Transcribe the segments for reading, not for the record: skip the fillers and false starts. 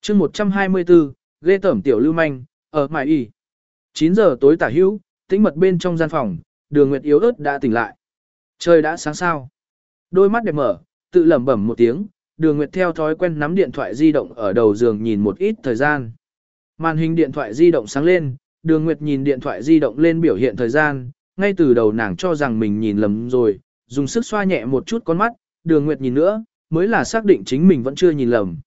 chương 124, ghê tởm tiểu lưu manh, ở mại y. 9 giờ tối tả hữu, tĩnh mật bên trong gian phòng, Đường Nguyệt yếu ớt đã tỉnh lại. Trời đã sáng sao. Đôi mắt đẹp mở, tự lẩm bẩm một tiếng, Đường Nguyệt theo thói quen nắm điện thoại di động ở đầu giường nhìn một ít thời gian. Màn hình điện thoại di động sáng lên, Đường Nguyệt nhìn điện thoại di động lên biểu hiện thời gian, ngay từ đầu nàng cho rằng mình nhìn lầm rồi, dùng sức xoa nhẹ một chút con mắt, Đường Nguyệt nhìn nữa, mới là xác định chính mình vẫn chưa nhìn lầm.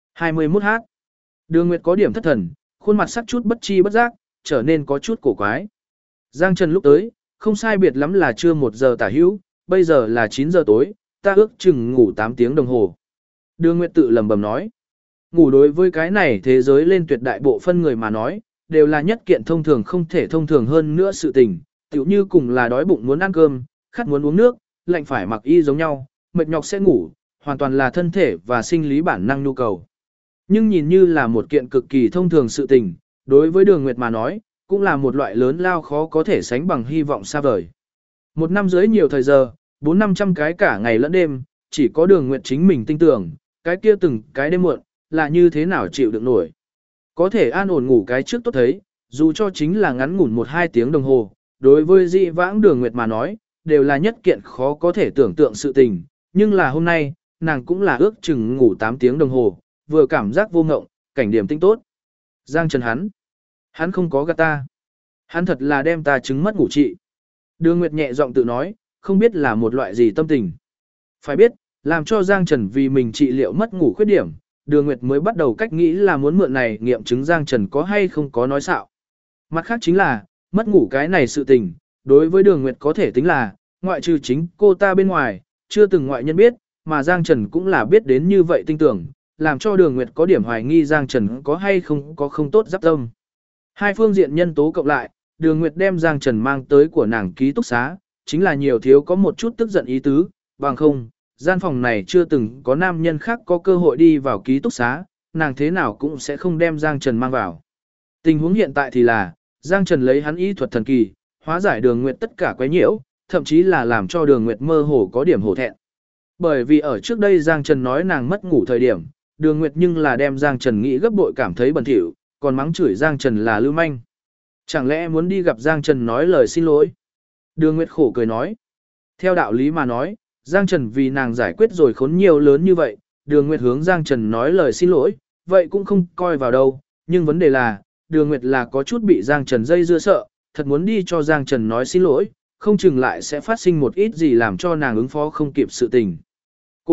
21h. Đường Nguyệt có điểm thất thần, khuôn mặt sắc chút bất chi bất giác, trở nên có chút cổ quái. Giang Trần lúc tới, không sai biệt lắm là trưa 1 giờ tả hữu, bây giờ là 9 giờ tối, ta ước chừng ngủ 8 tiếng đồng hồ. Đường Nguyệt tự lẩm bẩm nói. Ngủ đối với cái này thế giới lên tuyệt đại bộ phân người mà nói, đều là nhất kiện thông thường không thể thông thường hơn nữa sự tình, tựu như cùng là đói bụng muốn ăn cơm, khát muốn uống nước, lạnh phải mặc y giống nhau, mệt nhọc sẽ ngủ, hoàn toàn là thân thể và sinh lý bản năng nhu cầu. Nhưng nhìn như là một kiện cực kỳ thông thường sự tình, đối với Đường Nguyệt mà nói, cũng là một loại lớn lao khó có thể sánh bằng hy vọng xa vời. Một năm dưới nhiều thời giờ, 400-500 cái cả ngày lẫn đêm, chỉ có Đường Nguyệt chính mình tin tưởng, cái kia từng cái đêm muộn, là như thế nào chịu đựng nổi. Có thể an ổn ngủ cái trước tốt thấy, dù cho chính là ngắn ngủn 1-2 tiếng đồng hồ, đối với dị vãng Đường Nguyệt mà nói, đều là nhất kiện khó có thể tưởng tượng sự tình, nhưng là hôm nay, nàng cũng là ước chừng ngủ 8 tiếng đồng hồ, vừa cảm giác vô ngộng, cảnh điểm tinh tốt. Giang Trần hắn không có gạt ta. Hắn thật là đem ta chứng mất ngủ trị. Đường Nguyệt nhẹ giọng tự nói, không biết là một loại gì tâm tình. Phải biết, làm cho Giang Trần vì mình trị liệu mất ngủ khuyết điểm, Đường Nguyệt mới bắt đầu cách nghĩ là muốn mượn này nghiệm chứng Giang Trần có hay không có nói xạo. Mặt khác chính là, mất ngủ cái này sự tình, đối với Đường Nguyệt có thể tính là, ngoại trừ chính cô ta bên ngoài, chưa từng ngoại nhân biết, mà Giang Trần cũng là biết đến như vậy tin tưởng, làm cho Đường Nguyệt có điểm hoài nghi Giang Trần có hay không có không tốt giáp tâm. Hai phương diện nhân tố cộng lại, Đường Nguyệt đem Giang Trần mang tới của nàng ký túc xá, chính là nhiều thiếu có một chút tức giận ý tứ, bằng không, gian phòng này chưa từng có nam nhân khác có cơ hội đi vào ký túc xá, nàng thế nào cũng sẽ không đem Giang Trần mang vào. Tình huống hiện tại thì là, Giang Trần lấy hắn y thuật thần kỳ, hóa giải Đường Nguyệt tất cả quấy nhiễu, thậm chí là làm cho Đường Nguyệt mơ hồ có điểm hổ thẹn. Bởi vì ở trước đây Giang Trần nói nàng mất ngủ thời điểm, Đường Nguyệt nhưng là đem Giang Trần nghĩ gấp bội cảm thấy bẩn thỉu, còn mắng chửi Giang Trần là lưu manh. Chẳng lẽ muốn đi gặp Giang Trần nói lời xin lỗi? Đường Nguyệt khổ cười nói. Theo đạo lý mà nói, Giang Trần vì nàng giải quyết rồi khốn nhiều lớn như vậy, Đường Nguyệt hướng Giang Trần nói lời xin lỗi, vậy cũng không coi vào đâu, nhưng vấn đề là, Đường Nguyệt là có chút bị Giang Trần dây dưa sợ, thật muốn đi cho Giang Trần nói xin lỗi, không chừng lại sẽ phát sinh một ít gì làm cho nàng ứng phó không kịp sự tình. Cô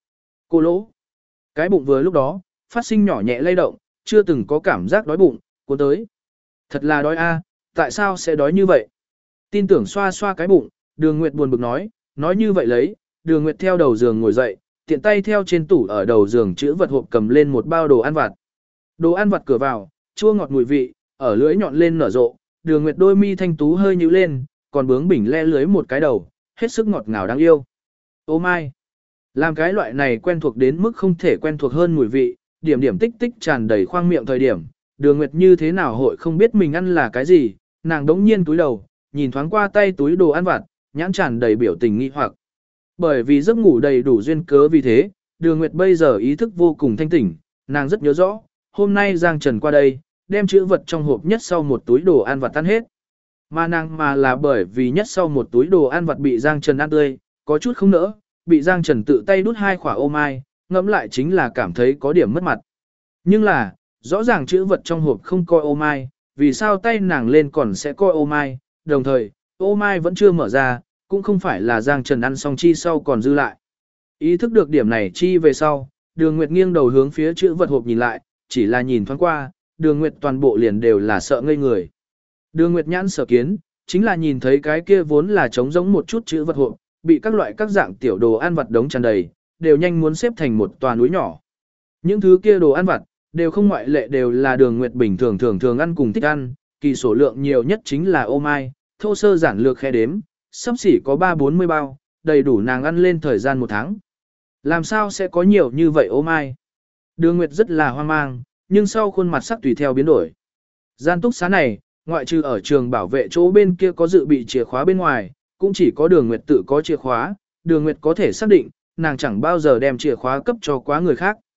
lỗ. Cái bụng vừa lúc đó, phát sinh nhỏ nhẹ lay động, chưa từng có cảm giác đói bụng, cuốn tới. Thật là đói a, tại sao sẽ đói như vậy? Tin tưởng xoa xoa cái bụng, Đường Nguyệt buồn bực nói như vậy lấy, Đường Nguyệt theo đầu giường ngồi dậy, tiện tay theo trên tủ ở đầu giường chữ vật hộp cầm lên một bao đồ ăn vặt. Đồ ăn vặt cửa vào, chua ngọt mùi vị, ở lưỡi nhọn lên nở rộ, Đường Nguyệt đôi mi thanh tú hơi nhíu lên, còn bướng bỉnh le lưới một cái đầu, hết sức ngọt ngào đáng yêu. Ô mai! Làm cái loại này quen thuộc đến mức không thể quen thuộc hơn mùi vị, điểm điểm tích tích tràn đầy khoang miệng thời điểm, Đường Nguyệt như thế nào hội không biết mình ăn là cái gì, nàng đống nhiên túi đầu, nhìn thoáng qua tay túi đồ ăn vặt, nhãn tràn đầy biểu tình nghi hoặc. Bởi vì giấc ngủ đầy đủ duyên cớ vì thế, Đường Nguyệt bây giờ ý thức vô cùng thanh tỉnh, nàng rất nhớ rõ, hôm nay Giang Trần qua đây, đem chữ vật trong hộp nhất sau một túi đồ ăn vặt tan hết. Mà nàng mà là bởi vì nhất sau một túi đồ ăn vặt bị Giang Trần ăn tươi, có chút không nỡ, bị Giang Trần tự tay đút 2 quả ô mai, ngẫm lại chính là cảm thấy có điểm mất mặt. Nhưng là, rõ ràng chữ vật trong hộp không coi ô mai, vì sao tay nàng lên còn sẽ coi ô mai, đồng thời, ô mai vẫn chưa mở ra, cũng không phải là Giang Trần ăn xong chi sau còn dư lại. Ý thức được điểm này chi về sau, Đường Nguyệt nghiêng đầu hướng phía chữ vật hộp nhìn lại, chỉ là nhìn thoáng qua, Đường Nguyệt toàn bộ liền đều là sợ ngây người. Đường Nguyệt nhãn sở kiến, chính là nhìn thấy cái kia vốn là trống giống một chút chữ vật hộp, bị các loại các dạng tiểu đồ ăn vặt đống tràn đầy, đều nhanh muốn xếp thành một tòa núi nhỏ. Những thứ kia đồ ăn vặt, đều không ngoại lệ đều là Đường Nguyệt bình thường ăn cùng thích ăn, kỳ số lượng nhiều nhất chính là ô mai, thô sơ giản lược khe đếm, sắp xỉ có 30-40 bao, đầy đủ nàng ăn lên thời gian 1 tháng. Làm sao sẽ có nhiều như vậy ô mai? Đường Nguyệt rất là hoang mang, nhưng sau khuôn mặt sắc tùy theo biến đổi. Gian túc xá này, ngoại trừ ở trường bảo vệ chỗ bên kia có dự bị chìa khóa bên ngoài, cũng chỉ có Đường Nguyệt tự có chìa khóa, Đường Nguyệt có thể xác định, nàng chẳng bao giờ đem chìa khóa cấp cho quá người khác.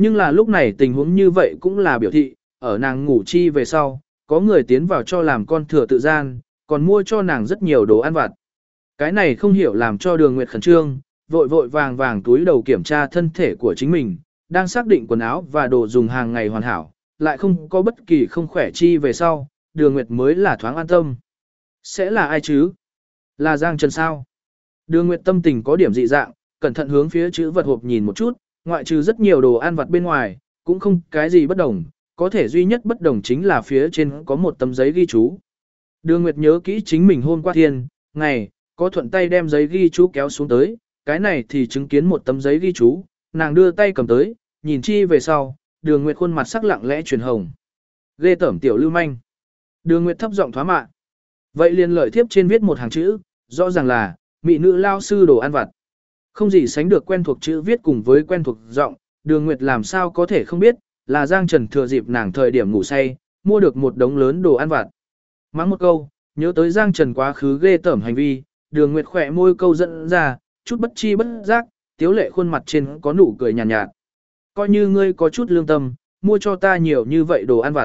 Nhưng là lúc này tình huống như vậy cũng là biểu thị, ở nàng ngủ chi về sau, có người tiến vào cho làm con thừa tự gian, còn mua cho nàng rất nhiều đồ ăn vặt. Cái này không hiểu làm cho Đường Nguyệt khẩn trương, vội vội vàng vàng túi đầu kiểm tra thân thể của chính mình, đang xác định quần áo và đồ dùng hàng ngày hoàn hảo, lại không có bất kỳ không khỏe chi về sau, Đường Nguyệt mới là thoáng an tâm. Sẽ là ai chứ? Là Giang Trần sao? Đường Nguyệt tâm tình có điểm dị dạng, cẩn thận hướng phía chữ vật hộp nhìn một chút, ngoại trừ rất nhiều đồ ăn vặt bên ngoài, cũng không cái gì bất đồng, có thể duy nhất bất đồng chính là phía trên có một tấm giấy ghi chú. Đường Nguyệt nhớ kỹ chính mình hôm qua thiên, ngày, có thuận tay đem giấy ghi chú kéo xuống tới, cái này thì chứng kiến một tấm giấy ghi chú, nàng đưa tay cầm tới, nhìn chi về sau, Đường Nguyệt khuôn mặt sắc lặng lẽ chuyển hồng. Ghê tởm tiểu lưu manh. Đường Nguyệt thấp giọng thoá mạ. Vậy liền lợi thiếp trên viết một hàng chữ, rõ ràng là mỹ nữ lao sư đồ ăn vặt. Không gì sánh được quen thuộc chữ viết cùng với quen thuộc giọng, Đường Nguyệt làm sao có thể không biết, là Giang Trần thừa dịp nàng thời điểm ngủ say, mua được một đống lớn đồ ăn vặt. Mắng một câu, nhớ tới Giang Trần quá khứ ghê tởm hành vi, Đường Nguyệt khỏe môi câu dẫn ra, chút bất chi bất giác, tiếu lệ khuôn mặt trên có nụ cười nhàn nhạt. Coi như ngươi có chút lương tâm, mua cho ta nhiều như vậy đồ ăn vặt.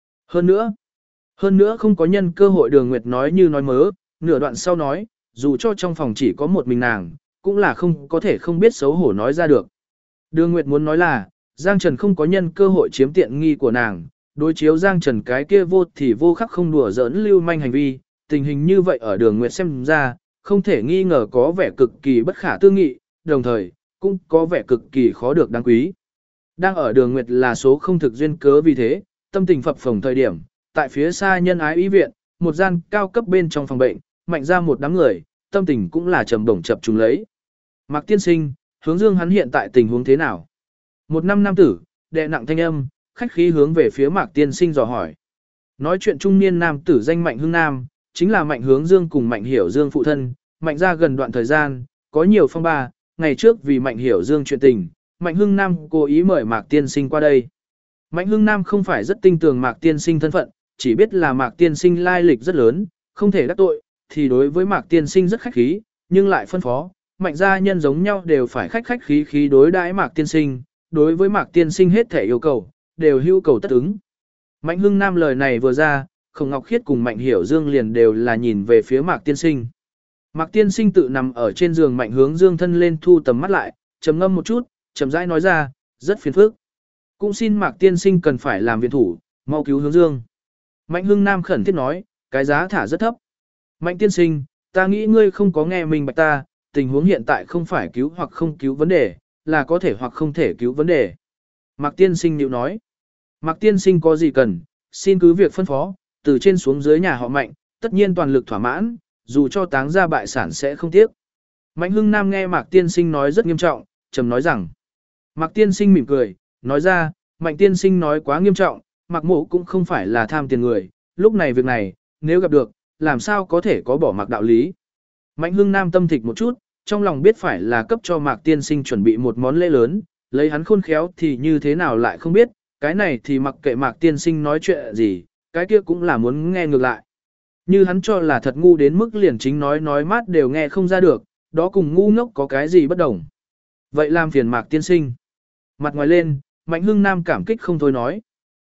Hơn nữa không có nhân cơ hội Đường Nguyệt nói như nói mớ, nửa đoạn sau nói, dù cho trong phòng chỉ có một mình nàng, cũng là không có thể không biết xấu hổ nói ra được. Đường Nguyệt muốn nói là, Giang Trần không có nhân cơ hội chiếm tiện nghi của nàng, đối chiếu Giang Trần cái kia vô thì vô khắc không đùa giỡn lưu manh hành vi, tình hình như vậy ở Đường Nguyệt xem ra, không thể nghi ngờ có vẻ cực kỳ bất khả tư nghị, đồng thời, cũng có vẻ cực kỳ khó được đáng quý. Đang ở Đường Nguyệt là số không thực duyên cớ vì thế, tâm tình phập phồng thời điểm, tại phía xa nhân ái y viện, một gian cao cấp bên trong phòng bệnh, mạnh ra một đám người, tâm tình cũng là trầm bổng chập trùng lấy. Mạc tiên sinh, Hướng Dương hắn hiện tại tình huống thế nào? Một năm nam tử, đệ nặng thanh âm, khách khí hướng về phía Mạc tiên sinh dò hỏi. Nói chuyện trung niên nam tử danh Mạnh Hưng Nam, chính là Mạnh Hướng Dương cùng Mạnh Hiểu Dương phụ thân, Mạnh ra gần đoạn thời gian, có nhiều phong ba, ngày trước vì Mạnh Hiểu Dương chuyện tình, Mạnh Hưng Nam cố ý mời Mạc tiên sinh qua đây. Mạnh Hưng Nam không phải rất tin tưởng Mạc tiên sinh thân phận, chỉ biết là Mạc tiên sinh lai lịch rất lớn, không thể đắc tội, thì đối với Mạc tiên sinh rất khách khí, nhưng lại phân phó, Mạnh gia nhân giống nhau đều phải khách khách khí khí đối đãi Mạc tiên sinh, đối với Mạc tiên sinh hết thể yêu cầu, đều hữu cầu tất ứng. Mạnh Hưng Nam lời này vừa ra, Khổng Ngọc Khiết cùng Mạnh Hiểu Dương liền đều là nhìn về phía Mạc tiên sinh. Mạc tiên sinh tự nằm ở trên giường Mạnh Hướng Dương thân lên thu tầm mắt lại, trầm ngâm một chút, chậm rãi nói ra, rất phiền phức. Cũng xin Mạc tiên sinh cần phải làm viện thủ, mau cứu Hướng Dương. Mạnh Hưng Nam khẩn thiết nói, cái giá thả rất thấp. Mạnh tiên sinh, ta nghĩ ngươi không có nghe mình bạch ta, tình huống hiện tại không phải cứu hoặc không cứu vấn đề, là có thể hoặc không thể cứu vấn đề. Mạc tiên sinh nhịu nói. Mạc tiên sinh có gì cần, xin cứ việc phân phó, từ trên xuống dưới nhà họ Mạnh, tất nhiên toàn lực thỏa mãn, dù cho táng ra bại sản sẽ không tiếc. Mạnh Hưng Nam nghe Mạc tiên sinh nói rất nghiêm trọng, trầm nói rằng. Mạc tiên sinh mỉm cười, nói ra, Mạnh tiên sinh nói quá nghiêm trọng, Mạc mộ cũng không phải là tham tiền người, lúc này việc này, nếu gặp được, làm sao có thể có bỏ mặc đạo lý. Mạnh Hưng Nam tâm thịch một chút, trong lòng biết phải là cấp cho Mạc tiên sinh chuẩn bị một món lễ lớn, lấy hắn khôn khéo thì như thế nào lại không biết, cái này thì mặc kệ Mạc tiên sinh nói chuyện gì, cái kia cũng là muốn nghe ngược lại. Như hắn cho là thật ngu đến mức liền chính nói mát đều nghe không ra được, đó cùng ngu ngốc có cái gì bất đồng. Vậy làm phiền Mạc tiên sinh. Mặt ngoài lên, Mạnh Hưng Nam cảm kích không thôi nói.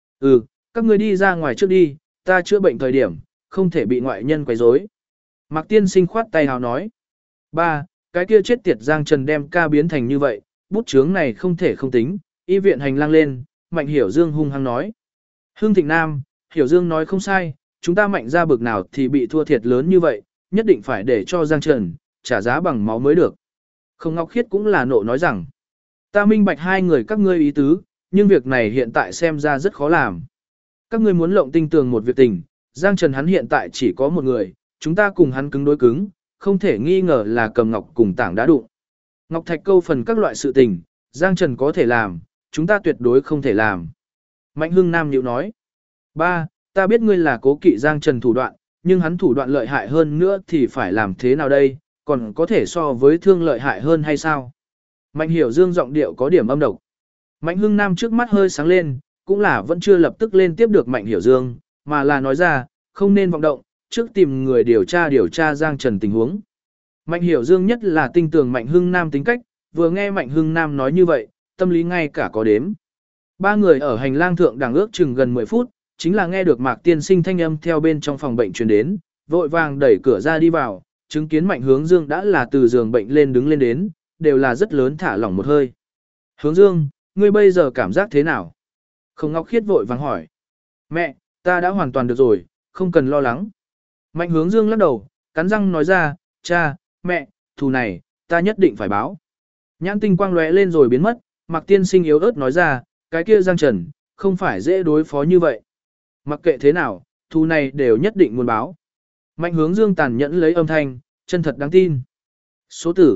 Các ngươi đi ra ngoài trước đi, ta chữa bệnh thời điểm, không thể bị ngoại nhân quấy rối. Mạc tiên sinh khoát tay hào nói. Ba, cái kia chết tiệt Giang Trần đem ca biến thành như vậy, bút chướng này không thể không tính, y viện hành lang lên, Mạnh Hiểu Dương hung hăng nói. Hưng Thịnh Nam, Hiểu Dương nói không sai, chúng ta Mạnh ra bực nào thì bị thua thiệt lớn như vậy, nhất định phải để cho Giang Trần, trả giá bằng máu mới được. Khổng Ngọc Khiết cũng là nộ nói rằng, ta minh bạch hai người các ngươi ý tứ, nhưng việc này hiện tại xem ra rất khó làm. Các ngươi muốn lộng tinh tường một việc tình, Giang Trần hắn hiện tại chỉ có một người, chúng ta cùng hắn cứng đối cứng, không thể nghi ngờ là cầm ngọc cùng tảng đá đụng. Ngọc Thạch câu phần các loại sự tình, Giang Trần có thể làm, chúng ta tuyệt đối không thể làm. Mạnh Hưng Nam nhịu nói. Ba, ta biết ngươi là cố kỵ Giang Trần thủ đoạn, nhưng hắn thủ đoạn lợi hại hơn nữa thì phải làm thế nào đây, còn có thể so với thương lợi hại hơn hay sao? Mạnh Hiểu Dương giọng điệu có điểm âm độc. Mạnh Hưng Nam trước mắt hơi sáng lên, cũng là vẫn chưa lập tức lên tiếp được Mạnh Hiểu Dương, mà là nói ra, không nên vọng động, trước tìm người điều tra Giang Trần tình huống. Mạnh Hiểu Dương nhất là tinh tường Mạnh Hưng Nam tính cách, vừa nghe Mạnh Hưng Nam nói như vậy, tâm lý ngay cả có đếm. Ba người ở hành lang thượng đằng ước chừng gần 10 phút, chính là nghe được Mạc Tiên Sinh thanh âm theo bên trong phòng bệnh truyền đến, vội vàng đẩy cửa ra đi vào, chứng kiến Mạnh Hướng Dương đã là từ giường bệnh lên đứng lên đến, đều là rất lớn thả lỏng một hơi. Hướng Dương, ngươi bây giờ cảm giác thế nào? Khổng Ngọc Khiết vội vàng hỏi. Mẹ, ta đã hoàn toàn được rồi, không cần lo lắng. Mạnh Hướng Dương lắc đầu, cắn răng nói ra, cha, mẹ, thù này, ta nhất định phải báo. Nhãn tinh quang lóe lên rồi biến mất, Mạc Tiên Sinh yếu ớt nói ra, cái kia Giang Trần, không phải dễ đối phó như vậy. Mặc kệ thế nào, thù này đều nhất định muốn báo. Mạnh Hướng Dương tàn nhẫn lấy âm thanh, chân thật đáng tin. Số tử,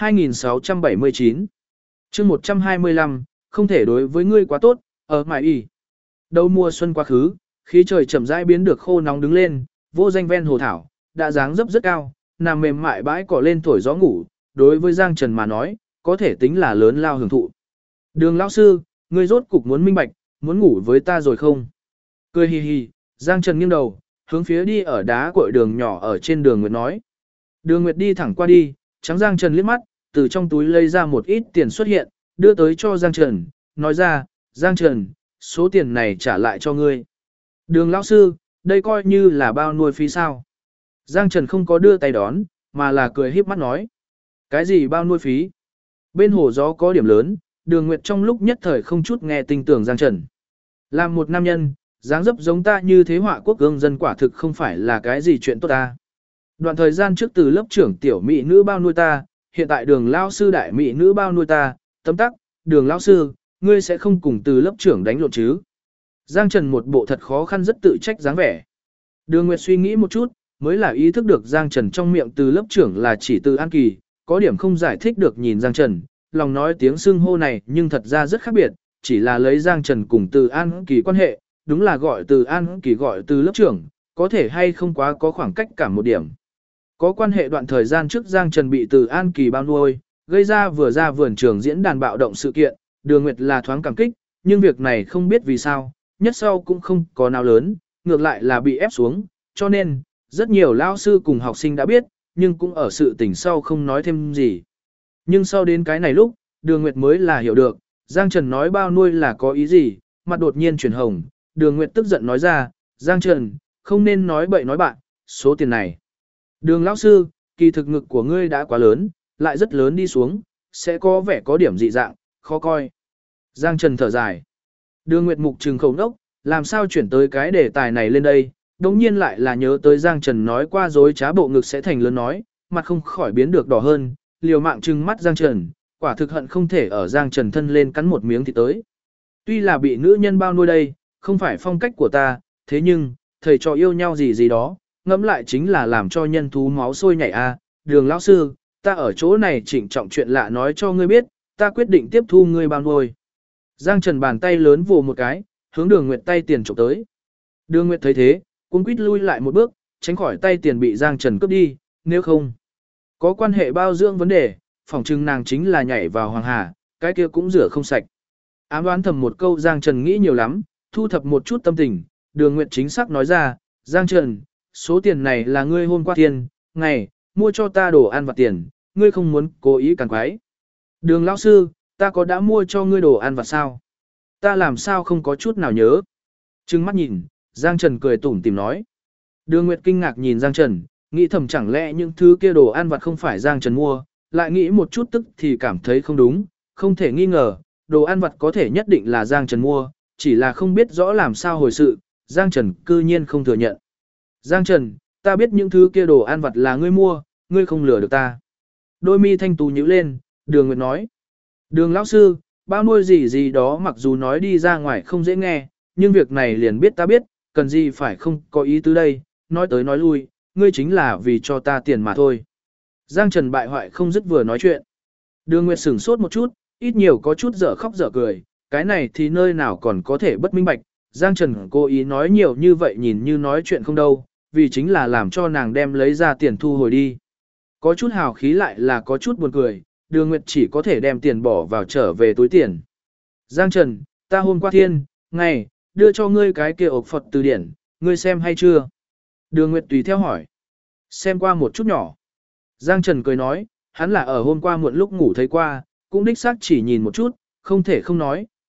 2679. chương 125, không thể đối với ngươi quá tốt, ở mãi y. Đầu mùa xuân quá khứ, khí trời chậm rãi biến được khô nóng đứng lên, vô danh ven hồ thảo, đã dáng dấp rất cao, nằm mềm mại bãi cỏ lên thổi gió ngủ, đối với Giang Trần mà nói, có thể tính là lớn lao hưởng thụ. Đường lão sư, ngươi rốt cục muốn minh bạch, muốn ngủ với ta rồi không? Cười hì hì, Giang Trần nghiêng đầu, hướng phía đi ở đá cội đường nhỏ ở trên đường Nguyệt nói. Đường Nguyệt đi thẳng qua đi, trắng Giang Trần liếc mắt, từ trong túi lấy ra một ít tiền xuất hiện, đưa tới cho Giang Trần, nói ra, Giang Trần, số tiền này trả lại cho ngươi. Đường lão sư, đây coi như là bao nuôi phí sao? Giang Trần không có đưa tay đón, mà là cười híp mắt nói. Cái gì bao nuôi phí? Bên hồ gió có điểm lớn, Đường Nguyệt trong lúc nhất thời không chút nghe tin tưởng Giang Trần. Làm một nam nhân, dáng dấp giống ta như thế họa quốc gương dân quả thực không phải là cái gì chuyện tốt ta. Đoạn thời gian trước từ lớp trưởng tiểu mỹ nữ bao nuôi ta, hiện tại Đường lão sư đại mỹ nữ bao nuôi ta, tấm tắc, Đường lão sư, ngươi sẽ không cùng từ lớp trưởng đánh lộn chứ? Giang Trần một bộ thật khó khăn rất tự trách dáng vẻ. Đường Nguyệt suy nghĩ một chút, mới là ý thức được Giang Trần trong miệng từ lớp trưởng là chỉ từ An Kỳ, có điểm không giải thích được nhìn Giang Trần, lòng nói tiếng xưng hô này nhưng thật ra rất khác biệt, chỉ là lấy Giang Trần cùng từ An Kỳ quan hệ, đúng là gọi từ An Kỳ gọi từ lớp trưởng, có thể hay không quá có khoảng cách cả một điểm. Có quan hệ đoạn thời gian trước Giang Trần bị từ An Kỳ bao nuôi, gây ra vừa ra vườn trường diễn đàn bạo động sự kiện, Đường Nguyệt là thoáng cảm kích, nhưng việc này không biết vì sao, nhất sau cũng không có nào lớn, ngược lại là bị ép xuống, cho nên, rất nhiều lao sư cùng học sinh đã biết, nhưng cũng ở sự tình sau không nói thêm gì. Nhưng sau đến cái này lúc, Đường Nguyệt mới là hiểu được, Giang Trần nói bao nuôi là có ý gì, mặt đột nhiên chuyển hồng, Đường Nguyệt tức giận nói ra, Giang Trần, không nên nói bậy nói bạn, số tiền này. Đường lão sư, kỳ thực ngực của ngươi đã quá lớn, lại rất lớn đi xuống, sẽ có vẻ có điểm dị dạng, khó coi. Giang Trần thở dài. Đường Nguyệt mục trừng khẩu nốc, làm sao chuyển tới cái đề tài này lên đây, đống nhiên lại là nhớ tới Giang Trần nói qua dối trá bộ ngực sẽ thành lớn nói, mặt không khỏi biến được đỏ hơn, liều mạng trừng mắt Giang Trần, quả thực hận không thể ở Giang Trần thân lên cắn một miếng thịt tới. Tuy là bị nữ nhân bao nuôi đây, không phải phong cách của ta, thế nhưng, thầy trò yêu nhau gì gì đó, ngẫm lại chính là làm cho nhân thú máu sôi nhảy a. Đường lão sư, ta ở chỗ này chỉnh trọng chuyện lạ nói cho ngươi biết, ta quyết định tiếp thu ngươi bao nuôi. Giang Trần bàn tay lớn vồ một cái, hướng Đường Nguyệt tay tiền chụp tới. Đường Nguyệt thấy thế, cuống quýt lui lại một bước, tránh khỏi tay tiền bị Giang Trần cướp đi, nếu không có quan hệ bao dưỡng vấn đề, phỏng chừng nàng chính là nhảy vào hoàng hà, cái kia cũng rửa không sạch. Ám đoán thầm một câu Giang Trần nghĩ nhiều lắm, thu thập một chút tâm tình, Đường Nguyệt chính xác nói ra, Giang Trần, số tiền này là ngươi hôm qua tiền, ngày, mua cho ta đồ ăn và tiền, ngươi không muốn cố ý càng quái. Đường lão sư, ta có đã mua cho ngươi đồ ăn vặt sao? Ta làm sao không có chút nào nhớ? Trừng mắt nhìn, Giang Trần cười tủm tỉm nói. Đường Nguyệt kinh ngạc nhìn Giang Trần, nghĩ thầm chẳng lẽ những thứ kia đồ ăn vặt không phải Giang Trần mua, lại nghĩ một chút tức thì cảm thấy không đúng, không thể nghi ngờ, đồ ăn vặt có thể nhất định là Giang Trần mua, chỉ là không biết rõ làm sao hồi sự, Giang Trần cư nhiên không thừa nhận. Giang Trần, ta biết những thứ kia đồ ăn vặt là ngươi mua, ngươi không lừa được ta. Đôi mi thanh tú nhíu lên, Đường Nguyệt nói. Đường lão sư, bao nuôi gì gì đó mặc dù nói đi ra ngoài không dễ nghe, nhưng việc này liền biết ta biết, cần gì phải không có ý tứ đây, nói tới nói lui, ngươi chính là vì cho ta tiền mà thôi. Giang Trần bại hoại không dứt vừa nói chuyện. Đường Nguyệt sửng sốt một chút, ít nhiều có chút dở khóc dở cười, cái này thì nơi nào còn có thể bất minh bạch. Giang Trần cố ý nói nhiều như vậy nhìn như nói chuyện không đâu, vì chính là làm cho nàng đem lấy ra tiền thu hồi đi. Có chút hào khí lại là có chút buồn cười, Đường Nguyệt chỉ có thể đem tiền bỏ vào trở về túi tiền. Giang Trần, ta hôm qua thiên, ngày, đưa cho ngươi cái kia ộc Phật từ điển, ngươi xem hay chưa? Đường Nguyệt tùy theo hỏi. Xem qua một chút nhỏ. Giang Trần cười nói, hắn là ở hôm qua muộn lúc ngủ thấy qua, cũng đích xác chỉ nhìn một chút, không thể không nói,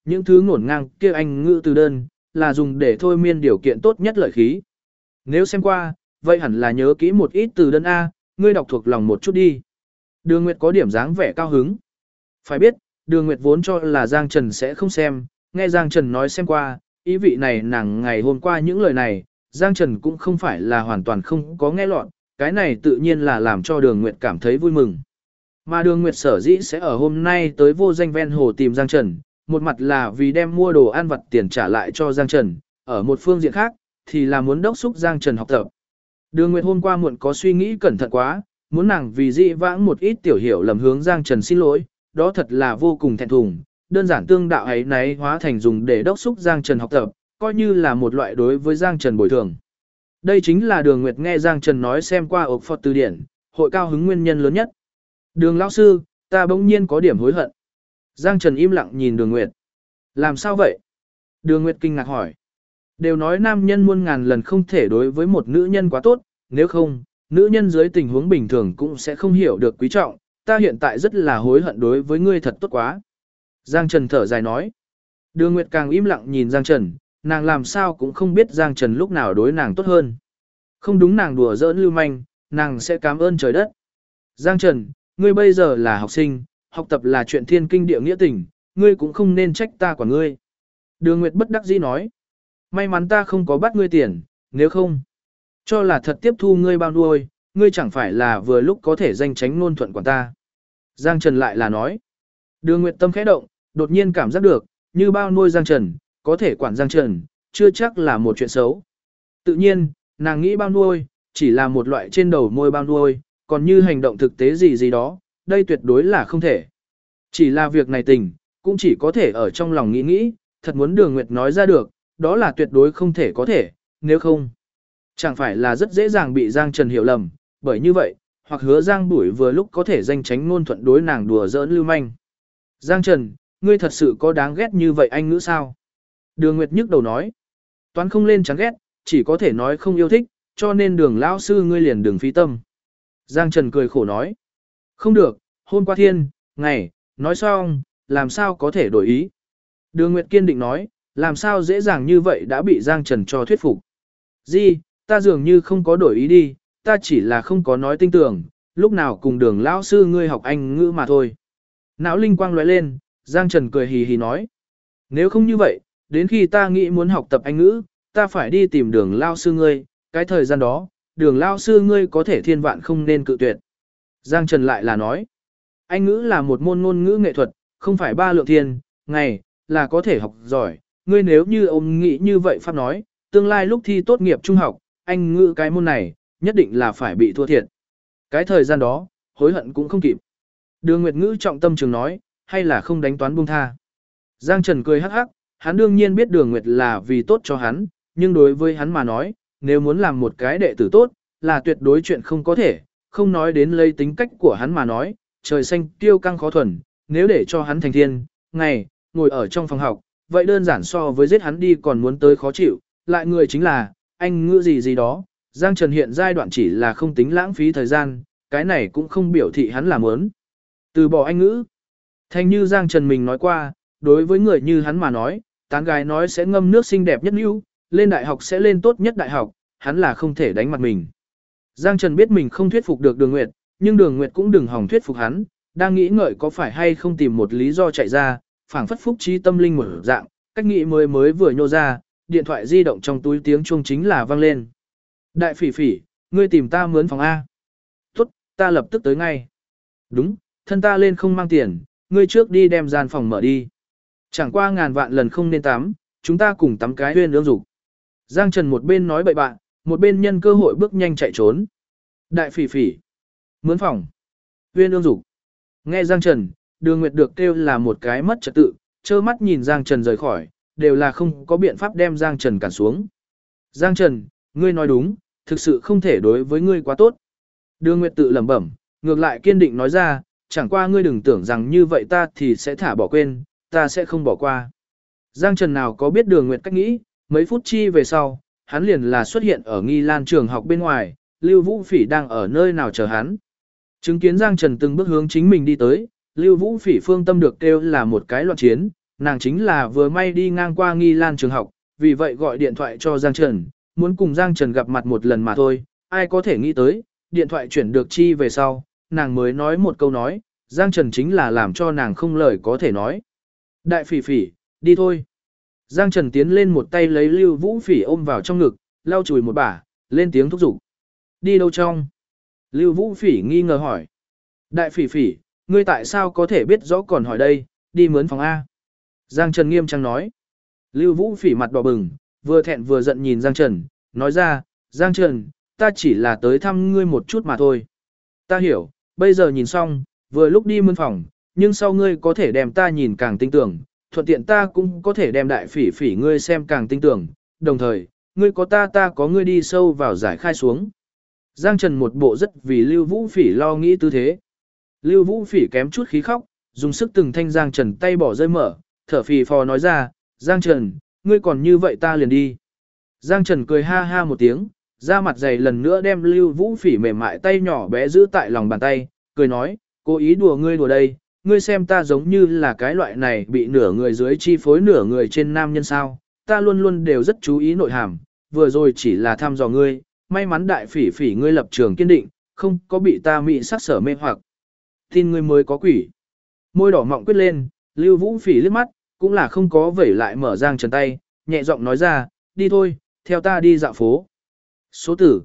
những thứ ngổn ngang kia anh ngữ từ đơn, là dùng để thôi miên điều kiện tốt nhất lợi khí. Nếu xem qua, vậy hẳn là nhớ kỹ một ít từ đơn A, ngươi đọc thuộc lòng một chút đi. Đường Nguyệt có điểm dáng vẻ cao hứng. Phải biết, Đường Nguyệt vốn cho là Giang Trần sẽ không xem, nghe Giang Trần nói xem qua, ý vị này nàng ngày hôm qua những lời này, Giang Trần cũng không phải là hoàn toàn không có nghe lọt, cái này tự nhiên là làm cho Đường Nguyệt cảm thấy vui mừng. Mà Đường Nguyệt sở dĩ sẽ ở hôm nay tới vô danh ven hồ tìm Giang Trần, một mặt là vì đem mua đồ ăn vặt tiền trả lại cho Giang Trần, ở một phương diện khác, thì là muốn đốc xúc Giang Trần học tập. Đường Nguyệt hôm qua muộn có suy nghĩ cẩn thận quá, muốn nàng vì dị vãng một ít tiểu hiểu lầm hướng Giang Trần xin lỗi, đó thật là vô cùng thẹn thùng, đơn giản tương đạo ấy nấy hóa thành dùng để đốc xúc Giang Trần học tập, coi như là một loại đối với Giang Trần bồi thường. Đây chính là Đường Nguyệt nghe Giang Trần nói xem qua ộc Phật từ điển, hội cao hứng nguyên nhân lớn nhất. Đường lão sư, ta bỗng nhiên có điểm hối hận. Giang Trần im lặng nhìn Đường Nguyệt. Làm sao vậy? Đường Nguyệt kinh ngạc hỏi. Đều nói nam nhân muôn ngàn lần không thể đối với một nữ nhân quá tốt, nếu không, nữ nhân dưới tình huống bình thường cũng sẽ không hiểu được quý trọng, ta hiện tại rất là hối hận đối với ngươi thật tốt quá. Giang Trần thở dài nói. Đường Nguyệt càng im lặng nhìn Giang Trần, nàng làm sao cũng không biết Giang Trần lúc nào đối nàng tốt hơn. Không đúng nàng đùa giỡn lưu manh, nàng sẽ cảm ơn trời đất. Giang Trần, ngươi bây giờ là học sinh, học tập là chuyện thiên kinh địa nghĩa tình, ngươi cũng không nên trách ta quản ngươi. Đường Nguyệt bất đắc dĩ nói. May mắn ta không có bắt ngươi tiền, nếu không, cho là thật tiếp thu ngươi bao nuôi, ngươi chẳng phải là vừa lúc có thể danh tránh ngôn thuận quản ta. Giang Trần lại là nói. Đường Nguyệt tâm khẽ động, đột nhiên cảm giác được, như bao nuôi Giang Trần, có thể quản Giang Trần, chưa chắc là một chuyện xấu. Tự nhiên, nàng nghĩ bao nuôi, chỉ là một loại trên đầu môi bao nuôi, còn như hành động thực tế gì gì đó, đây tuyệt đối là không thể. Chỉ là việc này tình, cũng chỉ có thể ở trong lòng nghĩ, thật muốn Đường Nguyệt nói ra được, đó là tuyệt đối không thể có thể, nếu không. Chẳng phải là rất dễ dàng bị Giang Trần hiểu lầm, bởi như vậy, hoặc hứa Giang Bủi vừa lúc có thể danh tránh ngôn thuận đối nàng đùa giỡn lưu manh. Giang Trần, ngươi thật sự có đáng ghét như vậy anh ngữ sao? Đường Nguyệt nhức đầu nói. Toán không lên chán ghét, chỉ có thể nói không yêu thích, cho nên Đường lão sư ngươi liền đừng phí tâm. Giang Trần cười khổ nói. Không được, hôm qua thiên, ngày, nói xong, làm sao có thể đổi ý. Đường Nguyệt kiên định nói, làm sao dễ dàng như vậy đã bị Giang Trần cho thuyết phục. Di, ta dường như không có đổi ý đi, ta chỉ là không có nói tinh tưởng, lúc nào cùng Đường lão sư ngươi học anh ngữ mà thôi. Não linh quang lóe lên, Giang Trần cười hì hì nói. Nếu không như vậy, đến khi ta nghĩ muốn học tập anh ngữ, ta phải đi tìm Đường lão sư ngươi, cái thời gian đó, Đường lão sư ngươi có thể thiên vạn không nên cự tuyệt. Giang Trần lại là nói. Anh ngữ là một môn ngôn ngữ nghệ thuật, không phải ba lượng thiên, ngày, là có thể học giỏi. Ngươi nếu như ông nghĩ như vậy pháp nói, tương lai lúc thi tốt nghiệp trung học, anh ngữ cái môn này, nhất định là phải bị thua thiệt. Cái thời gian đó, hối hận cũng không kịp. Đường Nguyệt Ngữ trọng tâm trường nói, hay là không đánh toán buông tha. Giang Trần cười hắc hắc, hắn đương nhiên biết Đường Nguyệt là vì tốt cho hắn, nhưng đối với hắn mà nói, nếu muốn làm một cái đệ tử tốt, là tuyệt đối chuyện không có thể, không nói đến lấy tính cách của hắn mà nói, trời xanh tiêu căng khó thuần, nếu để cho hắn thành thiên, ngày, ngồi ở trong phòng học, vậy đơn giản so với giết hắn đi còn muốn tới khó chịu, lại người chính là, anh ngữ gì gì đó, Giang Trần hiện giai đoạn chỉ là không tính lãng phí thời gian, cái này cũng không biểu thị hắn là muốn từ bỏ anh ngữ. Thành như Giang Trần mình nói qua, đối với người như hắn mà nói, tán gái nói sẽ ngâm nước xinh đẹp nhất níu, lên đại học sẽ lên tốt nhất đại học, hắn là không thể đánh mặt mình. Giang Trần biết mình không thuyết phục được Đường Nguyệt, nhưng Đường Nguyệt cũng đừng hòng thuyết phục hắn, đang nghĩ ngợi có phải hay không tìm một lý do chạy ra, phảng phất phúc trí tâm linh một dạng, cách nghĩ mới vừa nhô ra, điện thoại di động trong túi tiếng chuông chính là vang lên. Đại Phỉ Phỉ, ngươi tìm ta mướn phòng A. Tốt, ta lập tức tới ngay. Đúng, thân ta lên không mang tiền, ngươi trước đi đem gian phòng mở đi. Chẳng qua ngàn vạn lần không nên tắm, chúng ta cùng tắm cái huyên ương dục. Giang Trần một bên nói bậy bạn, một bên nhân cơ hội bước nhanh chạy trốn. Đại Phỉ Phỉ, mướn phòng, huyên ương dục. Nghe Giang Trần, Đường Nguyệt được kêu là một cái mất trật tự, trơ mắt nhìn Giang Trần rời khỏi, đều là không có biện pháp đem Giang Trần cản xuống. Giang Trần, ngươi nói đúng, thực sự không thể đối với ngươi quá tốt. Đường Nguyệt tự lẩm bẩm, ngược lại kiên định nói ra, chẳng qua ngươi đừng tưởng rằng như vậy ta thì sẽ thả bỏ quên, ta sẽ không bỏ qua. Giang Trần nào có biết Đường Nguyệt cách nghĩ, mấy phút chi về sau, hắn liền là xuất hiện ở Nghi Lan trường học bên ngoài, Lưu Vũ Phỉ đang ở nơi nào chờ hắn. Chứng kiến Giang Trần từng bước hướng chính mình đi tới, Lưu Vũ Phỉ phương tâm được kêu là một cái loạn chiến, nàng chính là vừa may đi ngang qua Nghi Lan trường học, vì vậy gọi điện thoại cho Giang Trần, muốn cùng Giang Trần gặp mặt một lần mà thôi, ai có thể nghĩ tới, điện thoại chuyển được chi về sau, nàng mới nói một câu nói, Giang Trần chính là làm cho nàng không lời có thể nói. Đại phỉ phỉ, đi thôi. Giang Trần tiến lên một tay lấy Lưu Vũ Phỉ ôm vào trong ngực, lau chùi một bả, lên tiếng thúc giục. Đi đâu trong? Lưu Vũ Phỉ nghi ngờ hỏi. Đại phỉ phỉ, ngươi tại sao có thể biết rõ còn hỏi đây, đi mướn phòng A. Giang Trần nghiêm trang nói. Lưu Vũ Phỉ mặt đỏ bừng, vừa thẹn vừa giận nhìn Giang Trần, nói ra, Giang Trần, ta chỉ là tới thăm ngươi một chút mà thôi. Ta hiểu, bây giờ nhìn xong, vừa lúc đi mướn phòng, nhưng sau ngươi có thể đem ta nhìn càng tinh tưởng, thuận tiện ta cũng có thể đem đại phỉ phỉ ngươi xem càng tinh tưởng, đồng thời, ngươi có ta có ngươi đi sâu vào giải khai xuống. Giang Trần một bộ rất vì Lưu Vũ Phỉ lo nghĩ tư thế. Lưu Vũ Phỉ kém chút khí khóc, dùng sức từng thanh Giang Trần tay bỏ rơi mở, thở phì phò nói ra, Giang Trần, ngươi còn như vậy ta liền đi. Giang Trần cười ha ha một tiếng, ra mặt dày lần nữa đem Lưu Vũ Phỉ mềm mại tay nhỏ bé giữ tại lòng bàn tay, cười nói, cố ý đùa ngươi đùa đây, ngươi xem ta giống như là cái loại này bị nửa người dưới chi phối nửa người trên nam nhân sao, ta luôn luôn đều rất chú ý nội hàm, vừa rồi chỉ là thăm dò ngươi, may mắn đại phỉ phỉ ngươi lập trường kiên định, không có bị ta mị sắc sở mê hoặc. Tin ngươi mới có quỷ. Môi đỏ mọng quyết lên, Lưu Vũ Phỉ liếc mắt, cũng là không có vẩy lại mở Giang Trần tay, nhẹ giọng nói ra, đi thôi, theo ta đi dạo phố. Số tử,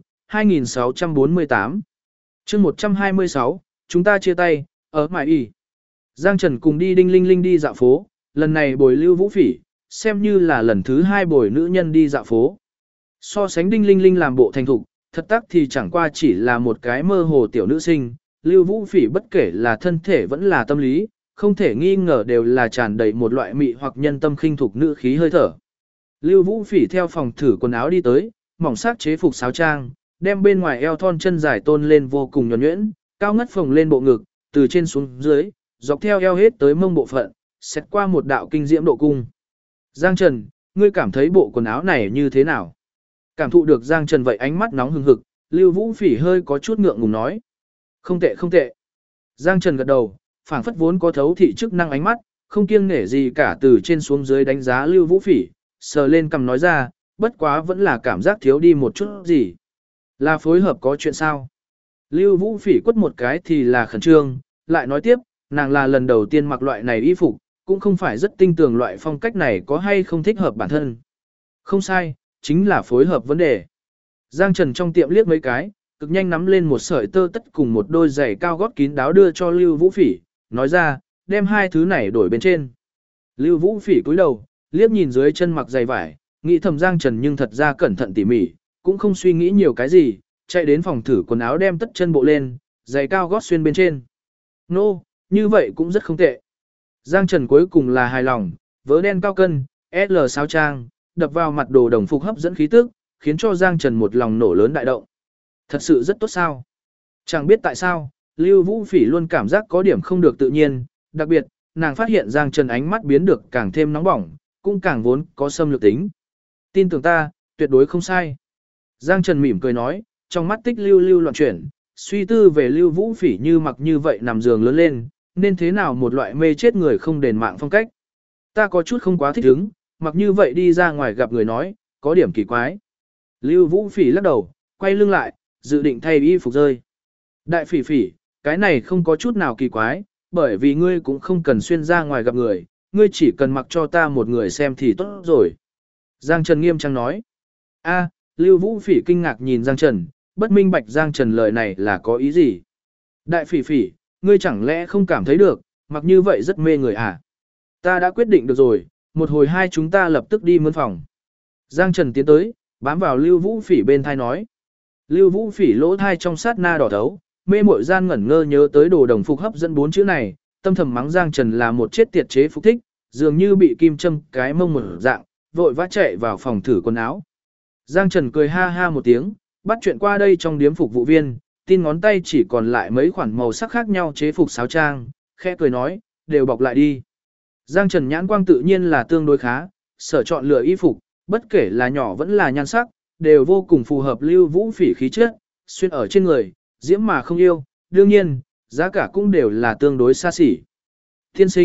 2648. chương 126, chúng ta chia tay, ở mải y. Giang Trần cùng đi Đinh Linh Linh đi dạo phố, lần này bồi Lưu Vũ Phỉ, xem như là lần thứ 2 bồi nữ nhân đi dạo phố. So sánh Đinh Linh Linh làm bộ thành thục, thật tác thì chẳng qua chỉ là một cái mơ hồ tiểu nữ sinh, Lưu Vũ Phỉ bất kể là thân thể vẫn là tâm lý, không thể nghi ngờ đều là tràn đầy một loại mị hoặc nhân tâm khinh thục nữ khí hơi thở. Lưu Vũ Phỉ theo phòng thử quần áo đi tới, mỏng sắc chế phục sáo trang, đem bên ngoài eo thon chân dài tôn lên vô cùng nhuần nhuyễn, cao ngất phồng lên bộ ngực, từ trên xuống dưới, dọc theo eo hết tới mông bộ phận, xét qua một đạo kinh diễm độ cung. Giang Trần, ngươi cảm thấy bộ quần áo này như thế nào? Cảm thụ được Giang Trần vậy ánh mắt nóng hừng hực, Lưu Vũ Phỉ hơi có chút ngượng ngùng nói. Không tệ không tệ. Giang Trần gật đầu, phảng phất vốn có thấu thị chức năng ánh mắt, không kiêng nể gì cả từ trên xuống dưới đánh giá Lưu Vũ Phỉ, sờ lên cằm nói ra, bất quá vẫn là cảm giác thiếu đi một chút gì. Là phối hợp có chuyện sao? Lưu Vũ Phỉ quất một cái thì là khẩn trương, lại nói tiếp, nàng là lần đầu tiên mặc loại này y phục, cũng không phải rất tinh tường loại phong cách này có hay không thích hợp bản thân. Không sai, chính là phối hợp vấn đề. Giang Trần trong tiệm liếc mấy cái, cực nhanh nắm lên một sợi tơ tất cùng một đôi giày cao gót kín đáo đưa cho Lưu Vũ Phỉ, nói ra, đem hai thứ này đổi bên trên. Lưu Vũ Phỉ cúi đầu, liếc nhìn dưới chân mặc giày vải, nghĩ thầm Giang Trần nhưng thật ra cẩn thận tỉ mỉ, cũng không suy nghĩ nhiều cái gì, chạy đến phòng thử quần áo đem tất chân bộ lên, giày cao gót xuyên bên trên. Nô, như vậy cũng rất không tệ. Giang Trần cuối cùng là hài lòng, vớ đen cao cân, L sao trang, đập vào mặt đồ đồng phục hấp dẫn khí tức, khiến cho Giang Trần một lòng nổ lớn đại động. Thật sự rất tốt sao. Chẳng biết tại sao, Lưu Vũ Phỉ luôn cảm giác có điểm không được tự nhiên, đặc biệt, nàng phát hiện Giang Trần ánh mắt biến được càng thêm nóng bỏng, cũng càng vốn có xâm lược tính. Tin tưởng ta, tuyệt đối không sai. Giang Trần mỉm cười nói, trong mắt tích lưu lưu loạn chuyển, suy tư về Lưu Vũ Phỉ như mặc như vậy nằm giường lớn lên, nên thế nào một loại mê chết người không đền mạng phong cách. Ta có chút không quá thích ứng, mặc như vậy đi ra ngoài gặp người nói, có điểm kỳ quái. Lưu Vũ Phỉ lắc đầu, quay lưng lại, dự định thay y phục rơi. Đại Phỉ Phỉ, cái này không có chút nào kỳ quái, bởi vì ngươi cũng không cần xuyên ra ngoài gặp người, ngươi chỉ cần mặc cho ta một người xem thì tốt rồi. Giang Trần nghiêm trang nói. A, Lưu Vũ Phỉ kinh ngạc nhìn Giang Trần, bất minh bạch Giang Trần lời này là có ý gì. Đại Phỉ Phỉ, ngươi chẳng lẽ không cảm thấy được, mặc như vậy rất mê người à? Ta đã quyết định được rồi, một hồi hai chúng ta lập tức đi mướn phòng. Giang Trần tiến tới, bám vào Lưu Vũ Phỉ bên thai nói. Lưu Vũ Phỉ lỗ thai trong sát na đỏ thấu, mê mội gian ngẩn ngơ nhớ tới đồ đồng phục hấp dẫn 4 chữ này, tâm thầm mắng Giang Trần là một chết tiệt chế phục thích, dường như bị kim châm cái mông mở dạng, vội vã chạy vào phòng thử quần áo. Giang Trần cười ha ha một tiếng, bắt chuyện qua đây trong điếm phục vụ viên, tin ngón tay chỉ còn lại mấy khoản màu sắc khác nhau chế phục sáo trang, khẽ cười nói, đều bọc lại đi. Giang Trần nhãn quang tự nhiên là tương đối khá, sở chọn lựa y phục, bất kể là nhỏ vẫn là nhan sắc, đều vô cùng phù hợp Lưu Vũ Phỉ khí chất, xuyên ở trên người, diễm mà không yêu, đương nhiên, giá cả cũng đều là tương đối xa xỉ. Tiên sinh,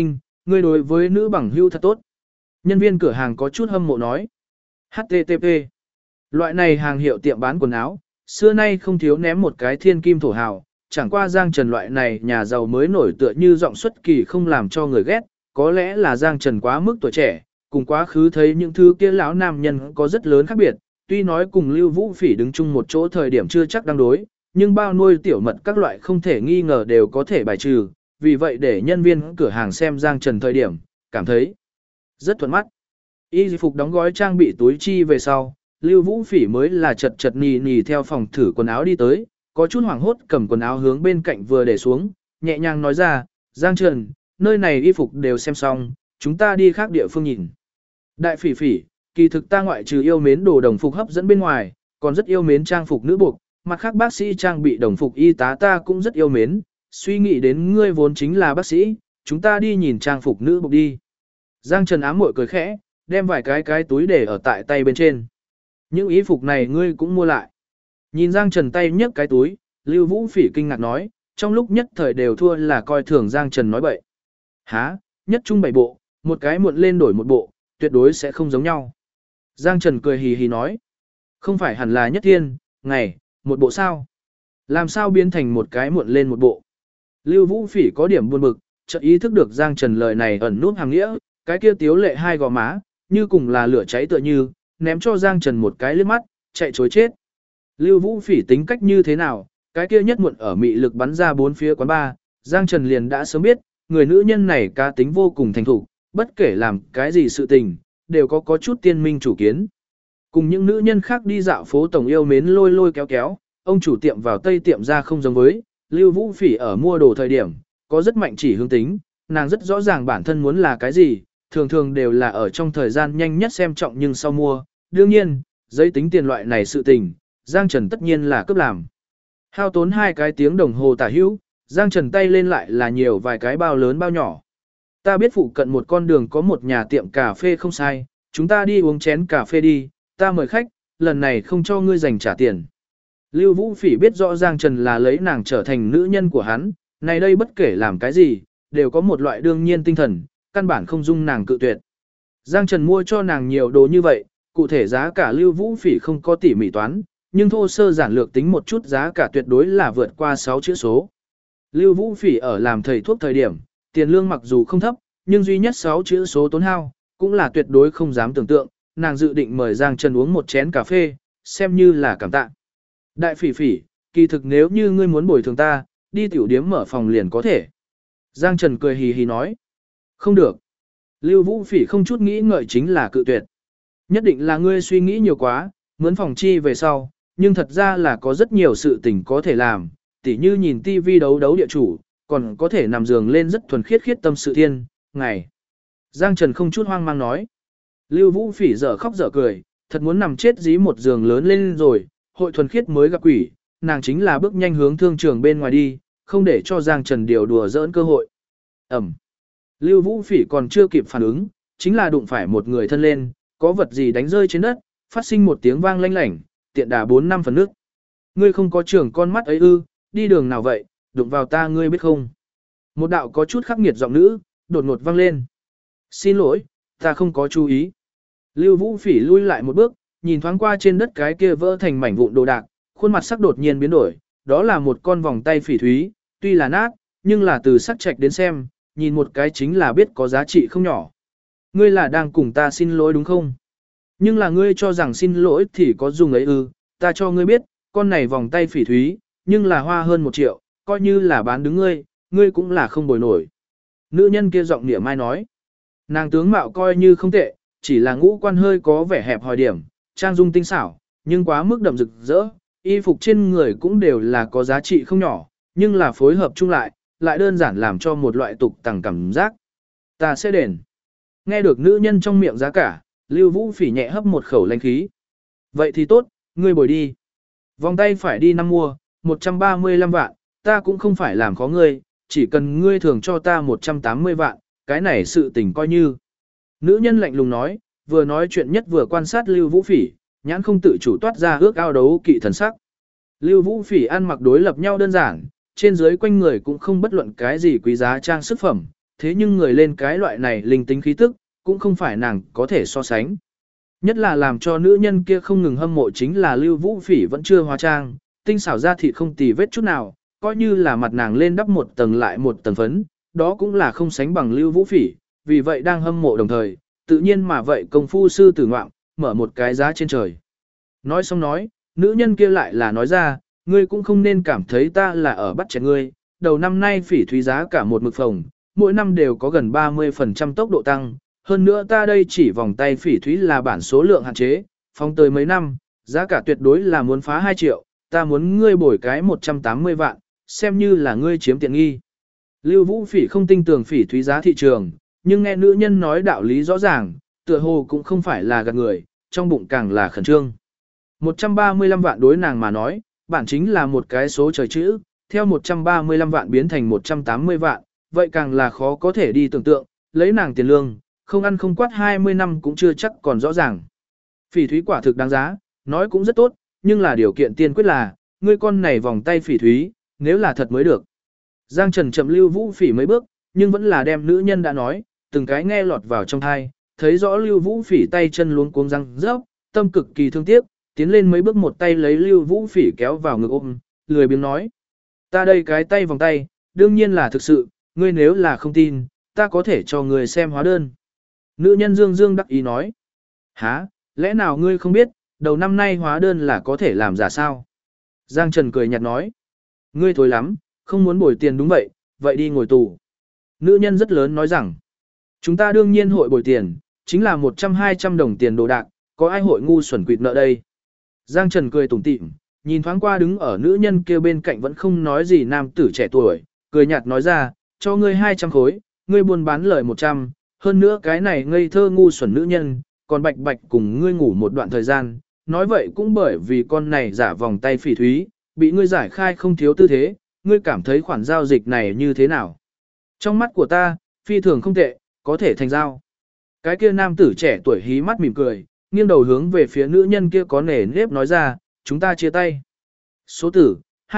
ngươi đối với nữ bằng hữu thật tốt. Nhân viên cửa hàng có chút hâm mộ nói. HTTP. Loại này hàng hiệu tiệm bán quần áo, xưa nay không thiếu ném một cái thiên kim thổ hào, chẳng qua Giang Trần loại này nhà giàu mới nổi tựa như giọng xuất kỳ không làm cho người ghét, có lẽ là Giang Trần quá mức tuổi trẻ, cùng quá khứ thấy những thứ kia lão nam nhân có rất lớn khác biệt, tuy nói cùng Lưu Vũ Phỉ đứng chung một chỗ thời điểm chưa chắc đang đối, nhưng bao nuôi tiểu mật các loại không thể nghi ngờ đều có thể bài trừ, vì vậy để nhân viên cửa hàng xem Giang Trần thời điểm, cảm thấy rất thuận mắt. Y phục đóng gói trang bị túi chi về sau, Lưu Vũ Phỉ mới là chật chật nì nì theo phòng thử quần áo đi tới, có chút hoảng hốt cầm quần áo hướng bên cạnh vừa để xuống, nhẹ nhàng nói ra, Giang Trần, nơi này y phục đều xem xong, chúng ta đi khác địa phương nhìn. Đại Phỉ Phỉ, kỳ thực ta ngoại trừ yêu mến đồ đồng phục hấp dẫn bên ngoài, còn rất yêu mến trang phục nữ buộc, mặt khác bác sĩ trang bị đồng phục y tá ta cũng rất yêu mến, suy nghĩ đến ngươi vốn chính là bác sĩ, chúng ta đi nhìn trang phục nữ buộc đi. Giang Trần ám muội cười khẽ, đem vài cái túi để ở tại tay bên trên. Những y phục này ngươi cũng mua lại. Nhìn Giang Trần tay nhấc cái túi, Lưu Vũ Phỉ kinh ngạc nói, trong lúc nhất thời đều thua là coi thường Giang Trần nói bậy. Hả, nhất trung 7 bộ, một cái muộn lên đổi một bộ, tuyệt đối sẽ không giống nhau. Giang Trần cười hì hì nói, không phải hẳn là nhất thiên, ngày, một bộ sao? Làm sao biến thành một cái muộn lên một bộ? Lưu Vũ Phỉ có điểm buồn bực, chợt ý thức được Giang Trần lời này ẩn nút hàng nghĩa, cái kia tiếu lệ hai gò má, như cùng là lửa cháy tựa như, ném cho Giang Trần một cái liếc mắt, chạy chối chết. Lưu Vũ Phỉ tính cách như thế nào, cái kia nhất muộn ở mị lực bắn ra bốn phía quán bar, Giang Trần liền đã sớm biết, người nữ nhân này cá tính vô cùng thành thục, bất kể làm cái gì sự tình, đều có chút tiên minh chủ kiến. Cùng những nữ nhân khác đi dạo phố tổng yêu mến lôi lôi kéo kéo, ông chủ tiệm vào tây tiệm ra không giống với, Lưu Vũ Phỉ ở mua đồ thời điểm, có rất mạnh chỉ hướng tính, nàng rất rõ ràng bản thân muốn là cái gì, thường thường đều là ở trong thời gian nhanh nhất xem trọng nhưng sau mua, đương nhiên, giấy tính tiền loại này sự tình, Giang Trần tất nhiên là cướp làm. Hao tốn 2 cái tiếng đồng hồ tả hữu, Giang Trần tay lên lại là nhiều vài cái bao lớn bao nhỏ. Ta biết phụ cận một con đường có một nhà tiệm cà phê không sai, chúng ta đi uống chén cà phê đi, ta mời khách, lần này không cho ngươi dành trả tiền. Lưu Vũ Phỉ biết rõ Giang Trần là lấy nàng trở thành nữ nhân của hắn, này đây bất kể làm cái gì, đều có một loại đương nhiên tinh thần, căn bản không dung nàng cự tuyệt. Giang Trần mua cho nàng nhiều đồ như vậy, cụ thể giá cả Lưu Vũ Phỉ không có tỉ mỉ toán, nhưng thô sơ giản lược tính một chút giá cả tuyệt đối là vượt qua 6 chữ số. Lưu Vũ Phỉ ở làm thầy thuốc thời điểm, tiền lương mặc dù không thấp, nhưng duy nhất 6 chữ số tốn hao, cũng là tuyệt đối không dám tưởng tượng, nàng dự định mời Giang Trần uống một chén cà phê, xem như là cảm tạ. Đại Phỉ Phỉ, kỳ thực nếu như ngươi muốn bồi thường ta, đi tiểu điếm mở phòng liền có thể. Giang Trần cười hì hì nói. Không được. Lưu Vũ Phỉ không chút nghĩ ngợi chính là cự tuyệt. Nhất định là ngươi suy nghĩ nhiều quá, mướn phòng chi về sau, nhưng thật ra là có rất nhiều sự tình có thể làm, tỉ như nhìn tivi đấu đấu địa chủ, còn có thể nằm giường lên rất thuần khiết khiết tâm sự thiên, ngày. Giang Trần không chút hoang mang nói. Lưu Vũ Phỉ dở khóc dở cười, thật muốn nằm chết dí một giường lớn lên rồi, hội thuần khiết mới gặp quỷ, nàng chính là bước nhanh hướng thương trường bên ngoài đi, không để cho Giang Trần điều đùa giỡn cơ hội. Ẩm. Lưu Vũ Phỉ còn chưa kịp phản ứng, chính là đụng phải một người thân lên, có vật gì đánh rơi trên đất, phát sinh một tiếng vang lanh lảnh, tiện đà 4-5 phần nước. Ngươi không có trưởng con mắt ấy ư, đi đường nào vậy, đụng vào ta ngươi biết không? Một đạo có chút khắc nghiệt giọng nữ, đột ngột vang lên. Xin lỗi, ta không có chú ý. Lưu Vũ Phỉ lui lại một bước, nhìn thoáng qua trên đất cái kia vỡ thành mảnh vụn đồ đạc, khuôn mặt sắc đột nhiên biến đổi, đó là một con vòng tay phỉ thúy, tuy là nát, nhưng là từ sắc trạch đến xem, nhìn một cái chính là biết có giá trị không nhỏ. Ngươi là đang cùng ta xin lỗi đúng không? Nhưng là ngươi cho rằng xin lỗi thì có dùng ấy ư, ta cho ngươi biết, con này vòng tay phỉ thúy, nhưng là hoa hơn 1 triệu, coi như là bán đứng ngươi cũng là không bồi nổi. Nữ nhân kia giọng nịa mai nói, nàng tướng mạo coi như không tệ, chỉ là ngũ quan hơi có vẻ hẹp hòi điểm, trang dung tinh xảo, nhưng quá mức đậm rực rỡ, y phục trên người cũng đều là có giá trị không nhỏ, nhưng là phối hợp chung lại đơn giản làm cho một loại tục tằng cảm giác. Ta sẽ đền. Nghe được nữ nhân trong miệng giá cả, Lưu Vũ Phỉ nhẹ hấp một khẩu lãnh khí. Vậy thì tốt, ngươi bồi đi. Vòng tay phải đi năm mua, 135 vạn, ta cũng không phải làm khó ngươi, chỉ cần ngươi thường cho ta 180 vạn, cái này sự tình coi như. Nữ nhân lạnh lùng nói, vừa nói chuyện nhất vừa quan sát Lưu Vũ Phỉ, nhãn không tự chủ toát ra ước ao đấu kỵ thần sắc. Lưu Vũ Phỉ ăn mặc đối lập nhau đơn giản, trên dưới quanh người cũng không bất luận cái gì quý giá trang sức phẩm, thế nhưng người lên cái loại này linh tính khí tức, cũng không phải nàng có thể so sánh. Nhất là làm cho nữ nhân kia không ngừng hâm mộ chính là Lưu Vũ Phỉ vẫn chưa hóa trang, tinh xảo da thịt không tì vết chút nào, coi như là mặt nàng lên đắp một tầng lại một tầng phấn, đó cũng là không sánh bằng Lưu Vũ Phỉ, vì vậy đang hâm mộ đồng thời, tự nhiên mà vậy công phu sư tử ngoạm, mở một cái giá trên trời. Nói xong nói, nữ nhân kia lại là nói ra, ngươi cũng không nên cảm thấy ta là ở bắt chẹt ngươi, đầu năm nay Phỉ thúy giá cả một mực phòng, mỗi năm đều có gần 30% tốc độ tăng, hơn nữa ta đây chỉ vòng tay Phỉ thúy là bản số lượng hạn chế, phong tới mấy năm, giá cả tuyệt đối là muốn phá 2 triệu, ta muốn ngươi bồi cái 180 vạn, xem như là ngươi chiếm tiện nghi. Lưu Vũ Phỉ không tin tưởng Phỉ thúy giá thị trường, nhưng nghe nữ nhân nói đạo lý rõ ràng, tựa hồ cũng không phải là gạt người, trong bụng càng là khẩn trương. 135 vạn đối nàng mà nói, bản chính là một cái số trời chữ, theo 135 vạn biến thành 180 vạn, vậy càng là khó có thể đi tưởng tượng, lấy nàng tiền lương, không ăn không quát 20 năm cũng chưa chắc còn rõ ràng. Phỉ thúy quả thực đáng giá, nói cũng rất tốt, nhưng là điều kiện tiên quyết là, ngươi con này vòng tay phỉ thúy, nếu là thật mới được. Giang Trần chậm Lưu Vũ Phỉ mấy bước, nhưng vẫn là đem nữ nhân đã nói, từng cái nghe lọt vào trong thai, thấy rõ Lưu Vũ Phỉ tay chân luống cuống răng rớp, tâm cực kỳ thương tiếc, tiến lên mấy bước một tay lấy Lưu Vũ Phỉ kéo vào ngực ôm, lười biếng nói. Ta đây cái tay vòng tay, đương nhiên là thực sự, ngươi nếu là không tin, ta có thể cho ngươi xem hóa đơn. Nữ nhân dương dương đắc ý nói. Hả, lẽ nào ngươi không biết, đầu năm nay hóa đơn là có thể làm giả sao? Giang Trần cười nhạt nói. Ngươi thối lắm, không muốn bồi tiền đúng vậy, vậy đi ngồi tù. Nữ nhân rất lớn nói rằng, chúng ta đương nhiên hội bồi tiền, chính là 100-200 đồng tiền đồ đạc, có ai hội ngu xuẩn quỵt nợ đây? Giang Trần cười tủm tỉm, nhìn thoáng qua đứng ở nữ nhân kia bên cạnh vẫn không nói gì nam tử trẻ tuổi, cười nhạt nói ra, cho ngươi 200 khối, ngươi buôn bán lời 100, hơn nữa cái này ngây thơ ngu xuẩn nữ nhân, còn bạch bạch cùng ngươi ngủ một đoạn thời gian, nói vậy cũng bởi vì con này giả vòng tay phỉ thúy, bị ngươi giải khai không thiếu tư thế, ngươi cảm thấy khoản giao dịch này như thế nào? Trong mắt của ta, phi thường không tệ, có thể thành giao. Cái kia nam tử trẻ tuổi hí mắt mỉm cười, nghiêng đầu hướng về phía nữ nhân kia có nể nếp nói ra, chúng ta chia tay. Số tử,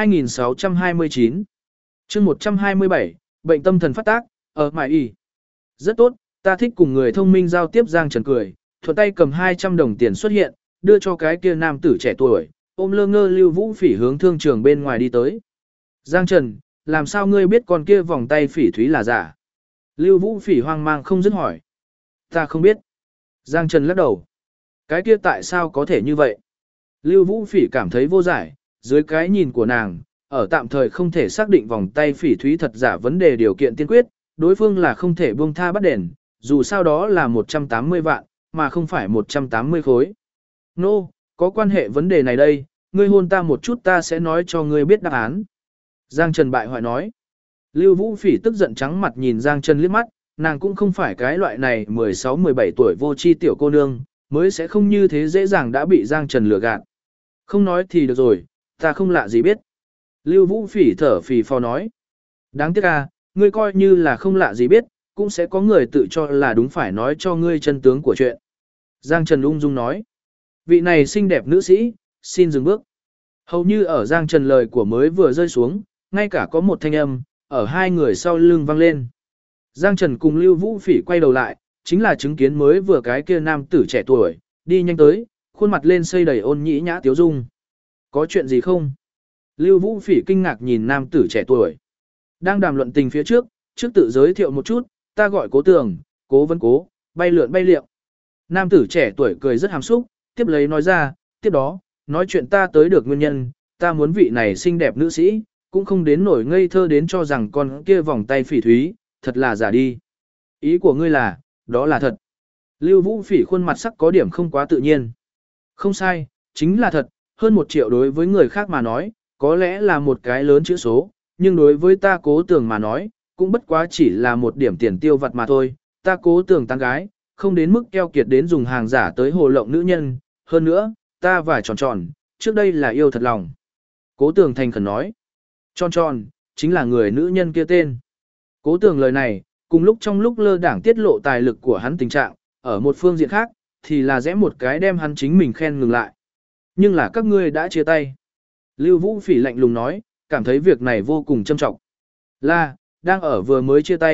2629. chương 127, bệnh tâm thần phát tác, ở mải y. Rất tốt, ta thích cùng người thông minh giao tiếp. Giang Trần cười, thuận tay cầm 200 đồng tiền xuất hiện, đưa cho cái kia nam tử trẻ tuổi, ôm lơ ngơ Lưu Vũ Phỉ hướng thương trường bên ngoài đi tới. Giang Trần, làm sao ngươi biết con kia vòng tay phỉ thúy là giả? Lưu Vũ Phỉ hoang mang không dứt hỏi. Ta không biết. Giang Trần lắc đầu. Cái kia tại sao có thể như vậy? Lưu Vũ Phỉ cảm thấy vô giải, dưới cái nhìn của nàng, ở tạm thời không thể xác định vòng tay phỉ thúy thật giả vấn đề điều kiện tiên quyết, đối phương là không thể buông tha bắt đền, dù sao đó là 180 vạn, mà không phải 180 khối. Nô, có quan hệ vấn đề này đây, ngươi hôn ta một chút ta sẽ nói cho ngươi biết đáp án. Giang Trần bại hoại nói. Lưu Vũ Phỉ tức giận trắng mặt nhìn Giang Trần liếc mắt, nàng cũng không phải cái loại này 16-17 tuổi vô tri tiểu cô nương, mới sẽ không như thế dễ dàng đã bị Giang Trần lừa gạt. Không nói thì được rồi, ta không lạ gì biết. Lưu Vũ Phỉ thở phì phò nói. Đáng tiếc à, ngươi coi như là không lạ gì biết, cũng sẽ có người tự cho là đúng phải nói cho ngươi chân tướng của chuyện. Giang Trần ung dung nói. Vị này xinh đẹp nữ sĩ, xin dừng bước. Hầu như ở Giang Trần lời của mới vừa rơi xuống, ngay cả có một thanh âm, ở hai người sau lưng vang lên. Giang Trần cùng Lưu Vũ Phỉ quay đầu lại, chính là chứng kiến mới vừa cái kia nam tử trẻ tuổi, đi nhanh tới, khuôn mặt lên xây đầy ôn nhĩ nhã tiếu dung. Có chuyện gì không? Lưu Vũ Phỉ kinh ngạc nhìn nam tử trẻ tuổi. Đang đàm luận tình phía trước, trước tự giới thiệu một chút, ta gọi Cố Tường, Cố Vân Cố, bay lượn bay liệu. Nam tử trẻ tuổi cười rất hàm xúc, tiếp lấy nói ra, tiếp đó, nói chuyện ta tới được nguyên nhân, ta muốn vị này xinh đẹp nữ sĩ, cũng không đến nổi ngây thơ đến cho rằng con kia vòng tay phỉ thúy, thật là giả đi. Ý của ngươi là, đó là thật. Lưu Vũ Phỉ khuôn mặt sắc có điểm không quá tự nhiên. Không sai, chính là thật, hơn 1 triệu đối với người khác mà nói, có lẽ là một cái lớn chữ số, nhưng đối với ta Cố Tường mà nói, cũng bất quá chỉ là một điểm tiền tiêu vặt mà thôi. Ta Cố Tường tán gái, không đến mức keo kiệt đến dùng hàng giả tới hồ lộng nữ nhân, hơn nữa, ta và tròn tròn, trước đây là yêu thật lòng. Cố Tường thành khẩn nói, tròn tròn, chính là người nữ nhân kia tên. Cố Tường lời này, cùng lúc trong lúc lơ đảng tiết lộ tài lực của hắn tình trạng, ở một phương diện khác, thì là rẽ một cái đem hắn chính mình khen ngừng lại. Nhưng là các ngươi đã chia tay. Lưu Vũ Phỉ lạnh lùng nói, cảm thấy việc này vô cùng trâm trọng. Là, đang ở vừa mới chia tay,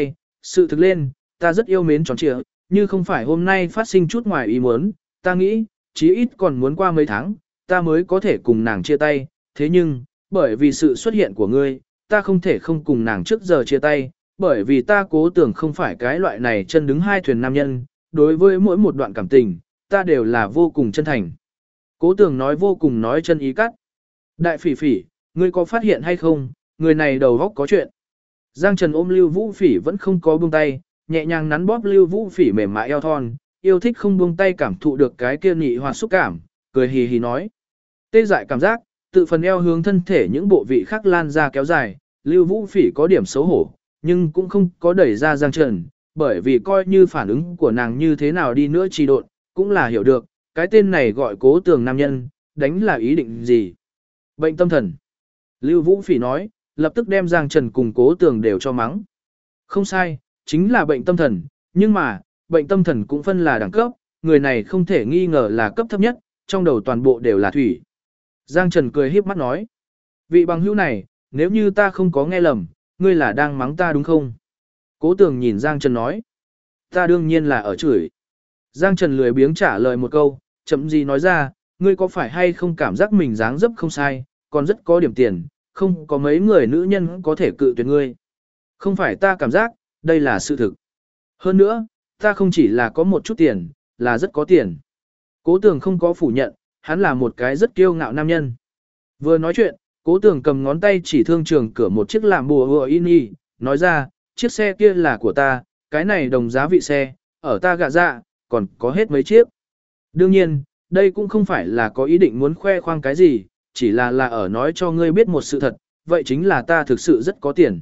Sự thực lên, ta rất yêu mến tròn trịa, như không phải hôm nay phát sinh chút ngoài ý muốn, ta nghĩ, chí ít còn muốn qua mấy tháng, ta mới có thể cùng nàng chia tay, thế nhưng, bởi vì sự xuất hiện của ngươi, ta không thể không cùng nàng trước giờ chia tay, bởi vì ta cố tưởng không phải cái loại này chân đứng hai thuyền nam nhân, đối với mỗi một đoạn cảm tình, ta đều là vô cùng chân thành. Cố tưởng nói vô cùng nói chân ý cắt. Đại Phỉ Phỉ, ngươi có phát hiện hay không, người này đầu góc có chuyện. Giang Trần ôm Lưu Vũ Phỉ vẫn không có buông tay, nhẹ nhàng nắn bóp Lưu Vũ Phỉ mềm mại eo thon, yêu thích không buông tay cảm thụ được cái kia nị hoạt xúc cảm, cười hì hì nói. Tê dại cảm giác, tự phần eo hướng thân thể những bộ vị khác lan ra kéo dài, Lưu Vũ Phỉ có điểm xấu hổ, nhưng cũng không có đẩy ra Giang Trần, bởi vì coi như phản ứng của nàng như thế nào đi nữa trì độn, cũng là hiểu được, cái tên này gọi Cố Tường nam nhân, đánh là ý định gì. Bệnh tâm thần. Lưu Vũ Phỉ nói, lập tức đem Giang Trần cùng Cố Tường đều cho mắng. Không sai, chính là bệnh tâm thần, nhưng mà, bệnh tâm thần cũng phân là đẳng cấp, người này không thể nghi ngờ là cấp thấp nhất, trong đầu toàn bộ đều là thủy. Giang Trần cười híp mắt nói, vị bằng hữu này, nếu như ta không có nghe lầm, ngươi là đang mắng ta đúng không? Cố Tường nhìn Giang Trần nói, ta đương nhiên là ở chửi. Giang Trần lười biếng trả lời một câu, chậm gì nói ra, ngươi có phải hay không cảm giác mình dáng dấp không sai, còn rất có điểm tiền, không có mấy người nữ nhân có thể cự tuyệt ngươi. Không phải ta cảm giác, đây là sự thực. Hơn nữa, ta không chỉ là có một chút tiền, là rất có tiền. Cố Tường không có phủ nhận, hắn là một cái rất kiêu ngạo nam nhân. Vừa nói chuyện, Cố Tường cầm ngón tay chỉ thương trường cửa một chiếc làm bùa hùa in nói ra, chiếc xe kia là của ta, cái này đồng giá vị xe, ở ta gạ dạ, còn có hết mấy chiếc. Đương nhiên, đây cũng không phải là có ý định muốn khoe khoang cái gì, chỉ là ở nói cho ngươi biết một sự thật, vậy chính là ta thực sự rất có tiền.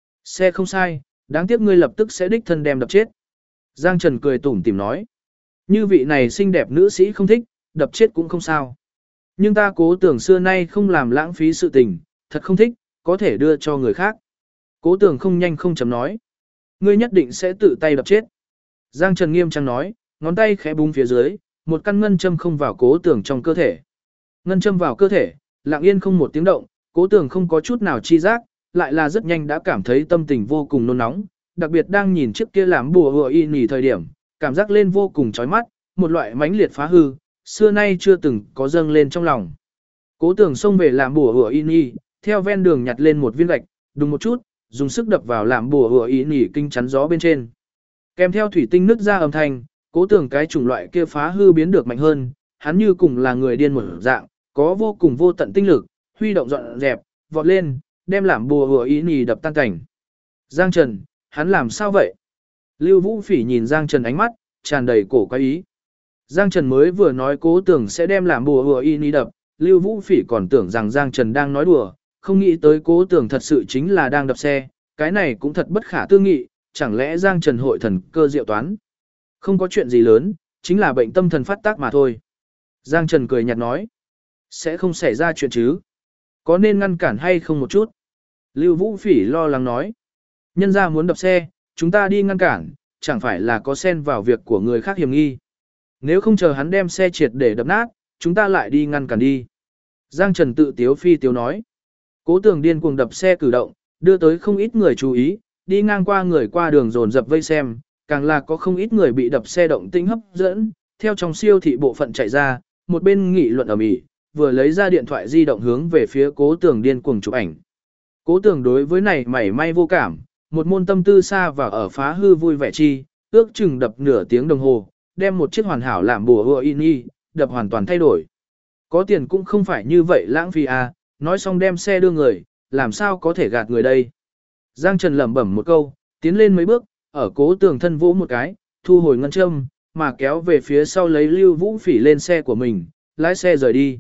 Xe không sai, đáng tiếc ngươi lập tức sẽ đích thân đem đập chết. Giang Trần cười tủm tỉm nói, như vị này xinh đẹp nữ sĩ không thích, đập chết cũng không sao. Nhưng ta Cố Tường xưa nay không làm lãng phí sự tình, thật không thích, có thể đưa cho người khác. Cố Tường không nhanh không chấm nói, ngươi nhất định sẽ tự tay đập chết. Giang Trần nghiêm trang nói, ngón tay khẽ búng phía dưới, một căn ngân châm không vào Cố Tường trong cơ thể. Ngân châm vào cơ thể, lặng yên không một tiếng động, Cố Tường không có chút nào chi giác, lại là rất nhanh đã cảm thấy tâm tình vô cùng nôn nóng, đặc biệt đang nhìn chiếc kia làm bùa hùa y nhì thời điểm, cảm giác lên vô cùng chói mắt, một loại mãnh liệt phá hư, xưa nay chưa từng có dâng lên trong lòng. Cố Tường xông về làm bùa hùa y nhì, theo ven đường nhặt lên một viên gạch, đùng một chút, dùng sức đập vào làm bùa hùa y nhì kinh chắn gió bên trên. Kèm theo thủy tinh nứt ra âm thanh, Cố Tường cái chủng loại kia phá hư biến được mạnh hơn, hắn như cùng là người điên một dạng, có vô cùng vô tận tinh lực, huy động dọn dẹp, vọt lên, đem làm bùa hùa ý nhì đập tan cảnh. Giang Trần, hắn làm sao vậy? Lưu Vũ Phỉ nhìn Giang Trần ánh mắt, tràn đầy cổ quái ý. Giang Trần mới vừa nói Cố Tường sẽ đem làm bùa hùa ý nhì đập, Lưu Vũ Phỉ còn tưởng rằng Giang Trần đang nói đùa, không nghĩ tới Cố Tường thật sự chính là đang đập xe, cái này cũng thật bất khả tư nghị, chẳng lẽ Giang Trần hội thần cơ diệu toán? Không có chuyện gì lớn, chính là bệnh tâm thần phát tác mà thôi. Giang Trần cười nhạt nói, sẽ không xảy ra chuyện chứ? Có nên ngăn cản hay không một chút? Lưu Vũ Phỉ lo lắng nói, nhân ra muốn đập xe, chúng ta đi ngăn cản, chẳng phải là có xen vào việc của người khác hiểm nghi. Nếu không chờ hắn đem xe triệt để đập nát, chúng ta lại đi ngăn cản đi. Giang Trần tự tiếu phi tiếu nói, Cố Tường điên cuồng đập xe cử động, đưa tới không ít người chú ý, đi ngang qua người qua đường dồn dập vây xem, càng là có không ít người bị đập xe động tĩnh hấp dẫn, theo trong siêu thị bộ phận chạy ra, một bên nghị luận ầm ĩ, vừa lấy ra điện thoại di động hướng về phía Cố Tường điên cuồng chụp ảnh. Cố Tường đối với này mảy may vô cảm, một môn tâm tư xa và ở phá hư vui vẻ chi, ước chừng đập nửa tiếng đồng hồ, đem một chiếc hoàn hảo làm bùa hùa in đập hoàn toàn thay đổi. Có tiền cũng không phải như vậy lãng phí à, nói xong đem xe đưa người, làm sao có thể gạt người đây. Giang Trần lẩm bẩm một câu, tiến lên mấy bước, ở Cố Tường thân vỗ một cái, thu hồi ngân châm, mà kéo về phía sau lấy Lưu Vũ Phỉ lên xe của mình, lái xe rời đi.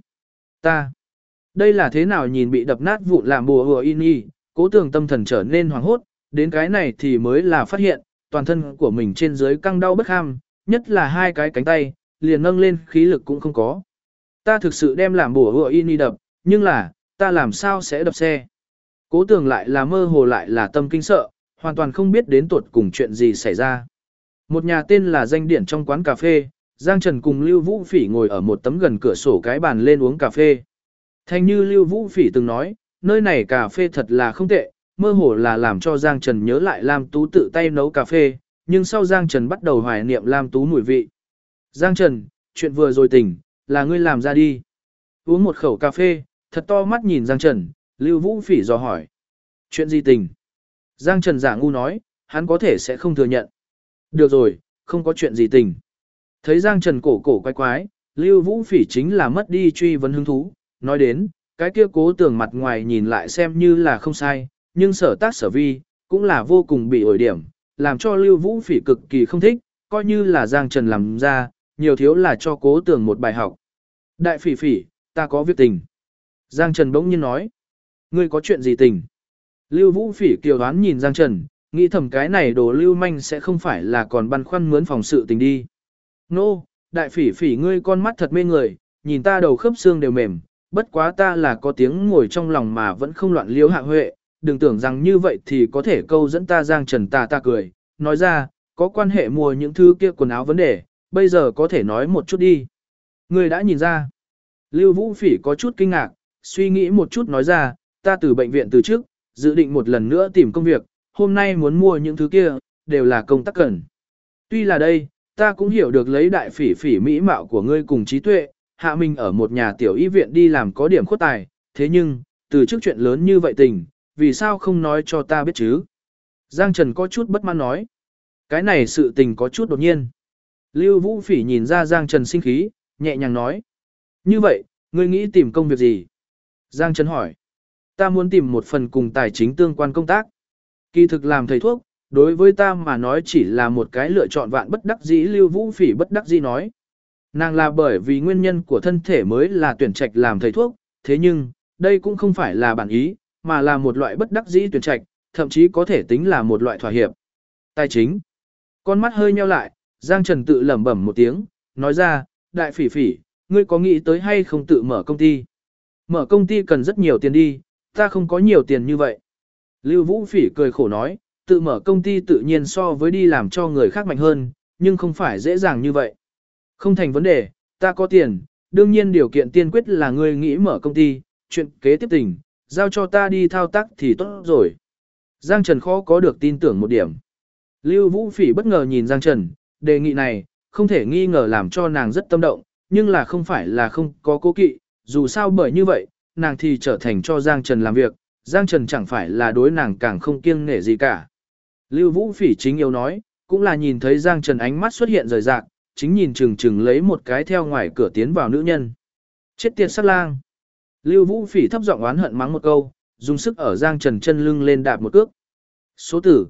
Đây là thế nào nhìn bị đập nát vụn làm bùa hùa in Cố Tường tâm thần trở nên hoảng hốt, đến cái này thì mới là phát hiện, toàn thân của mình trên dưới căng đau bất ham, nhất là hai cái cánh tay, liền nâng lên khí lực cũng không có. Ta thực sự đem làm bùa hùa in đập, nhưng là, ta làm sao sẽ đập xe? Cố Tường lại là mơ hồ lại là tâm kinh sợ, hoàn toàn không biết đến tuột cùng chuyện gì xảy ra. Một nhà tên là Danh Điển trong quán cà phê, Giang Trần cùng Lưu Vũ Phỉ ngồi ở một tấm gần cửa sổ cái bàn lên uống cà phê. Thành như Lưu Vũ Phỉ từng nói, nơi này cà phê thật là không tệ, mơ hồ là làm cho Giang Trần nhớ lại Lam Tú tự tay nấu cà phê, nhưng sau Giang Trần bắt đầu hoài niệm Lam Tú mùi vị. Giang Trần, chuyện vừa rồi tỉnh, là ngươi làm ra đi. Uống một khẩu cà phê, thật to mắt nhìn Giang Trần, Lưu Vũ Phỉ dò hỏi. Chuyện gì tỉnh? Giang Trần giả ngu nói, hắn có thể sẽ không thừa nhận. Được rồi, không có chuyện gì tỉnh. Thấy Giang Trần cổ cổ quái quái, Lưu Vũ Phỉ chính là mất đi truy vấn hứng thú. Nói đến, cái kia Cố Tường mặt ngoài nhìn lại xem như là không sai, nhưng sở tác sở vi, cũng là vô cùng bị ổi điểm, làm cho Lưu Vũ Phỉ cực kỳ không thích, coi như là Giang Trần làm ra, nhiều thiếu là cho Cố Tường một bài học. Đại Phỉ Phỉ, ta có việc tình. Giang Trần bỗng nhiên nói. Ngươi có chuyện gì tình? Lưu Vũ Phỉ kiều đoán nhìn Giang Trần, nghĩ thầm cái này đồ lưu manh sẽ không phải là còn băn khoăn mướn phòng sự tình đi. Nô, Đại Phỉ Phỉ ngươi con mắt thật mê người, nhìn ta đầu khớp xương đều mềm, bất quá ta là có tiếng ngồi trong lòng mà vẫn không loạn liếu hạ huệ, đừng tưởng rằng như vậy thì có thể câu dẫn ta. Giang Trần ta cười, nói ra, có quan hệ mua những thứ kia quần áo vấn đề, bây giờ có thể nói một chút đi. Ngươi đã nhìn ra. Lưu Vũ Phỉ có chút kinh ngạc, suy nghĩ một chút nói ra, ta từ bệnh viện từ trước, dự định một lần nữa tìm công việc, hôm nay muốn mua những thứ kia, đều là công tác cần. Tuy là đây, ta cũng hiểu được lấy Đại Phỉ Phỉ mỹ mạo của ngươi cùng trí tuệ, hạ mình ở một nhà tiểu y viện đi làm có điểm khuất tài, thế nhưng, từ trước chuyện lớn như vậy tình, vì sao không nói cho ta biết chứ? Giang Trần có chút bất mãn nói, cái này sự tình có chút đột nhiên. Lưu Vũ Phỉ nhìn ra Giang Trần sinh khí, nhẹ nhàng nói, như vậy, ngươi nghĩ tìm công việc gì? Giang Trần hỏi, ta muốn tìm một phần cùng tài chính tương quan công tác. Kỳ thực làm thầy thuốc, đối với ta mà nói chỉ là một cái lựa chọn vạn bất đắc dĩ. Lưu Vũ Phỉ bất đắc dĩ nói. Nàng là bởi vì nguyên nhân của thân thể mới là tuyển trạch làm thầy thuốc, thế nhưng, đây cũng không phải là bản ý, mà là một loại bất đắc dĩ tuyển trạch, thậm chí có thể tính là một loại thỏa hiệp. Tài chính. Con mắt hơi nheo lại, Giang Trần tự lẩm bẩm một tiếng, nói ra, Đại Phỉ Phỉ, ngươi có nghĩ tới hay không tự mở công ty? Mở công ty cần rất nhiều tiền đi, ta không có nhiều tiền như vậy. Lưu Vũ Phỉ cười khổ nói, tự mở công ty tự nhiên so với đi làm cho người khác mạnh hơn, nhưng không phải dễ dàng như vậy. Không thành vấn đề, ta có tiền, đương nhiên điều kiện tiên quyết là ngươi nghĩ mở công ty, chuyện kế tiếp tình, giao cho ta đi thao tác thì tốt rồi. Giang Trần khó có được tin tưởng một điểm. Lưu Vũ Phỉ bất ngờ nhìn Giang Trần, đề nghị này, không thể nghi ngờ làm cho nàng rất tâm động, nhưng là không phải là không có cố kỵ, dù sao bởi như vậy, nàng thì trở thành cho Giang Trần làm việc, Giang Trần chẳng phải là đối nàng càng không kiêng nể gì cả. Lưu Vũ Phỉ chính yếu nói, cũng là nhìn thấy Giang Trần ánh mắt xuất hiện rời rạc, chính nhìn chừng chừng lấy một cái theo ngoài cửa tiến vào nữ nhân. Chết tiệt sát lang. Lưu Vũ Phỉ thấp giọng oán hận mắng một câu, dùng sức ở Giang Trần chân lưng lên đạp một cước. Số tử,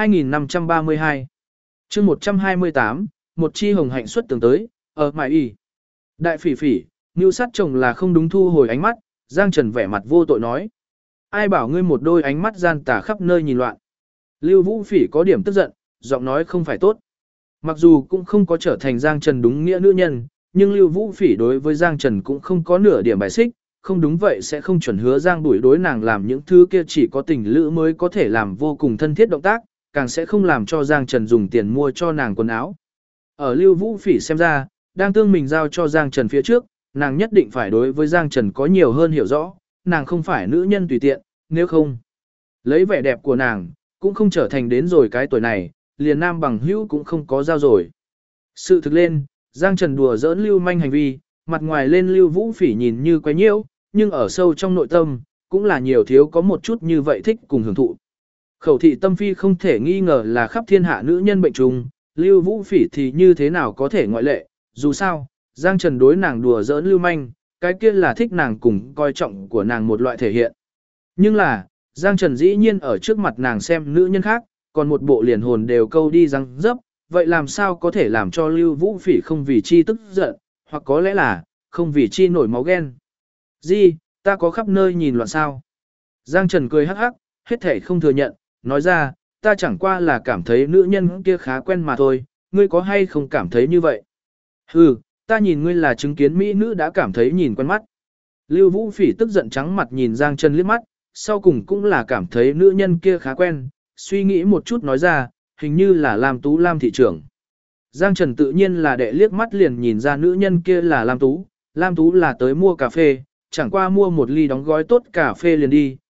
2532. chương 128, một chi hồng hạnh xuất tường tới, ở mại y. Đại Phỉ Phỉ, mưu sát chồng là không đúng. Thu hồi ánh mắt, Giang Trần vẻ mặt vô tội nói. Ai bảo ngươi một đôi ánh mắt gian tà khắp nơi nhìn loạn. Lưu Vũ Phỉ có điểm tức giận, giọng nói không phải tốt. Mặc dù cũng không có trở thành Giang Trần đúng nghĩa nữ nhân, nhưng Lưu Vũ Phỉ đối với Giang Trần cũng không có nửa điểm bài xích, không đúng vậy sẽ không chuẩn hứa Giang Bùi đối nàng làm những thứ kia chỉ có tình lữ mới có thể làm vô cùng thân thiết động tác, càng sẽ không làm cho Giang Trần dùng tiền mua cho nàng quần áo. Ở Lưu Vũ Phỉ xem ra, đang tương mình giao cho Giang Trần phía trước, nàng nhất định phải đối với Giang Trần có nhiều hơn hiểu rõ, nàng không phải nữ nhân tùy tiện, nếu không, lấy vẻ đẹp của nàng, cũng không trở thành đến rồi cái tuổi này, liền nam bằng hữu cũng không có giao rồi. Sự thực lên, Giang Trần đùa giỡn lưu manh hành vi, mặt ngoài lên Lưu Vũ Phỉ nhìn như quái nhiễu, nhưng ở sâu trong nội tâm, cũng là nhiều thiếu có một chút như vậy thích cùng hưởng thụ. Khẩu thị tâm phi không thể nghi ngờ là khắp thiên hạ nữ nhân bệnh trùng, Lưu Vũ Phỉ thì như thế nào có thể ngoại lệ, dù sao, Giang Trần đối nàng đùa giỡn lưu manh, cái kia là thích nàng cùng coi trọng của nàng một loại thể hiện. Nhưng là, Giang Trần dĩ nhiên ở trước mặt nàng xem nữ nhân khác, còn một bộ liền hồn đều câu đi răng dấp, vậy làm sao có thể làm cho Lưu Vũ Phỉ không vì chi tức giận, hoặc có lẽ là, không vì chi nổi máu ghen. Gì, ta có khắp nơi nhìn loạn sao? Giang Trần cười hắc hắc, hết thể không thừa nhận, nói ra, ta chẳng qua là cảm thấy nữ nhân kia khá quen mà thôi, ngươi có hay không cảm thấy như vậy? Hừ, ta nhìn ngươi là chứng kiến mỹ nữ đã cảm thấy nhìn quen mắt. Lưu Vũ Phỉ tức giận trắng mặt nhìn Giang Trần liếc mắt, sau cùng cũng là cảm thấy nữ nhân kia khá quen, suy nghĩ một chút nói ra, hình như là Lam Tú Lam thị trưởng. Giang Trần tự nhiên là đệ liếc mắt liền nhìn ra nữ nhân kia là Lam Tú là tới mua cà phê, chẳng qua mua một ly đóng gói tốt cà phê liền đi,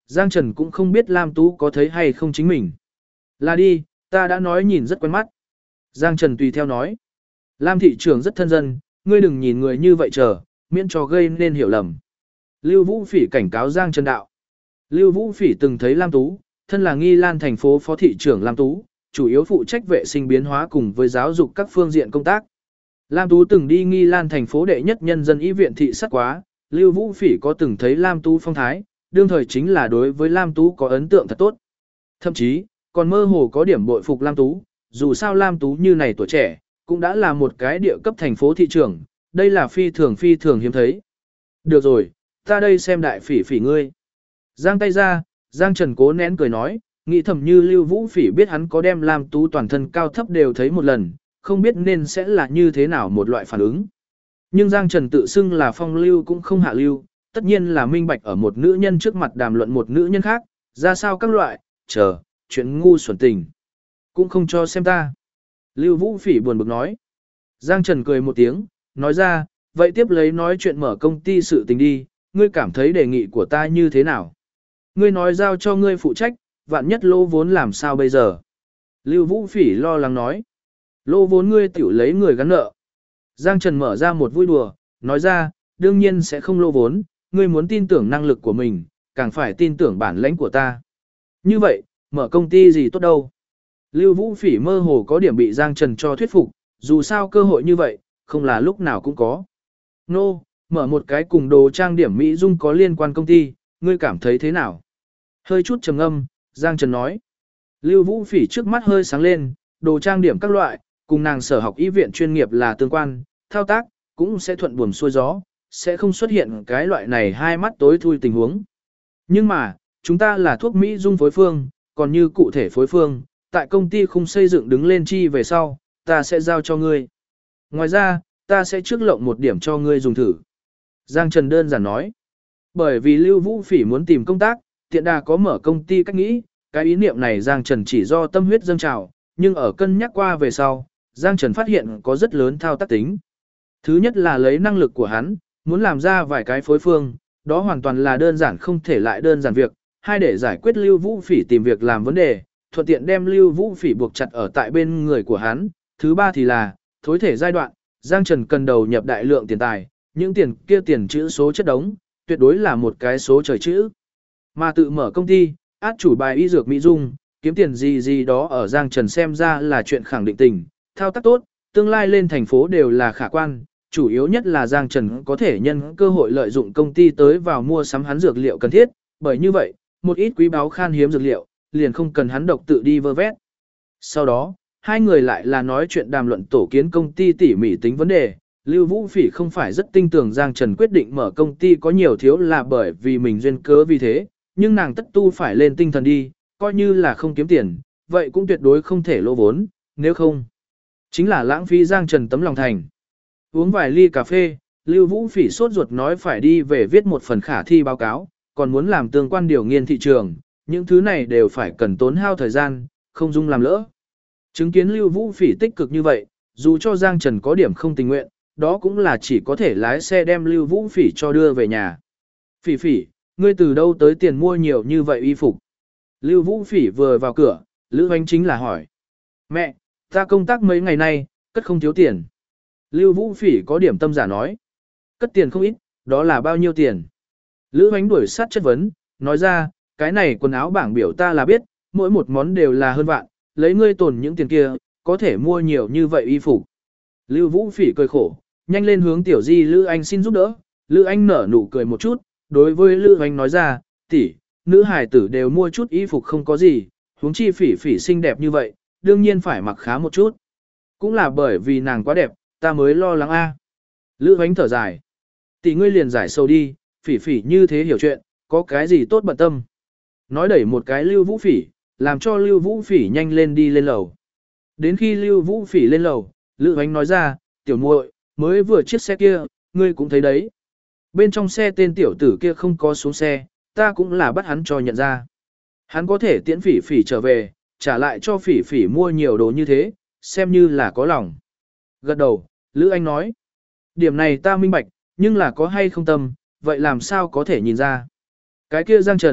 Giang Trần cũng không biết Lam Tú có thấy hay không chính mình. Là đi, ta đã nói nhìn rất quen mắt. Giang Trần tùy theo nói. Lam thị trưởng rất thân dân, ngươi đừng nhìn người như vậy chờ, miễn cho gây nên hiểu lầm. Lưu Vũ Phỉ cảnh cáo Giang Trần đạo. Lưu Vũ Phỉ từng thấy Lam Tú, thân là Nghi Lan thành phố phó thị trưởng Lam Tú, chủ yếu phụ trách vệ sinh biến hóa cùng với giáo dục các phương diện công tác. Lam Tú từng đi Nghi Lan thành phố đệ nhất nhân dân y viện thị sát quá, Lưu Vũ Phỉ có từng thấy Lam Tú phong thái, đương thời chính là đối với Lam Tú có ấn tượng thật tốt. Thậm chí, còn mơ hồ có điểm bội phục Lam Tú, dù sao Lam Tú như này tuổi trẻ, cũng đã là một cái địa cấp thành phố thị trưởng, đây là phi thường hiếm thấy. Được rồi, ta đây xem đại phỉ phỉ ngươi. Giang tay ra, Giang Trần cố nén cười nói, nghĩ thầm như Lưu Vũ Phỉ biết hắn có đem Lam Tú toàn thân cao thấp đều thấy một lần, không biết nên sẽ là như thế nào một loại phản ứng. Nhưng Giang Trần tự xưng là phong lưu cũng không hạ lưu, tất nhiên là minh bạch ở một nữ nhân trước mặt đàm luận một nữ nhân khác, ra sao các loại, chuyện ngu xuẩn tình. Cũng không cho xem ta. Lưu Vũ Phỉ buồn bực nói. Giang Trần cười một tiếng, nói ra, vậy tiếp lấy nói chuyện mở công ty sự tình đi, ngươi cảm thấy đề nghị của ta như thế nào? Ngươi nói giao cho ngươi phụ trách, vạn nhất lỗ vốn làm sao bây giờ? Lưu Vũ Phỉ lo lắng nói. Lỗ vốn ngươi tiểu lấy người gắn nợ. Giang Trần mở ra một vui đùa, nói ra, đương nhiên sẽ không lỗ vốn, ngươi muốn tin tưởng năng lực của mình, càng phải tin tưởng bản lãnh của ta. Như vậy, mở công ty gì tốt đâu? Lưu Vũ Phỉ mơ hồ có điểm bị Giang Trần cho thuyết phục, dù sao cơ hội như vậy, không là lúc nào cũng có. Nô, mở một cái cùng đồ trang điểm Mỹ Dung có liên quan công ty, ngươi cảm thấy thế nào? Hơi chút trầm ngâm, Giang Trần nói. Lưu Vũ Phỉ trước mắt hơi sáng lên, đồ trang điểm các loại, cùng nàng sở học y viện chuyên nghiệp là tương quan, thao tác, cũng sẽ thuận buồm xuôi gió, sẽ không xuất hiện cái loại này hai mắt tối thui tình huống. Nhưng mà, chúng ta là thuốc Mỹ Dung phối phương, còn như cụ thể phối phương, tại công ty khung xây dựng đứng lên chi về sau, ta sẽ giao cho ngươi. Ngoài ra, ta sẽ trước lộng một điểm cho ngươi dùng thử. Giang Trần đơn giản nói. Bởi vì Lưu Vũ Phỉ muốn tìm công tác, tiện đà có mở công ty cách nghĩ, cái ý niệm này Giang Trần chỉ do tâm huyết dâng trào, nhưng ở cân nhắc qua về sau, Giang Trần phát hiện có rất lớn thao tác tính. Thứ nhất là lấy năng lực của hắn, muốn làm ra vài cái phối phương, đó hoàn toàn là đơn giản không thể lại đơn giản việc. Hai để giải quyết Lưu Vũ Phỉ tìm việc làm vấn đề, thuận tiện đem Lưu Vũ Phỉ buộc chặt ở tại bên người của hắn. Thứ ba thì là, thối thể giai đoạn, Giang Trần cần đầu nhập đại lượng tiền tài, những tiền kia tiền chữ số chất đống, tuyệt đối là một cái số trời chữ. Mà tự mở công ty, át chủ bài y dược Mỹ Dung, kiếm tiền gì đó ở Giang Trần xem ra là chuyện khẳng định tình, thao tác tốt, tương lai lên thành phố đều là khả quan, chủ yếu nhất là Giang Trần có thể nhân cơ hội lợi dụng công ty tới vào mua sắm hắn dược liệu cần thiết, bởi như vậy, một ít quý báu khan hiếm dược liệu, liền không cần hắn độc tự đi vơ vét. Sau đó, hai người lại là nói chuyện đàm luận tổ kiến công ty tỉ mỉ tính vấn đề, Lưu Vũ Phỉ không phải rất tin tưởng Giang Trần quyết định mở công ty có nhiều thiếu là bởi vì mình duyên cớ vì thế, nhưng nàng tất tu phải lên tinh thần đi, coi như là không kiếm tiền, vậy cũng tuyệt đối không thể lỗ vốn, nếu không, chính là lãng phí Giang Trần tấm lòng thành. Uống vài ly cà phê, Lưu Vũ Phỉ sốt ruột nói phải đi về viết một phần khả thi báo cáo, còn muốn làm tương quan điều nghiên thị trường, những thứ này đều phải cần tốn hao thời gian, không dung làm lỡ. Chứng kiến Lưu Vũ Phỉ tích cực như vậy, dù cho Giang Trần có điểm không tình nguyện, đó cũng là chỉ có thể lái xe đem Lưu Vũ Phỉ cho đưa về nhà. Phỉ Phỉ, ngươi từ đâu tới tiền mua nhiều như vậy y phục? Lưu Vũ Phỉ vừa vào cửa, Lữ Hoánh chính là hỏi. Mẹ, ta công tác mấy ngày nay, cất không thiếu tiền. Lưu Vũ Phỉ có điểm tâm giả nói. Cất tiền không ít, đó là bao nhiêu tiền? Lữ Hoánh đuổi sát chất vấn, nói ra, cái này quần áo bảng biểu ta là biết, mỗi một món đều là hơn vạn, lấy ngươi tồn những tiền kia, có thể mua nhiều như vậy y phục. Lưu Vũ Phỉ cười khổ, nhanh lên hướng tiểu di Lữ Anh xin giúp đỡ. Lữ Anh nở nụ cười một chút, đối với Lữ Anh nói ra, tỷ, nữ hài tử đều mua chút y phục không có gì, huống chi Phỉ Phỉ xinh đẹp như vậy, đương nhiên phải mặc khá một chút. Cũng là bởi vì nàng quá đẹp, ta mới lo lắng a. Lữ Anh thở dài, tỷ ngươi liền giải sâu đi, Phỉ Phỉ như thế hiểu chuyện, có cái gì tốt bận tâm. Nói đẩy một cái Lưu Vũ Phỉ, làm cho Lưu Vũ Phỉ nhanh lên đi lên lầu. Đến khi Lưu Vũ Phỉ lên lầu, Lữ Hoánh nói ra, tiểu muội, mới vừa chiếc xe kia, ngươi cũng thấy đấy. Bên trong xe tên tiểu tử kia không có xuống xe, ta cũng là bắt hắn cho nhận ra. Hắn có thể tiễn Phỉ Phỉ trở về, trả lại cho Phỉ Phỉ mua nhiều đồ như thế, xem như là có lòng. Gật đầu, Lữ Anh nói, điểm này ta minh bạch, nhưng là có hay không tâm, vậy làm sao có thể nhìn ra. Cái kia Giang Trần,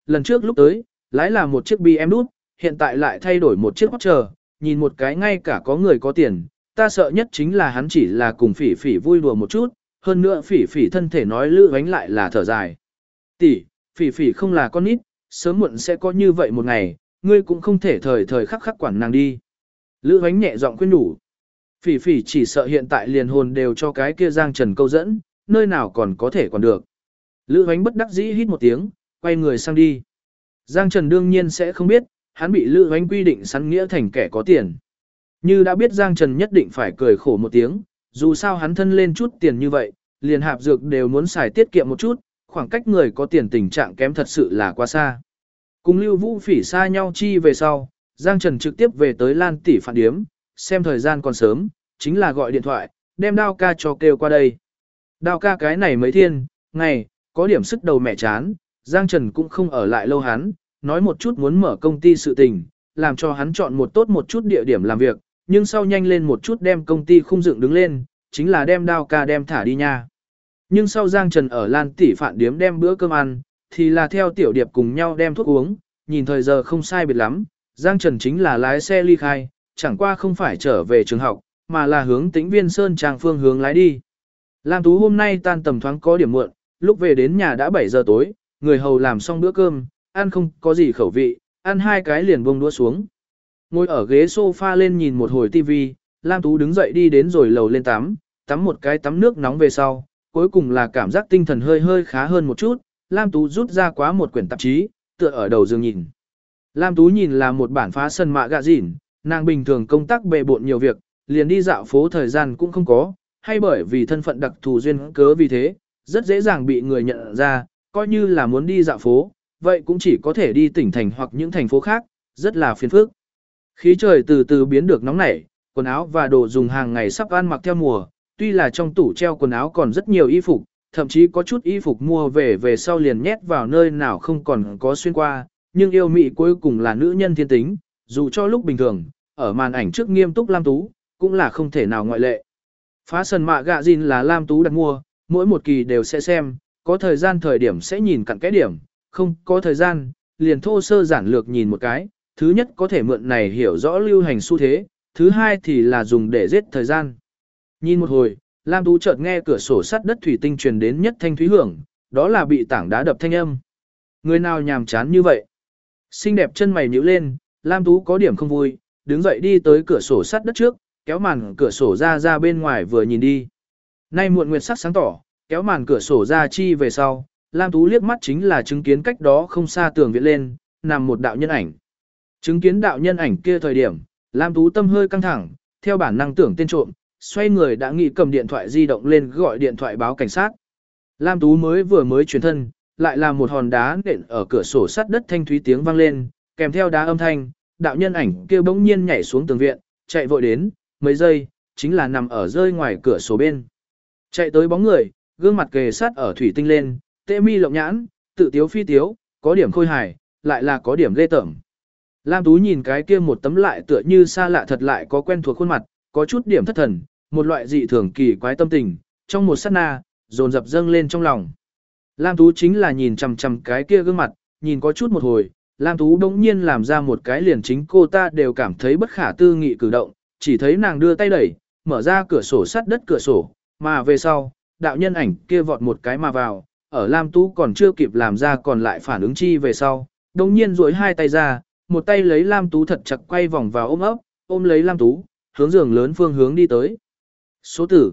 lần trước lúc tới, lái là một chiếc BMW, hiện tại lại thay đổi một chiếc Porsche, nhìn một cái ngay cả có người có tiền, ta sợ nhất chính là hắn chỉ là cùng phỉ phỉ vui đùa một chút, hơn nữa phỉ phỉ thân thể nói Lữ Hoánh lại là thở dài. Tỷ, phỉ phỉ không là con nít, sớm muộn sẽ có như vậy một ngày, ngươi cũng không thể thời thời khắc khắc quản nàng đi. Lữ Hoánh nhẹ giọng khuyên nhủ. Phỉ phỉ chỉ sợ hiện tại liền hồn đều cho cái kia Giang Trần câu dẫn, nơi nào còn có thể còn được. Lữ Hoánh bất đắc dĩ hít một tiếng, quay người sang đi. Giang Trần đương nhiên sẽ không biết, hắn bị Lữ Hoánh quy định sẵn nghĩa thành kẻ có tiền. Như đã biết Giang Trần nhất định phải cười khổ một tiếng, dù sao hắn thân lên chút tiền như vậy, liền hạp dược đều muốn xài tiết kiệm một chút, khoảng cách người có tiền tình trạng kém thật sự là quá xa. Cùng Lưu Vũ Phỉ xa nhau chi về sau, Giang Trần trực tiếp về tới Lan tỷ phản điếm, xem thời gian còn sớm, chính là gọi điện thoại, đem Đao ca cho kêu qua đây. Đao ca cái này mấy thiên, ngày, có điểm sức đầu mẹ chán, Giang Trần cũng không ở lại lâu hắn, nói một chút muốn mở công ty sự tình, làm cho hắn chọn một tốt một chút địa điểm làm việc, nhưng sau nhanh lên một chút đem công ty khung dựng đứng lên, chính là đem Đao ca đem thả đi nha. Nhưng sau Giang Trần ở Lan tỷ phản điếm đem bữa cơm ăn, thì là theo Tiểu Điệp cùng nhau đem thuốc uống, nhìn thời giờ không sai biệt lắm, Giang Trần chính là lái xe ly khai, chẳng qua không phải trở về trường học, mà là hướng Tĩnh Viên Sơn Trang phương hướng lái đi. Lam Tú hôm nay tan tầm thoáng có điểm muộn, lúc về đến nhà đã 7 giờ tối, người hầu làm xong bữa cơm, ăn không có gì khẩu vị, ăn hai cái liền buông đũa xuống. Ngồi ở ghế sofa lên nhìn một hồi tivi, Lam Tú đứng dậy đi đến rồi lầu lên tắm, tắm một cái tắm nước nóng về sau, cuối cùng là cảm giác tinh thần hơi hơi khá hơn một chút, Lam Tú rút ra quá một quyển tạp chí, tựa ở đầu giường nhìn. Lam Tú nhìn là một bản phá sân mạ gạ dỉn, nàng bình thường công tác bề bộn nhiều việc, liền đi dạo phố thời gian cũng không có, hay bởi vì thân phận đặc thù duyên cớ vì thế, rất dễ dàng bị người nhận ra, coi như là muốn đi dạo phố, vậy cũng chỉ có thể đi tỉnh thành hoặc những thành phố khác, rất là phiền phức. Khí trời từ từ biến được nóng nảy, quần áo và đồ dùng hàng ngày sắp ăn mặc theo mùa, tuy là trong tủ treo quần áo còn rất nhiều y phục, thậm chí có chút y phục mua về sau liền nhét vào nơi nào không còn có xuyên qua, nhưng yêu mị cuối cùng là nữ nhân thiên tính, dù cho lúc bình thường, ở màn ảnh trước nghiêm túc Lam Tú, cũng là không thể nào ngoại lệ. Phá sần mạ gạ gìn là Lam Tú đặt mua, mỗi một kỳ đều sẽ xem, có thời gian thời điểm sẽ nhìn cặn cái điểm, không có thời gian, liền thô sơ giản lược nhìn một cái, thứ nhất có thể mượn này hiểu rõ lưu hành xu thế, thứ hai thì là dùng để giết thời gian. Nhìn một hồi, Lam Tú chợt nghe cửa sổ sắt đất thủy tinh truyền đến nhất thanh thúy hưởng, đó là bị tảng đá đập thanh âm. Người nào nhàm chán như vậy? Xinh đẹp chân mày nhíu lên, Lam Tú có điểm không vui, đứng dậy đi tới cửa sổ sắt đất trước, kéo màn cửa sổ ra bên ngoài vừa nhìn đi. Nay muộn nguyệt sắc sáng tỏ, kéo màn cửa sổ ra chi về sau, Lam Tú liếc mắt chính là chứng kiến cách đó không xa tường viện lên, nằm một đạo nhân ảnh. Chứng kiến đạo nhân ảnh kia thời điểm, Lam Tú tâm hơi căng thẳng, theo bản năng tưởng tên trộm, xoay người đã nghĩ cầm điện thoại di động lên gọi điện thoại báo cảnh sát. Lam Tú vừa mới chuyển thân, lại là một hòn đá nện ở cửa sổ sắt đất thanh thúy tiếng vang lên, kèm theo đá âm thanh, đạo nhân ảnh kia bỗng nhiên nhảy xuống tường viện, chạy vội đến, mấy giây, chính là nằm ở rơi ngoài cửa sổ bên. Chạy tới bóng người, gương mặt kề sát ở thủy tinh lên, tê mi lộng nhãn, tự tiếu phi tiếu, có điểm khôi hài, lại là có điểm ghê tởm. Lam Tú nhìn cái kia một tấm lại tựa như xa lạ thật lại có quen thuộc khuôn mặt, có chút điểm thất thần, một loại dị thường kỳ quái tâm tình, trong một sát na, dồn dập dâng lên trong lòng. Lam Tú chính là nhìn chằm chằm cái kia gương mặt, nhìn có chút một hồi, Lam Tú đống nhiên làm ra một cái liền chính cô ta đều cảm thấy bất khả tư nghị cử động, chỉ thấy nàng đưa tay đẩy, mở ra cửa sổ sắt đất cửa sổ, mà về sau, đạo nhân ảnh kia vọt một cái mà vào, ở Lam Tú còn chưa kịp làm ra còn lại phản ứng chi về sau, đống nhiên duỗi hai tay ra, một tay lấy Lam Tú thật chặt quay vòng vào ôm ấp, ôm lấy Lam Tú, hướng giường lớn phương hướng đi tới. Số tử,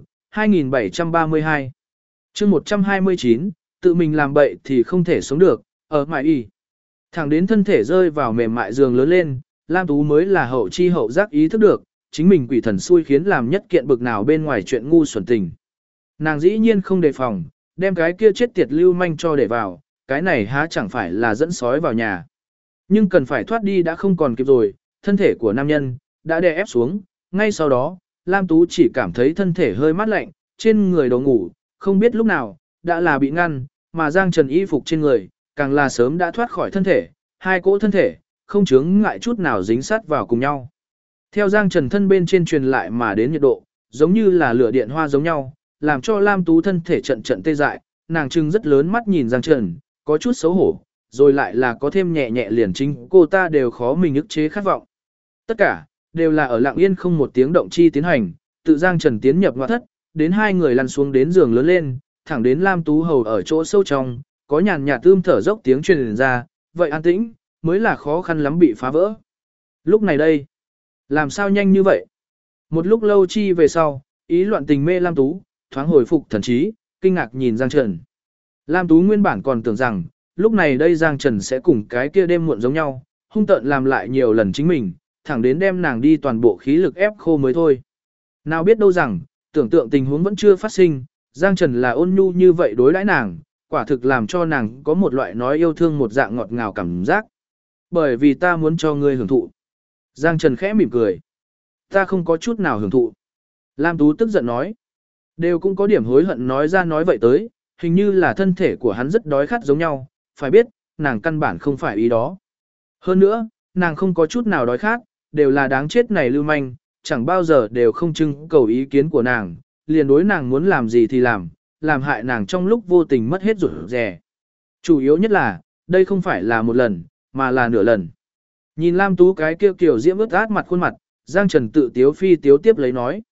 2732. Chương 129, tự mình làm bậy thì không thể sống được, ở mại y. Thẳng đến thân thể rơi vào mềm mại giường lớn lên, Lam Tú mới là hậu chi hậu giác ý thức được, chính mình quỷ thần xui khiến làm nhất kiện bực nào bên ngoài chuyện ngu xuẩn tình. Nàng dĩ nhiên không đề phòng, đem cái kia chết tiệt lưu manh cho để vào, cái này há chẳng phải là dẫn sói vào nhà. Nhưng cần phải thoát đi đã không còn kịp rồi, thân thể của nam nhân đã đè ép xuống, ngay sau đó, Lam Tú chỉ cảm thấy thân thể hơi mát lạnh, trên người đồ ngủ, không biết lúc nào, đã là bị ngăn, mà Giang Trần y phục trên người, càng là sớm đã thoát khỏi thân thể, hai cỗ thân thể, không chướng ngại chút nào dính sát vào cùng nhau. Theo Giang Trần thân bên trên truyền lại mà đến nhiệt độ, giống như là lửa điện hoa giống nhau, làm cho Lam Tú thân thể trận trận tê dại, nàng trưng rất lớn mắt nhìn Giang Trần, có chút xấu hổ, rồi lại là có thêm nhẹ nhẹ liền chính cô ta đều khó mình ức chế khát vọng. Tất cả, đều là ở lặng yên không một tiếng động chi tiến hành, tự Giang Trần tiến nhập ngoại thất, đến hai người lăn xuống đến giường lớn lên, thẳng đến Lam Tú Hầu ở chỗ sâu trong, có nhàn nhạt tươm thở dốc tiếng truyền ra, vậy an tĩnh, mới là khó khăn lắm bị phá vỡ. Lúc này đây, làm sao nhanh như vậy? Một lúc lâu chi về sau, ý loạn tình mê Lam Tú, thoáng hồi phục thần trí, kinh ngạc nhìn Giang Trần. Lam Tú nguyên bản còn tưởng rằng, lúc này đây Giang Trần sẽ cùng cái kia đêm muộn giống nhau, hung tợn làm lại nhiều lần chính mình, thẳng đến đem nàng đi toàn bộ khí lực ép khô mới thôi. Nào biết đâu rằng, tưởng tượng tình huống vẫn chưa phát sinh, Giang Trần là ôn nhu như vậy đối đãi nàng, quả thực làm cho nàng có một loại nói yêu thương một dạng ngọt ngào cảm giác. Bởi vì ta muốn cho ngươi hưởng thụ. Giang Trần khẽ mỉm cười. Ta không có chút nào hưởng thụ. Lam Tú tức giận nói. Đều cũng có điểm hối hận nói ra nói vậy tới, hình như là thân thể của hắn rất đói khát giống nhau, phải biết, nàng căn bản không phải ý đó. Hơn nữa, nàng không có chút nào đói khát, đều là đáng chết này lưu manh, chẳng bao giờ đều không trưng cầu ý kiến của nàng, liền đối nàng muốn làm gì thì làm hại nàng trong lúc vô tình mất hết rủi rẻ. Chủ yếu nhất là, đây không phải là một lần, mà là nửa lần. Nhìn Lam Tú cái kia kiểu diễm ướt át mặt khuôn mặt, Giang Trần tự tiếu phi tiếu tiếp lấy nói.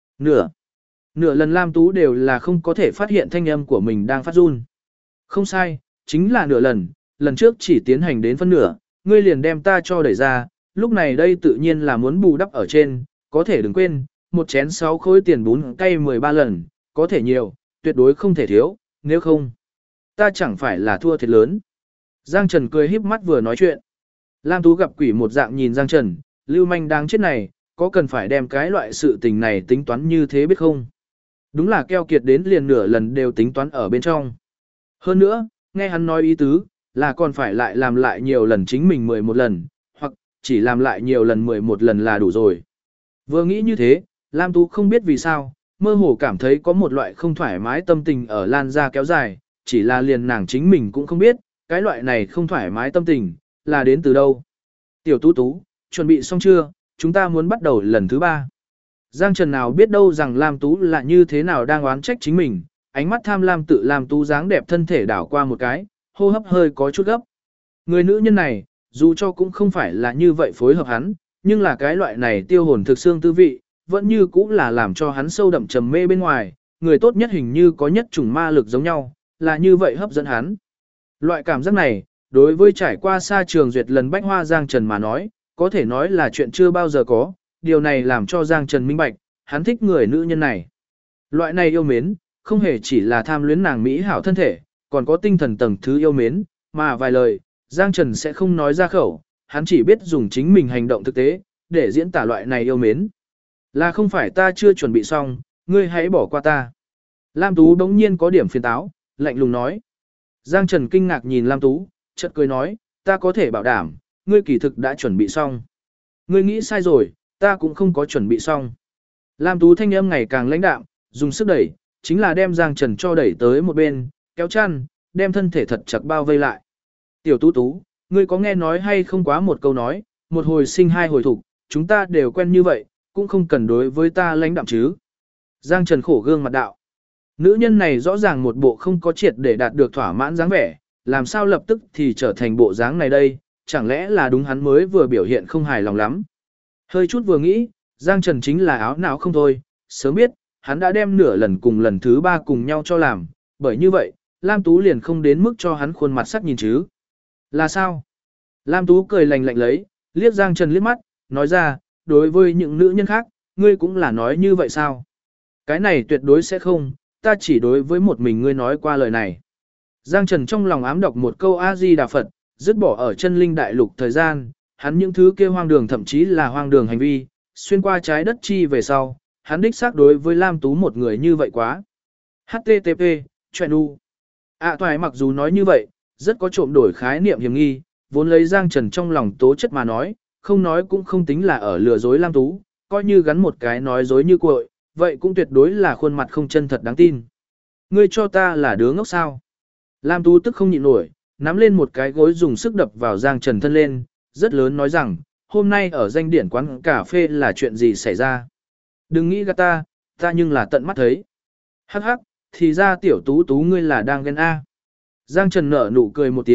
Nửa lần Lam Tú đều là không có thể phát hiện thanh âm của mình đang phát run. Không sai, chính là nửa lần trước chỉ tiến hành đến phân nửa, ngươi liền đem ta cho đẩy ra, lúc này đây tự nhiên là muốn bù đắp ở trên, có thể đừng quên, một chén 6 khối tiền bún cay 13 lần, có thể nhiều, tuyệt đối không thể thiếu, nếu không, ta chẳng phải là thua thiệt lớn. Giang Trần cười híp mắt vừa nói chuyện. Lam Tú gặp quỷ một dạng nhìn Giang Trần, lưu manh đáng chết này, có cần phải đem cái loại sự tình này tính toán như thế biết không? Đúng là keo kiệt đến liền nửa lần đều tính toán ở bên trong. Hơn nữa, nghe hắn nói ý tứ, là còn phải lại làm lại nhiều lần chính mình 11 lần, hoặc chỉ làm lại nhiều lần 11 lần là đủ rồi. Vừa nghĩ như thế, Lam Tú không biết vì sao, mơ hồ cảm thấy có một loại không thoải mái tâm tình ở lan ra kéo dài, chỉ là liền nàng chính mình cũng không biết, cái loại này không thoải mái tâm tình, là đến từ đâu. Tiểu Tú Tú, chuẩn bị xong chưa, chúng ta muốn bắt đầu lần thứ 3. Giang Trần nào biết đâu rằng Lam Tú là như thế nào đang oán trách chính mình, ánh mắt tham lam tự Lam Tú dáng đẹp thân thể đảo qua một cái, hô hấp hơi có chút gấp. Người nữ nhân này, dù cho cũng không phải là như vậy phối hợp hắn, nhưng là cái loại này tiêu hồn thực xương tư vị, vẫn như cũng là làm cho hắn sâu đậm trầm mê bên ngoài, người tốt nhất hình như có nhất chủng ma lực giống nhau, là như vậy hấp dẫn hắn. Loại cảm giác này, đối với trải qua xa trường duyệt lần bách hoa Giang Trần mà nói, có thể nói là chuyện chưa bao giờ có, điều này làm cho Giang Trần minh bạch, hắn thích người nữ nhân này. Loại này yêu mến, không hề chỉ là tham luyến nàng mỹ hảo thân thể, còn có tinh thần tầng thứ yêu mến, mà vài lời, Giang Trần sẽ không nói ra khẩu, hắn chỉ biết dùng chính mình hành động thực tế, để diễn tả loại này yêu mến. Là không phải ta chưa chuẩn bị xong, ngươi hãy bỏ qua ta. Lam Tú đống nhiên có điểm phiền táo, lạnh lùng nói. Giang Trần kinh ngạc nhìn Lam Tú, chợt cười nói, ta có thể bảo đảm, ngươi kỳ thực đã chuẩn bị xong. Ngươi nghĩ sai rồi, ta cũng không có chuẩn bị xong. Lam Tú thanh âm ngày càng lãnh đạm, dùng sức đẩy, chính là đem Giang Trần cho đẩy tới một bên, kéo chăn, đem thân thể thật chặt bao vây lại. Tiểu Tú Tú, ngươi có nghe nói hay không quá một câu nói, một hồi sinh hai hồi thục, chúng ta đều quen như vậy, cũng không cần đối với ta lãnh đạm chứ. Giang Trần khổ gương mặt đạo. Nữ nhân này rõ ràng một bộ không có triệt để đạt được thỏa mãn dáng vẻ, làm sao lập tức thì trở thành bộ dáng này đây, chẳng lẽ là đúng hắn mới vừa biểu hiện không hài lòng lắm. Hơi chút vừa nghĩ, Giang Trần chính là áo não không thôi, sớm biết, hắn đã đem nửa lần cùng lần thứ 3 cùng nhau cho làm, bởi như vậy, Lam Tú liền không đến mức cho hắn khuôn mặt sắc nhìn chứ. Là sao? Lam Tú cười lạnh lạnh lấy, liếc Giang Trần liếc mắt, nói ra, đối với những nữ nhân khác, ngươi cũng là nói như vậy sao? Cái này tuyệt đối sẽ không, ta chỉ đối với một mình ngươi nói qua lời này. Giang Trần trong lòng ám đọc một câu A-di-đà Phật, dứt bỏ ở chân linh đại lục thời gian, hắn những thứ kia hoang đường thậm chí là hoang đường hành vi, xuyên qua trái đất chi về sau, hắn đích xác đối với Lam Tú một người như vậy quá. HTTP, chuyện u. Toài mặc dù nói như vậy, rất có trộm đổi khái niệm hiểm nghi, vốn lấy Giang Trần trong lòng tố chất mà nói, không nói cũng không tính là ở lừa dối Lam Tú, coi như gắn một cái nói dối như cuội, vậy cũng tuyệt đối là khuôn mặt không chân thật đáng tin. Ngươi cho ta là đứa ngốc sao? Lam Tú tức không nhịn nổi, nắm lên một cái gối dùng sức đập vào Giang Trần thân lên, rất lớn nói rằng, hôm nay ở danh điển quán cà phê là chuyện gì xảy ra? Đừng nghĩ gạt ta nhưng là tận mắt thấy. Hắc hắc, thì ra tiểu Tú Tú ngươi là đang ghen A. Giang Trần nở nụ cười một tiếng,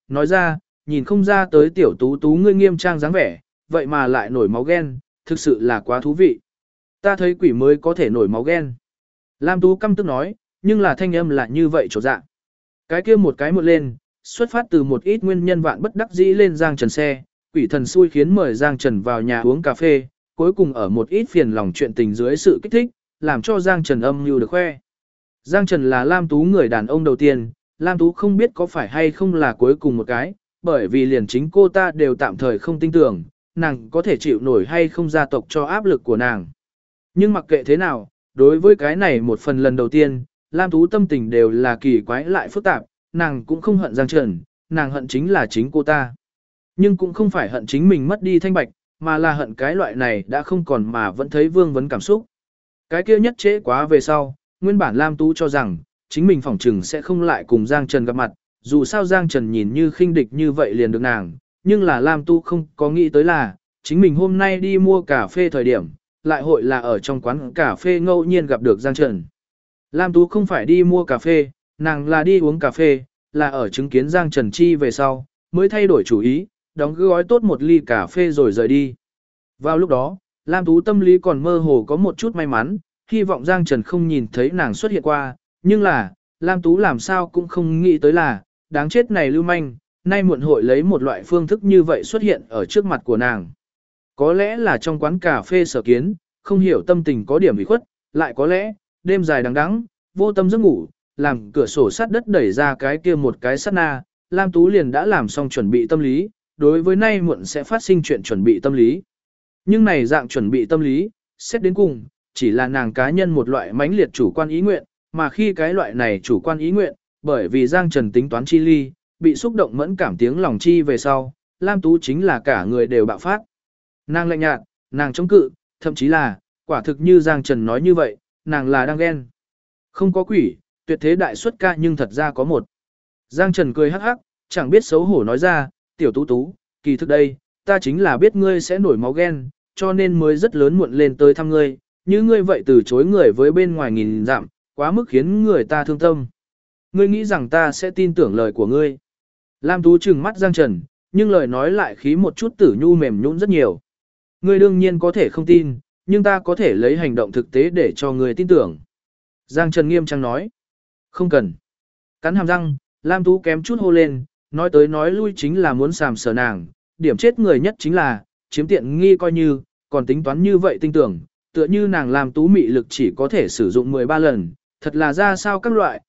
nói ra, nhìn không ra tới tiểu tú tú ngươi nghiêm trang dáng vẻ, vậy mà lại nổi máu ghen, thực sự là quá thú vị. Ta thấy quỷ mới có thể nổi máu ghen. Lam Tú căm tức nói, nhưng là thanh âm là như vậy chỗ dạng. Cái kia một cái một lên, xuất phát từ một ít nguyên nhân vạn bất đắc dĩ lên Giang Trần xe, quỷ thần xui khiến mời Giang Trần vào nhà uống cà phê, cuối cùng ở một ít phiền lòng chuyện tình dưới sự kích thích, làm cho Giang Trần âm mưu được khoe. Giang Trần là Lam Tú người đàn ông đầu tiên, Lam Tú không biết có phải hay không là cuối cùng một cái, bởi vì liền chính cô ta đều tạm thời không tin tưởng, nàng có thể chịu nổi hay không gia tộc cho áp lực của nàng. Nhưng mặc kệ thế nào, đối với cái này một phần lần đầu tiên, Lam Tú tâm tình đều là kỳ quái lại phức tạp, nàng cũng không hận Giang Trần, nàng hận chính là chính cô ta. Nhưng cũng không phải hận chính mình mất đi thanh bạch, mà là hận cái loại này đã không còn mà vẫn thấy vương vấn cảm xúc. Cái kia nhất trễ quá về sau, nguyên bản Lam Tú cho rằng, chính mình phỏng chừng sẽ không lại cùng Giang Trần gặp mặt, dù sao Giang Trần nhìn như khinh địch như vậy liền được nàng, nhưng là Lam Tú không có nghĩ tới là, chính mình hôm nay đi mua cà phê thời điểm, lại hội là ở trong quán cà phê ngẫu nhiên gặp được Giang Trần. Lam Tú không phải đi mua cà phê, nàng là đi uống cà phê, là ở chứng kiến Giang Trần Chi về sau, mới thay đổi chủ ý, đóng gói tốt một ly cà phê rồi rời đi. Vào lúc đó, Lam Tú tâm lý còn mơ hồ có một chút may mắn, hy vọng Giang Trần không nhìn thấy nàng xuất hiện qua, nhưng là, Lam Tú làm sao cũng không nghĩ tới là, đáng chết này lưu manh, nay muộn hội lấy một loại phương thức như vậy xuất hiện ở trước mặt của nàng. Có lẽ là trong quán cà phê sở kiến, không hiểu tâm tình có điểm ủy khuất, lại có lẽ, đêm dài đằng đẵng, vô tâm giấc ngủ, làm cửa sổ sắt đất đẩy ra cái kia một cái sát na, Lam Tú liền đã làm xong chuẩn bị tâm lý, đối với nay muộn sẽ phát sinh chuyện chuẩn bị tâm lý. Nhưng này dạng chuẩn bị tâm lý, xét đến cùng, chỉ là nàng cá nhân một loại mãnh liệt chủ quan ý nguyện, mà khi cái loại này chủ quan ý nguyện, bởi vì Giang Trần tính toán chi ly, bị xúc động mẫn cảm tiếng lòng chi về sau, Lam Tú chính là cả người đều bạo phát. Nàng lạnh nhạt, nàng chống cự, thậm chí là, quả thực như Giang Trần nói như vậy, nàng là đang ghen. Không có quỷ, tuyệt thế đại xuất ca nhưng thật ra có một. Giang Trần cười hắc hắc, chẳng biết xấu hổ nói ra, tiểu tú tú, kỳ thực đây, ta chính là biết ngươi sẽ nổi máu ghen, cho nên mới rất lớn muộn lên tới thăm ngươi, như ngươi vậy từ chối người với bên ngoài nghìn dặm, quá mức khiến người ta thương tâm. Ngươi nghĩ rằng ta sẽ tin tưởng lời của ngươi. Lam Tú trừng mắt Giang Trần, nhưng lời nói lại khí một chút tử nhu mềm nhũn rất nhiều. Ngươi đương nhiên có thể không tin, nhưng ta có thể lấy hành động thực tế để cho ngươi tin tưởng. Giang Trần nghiêm trang nói. Không cần. Cắn hàm răng, Lam Tú kém chút hô lên, nói tới nói lui chính là muốn sàm sờ nàng. Điểm chết người nhất chính là, chiếm tiện nghi coi như, còn tính toán như vậy tin tưởng, tựa như nàng Lam Tú mị lực chỉ có thể sử dụng 13 lần, thật là ra sao các loại,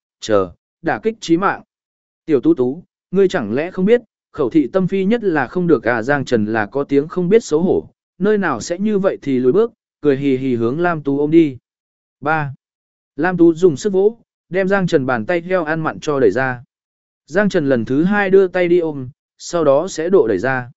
đả kích chí mạng. Tiểu Tú Tú, ngươi chẳng lẽ không biết, khẩu thị tâm phi nhất là không được Giang Trần là có tiếng không biết xấu hổ, nơi nào sẽ như vậy thì lùi bước, cười hì hì hướng Lam Tú ôm đi. 3. Lam Tú dùng sức vỗ, đem Giang Trần bàn tay heo ăn mặn cho đẩy ra. Giang Trần lần thứ 2 đưa tay đi ôm, sau đó sẽ độ đẩy ra.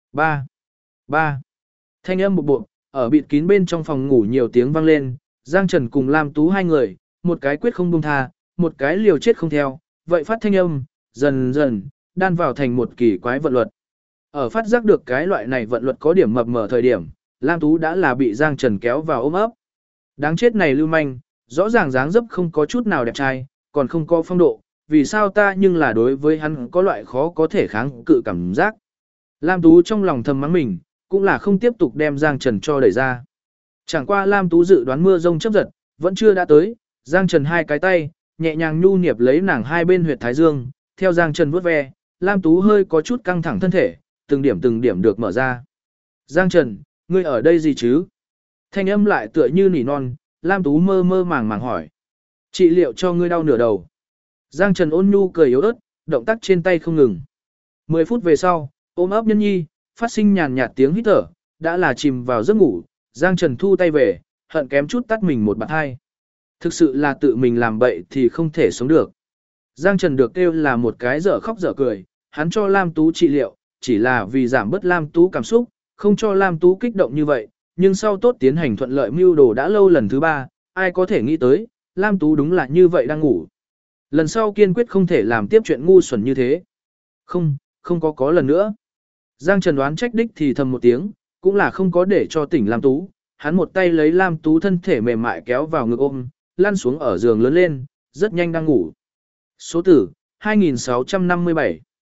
3. Thanh âm bộ, ở bịt kín bên trong phòng ngủ nhiều tiếng vang lên, Giang Trần cùng Lam Tú hai người, một cái quyết không buông tha, một cái liều chết không theo, vậy phát thanh âm, dần dần, đan vào thành một kỳ quái vận luật. Ở phát giác được cái loại này vận luật có điểm mập mờ thời điểm, Lam Tú đã là bị Giang Trần kéo vào ôm ấp. Đáng chết này lưu manh, rõ ràng dáng dấp không có chút nào đẹp trai, còn không có phong độ, vì sao ta nhưng là đối với hắn có loại khó có thể kháng cự cảm giác. Lam Tú trong lòng thầm mắng mình, cũng là không tiếp tục đem Giang Trần cho đẩy ra. Chẳng qua Lam Tú dự đoán mưa rông chấp giật, vẫn chưa đã tới, Giang Trần hai cái tay, nhẹ nhàng nhu niệp lấy nàng hai bên huyệt thái dương, theo Giang Trần vuốt ve, Lam Tú hơi có chút căng thẳng thân thể, từng điểm được mở ra. Giang Trần, ngươi ở đây gì chứ? Thanh âm lại tựa như nỉ non, Lam Tú mơ mơ màng màng hỏi. Trị liệu cho ngươi đau nửa đầu. Giang Trần ôn nhu cười yếu ớt, động tác trên tay không ngừng. 10 phút về sau, ôm ấp nhân nhi, phát sinh nhàn nhạt tiếng hít thở, đã là chìm vào giấc ngủ, Giang Trần thu tay về, hận kém chút tắt mình một bạt hai. Thực sự là tự mình làm bậy thì không thể sống được. Giang Trần được kêu là một cái dở khóc dở cười, hắn cho Lam Tú trị liệu, chỉ là vì giảm bớt Lam Tú cảm xúc, không cho Lam Tú kích động như vậy, nhưng sau tốt tiến hành thuận lợi mưu đồ đã lâu lần thứ 3, ai có thể nghĩ tới, Lam Tú đúng là như vậy đang ngủ. Lần sau kiên quyết không thể làm tiếp chuyện ngu xuẩn như thế. Không có lần nữa. Giang Trần đoán trách đích thì thầm một tiếng, cũng là không có để cho tỉnh Lam Tú, hắn một tay lấy Lam Tú thân thể mềm mại kéo vào ngực ôm, lăn xuống ở giường lớn lên, rất nhanh đang ngủ. Số tử, 2657.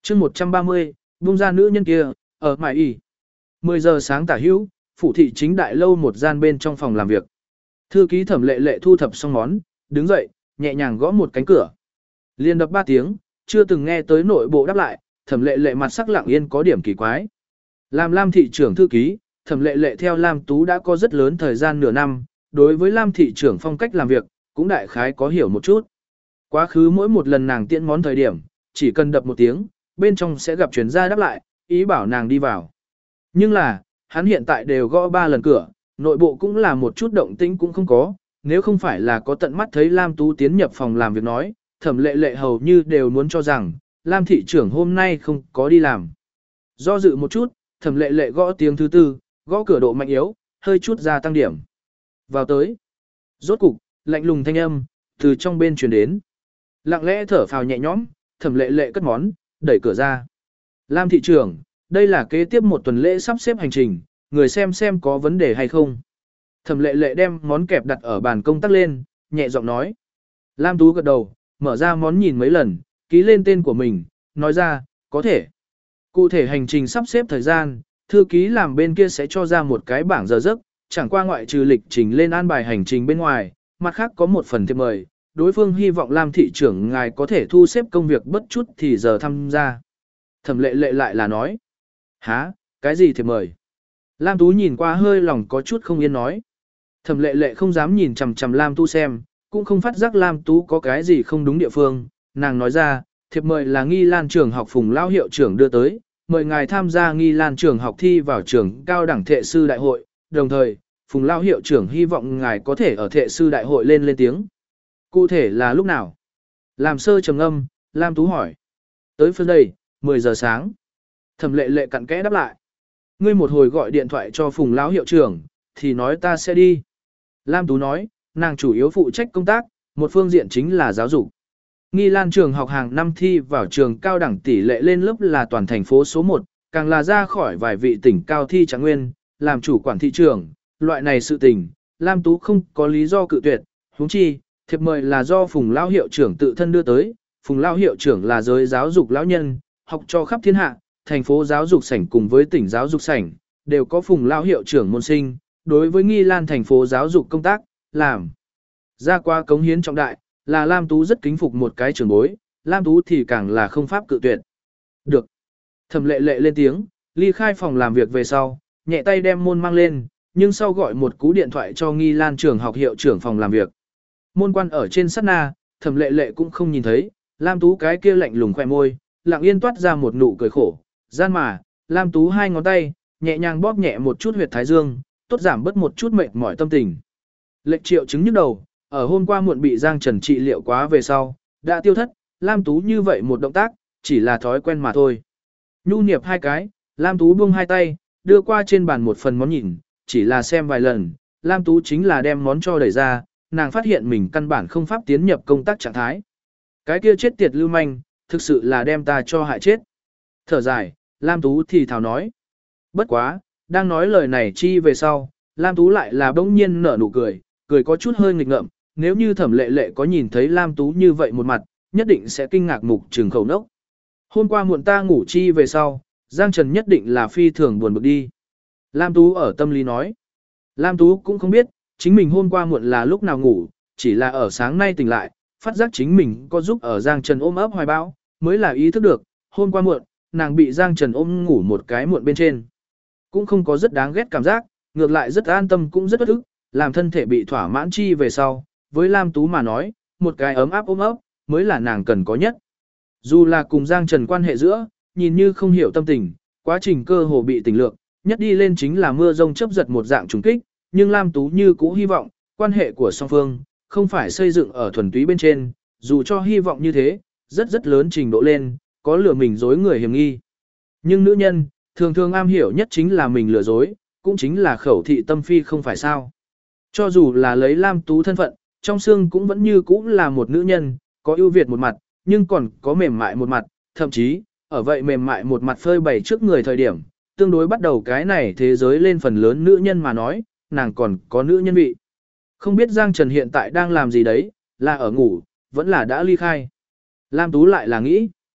chương 130, buông ra nữ nhân kia, ở mải y. 10 giờ sáng tả hữu, phủ thị chính đại lâu một gian bên trong phòng làm việc. Thư ký Thẩm Lệ Lệ thu thập xong món, đứng dậy, nhẹ nhàng gõ một cánh cửa. Liên đập 3 tiếng, chưa từng nghe tới nội bộ đáp lại, Thẩm Lệ Lệ mặt sắc lặng yên có điểm kỳ quái. Làm Lam thị trưởng thư ký, Thẩm Lệ Lệ theo Lam Tú đã có rất lớn thời gian nửa năm, đối với Lam thị trưởng phong cách làm việc, cũng đại khái có hiểu một chút. Quá khứ mỗi một lần nàng tiễn món thời điểm, chỉ cần đập một tiếng, bên trong sẽ gặp chuyên gia đáp lại, ý bảo nàng đi vào. Nhưng là, hắn hiện tại đều gõ 3 lần cửa, nội bộ cũng là một chút động tĩnh cũng không có, nếu không phải là có tận mắt thấy Lam Tú tiến nhập phòng làm việc nói, Thẩm Lệ Lệ hầu như đều muốn cho rằng, Lam thị trưởng hôm nay không có đi làm. Do dự một chút, Thẩm Lệ Lệ gõ tiếng thứ 4, gõ cửa độ mạnh yếu, hơi chút gia tăng điểm. Vào tới. Rốt cục, lạnh lùng thanh âm, từ trong bên truyền đến. Lặng lẽ thở phào nhẹ nhõm, Thẩm Lệ Lệ cất món, đẩy cửa ra. Lam thị trưởng, đây là kế tiếp một tuần lễ sắp xếp hành trình, người xem có vấn đề hay không. Thẩm Lệ Lệ đem món kẹp đặt ở bàn công tác lên, nhẹ giọng nói. Lam Tú gật đầu, mở ra món nhìn mấy lần, ký lên tên của mình, nói ra, có thể. Cụ thể hành trình sắp xếp thời gian, thư ký làm bên kia sẽ cho ra một cái bảng giờ giấc, chẳng qua ngoại trừ lịch trình lên an bài hành trình bên ngoài, mặt khác có một phần thiệp mời, đối phương hy vọng Lam thị trưởng ngài có thể thu xếp công việc bất chút thì giờ tham gia. Thẩm Lệ Lệ lại là nói, hả, cái gì thiệp mời? Lam Tú nhìn qua hơi lòng có chút không yên nói. Thẩm Lệ Lệ không dám nhìn chằm chằm Lam Tú xem, cũng không phát giác Lam Tú có cái gì không đúng địa phương, nàng nói ra, thiệp mời là Nghi Lan trường học Phùng lão hiệu trưởng đưa tới, mời ngài tham gia Nghi Lan trường học thi vào trường cao đẳng thệ sư đại hội, đồng thời, Phùng lão hiệu trưởng hy vọng ngài có thể ở thệ sư đại hội lên tiếng. Cụ thể là lúc nào? Làm sơ trầm ngâm, Lam Tú hỏi. Tới phía đây, 10 giờ sáng. Thẩm Lệ Lệ cặn kẽ đáp lại. Ngươi một hồi gọi điện thoại cho Phùng lão hiệu trưởng, thì nói ta sẽ đi. Lam Tú nói, nàng chủ yếu phụ trách công tác, một phương diện chính là giáo dục. Nghi Lan trường học hàng năm thi vào trường cao đẳng tỷ lệ lên lớp là toàn thành phố số 1, càng là ra khỏi vài vị tỉnh cao thi trạng nguyên, làm chủ quản thị trường, loại này sự tình, Lam Tú không có lý do cự tuyệt, huống chi, thiệp mời là do Phùng lão hiệu trưởng tự thân đưa tới, Phùng lão hiệu trưởng là giới giáo dục lão nhân, học cho khắp thiên hạ, thành phố giáo dục sảnh cùng với tỉnh giáo dục sảnh, đều có Phùng lão hiệu trưởng môn sinh, đối với Nghi Lan thành phố giáo dục công tác, làm ra qua cống hiến trọng đại, là Lam Tú rất kính phục một cái trưởng bối, Lam Tú thì càng là không pháp cự tuyệt. Được. Thẩm Lệ Lệ lên tiếng, ly khai phòng làm việc về sau, nhẹ tay đem môn mang lên, nhưng sau gọi một cú điện thoại cho Nghi Lan trường học hiệu trưởng phòng làm việc. Môn quan ở trên sát na, Thẩm Lệ Lệ cũng không nhìn thấy, Lam Tú cái kia lạnh lùng khoe môi, lặng yên toát ra một nụ cười khổ, gian mà, Lam Tú hai ngón tay, nhẹ nhàng bóp nhẹ một chút huyệt thái dương, tốt giảm bớt một chút mệt mỏi tâm tình. Lệnh triệu chứng nhức đầu, ở hôm qua muộn bị Giang Trần trị liệu quá về sau, đã tiêu thất, Lam Tú như vậy một động tác, chỉ là thói quen mà thôi. Nhu niệm hai cái, Lam Tú buông hai tay, đưa qua trên bàn một phần món nhìn, chỉ là xem vài lần, Lam Tú chính là đem món cho đẩy ra, nàng phát hiện mình căn bản không pháp tiến nhập công tác trạng thái. Cái kia chết tiệt lưu manh, thực sự là đem ta cho hại chết. Thở dài, Lam Tú thì thào nói. Bất quá, đang nói lời này chi về sau, Lam Tú lại là bỗng nhiên nở nụ cười, cười có chút hơi nghịch ngợm, nếu như Thẩm Lệ Lệ có nhìn thấy Lam Tú như vậy một mặt, nhất định sẽ kinh ngạc mục trừng khẩu nốc. Hôm qua muộn ta ngủ chi về sau, Giang Trần nhất định là phi thường buồn bực đi. Lam Tú ở tâm lý nói. Lam Tú cũng không biết, chính mình hôm qua muộn là lúc nào ngủ, chỉ là ở sáng nay tỉnh lại, phát giác chính mình có giúp ở Giang Trần ôm ấp hoài bão, mới là ý thức được, hôm qua muộn, nàng bị Giang Trần ôm ngủ một cái muộn bên trên. Cũng không có rất đáng ghét cảm giác, ngược lại rất an tâm cũng rất bất ức, làm thân thể bị thỏa mãn chi về sau, với Lam Tú mà nói, một cái ấm áp ôm ấp, mới là nàng cần có nhất. Dù là cùng Giang Trần quan hệ giữa, nhìn như không hiểu tâm tình, quá trình cơ hồ bị tình lược, nhất đi lên chính là mưa rông chấp giật một dạng trùng kích, nhưng Lam Tú như cũ hy vọng, quan hệ của song phương, không phải xây dựng ở thuần túy bên trên, dù cho hy vọng như thế, rất lớn trình độ lên, có lừa mình dối người hiểm nghi. Nhưng nữ nhân, thường thường am hiểu nhất chính là mình lừa dối, cũng chính là khẩu thị tâm phi không phải sao. Cho dù là lấy Lam Tú thân phận, trong xương cũng vẫn như cũ là một nữ nhân, có ưu việt một mặt, nhưng còn có mềm mại một mặt, thậm chí, ở vậy mềm mại một mặt phơi bày trước người thời điểm, tương đối bắt đầu cái này thế giới lên phần lớn nữ nhân mà nói, nàng còn có nữ nhân vị. Không biết Giang Trần hiện tại đang làm gì đấy, là ở ngủ, vẫn là đã ly khai. Lam Tú lại là nghĩ.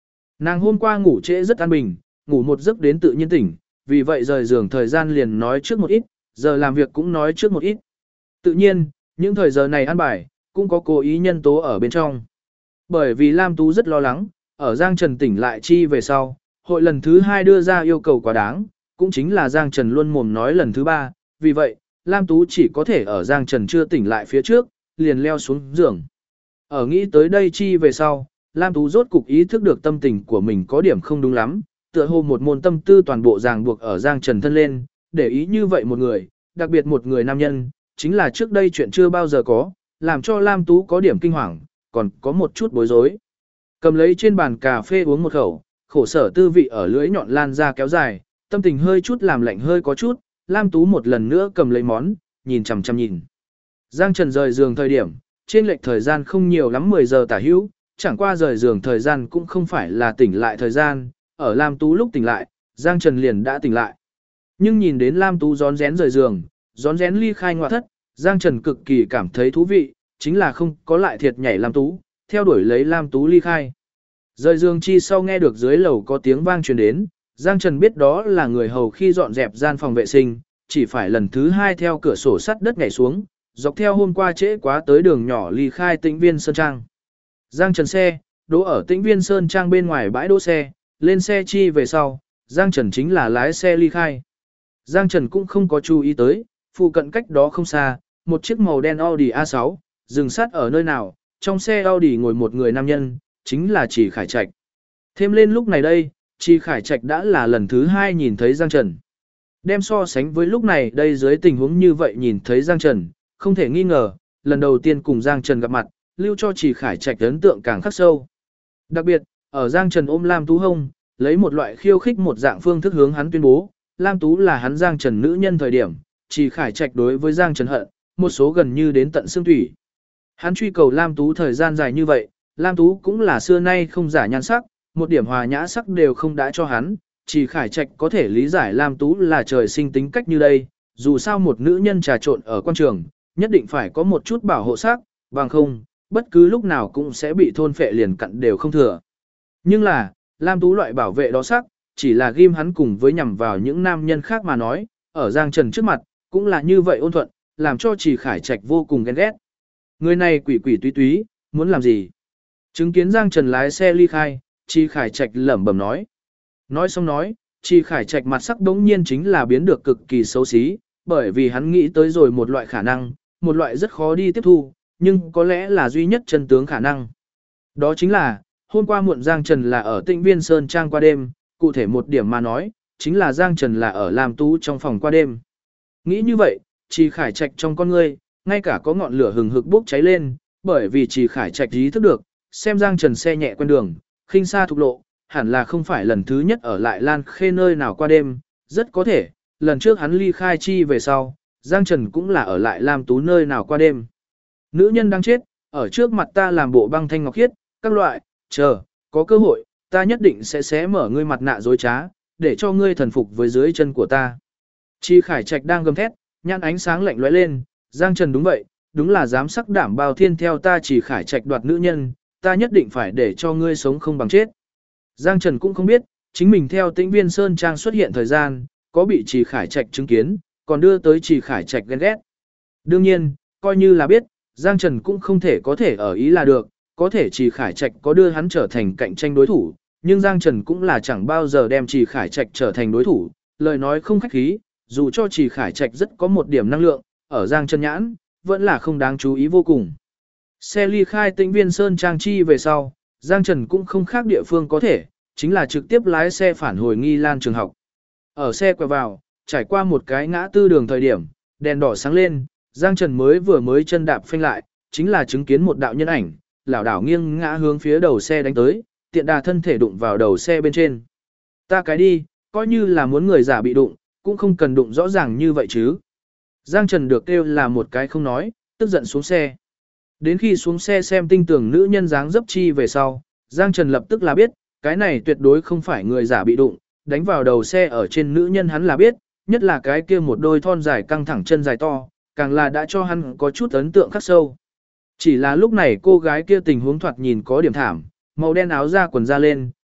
Nàng hôm qua ngủ trễ rất an bình, ngủ một giấc đến tự nhiên tỉnh, vì vậy rời giường thời gian liền nói trước một ít, giờ làm việc cũng nói trước một ít. Tự nhiên, những thời giờ này ăn bài, cũng có cố ý nhân tố ở bên trong. Bởi vì Lam Tú rất lo lắng, ở Giang Trần tỉnh lại chi về sau, hội lần thứ 2 đưa ra yêu cầu quá đáng, cũng chính là Giang Trần luôn mồm nói lần thứ 3, vì vậy, Lam Tú chỉ có thể ở Giang Trần chưa tỉnh lại phía trước, liền leo xuống giường. Ở nghĩ tới đây chi về sau, Lam Tú rốt cục ý thức được tâm tình của mình có điểm không đúng lắm, tựa hồ một môn tâm tư toàn bộ ràng buộc ở Giang Trần thân lên, để ý như vậy một người, đặc biệt một người nam nhân, chính là trước đây chuyện chưa bao giờ có, làm cho Lam Tú có điểm kinh hoàng, còn có một chút bối rối. Cầm lấy trên bàn cà phê uống một khẩu, khổ sở tư vị ở lưỡi nhọn lan ra kéo dài, tâm tình hơi chút làm lạnh hơi có chút, Lam Tú một lần nữa cầm lấy món, nhìn chằm chằm nhìn. Giang Trần rời giường thời điểm, trên lệch thời gian không nhiều lắm 10 giờ tả hữu, chẳng qua rời giường thời gian cũng không phải là tỉnh lại thời gian, ở Lam Tú lúc tỉnh lại, Giang Trần liền đã tỉnh lại. Nhưng nhìn đến Lam Tú rón rén rời giường, rón rén ly khai ngoại thất, Giang Trần cực kỳ cảm thấy thú vị, chính là không có lại thiệt nhảy Lam Tú, theo đuổi lấy Lam Tú ly khai. Rời giường chi sau nghe được dưới lầu có tiếng vang truyền đến, Giang Trần biết đó là người hầu khi dọn dẹp gian phòng vệ sinh, chỉ phải lần thứ 2 theo cửa sổ sắt đất nhảy xuống, dọc theo hôm qua trễ quá tới đường nhỏ ly khai Tĩnh Viên Sơn Trang. Giang Trần xe, đỗ ở Tĩnh Viên Sơn Trang bên ngoài bãi đỗ xe, lên xe chi về sau, Giang Trần chính là lái xe ly khai. Giang Trần cũng không có chú ý tới, phụ cận cách đó không xa, một chiếc màu đen Audi A6, dừng sát ở nơi nào, trong xe Audi ngồi một người nam nhân, chính là Trì Khải Trạch. Thêm lên lúc này đây, Trì Khải Trạch đã là lần thứ 2 nhìn thấy Giang Trần. Đem so sánh với lúc này đây dưới tình huống như vậy nhìn thấy Giang Trần, không thể nghi ngờ, lần đầu tiên cùng Giang Trần gặp mặt, lưu cho Trì Khải Trạch ấn tượng càng khắc sâu. Đặc biệt, ở Giang Trần ôm Lam Tú hông, lấy một loại khiêu khích một dạng phương thức hướng hắn tuyên bố, Lam Tú là hắn Giang Trần nữ nhân thời điểm, Trì Khải Trạch đối với Giang Trần hận, một số gần như đến tận xương thủy. Hắn truy cầu Lam Tú thời gian dài như vậy, Lam Tú cũng là xưa nay không giả nhan sắc, một điểm hòa nhã sắc đều không đã cho hắn, Trì Khải Trạch có thể lý giải Lam Tú là trời sinh tính cách như đây, dù sao một nữ nhân trà trộn ở quan trường, nhất định phải có một chút bảo hộ sắc, bằng không, bất cứ lúc nào cũng sẽ bị thôn phệ liền cặn đều không thừa. Nhưng là, Lam Tú loại bảo vệ đó sắc, chỉ là ghim hắn cùng với nhằm vào những nam nhân khác mà nói, ở Giang Trần trước mặt, cũng là như vậy ôn thuận, làm cho Trì Khải Trạch vô cùng ghen ghét. Người này quỷ quỷ túy túy, muốn làm gì? Chứng kiến Giang Trần lái xe ly khai, Trì Khải Trạch lẩm bẩm nói. Nói xong nói, Trì Khải Trạch mặt sắc đống nhiên chính là biến được cực kỳ xấu xí, bởi vì hắn nghĩ tới rồi một loại khả năng, một loại rất khó đi tiếp thu, nhưng có lẽ là duy nhất chân tướng khả năng. Đó chính là, hôm qua muộn Giang Trần là ở Tĩnh Viên Sơn Trang qua đêm, cụ thể một điểm mà nói, chính là Giang Trần là ở Lam Tú trong phòng qua đêm. Nghĩ như vậy, Trì Khải Trạch trong con ngươi, ngay cả có ngọn lửa hừng hực bốc cháy lên, bởi vì Trì Khải Trạch ý thức được, xem Giang Trần xe nhẹ quen đường, khinh xa thục lộ, hẳn là không phải lần thứ nhất ở lại Lan Khê nơi nào qua đêm, rất có thể, lần trước hắn ly khai chi về sau, Giang Trần cũng là ở lại Lam Tú nơi nào qua đêm. Nữ nhân đang chết, ở trước mặt ta làm bộ băng thanh ngọc khiết, các loại, chờ, có cơ hội, ta nhất định sẽ xé mở ngươi mặt nạ dối trá, để cho ngươi thần phục với dưới chân của ta. Trì Khải Trạch đang gầm thét, nhãn ánh sáng lạnh lóe lên, Giang Trần đúng vậy, đúng là dám sắc đảm bao thiên theo ta Trì Khải Trạch đoạt nữ nhân, ta nhất định phải để cho ngươi sống không bằng chết. Giang Trần cũng không biết, chính mình theo Tĩnh Viên Sơn Trang xuất hiện thời gian, có bị Trì Khải Trạch chứng kiến, còn đưa tới Trì Khải Trạch ghen ghét. Đương nhiên, coi như là biết, Giang Trần cũng không thể có thể ở ý là được, có thể Trì Khải Trạch có đưa hắn trở thành cạnh tranh đối thủ, nhưng Giang Trần cũng là chẳng bao giờ đem Trì Khải Trạch trở thành đối thủ, lời nói không khách khí, dù cho Trì Khải Trạch rất có một điểm năng lượng, ở Giang Trần nhãn, vẫn là không đáng chú ý vô cùng. Xe ly khai Tĩnh Viên Sơn Trang chi về sau, Giang Trần cũng không khác địa phương có thể, chính là trực tiếp lái xe phản hồi Nghi Lan trường học. Ở xe quẹo vào, trải qua một cái ngã tư đường thời điểm, đèn đỏ sáng lên, Giang Trần mới chân đạp phanh lại, chính là chứng kiến một đạo nhân ảnh, lảo đảo nghiêng ngã hướng phía đầu xe đánh tới, tiện đà thân thể đụng vào đầu xe bên trên. Ta cái đi, coi như là muốn người giả bị đụng, cũng không cần đụng rõ ràng như vậy chứ. Giang Trần được kêu là một cái không nói, tức giận xuống xe. Đến khi xuống xe xem tinh tường nữ nhân dáng dấp chi về sau, Giang Trần lập tức là biết, cái này tuyệt đối không phải người giả bị đụng, đánh vào đầu xe ở trên nữ nhân hắn là biết, nhất là cái kia một đôi thon dài căng thẳng chân dài to, càng là đã cho hắn có chút ấn tượng khắc sâu. Chỉ là lúc này cô gái kia tình huống thoạt nhìn có điểm thảm, màu đen áo da quần da lên,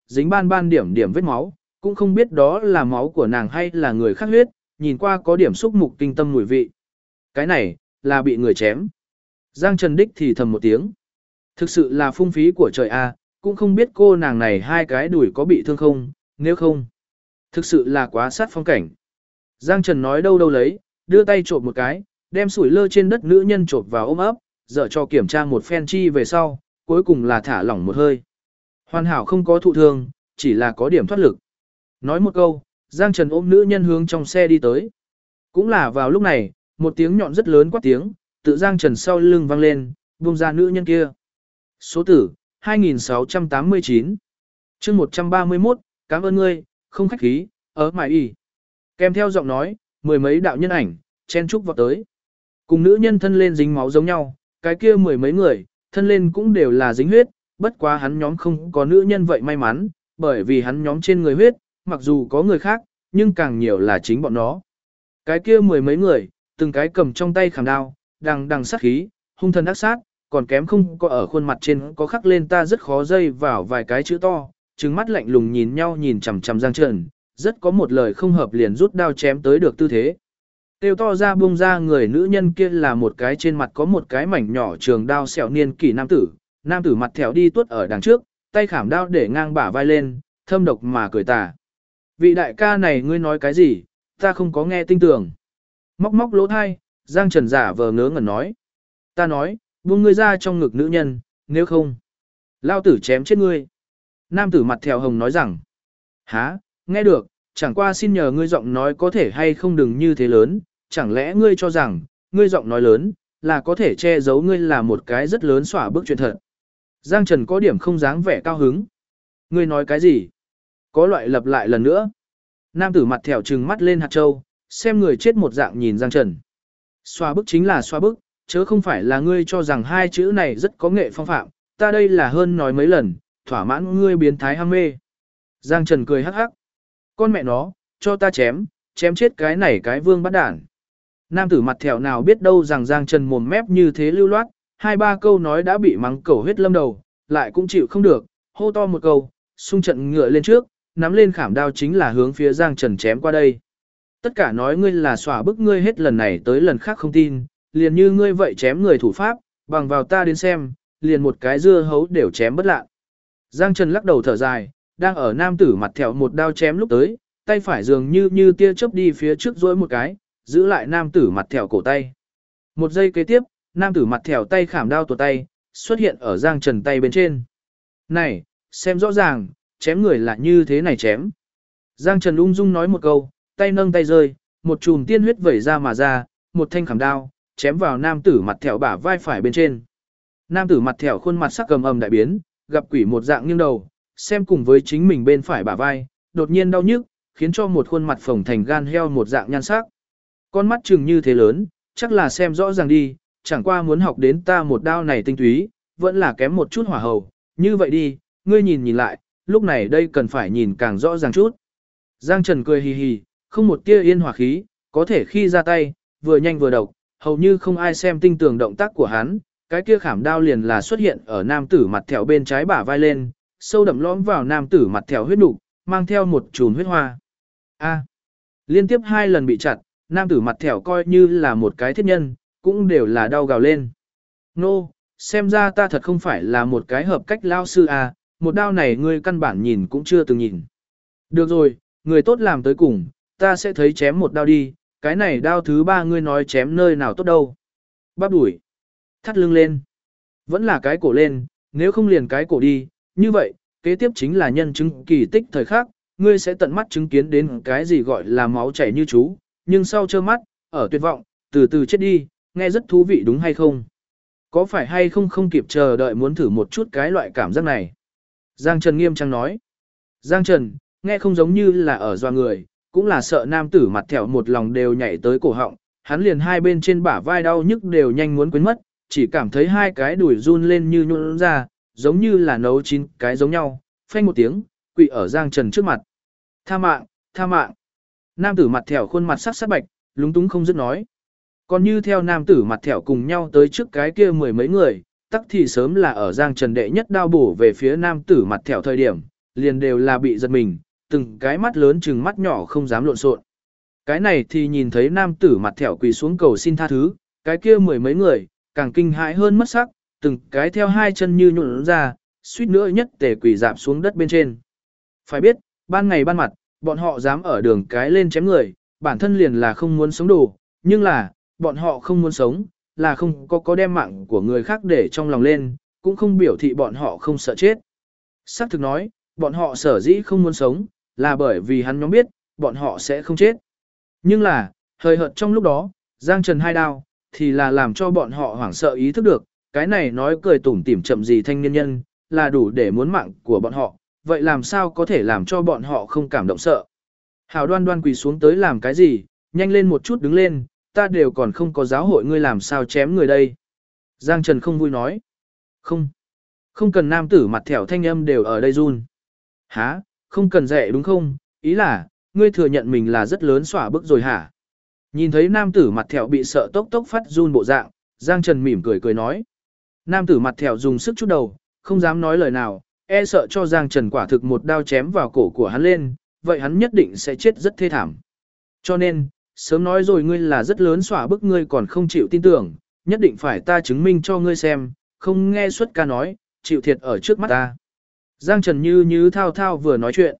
dính ban ban điểm điểm vết máu, cũng không biết đó là máu của nàng hay là người khác huyết, nhìn qua có điểm xúc mục kinh tâm mùi vị. Cái này, là bị người chém. Giang Trần đích thì thầm một tiếng. Thực sự là phung phí của trời a, cũng không biết cô nàng này hai cái đùi có bị thương không, nếu không. Thực sự là quá sát phong cảnh. Giang Trần nói đâu đâu lấy, đưa tay trộm một cái, đem sủi lơ trên đất nữ nhân trộm vào ôm ấp, dở cho kiểm tra một phen chi về sau, cuối cùng là thả lỏng một hơi. Hoàn hảo không có thụ thương, chỉ là có điểm thoát lực. Nói một câu, Giang Trần ôm nữ nhân hướng trong xe đi tới. Cũng là vào lúc này, một tiếng nhọn rất lớn quát tiếng, tự Giang Trần sau lưng vang lên, buông ra nữ nhân kia. Số tử, 2689. chương 131, cảm ơn ngươi, không khách khí, ở mải y. Kèm theo giọng nói, mười mấy đạo nhân ảnh, chen chúc vào tới. Cùng nữ nhân thân lên dính máu giống nhau, cái kia mười mấy người, thân lên cũng đều là dính huyết, bất quá hắn nhóm không có nữ nhân vậy may mắn, bởi vì hắn nhóm trên người huyết, mặc dù có người khác, nhưng càng nhiều là chính bọn nó. Cái kia mười mấy người, từng cái cầm trong tay khảm đao, đằng đằng sát khí, hung thần ác sát, còn kém không có ở khuôn mặt trên có khắc lên ta rất khó dây vào vài cái chữ to, trừng mắt lạnh lùng nhìn nhau nhìn chằm chằm Giang Trần, rất có một lời không hợp liền rút đao chém tới được tư thế. Tiêu to ra buông ra người nữ nhân kia là một cái trên mặt có một cái mảnh nhỏ trường đao sẹo niên kỷ nam tử mặt thẻo đi tuốt ở đằng trước, tay khảm đao để ngang bả vai lên, thâm độc mà cười tà. Vị đại ca này ngươi nói cái gì, ta không có nghe tinh tường. Móc móc lỗ thai, Giang Trần giả vờ ngớ ngẩn nói. Ta nói, buông ngươi ra trong ngực nữ nhân, nếu không, lao tử chém chết ngươi. Nam tử mặt thèo hồng nói rằng, há, nghe được, chẳng qua xin nhờ ngươi giọng nói có thể hay không đừng như thế lớn, chẳng lẽ ngươi cho rằng, ngươi giọng nói lớn, là có thể che giấu ngươi là một cái rất lớn xỏa bức chuyện thật. Giang Trần có điểm không dáng vẻ cao hứng. Ngươi nói cái gì? Có loại lặp lại lần nữa. Nam tử mặt thèo trừng mắt lên hạt châu, xem người chết một dạng nhìn Giang Trần. Xoa bức chính là xoa bức, chớ không phải là ngươi cho rằng hai chữ này rất có nghệ phong phạm, ta đây là hơn nói mấy lần, thỏa mãn ngươi biến thái ham mê. Giang Trần cười hắc hắc. Con mẹ nó, cho ta chém chết cái này cái vương bắt đản. Nam tử mặt thẹo nào biết đâu rằng Giang Trần mồm mép như thế lưu loát, hai ba câu nói đã bị mắng cẩu huyết lâm đầu, lại cũng chịu không được, hô to một câu, xung trận ngựa lên trước, nắm lên khảm đao chính là hướng phía Giang Trần chém qua đây. Tất cả nói ngươi là xỏa bức ngươi hết lần này tới lần khác không tin, liền như ngươi vậy chém người thủ pháp, bằng vào ta đến xem, liền một cái dưa hấu đều chém bất lạ. Giang Trần lắc đầu thở dài, đang ở nam tử mặt thẹo một đao chém lúc tới, tay phải dường như tia chớp đi phía trước dỗi một cái, giữ lại nam tử mặt thẹo cổ tay. Một giây kế tiếp, nam tử mặt thẹo tay khảm đao tuột tay, xuất hiện ở Giang Trần tay bên trên. Này, xem rõ ràng, chém người là như thế này chém. Giang Trần ung dung nói một câu, tay nâng tay rơi, một chùm tiên huyết vẩy ra mà ra, một thanh khảm đao, chém vào nam tử mặt thẹo bả vai phải bên trên. Nam tử mặt thẹo khuôn mặt sắc cầm ầm đại biến, gặp quỷ một dạng nghiêng đầu, xem cùng với chính mình bên phải bả vai, đột nhiên đau nhức, khiến cho một khuôn mặt phồng thành gan heo một dạng nhan sắc. Con mắt trừng như thế lớn, chắc là xem rõ ràng đi, chẳng qua muốn học đến ta một đao này tinh túy, vẫn là kém một chút hỏa hầu, như vậy đi, ngươi nhìn lại, lúc này đây cần phải nhìn càng rõ ràng chút. Giang Trần cười hì hì, không một tia yên hỏa khí, có thể khi ra tay, vừa nhanh vừa độc, hầu như không ai xem tinh tường động tác của hắn, cái kia khảm đao liền là xuất hiện ở nam tử mặt thẹo bên trái bả vai lên, sâu đậm lõm vào nam tử mặt thẹo huyết nục, mang theo một chùm huyết hoa. A. Liên tiếp 2 lần bị chặt, nam tử mặt thẹo coi như là một cái thiết nhân, cũng đều là đau gào lên. Nô, xem ra ta thật không phải là một cái hợp cách lao sư à, một đao này ngươi căn bản nhìn cũng chưa từng nhìn. Được rồi, người tốt làm tới cùng, ta sẽ thấy chém một đao đi, cái này đao thứ 3 ngươi nói chém nơi nào tốt đâu. Bắp đuổi, thắt lưng lên, vẫn là cái cổ lên, nếu không liền cái cổ đi, như vậy, kế tiếp chính là nhân chứng kỳ tích thời khắc, ngươi sẽ tận mắt chứng kiến đến cái gì gọi là máu chảy như chú, nhưng sau trơ mắt, ở tuyệt vọng, từ từ chết đi, nghe rất thú vị đúng hay không? Có phải hay không không kịp chờ đợi muốn thử một chút cái loại cảm giác này? Giang Trần nghiêm trang nói. Giang Trần, nghe không giống như là ở doa người, cũng là sợ nam tử mặt thẹo một lòng đều nhảy tới cổ họng, hắn liền hai bên trên bả vai đau nhức đều nhanh muốn quên mất, chỉ cảm thấy hai cái đùi run lên như nhũn ra, giống như là nấu chín cái giống nhau, phanh một tiếng, quỵ ở Giang Trần trước mặt. Tha mạng, tha mạng. Nam tử mặt thẹo khuôn mặt sắc sắc bạch, lúng túng không dứt nói. Còn như theo nam tử mặt thẹo cùng nhau tới trước cái kia mười mấy người, tắc thì sớm là ở Giang Trần đệ nhất đao bổ về phía nam tử mặt thẹo thời điểm, liền đều là bị giật mình, từng cái mắt lớn chừng mắt nhỏ không dám lộn xộn. Cái này thì nhìn thấy nam tử mặt thẻo quỳ xuống cầu xin tha thứ, cái kia mười mấy người, càng kinh hãi hơn mất sắc, từng cái theo hai chân như nhuộn ra, suýt nữa nhất tề quỳ dạp xuống đất bên trên. Phải biết, ban ngày ban mặt, bọn họ dám ở đường cái lên chém người, bản thân liền là không muốn sống đủ, nhưng là, bọn họ không muốn sống, là không có đem mạng của người khác để trong lòng lên, cũng không biểu thị bọn họ không sợ chết. Sắc thực nói, bọn họ sở dĩ không muốn sống, là bởi vì hắn nhóm biết, bọn họ sẽ không chết. Nhưng là, hời hợt trong lúc đó, Giang Trần hai đao, thì là làm cho bọn họ hoảng sợ ý thức được, cái này nói cười tủm tỉm chậm gì thanh niên nhân, là đủ để muốn mạng của bọn họ, vậy làm sao có thể làm cho bọn họ không cảm động sợ. Hảo Đoan Đoan quỳ xuống tới làm cái gì, nhanh lên một chút đứng lên, ta đều còn không có giáo hội ngươi làm sao chém người đây. Giang Trần không vui nói. Không cần nam tử mặt thẻo thanh âm đều ở đây run. Hả, không cần dạy đúng không, ý là, ngươi thừa nhận mình là rất lớn xỏa bức rồi hả? Nhìn thấy nam tử mặt thẻo bị sợ tốc tốc phát run bộ dạng, Giang Trần mỉm cười cười nói. Nam tử mặt thẻo dùng sức chút đầu, không dám nói lời nào, e sợ cho Giang Trần quả thực một đao chém vào cổ của hắn lên, vậy hắn nhất định sẽ chết rất thê thảm. Cho nên, sớm nói rồi ngươi là rất lớn xỏa bức ngươi còn không chịu tin tưởng, nhất định phải ta chứng minh cho ngươi xem, không nghe xuất ca nói, chịu thiệt ở trước mắt ta. Giang Trần như thao thao vừa nói chuyện.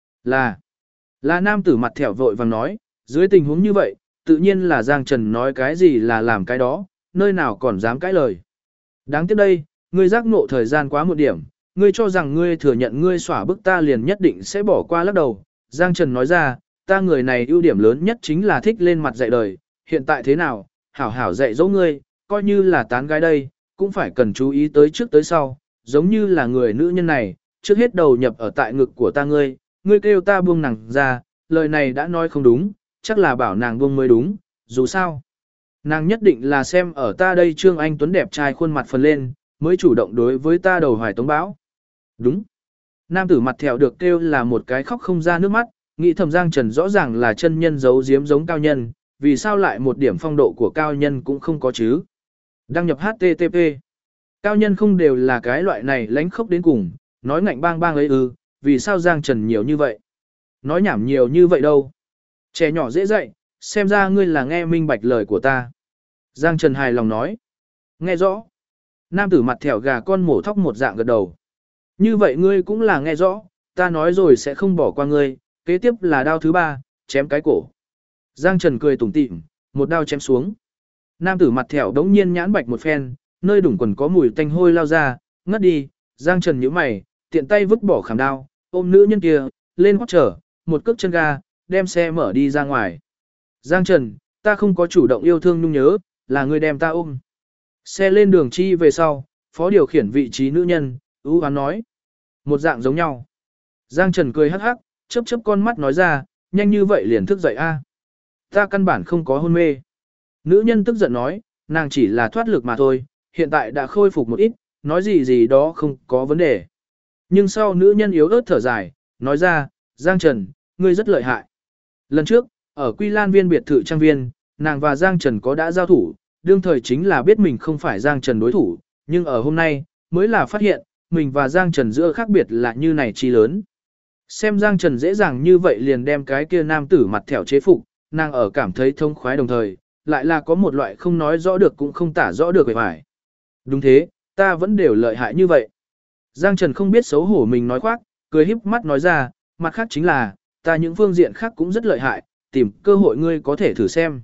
Là nam tử mặt thẻo vội vàng nói, dưới tình huống như vậy, tự nhiên là Giang Trần nói cái gì là làm cái đó, nơi nào còn dám cãi lời. Đáng tiếc đây, ngươi giác ngộ thời gian quá một điểm, ngươi cho rằng ngươi thừa nhận ngươi xỏa bức ta liền nhất định sẽ bỏ qua lắc đầu. Giang Trần nói ra, ta người này ưu điểm lớn nhất chính là thích lên mặt dạy đời, hiện tại thế nào, hảo hảo dạy dỗ ngươi, coi như là tán gái đây, cũng phải cần chú ý tới trước tới sau, giống như là người nữ nhân này, trước hết đầu nhập ở tại ngực của ta ngươi kêu ta buông nàng ra, lời này đã nói không đúng, chắc là bảo nàng buông mới đúng, dù sao. Nàng nhất định là xem ở ta đây Trương Anh Tuấn đẹp trai khuôn mặt phần lên, mới chủ động đối với ta đầu hoài tống bão. Đúng. Nam tử mặt thẹo được kêu là một cái khóc không ra nước mắt, nghĩ thầm Giang Trần rõ ràng là chân nhân giấu giếm giống cao nhân, vì sao lại một điểm phong độ của cao nhân cũng không có chứ. Đăng nhập HTTP. Cao nhân không đều là cái loại này lánh khóc đến cùng, nói ngạnh bang bang ấy vì sao Giang Trần nhiều như vậy? Nói nhảm nhiều như vậy đâu? Trẻ nhỏ dễ dạy, xem ra ngươi là nghe minh bạch lời của ta. Giang Trần hài lòng nói. Nghe rõ. Nam tử mặt thẻo gà con mổ thóc một dạng gật đầu. Như vậy ngươi cũng là nghe rõ, ta nói rồi sẽ không bỏ qua ngươi, kế tiếp là đao thứ ba, chém cái cổ. Giang Trần cười tủm tỉm, một đao chém xuống. Nam tử mặt thẻo đống nhiên nhãn bạch một phen, nơi đủng quần có mùi tanh hôi lao ra, ngất đi. Giang Trần nhíu mày, tiện tay vứt bỏ khảm đao, ôm nữ nhân kia, lên hót trở, một cước chân ga, đem xe mở đi ra ngoài. Giang Trần, ta không có chủ động yêu thương nhung nhớ, là người đem ta ôm. Xe lên đường chi về sau, phó điều khiển vị trí nữ nhân, ưu hoán nói. Một dạng giống nhau. Giang Trần cười hắc hắc, chớp chớp con mắt nói ra, nhanh như vậy liền thức dậy a. Ta căn bản không có hôn mê. Nữ nhân tức giận nói, nàng chỉ là thoát lực mà thôi, hiện tại đã khôi phục một ít, nói gì đó không có vấn đề. Nhưng sau nữ nhân yếu ớt thở dài, nói ra, Giang Trần, ngươi rất lợi hại. Lần trước, ở Quy Lan Viên biệt thự trang viên, nàng và Giang Trần có đã giao thủ, đương thời chính là biết mình không phải Giang Trần đối thủ, nhưng ở hôm nay, mới là phát hiện, mình và Giang Trần giữa khác biệt là như này chi lớn. Xem Giang Trần dễ dàng như vậy liền đem cái kia nam tử mặt thẻo chế phục, nàng ở cảm thấy thông khoái đồng thời, lại là có một loại không nói rõ được cũng không tả rõ được về phải. Đúng thế, ta vẫn đều lợi hại như vậy. Giang Trần không biết xấu hổ mình nói khoác, cười híp mắt nói ra, mặt khác chính là, ta những phương diện khác cũng rất lợi hại, tìm cơ hội ngươi có thể thử xem.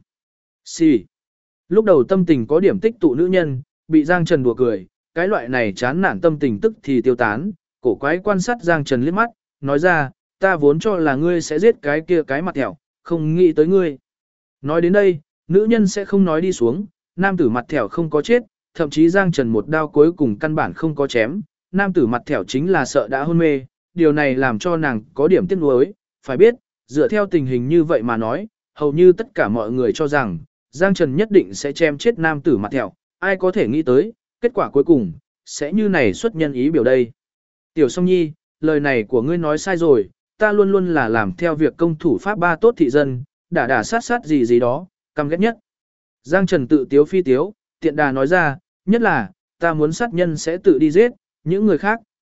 Xì. Lúc đầu tâm tình có điểm tích tụ nữ nhân, bị Giang Trần đùa cười, cái loại này chán nản tâm tình tức thì tiêu tán, cổ quái quan sát Giang Trần liếc mắt, nói ra, ta vốn cho là ngươi sẽ giết cái kia cái mặt thẻo, không nghĩ tới ngươi. Nói đến đây, nữ nhân sẽ không nói đi xuống, nam tử mặt thẻo không có chết, thậm chí Giang Trần một đao cuối cùng căn bản không có chém, nam tử mặt thẻo chính là sợ đã hôn mê, điều này làm cho nàng có điểm tiếc nuối, phải biết, dựa theo tình hình như vậy mà nói, hầu như tất cả mọi người cho rằng, Giang Trần nhất định sẽ chém chết nam tử mặt thẻo, ai có thể nghĩ tới, kết quả cuối cùng, sẽ như này xuất nhân ý biểu đây. Tiểu Song Nhi, lời này của ngươi nói sai rồi, ta luôn luôn là làm theo việc công thủ pháp ba tốt thị dân, đả sát gì đó, căm ghét nhất. Giang Trần tự tiếu phi tiếu, tiện đà nói ra, nhất là, ta muốn sát nhân sẽ tự đi giết, những người khác,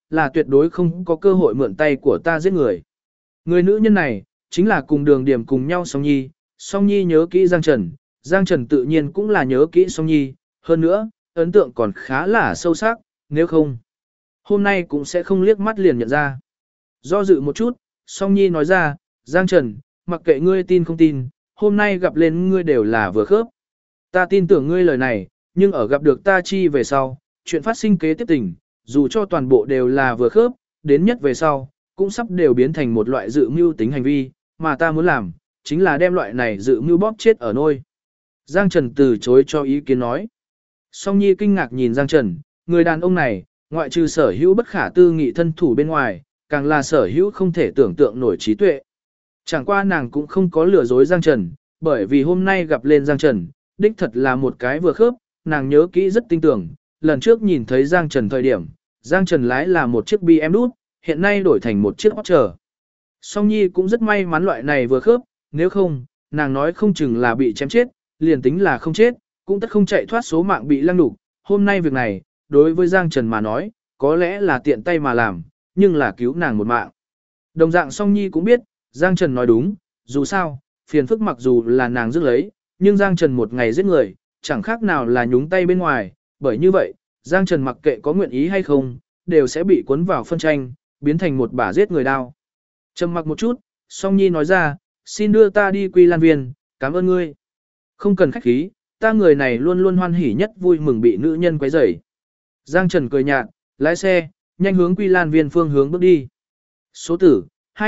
là tuyệt đối không có cơ hội mượn tay của ta giết người. Người nữ nhân này, chính là cùng Đường Điểm cùng nhau Song Nhi nhớ kỹ Giang Trần tự nhiên cũng là nhớ kỹ Song Nhi, hơn nữa, ấn tượng còn khá là sâu sắc, nếu không, hôm nay cũng sẽ không liếc mắt liền nhận ra. Do dự một chút, Song Nhi nói ra, Giang Trần, mặc kệ ngươi tin không tin, hôm nay gặp lên ngươi đều là vừa khớp. Ta tin tưởng ngươi lời này, nhưng ở gặp được ta chi về sau, chuyện phát sinh kế tiếp tình, dù cho toàn bộ đều là vừa khớp, đến nhất về sau, cũng sắp đều biến thành một loại dự mưu tính hành vi, mà ta muốn làm, chính là đem loại này dự mưu bóp chết ở nôi. Giang Trần từ chối cho ý kiến nói. Song Nhi kinh ngạc nhìn Giang Trần, người đàn ông này, ngoại trừ sở hữu bất khả tư nghị thân thủ bên ngoài, càng là sở hữu không thể tưởng tượng nổi trí tuệ. Chẳng qua nàng cũng không có lừa dối Giang Trần, bởi vì hôm nay gặp lên Giang Trần, đích thật là một cái vừa khớp, nàng nhớ kỹ rất tinh tưởng, lần trước nhìn thấy Giang Trần thời điểm, Giang Trần lái là một chiếc BM đút, hiện nay đổi thành một chiếc Porsche. Song Nhi cũng rất may mắn loại này vừa khớp, nếu không, nàng nói không chừng là bị chém chết, liền tính là không chết, cũng tất không chạy thoát số mạng bị lăng đục. Hôm nay việc này, đối với Giang Trần mà nói, có lẽ là tiện tay mà làm, nhưng là cứu nàng một mạng. Đồng dạng Song Nhi cũng biết, Giang Trần nói đúng, dù sao, phiền phức mặc dù là nàng rước lấy, nhưng Giang Trần một ngày giết người, chẳng khác nào là nhúng tay bên ngoài, bởi như vậy, Giang Trần mặc kệ có nguyện ý hay không, đều sẽ bị cuốn vào phân tranh, biến thành một bả giết người đao. Trầm mặc một chút, Song Nhi nói ra, xin đưa ta đi Quy Lan Viên, cảm ơn ngươi. Không cần khách khí, ta người này luôn luôn hoan hỉ nhất vui mừng bị nữ nhân quấy rầy. Giang Trần cười nhạt, lái xe, nhanh hướng Quy Lan Viên phương hướng bước đi. Số tử,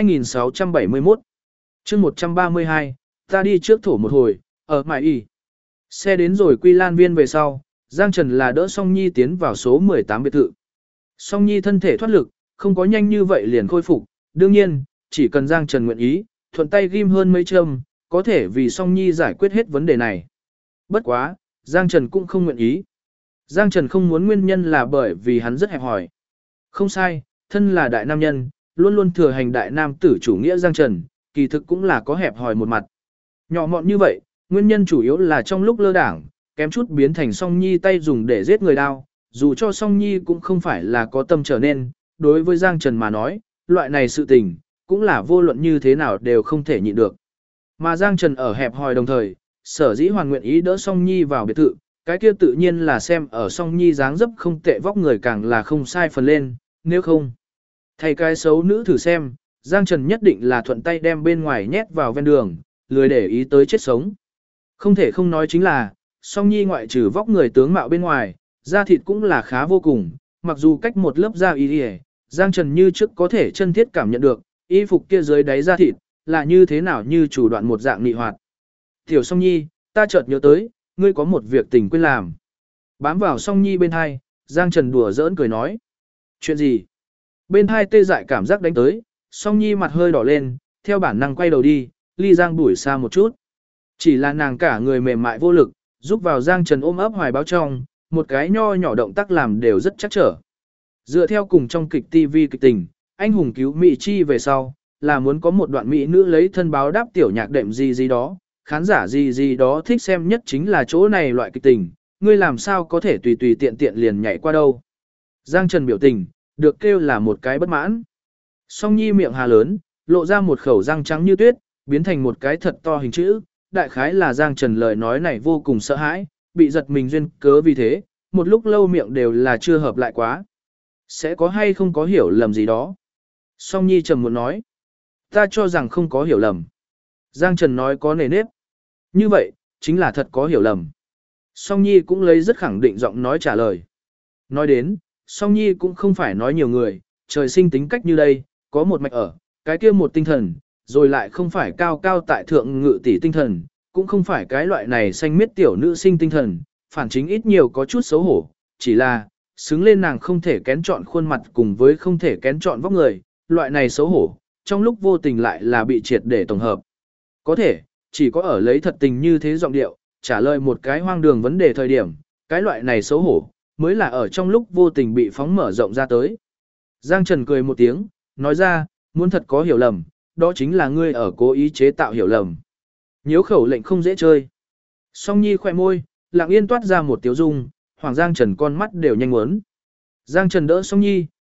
2671. chương 132, ta đi trước thổ một hồi, ở Mại Y. Xe đến rồi Quy Lan Viên về sau, Giang Trần là đỡ Song Nhi tiến vào số 18 biệt thự. Song Nhi thân thể thoát lực, không có nhanh như vậy liền khôi phục, đương nhiên, chỉ cần Giang Trần nguyện ý, thuận tay ghim hơn mấy châm, có thể vì Song Nhi giải quyết hết vấn đề này. Bất quá, Giang Trần cũng không nguyện ý. Giang Trần không muốn nguyên nhân là bởi vì hắn rất hẹp hòi. Không sai, thân là đại nam nhân, luôn luôn thừa hành đại nam tử chủ nghĩa Giang Trần, kỳ thực cũng là có hẹp hòi một mặt. Nhỏ mọn như vậy, nguyên nhân chủ yếu là trong lúc lơ đảng, kém chút biến thành Song Nhi tay dùng để giết người đao, dù cho Song Nhi cũng không phải là có tâm trở nên, đối với Giang Trần mà nói, loại này sự tình, cũng là vô luận như thế nào đều không thể nhịn được. Mà Giang Trần ở hẹp hòi đồng thời, sở dĩ hoàn nguyện ý đỡ Song Nhi vào biệt thự, cái kia tự nhiên là xem ở Song Nhi dáng dấp không tệ vóc người càng là không sai phần lên, nếu không. Thay cái xấu nữ thử xem, Giang Trần nhất định là thuận tay đem bên ngoài nhét vào ven đường, lười để ý tới chết sống. Không thể không nói chính là, Song Nhi ngoại trừ vóc người tướng mạo bên ngoài, da thịt cũng là khá vô cùng, mặc dù cách một lớp da y, Giang Trần như trước có thể chân thiết cảm nhận được, y phục kia dưới đáy da thịt, là như thế nào như chủ đoạn một dạng nị hoạt. Tiểu Song Nhi, ta chợt nhớ tới, ngươi có một việc tình quên làm. Bám vào Song Nhi bên hai, Giang Trần đùa giỡn cười nói. Chuyện gì? Bên hai tê dại cảm giác đánh tới, Song Nhi mặt hơi đỏ lên, theo bản năng quay đầu đi, ly Giang Bủi xa một chút. Chỉ là nàng cả người mềm mại vô lực, giúp vào Giang Trần ôm ấp hoài báo trong, một cái nho nhỏ động tác làm đều rất chắc trở. Dựa theo cùng trong kịch TV kịch tình, anh hùng cứu Mỹ Chi về sau, là muốn có một đoạn Mỹ nữ lấy thân báo đáp tiểu nhạc đệm gì đó, khán giả gì đó thích xem nhất chính là chỗ này loại kịch tình, ngươi làm sao có thể tùy tùy tiện tiện liền nhảy qua đâu. Giang Trần biểu tình, được kêu là một cái bất mãn. Song Nhi miệng hà lớn, lộ ra một khẩu răng trắng như tuyết, biến thành một cái thật to hình chữ, đại khái là Giang Trần lời nói này vô cùng sợ hãi, bị giật mình duyên cớ vì thế, một lúc lâu miệng đều là chưa hợp lại quá. Sẽ có hay không có hiểu lầm gì đó. Song Nhi trầm muốn nói. Ta cho rằng không có hiểu lầm. Giang Trần nói có nề nếp. Như vậy, chính là thật có hiểu lầm. Song Nhi cũng lấy rất khẳng định giọng nói trả lời. Nói đến, Song Nhi cũng không phải nói nhiều người, trời sinh tính cách như đây, có một mạch ở, cái kia một tinh thần, rồi lại không phải cao cao tại thượng ngự tỷ tinh thần, cũng không phải cái loại này xanh miết tiểu nữ sinh tinh thần, phản chính ít nhiều có chút xấu hổ, chỉ là, xứng lên nàng không thể kén chọn khuôn mặt cùng với không thể kén chọn vóc người, loại này xấu hổ, trong lúc vô tình lại là bị triệt để tổng hợp. Có thể, chỉ có ở lấy thật tình như thế giọng điệu, trả lời một cái hoang đường vấn đề thời điểm, cái loại này xấu hổ, mới là ở trong lúc vô tình bị phóng mở rộng ra tới. Giang Trần cười một tiếng, nói ra, muốn thật có hiểu lầm, đó chính là ngươi ở cố ý chế tạo hiểu lầm. Nhiếu khẩu lệnh không dễ chơi. Song Nhi khỏe môi, lặng yên toát ra một tiếu dung, Hoàng Giang Trần con mắt đều nhanh muốn. Giang Trần đỡ Song Nhi,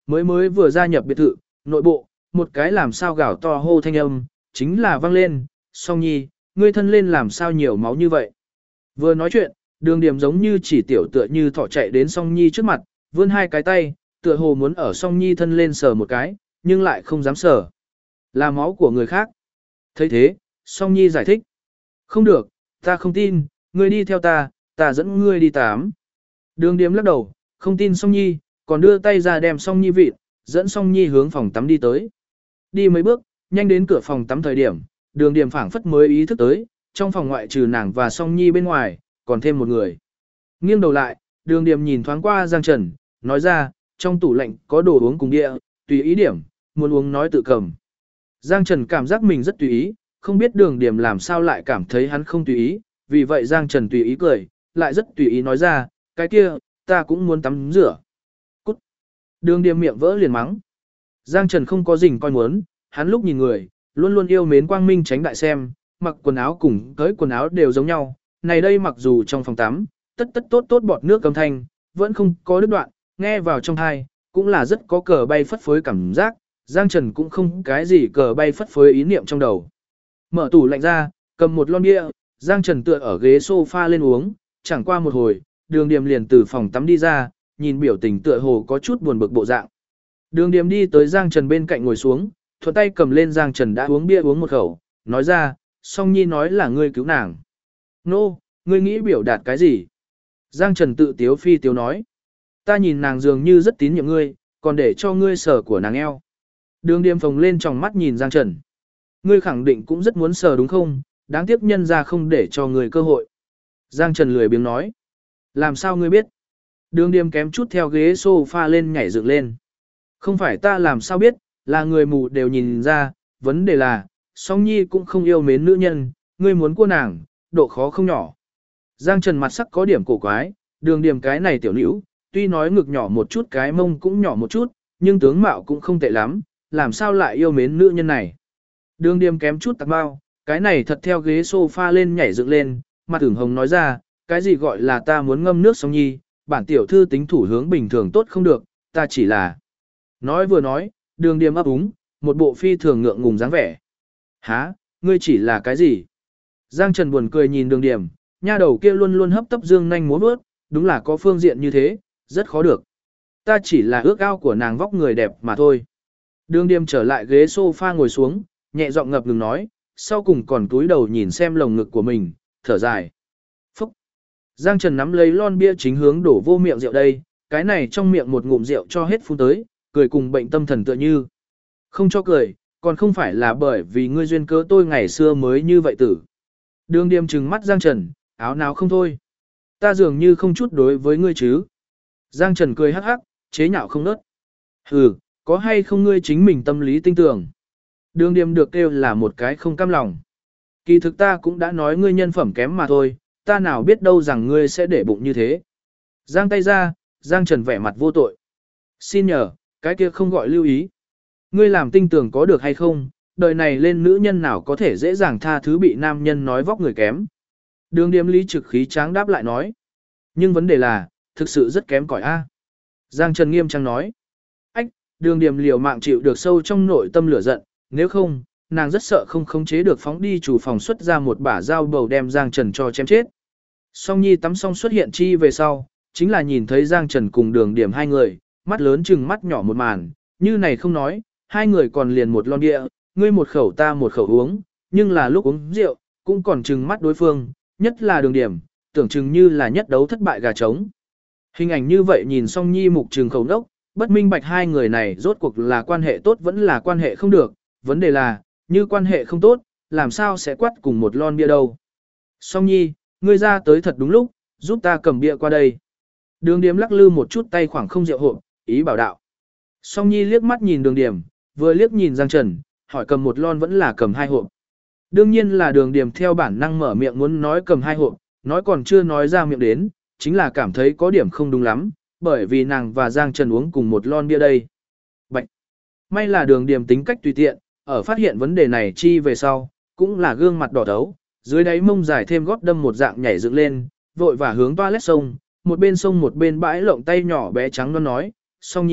mới mới vừa gia nhập biệt thự, nội bộ, một cái làm sao gào to hô thanh âm, chính là vang lên, Song Nhi, ngươi thân lên làm sao nhiều máu như vậy. Vừa nói chuyện, Đường Điểm giống như chỉ tiểu tựa như thỏ chạy đến Song Nhi trước mặt, vươn hai cái tay, tựa hồ muốn ở Song Nhi thân lên sờ một cái, nhưng lại không dám sờ. Là máu của người khác. Thấy thế, Song Nhi giải thích. Không được, ta không tin, ngươi đi theo ta, ta dẫn ngươi đi tắm. Đường Điếm lắc đầu, không tin Song Nhi, còn đưa tay ra đem Song Nhi vịt, dẫn Song Nhi hướng phòng tắm đi tới. Đi mấy bước, nhanh đến cửa phòng tắm thời điểm, Đường Điềm phảng phất mới ý thức tới, trong phòng ngoại trừ nàng và Song Nhi bên ngoài, còn thêm một người. Nghiêng đầu lại, Đường Điềm nhìn thoáng qua Giang Trần, nói ra, trong tủ lạnh có đồ uống cùng địa, tùy ý điểm, muốn uống nói tự cầm. Giang Trần cảm giác mình rất tùy ý, không biết Đường Điềm làm sao lại cảm thấy hắn không tùy ý, vì vậy Giang Trần tùy ý cười, lại rất tùy ý nói ra, cái kia, ta cũng muốn tắm rửa. Cút. Đường Điềm miệng vỡ liền mắng. Giang Trần không có rình coi muốn, hắn lúc nhìn người, luôn luôn yêu mến quang minh tránh đại xem, mặc quần áo cùng cởi quần áo đều giống nhau. Này đây mặc dù trong phòng tắm, tất tốt bọt nước âm thanh, vẫn không có đứt đoạn, nghe vào trong tai, cũng là rất có cờ bay phất phới cảm giác, Giang Trần cũng không cái gì cờ bay phất phới ý niệm trong đầu. Mở tủ lạnh ra, cầm một lon bia, Giang Trần tựa ở ghế sofa lên uống, chẳng qua một hồi, Đường Điềm liền từ phòng tắm đi ra, nhìn biểu tình tựa hồ có chút buồn bực bộ dạng. Đường Điềm đi tới Giang Trần bên cạnh ngồi xuống, thuận tay cầm lên Giang Trần đã uống bia uống một khẩu, nói ra, Song Nhi nói là ngươi cứu nàng. Nô, ngươi nghĩ biểu đạt cái gì? Giang Trần tự tiếu phi tiếu nói. Ta nhìn nàng dường như rất tín nhiệm ngươi, còn để cho ngươi sờ của nàng eo. Đường Điềm phồng lên tròng mắt nhìn Giang Trần. Ngươi khẳng định cũng rất muốn sờ đúng không? Đáng tiếc nhân ra không để cho ngươi cơ hội. Giang Trần lười biếng nói. Làm sao ngươi biết? Đường Điềm kém chút theo ghế sofa lên nhảy dựng lên. Không phải ta làm sao biết, là người mù đều nhìn ra, vấn đề là, Song Nhi cũng không yêu mến nữ nhân, ngươi muốn cua nàng, độ khó không nhỏ. Giang Trần mặt sắc có điểm cổ quái, Đường Điềm cái này tiểu nữ, tuy nói ngực nhỏ một chút cái mông cũng nhỏ một chút, nhưng tướng mạo cũng không tệ lắm, làm sao lại yêu mến nữ nhân này. Đường Điềm kém chút tạc bao, cái này thật theo ghế sofa lên nhảy dựng lên, mặt ửng hồng nói ra, cái gì gọi là ta muốn ngâm nước Song Nhi, bản tiểu thư tính thủ hướng bình thường tốt không được, ta chỉ là... Nói vừa nói, Đường Điềm ấp úng, một bộ phi thường ngượng ngùng dáng vẻ. Hả, ngươi chỉ là cái gì? Giang Trần buồn cười nhìn Đường Điềm, nha đầu kia luôn luôn hấp tấp dương nhanh múa bước, đúng là có phương diện như thế, rất khó được. Ta chỉ là ước ao của nàng vóc người đẹp mà thôi. Đường Điềm trở lại ghế sofa ngồi xuống, nhẹ giọng ngập ngừng nói, sau cùng còn cúi đầu nhìn xem lồng ngực của mình, thở dài. Phúc! Giang Trần nắm lấy lon bia chính hướng đổ vô miệng rượu đây, cái này trong miệng một ngụm rượu cho hết phun tới, cười cùng bệnh tâm thần tựa như. Không cho cười, còn không phải là bởi vì ngươi duyên cớ tôi ngày xưa mới như vậy tử. Đường Điềm trừng mắt Giang Trần, áo náo không thôi. Ta dường như không chút đối với ngươi chứ. Giang Trần cười hắc hắc, chế nhạo không nớt. Hừ, có hay không ngươi chính mình tâm lý tinh tưởng. Đường Điềm được kêu là một cái không cam lòng. Kỳ thực ta cũng đã nói ngươi nhân phẩm kém mà thôi, ta nào biết đâu rằng ngươi sẽ để bụng như thế. Giang tay ra, Giang Trần vẻ mặt vô tội. Xin nhờ, cái kia không gọi lưu ý. Ngươi làm tinh tường có được hay không, đời này lên nữ nhân nào có thể dễ dàng tha thứ bị nam nhân nói vóc người kém. Đường Điềm lý trực khí tráng đáp lại nói. Nhưng vấn đề là, thực sự rất kém cỏi a. Giang Trần nghiêm trang nói. Ách, Đường Điềm liều mạng chịu được sâu trong nội tâm lửa giận, nếu không, nàng rất sợ không khống chế được phóng đi chủ phòng xuất ra một bả dao bầu đem Giang Trần cho chém chết. Song Nhi tắm xong xuất hiện chi về sau, chính là nhìn thấy Giang Trần cùng Đường Điềm hai người, mắt lớn chừng mắt nhỏ một màn, như này không nói, hai người còn liền một lon bia, ngươi một khẩu ta một khẩu uống, nhưng là lúc uống rượu, cũng còn chừng mắt đối phương, nhất là Đường Điềm, tưởng chừng như là nhất đấu thất bại gà trống. Hình ảnh như vậy nhìn Song Nhi mục trừng khẩu đốc, bất minh bạch hai người này rốt cuộc là quan hệ tốt vẫn là quan hệ không được, vấn đề là, như quan hệ không tốt, làm sao sẽ quát cùng một lon bia đâu. Song Nhi, ngươi ra tới thật đúng lúc, giúp ta cầm bia qua đây. Đường Điềm lắc lư một chút tay khoảng không rượu hộp, ý bảo đạo. Song Nhi liếc mắt nhìn Đường Điềm, vừa liếc nhìn Giang Trần, hỏi cầm một lon vẫn là cầm hai hộp. Đương nhiên là Đường Điềm theo bản năng mở miệng muốn nói cầm hai hộp, nói còn chưa nói ra miệng đến, chính là cảm thấy có điểm không đúng lắm, bởi vì nàng và Giang Trần uống cùng một lon bia đây. Bạch! May là Đường Điềm tính cách tùy tiện, ở phát hiện vấn đề này chi về sau, cũng là gương mặt đỏ thấu, dưới đáy mông dài thêm gót đâm một dạng nhảy dựng lên, vội và hướng toilet sông, một bên sông một bên bãi lộng tay nhỏ bé trắng nó nói, Song Nhi,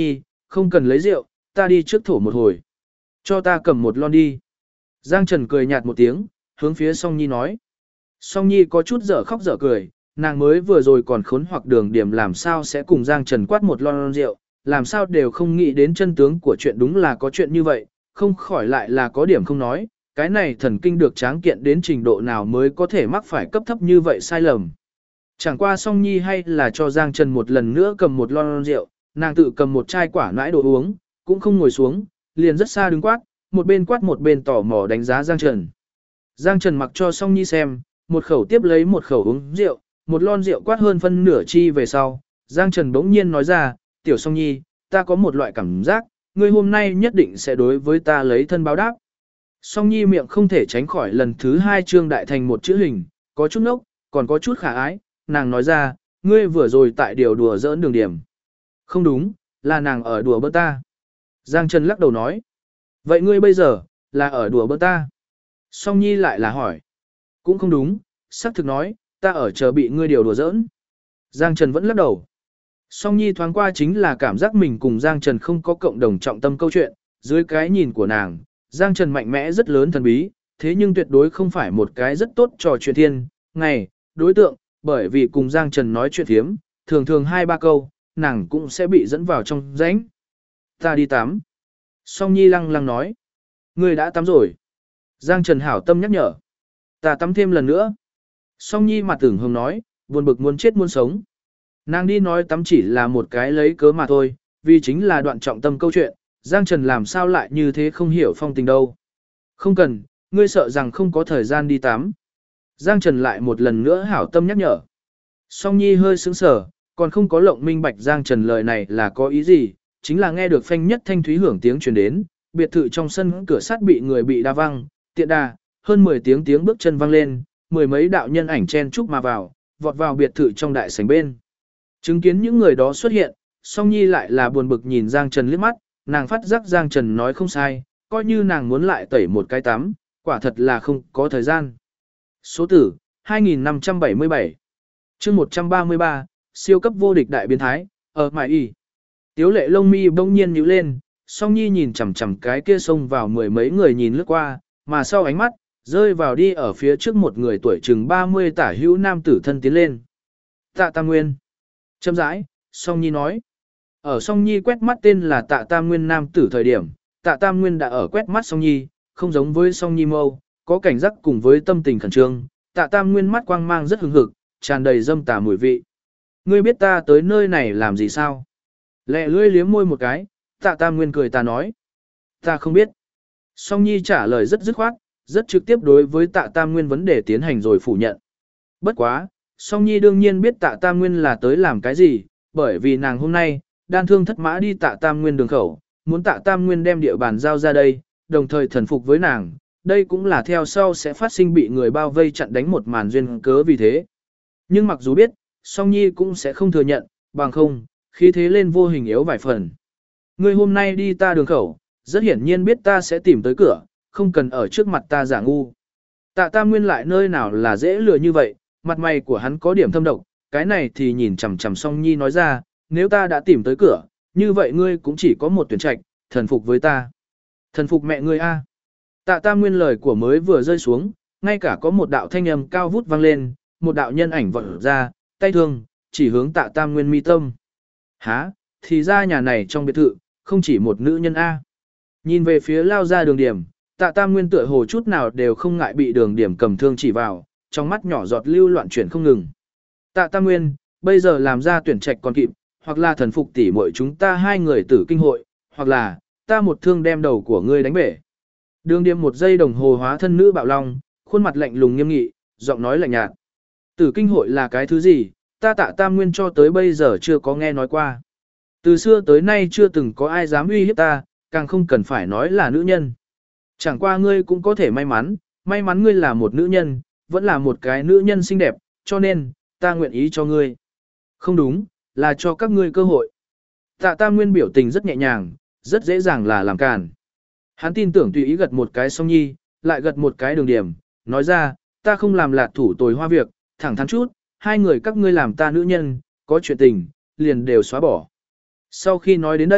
không cần lấy rượu, ta đi trước thổ một hồi. Cho ta cầm một lon đi. Giang Trần cười nhạt một tiếng, hướng phía Song Nhi nói. Song Nhi có chút dở khóc dở cười, nàng mới vừa rồi còn khốn hoặc Đường Điểm làm sao sẽ cùng Giang Trần quát một lon rượu, làm sao đều không nghĩ đến chân tướng của chuyện đúng là có chuyện như vậy, không khỏi lại là có điểm không nói, cái này thần kinh được tráng kiện đến trình độ nào mới có thể mắc phải cấp thấp như vậy sai lầm. Chẳng qua Song Nhi hay là cho Giang Trần một lần nữa cầm một lon rượu, nàng tự cầm một chai quả nãi đồ uống, cũng không ngồi xuống, liền rất xa đứng quát một bên tỏ mò đánh giá Giang Trần. Giang Trần mặc cho Song Nhi xem, một khẩu tiếp lấy một khẩu uống rượu, một lon rượu quát hơn phân nửa chi về sau, Giang Trần bỗng nhiên nói ra, tiểu Song Nhi, ta có một loại cảm giác, ngươi hôm nay nhất định sẽ đối với ta lấy thân báo đáp. Song Nhi miệng không thể tránh khỏi lần thứ hai trương đại thành một chữ hình, có chút nốc, còn có chút khả ái, nàng nói ra, ngươi vừa rồi tại điều đùa giỡn Đường Điểm. Không đúng, là nàng ở đùa bỡn ta. Giang Trần lắc đầu nói, vậy ngươi bây giờ, là ở đùa bỡn ta. Song Nhi lại là hỏi, cũng không đúng, xác thực nói, ta ở chờ bị ngươi điều đùa giỡn. Giang Trần vẫn lắc đầu. Song Nhi thoáng qua chính là cảm giác mình cùng Giang Trần không có cộng đồng trọng tâm câu chuyện, dưới cái nhìn của nàng, Giang Trần mạnh mẽ rất lớn thần bí, thế nhưng tuyệt đối không phải một cái rất tốt trò chuyện thiên, ngày, đối tượng, bởi vì cùng Giang Trần nói chuyện thiếm, thường thường 2-3 câu, nàng cũng sẽ bị dẫn vào trong rãnh. Ta đi tắm. Song Nhi lăng lăng nói. Ngươi đã tắm rồi. Giang Trần hảo tâm nhắc nhở. Ta tắm thêm lần nữa. Song Nhi mặt tưởng hồng nói, buồn bực muốn chết muốn sống. Nàng đi nói tắm chỉ là một cái lấy cớ mà thôi, vì chính là đoạn trọng tâm câu chuyện, Giang Trần làm sao lại như thế không hiểu phong tình đâu. Không cần, ngươi sợ rằng không có thời gian đi tắm. Giang Trần lại một lần nữa hảo tâm nhắc nhở. Song Nhi hơi sững sờ, còn không có lộng minh bạch Giang Trần lời này là có ý gì, chính là nghe được phanh nhất thanh thúy hưởng tiếng truyền đến, biệt thự trong sân cửa sắt bị người bị đa văng, tiện đà, hơn 10 tiếng bước chân vang lên, mười mấy đạo nhân ảnh chen chúc mà vào, vọt vào biệt thự trong đại sảnh bên. Chứng kiến những người đó xuất hiện, Song Nhi lại là buồn bực nhìn Giang Trần liếc mắt, nàng phát giác Giang Trần nói không sai, coi như nàng muốn lại tẩy một cái tắm, quả thật là không có thời gian. Số tử, 2577. Chương 133, siêu cấp vô địch đại biến thái, ở mại y. Tiếu lệ lông mi bỗng nhiên nhíu lên, Song Nhi nhìn chằm chằm cái kia xông vào mười mấy người nhìn lướt qua, mà sau ánh mắt, rơi vào đi ở phía trước một người tuổi chừng 30 tả hữu nam tử thân tiến lên. Tạ Tam Nguyên. Châm rãi, Song Nhi nói. Ở Song Nhi quét mắt tên là Tạ Tam Nguyên nam tử thời điểm, Tạ Tam Nguyên đã ở quét mắt Song Nhi, không giống với Song Nhi mâu, có cảnh giác cùng với tâm tình khẩn trương, Tạ Tam Nguyên mắt quang mang rất hừng hực, tràn đầy dâm tà mùi vị. Ngươi biết ta tới nơi này làm gì sao? Lẹ lưỡi liếm môi một cái, Tạ Tam Nguyên cười ta nói. Ta không biết. Song Nhi trả lời rất dứt khoát, rất trực tiếp đối với Tạ Tam Nguyên vấn đề tiến hành rồi phủ nhận. Bất quá, Song Nhi đương nhiên biết Tạ Tam Nguyên là tới làm cái gì, bởi vì nàng hôm nay, đan thương thất mã đi Tạ Tam Nguyên đường khẩu, muốn Tạ Tam Nguyên đem địa bàn giao ra đây, đồng thời thần phục với nàng, đây cũng là theo sau sẽ phát sinh bị người bao vây chặn đánh một màn duyên cớ vì thế. Nhưng mặc dù biết, Song Nhi cũng sẽ không thừa nhận, bằng không, khí thế lên vô hình yếu vài phần. Ngươi hôm nay đi ta đường khẩu, rất hiển nhiên biết ta sẽ tìm tới cửa, không cần ở trước mặt ta giả ngu. Tạ Tam Nguyên lại nơi nào là dễ lừa như vậy, mặt mày của hắn có điểm thâm độc, cái này thì nhìn chằm chằm Song Nhi nói ra, nếu ta đã tìm tới cửa, như vậy ngươi cũng chỉ có một tuyển trạch, thần phục với ta. Thần phục mẹ ngươi a. Tạ Tam Nguyên lời của mới vừa rơi xuống, ngay cả có một đạo thanh âm cao vút vang lên, một đạo nhân ảnh vọt ra, tay thương, chỉ hướng Tạ Tam Nguyên mi tâm. Hả, thì ra nhà này trong biệt thự, không chỉ một nữ nhân a. Nhìn về phía lao ra Đường Điểm, Tạ Tam Nguyên tựa hồ chút nào đều không ngại bị Đường Điểm cầm thương chỉ vào, trong mắt nhỏ giọt lưu loạn chuyển không ngừng. Tạ Tam Nguyên, bây giờ làm ra tuyển trạch còn kịp, hoặc là thần phục tỉ muội chúng ta hai người tử kinh hội, hoặc là ta một thương đem đầu của ngươi đánh bể. Đường Điểm một giây đồng hồ hóa thân nữ bạo long, khuôn mặt lạnh lùng nghiêm nghị, giọng nói lạnh nhạt. Tử kinh hội là cái thứ gì, ta Tạ Tam Nguyên cho tới bây giờ chưa có nghe nói qua. Từ xưa tới nay chưa từng có ai dám uy hiếp ta, càng không cần phải nói là nữ nhân. Chẳng qua ngươi cũng có thể may mắn ngươi là một nữ nhân, vẫn là một cái nữ nhân xinh đẹp, cho nên, ta nguyện ý cho ngươi. Không đúng, là cho các ngươi cơ hội. Tạ Tam Nguyên biểu tình rất nhẹ nhàng, rất dễ dàng là làm càn. Hắn tin tưởng tùy ý gật một cái Song Nhi, lại gật một cái Đường Điểm, nói ra, ta không làm lạt thủ tồi hoa việc, thẳng thắn chút, hai người các ngươi làm ta nữ nhân, có chuyện tình, liền đều xóa bỏ. Sau khi nói đến đây,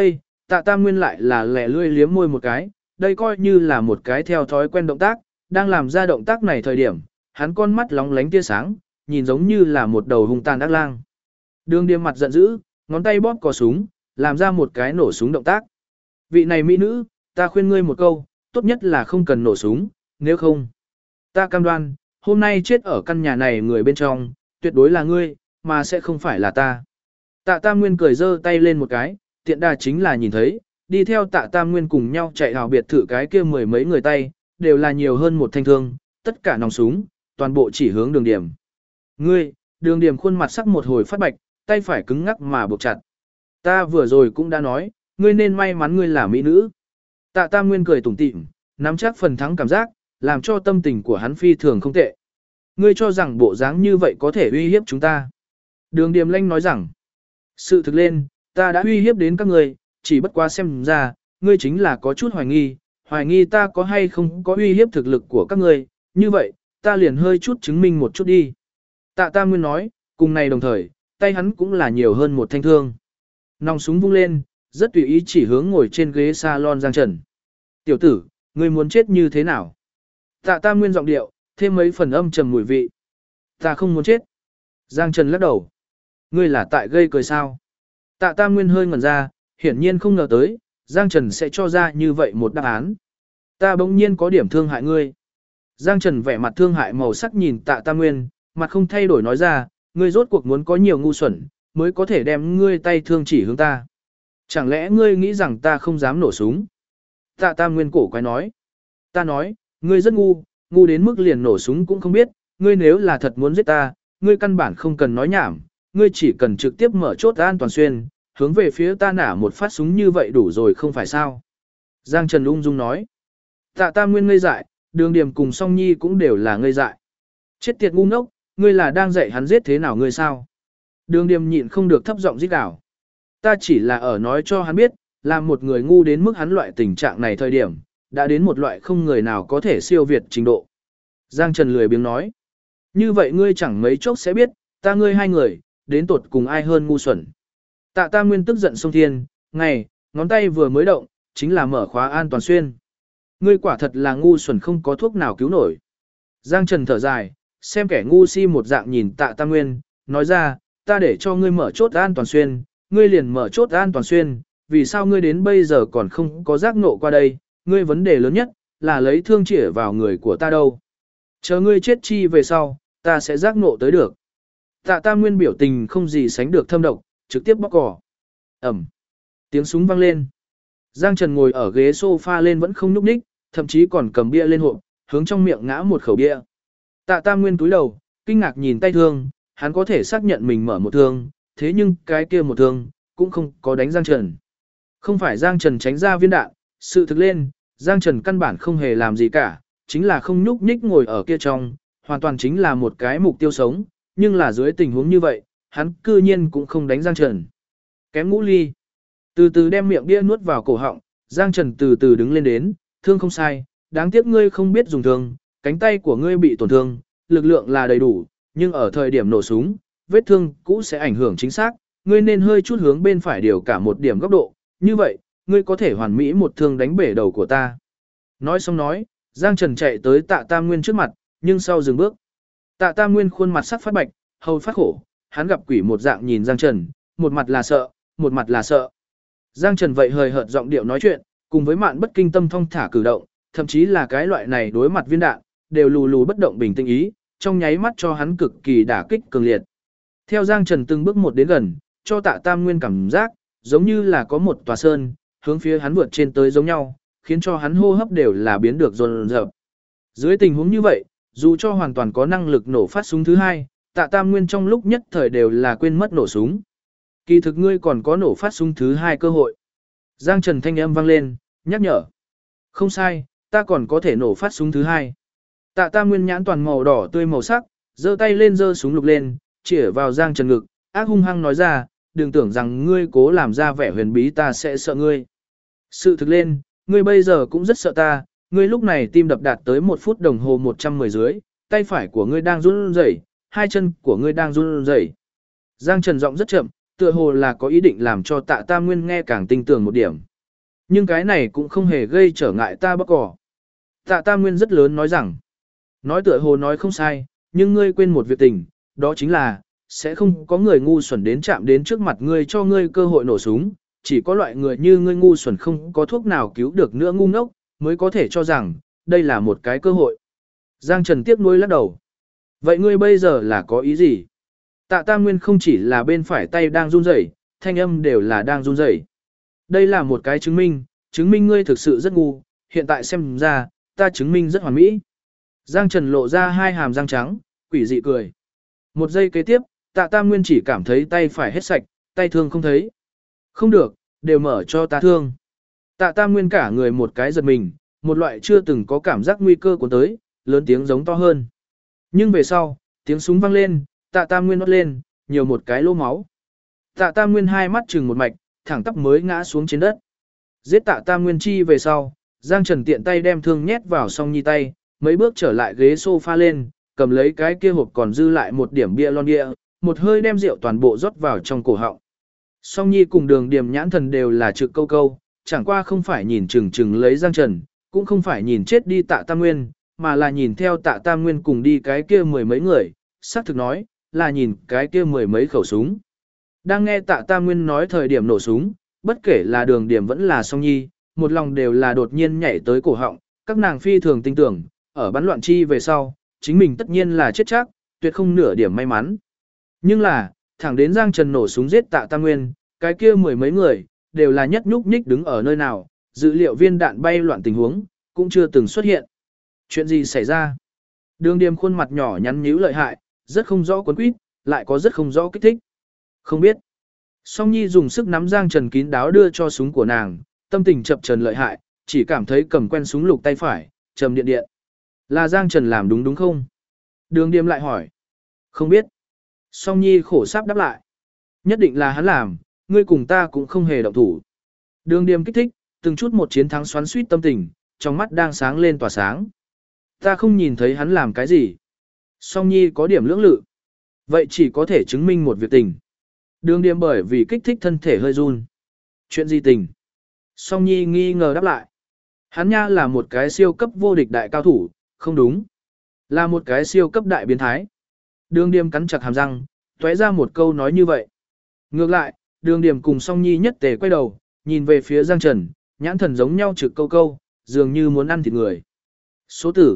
Tạ Tam Nguyên lại là lẻ lươi liếm môi một cái, đây coi như là một cái theo thói quen động tác, đang làm ra động tác này thời điểm, hắn con mắt lóng lánh tia sáng, nhìn giống như là một đầu hung tàn ác lang. Đường Điềm mặt giận dữ, ngón tay bóp cò súng, làm ra một cái nổ súng động tác. Vị này mỹ nữ, ta khuyên ngươi một câu, tốt nhất là không cần nổ súng, nếu không, ta cam đoan, hôm nay chết ở căn nhà này người bên trong, tuyệt đối là ngươi, mà sẽ không phải là ta. Tạ Tam Nguyên cười giơ tay lên một cái, tiện đà chính là nhìn thấy, đi theo Tạ Tam Nguyên cùng nhau chạy hào biệt thự cái kia mười mấy người tay, đều là nhiều hơn một thanh thương, tất cả nòng súng, toàn bộ chỉ hướng Đường Điểm. Ngươi, Đường Điểm khuôn mặt sắc một hồi phát bạch, tay phải cứng ngắc mà buộc chặt. Ta vừa rồi cũng đã nói, ngươi nên may mắn ngươi là mỹ nữ. Tạ Tam Nguyên cười tủm tỉm, nắm chắc phần thắng cảm giác, làm cho tâm tình của hắn phi thường không tệ. Ngươi cho rằng bộ dáng như vậy có thể uy hiếp chúng ta. Đường Điềm Lanh nói rằng, sự thực lên, ta đã uy hiếp đến các ngươi, chỉ bất quá xem ra, ngươi chính là có chút hoài nghi ta có hay không có uy hiếp thực lực của các ngươi, như vậy, ta liền hơi chút chứng minh một chút đi. Tạ Tam Nguyên nói, cùng này đồng thời, tay hắn cũng là nhiều hơn một thanh thương. Nòng súng vung lên, rất tùy ý chỉ hướng ngồi trên ghế salon Giang Trần. Tiểu tử, ngươi muốn chết như thế nào? Tạ Tam Nguyên giọng điệu, thêm mấy phần âm trầm mùi vị. Ta không muốn chết. Giang Trần lắc đầu. Ngươi là tại gây cười sao? Tạ Tam Nguyên hơi ngẩn ra, hiển nhiên không ngờ tới, Giang Trần sẽ cho ra như vậy một đáp án. Ta bỗng nhiên có điểm thương hại ngươi. Giang Trần vẻ mặt thương hại màu sắc nhìn Tạ Tam Nguyên, mặt không thay đổi nói ra, ngươi rốt cuộc muốn có nhiều ngu xuẩn, mới có thể đem ngươi tay thương chỉ hướng ta. Chẳng lẽ ngươi nghĩ rằng ta không dám nổ súng? Tạ Tam Nguyên cổ quái nói. Ta nói, ngươi rất ngu đến mức liền nổ súng cũng không biết, ngươi nếu là thật muốn giết ta, ngươi căn bản không cần nói nhảm, ngươi chỉ cần trực tiếp mở chốt an toàn xuyên, hướng về phía ta nả một phát súng như vậy đủ rồi không phải sao? Giang Trần ung dung nói. Tạ Tam Nguyên ngây dại, Đường Điềm cùng Song Nhi cũng đều là ngây dại. Chết tiệt ngu ngốc, ngươi là đang dạy hắn giết thế nào ngươi sao? Đường Điềm nhịn không được thấp giọng rít gào. Ta chỉ là ở nói cho hắn biết, là một người ngu đến mức hắn loại tình trạng này thời điểm, đã đến một loại không người nào có thể siêu việt trình độ. Giang Trần lười biếng nói. Như vậy ngươi chẳng mấy chốc sẽ biết, ta ngươi hai người, đến tột cùng ai hơn ngu xuẩn. Tạ Tam Nguyên tức giận sông thiên, ngón tay vừa mới động, chính là mở khóa an toàn xuyên. Ngươi quả thật là ngu xuẩn không có thuốc nào cứu nổi. Giang Trần thở dài, xem kẻ ngu si một dạng nhìn Tạ Tam Nguyên, nói ra, ta để cho ngươi mở chốt an toàn xuyên, ngươi liền mở chốt an toàn xuyên, vì sao ngươi đến bây giờ còn không có giác ngộ qua đây, ngươi vấn đề lớn nhất, là lấy thương chĩa vào người của ta đâu. Chờ ngươi chết chi về sau, ta sẽ giác ngộ tới được. Tạ Tam Nguyên biểu tình không gì sánh được thâm độc, trực tiếp bóc cỏ. Ẩm. Tiếng súng vang lên. Giang Trần ngồi ở ghế sofa lên vẫn không nhúc nhích, thậm chí còn cầm bia lên hộp, hướng trong miệng ngã một khẩu bia. Tạ Tam Nguyên túi đầu, kinh ngạc nhìn tay thương, hắn có thể xác nhận mình mở một thương, thế nhưng cái kia một thương, cũng không có đánh Giang Trần. Không phải Giang Trần tránh ra viên đạn, sự thực lên, Giang Trần căn bản không hề làm gì cả, chính là không nhúc nhích ngồi ở kia trong, hoàn toàn chính là một cái mục tiêu sống, nhưng là dưới tình huống như vậy, hắn cư nhiên cũng không đánh Giang Trần. Kém ngũ ly. Từ từ đem miệng bia nuốt vào cổ họng, Giang Trần từ từ đứng lên đến, thương không sai, đáng tiếc ngươi không biết dùng thương, cánh tay của ngươi bị tổn thương, lực lượng là đầy đủ, nhưng ở thời điểm nổ súng, vết thương cũ sẽ ảnh hưởng chính xác, ngươi nên hơi chút hướng bên phải điều cả một điểm góc độ, như vậy, ngươi có thể hoàn mỹ một thương đánh bể đầu của ta. Nói xong nói, Giang Trần chạy tới Tạ Tam Nguyên trước mặt, nhưng sau dừng bước. Tạ Tam Nguyên khuôn mặt sắc phát bạch, hầu phát khổ, hắn gặp quỷ một dạng nhìn Giang Trần, một mặt là sợ, một mặt là sợ. Giang Trần vậy hời hợt giọng điệu nói chuyện, cùng với mạn bất kinh tâm thong thả cử động, thậm chí là cái loại này đối mặt viên đạn, đều lù lù bất động bình tĩnh ý, trong nháy mắt cho hắn cực kỳ đả kích cường liệt. Theo Giang Trần từng bước một đến gần, cho Tạ Tam Nguyên cảm giác, giống như là có một tòa sơn, hướng phía hắn vượt trên tới giống nhau, khiến cho hắn hô hấp đều là biến được dồn dập. Dưới tình huống như vậy, dù cho hoàn toàn có năng lực nổ phát súng thứ hai, Tạ Tam Nguyên trong lúc nhất thời đều là quên mất nổ súng. Kỳ thực ngươi còn có nổ phát súng thứ hai cơ hội. Giang Trần thanh âm vang lên, nhắc nhở. Không sai, ta còn có thể nổ phát súng thứ hai. Tạ Tam Nguyên nhãn toàn màu đỏ tươi màu sắc, giơ tay lên giơ súng lục lên, chĩa vào Giang Trần ngực, ác hung hăng nói ra, đừng tưởng rằng ngươi cố làm ra vẻ huyền bí ta sẽ sợ ngươi. Sự thực lên, ngươi bây giờ cũng rất sợ ta, ngươi lúc này tim đập đạt tới 1 phút đồng hồ 110 dưới, tay phải của ngươi đang run rẩy, hai chân của ngươi đang run rẩy. Giang Trần giọng rất chậm, tựa hồ là có ý định làm cho Tạ Tam Nguyên nghe càng tinh tường một điểm. Nhưng cái này cũng không hề gây trở ngại ta bóc cỏ. Tạ Tam Nguyên rất lớn nói rằng, nói tựa hồ nói không sai, nhưng ngươi quên một việc tình, đó chính là, sẽ không có người ngu xuẩn đến chạm đến trước mặt ngươi cho ngươi cơ hội nổ súng, chỉ có loại người như ngươi ngu xuẩn không có thuốc nào cứu được nữa ngu ngốc, mới có thể cho rằng, đây là một cái cơ hội. Giang Trần tiếc nuối lắc đầu. Vậy ngươi bây giờ là có ý gì? Tạ Tam Nguyên không chỉ là bên phải tay đang run rẩy, thanh âm đều là đang run rẩy. Đây là một cái chứng minh ngươi thực sự rất ngu, hiện tại xem ra, ta chứng minh rất hoàn mỹ. Giang Trần lộ ra hai hàm răng trắng, quỷ dị cười. Một giây kế tiếp, Tạ Tam Nguyên chỉ cảm thấy tay phải hết sạch, tay thương không thấy. Không được, đều mở cho ta thương. Tạ Tam Nguyên cả người một cái giật mình, một loại chưa từng có cảm giác nguy cơ cuốn tới, lớn tiếng giống to hơn. Nhưng về sau, tiếng súng vang lên, Tạ Tam Nguyên nót lên, nhiều một cái lỗ máu. Tạ Tam Nguyên hai mắt chừng một mạch, thẳng tắp mới ngã xuống trên đất. Giết Tạ Tam Nguyên chi về sau, Giang Trần tiện tay đem thương nhét vào Song Nhi tay, mấy bước trở lại ghế sofa lên, cầm lấy cái kia hộp còn dư lại một điểm bia lon bia, một hơi đem rượu toàn bộ rót vào trong cổ họng. Song Nhi cùng Đường Điềm nhãn thần đều là trực câu câu, chẳng qua không phải nhìn chừng chừng lấy Giang Trần, cũng không phải nhìn chết đi Tạ Tam Nguyên, mà là nhìn theo Tạ Tam Nguyên cùng đi cái kia mười mấy người, xác thực nói, là nhìn cái kia mười mấy khẩu súng. Đang nghe Tạ Tam Nguyên nói thời điểm nổ súng, bất kể là Đường Điềm vẫn là Song Nhi, một lòng đều là đột nhiên nhảy tới cổ họng, các nàng phi thường tin tưởng, ở bắn loạn chi về sau, chính mình tất nhiên là chết chắc, tuyệt không nửa điểm may mắn. Nhưng là, thẳng đến Giang Trần nổ súng giết Tạ Tam Nguyên, cái kia mười mấy người, đều là nhất nhúc nhích đứng ở nơi nào, dữ liệu viên đạn bay loạn tình huống, cũng chưa từng xuất hiện. Chuyện gì xảy ra? Đường Điềm khuôn mặt nhỏ nhắn nhíu lợi hại, rất không rõ cuốn quýt, lại có rất không rõ kích thích. Không biết. Song Nhi dùng sức nắm Giang Trần kín đáo đưa cho súng của nàng, tâm tình chập chờn lợi hại, chỉ cảm thấy cầm quen súng lục tay phải, trầm điện điện. Là Giang Trần làm đúng đúng không? Đường Điềm lại hỏi. Không biết. Song Nhi khổ sáp đáp lại. Nhất định là hắn làm, ngươi cùng ta cũng không hề động thủ. Đường Điềm kích thích, từng chút một chiến thắng xoắn suýt tâm tình, trong mắt đang sáng lên tỏa sáng. Ta không nhìn thấy hắn làm cái gì. Song Nhi có điểm lưỡng lự. Vậy chỉ có thể chứng minh một việc tình. Đường Điềm bởi vì kích thích thân thể hơi run. Chuyện gì tình? Song Nhi nghi ngờ đáp lại. Hắn nha là một cái siêu cấp vô địch đại cao thủ, không đúng. Là một cái siêu cấp đại biến thái. Đường Điềm cắn chặt hàm răng, tóe ra một câu nói như vậy. Ngược lại, Đường Điềm cùng Song Nhi nhất tề quay đầu, nhìn về phía Giang Trần, nhãn thần giống nhau trực câu câu, dường như muốn ăn thịt người. Số tử,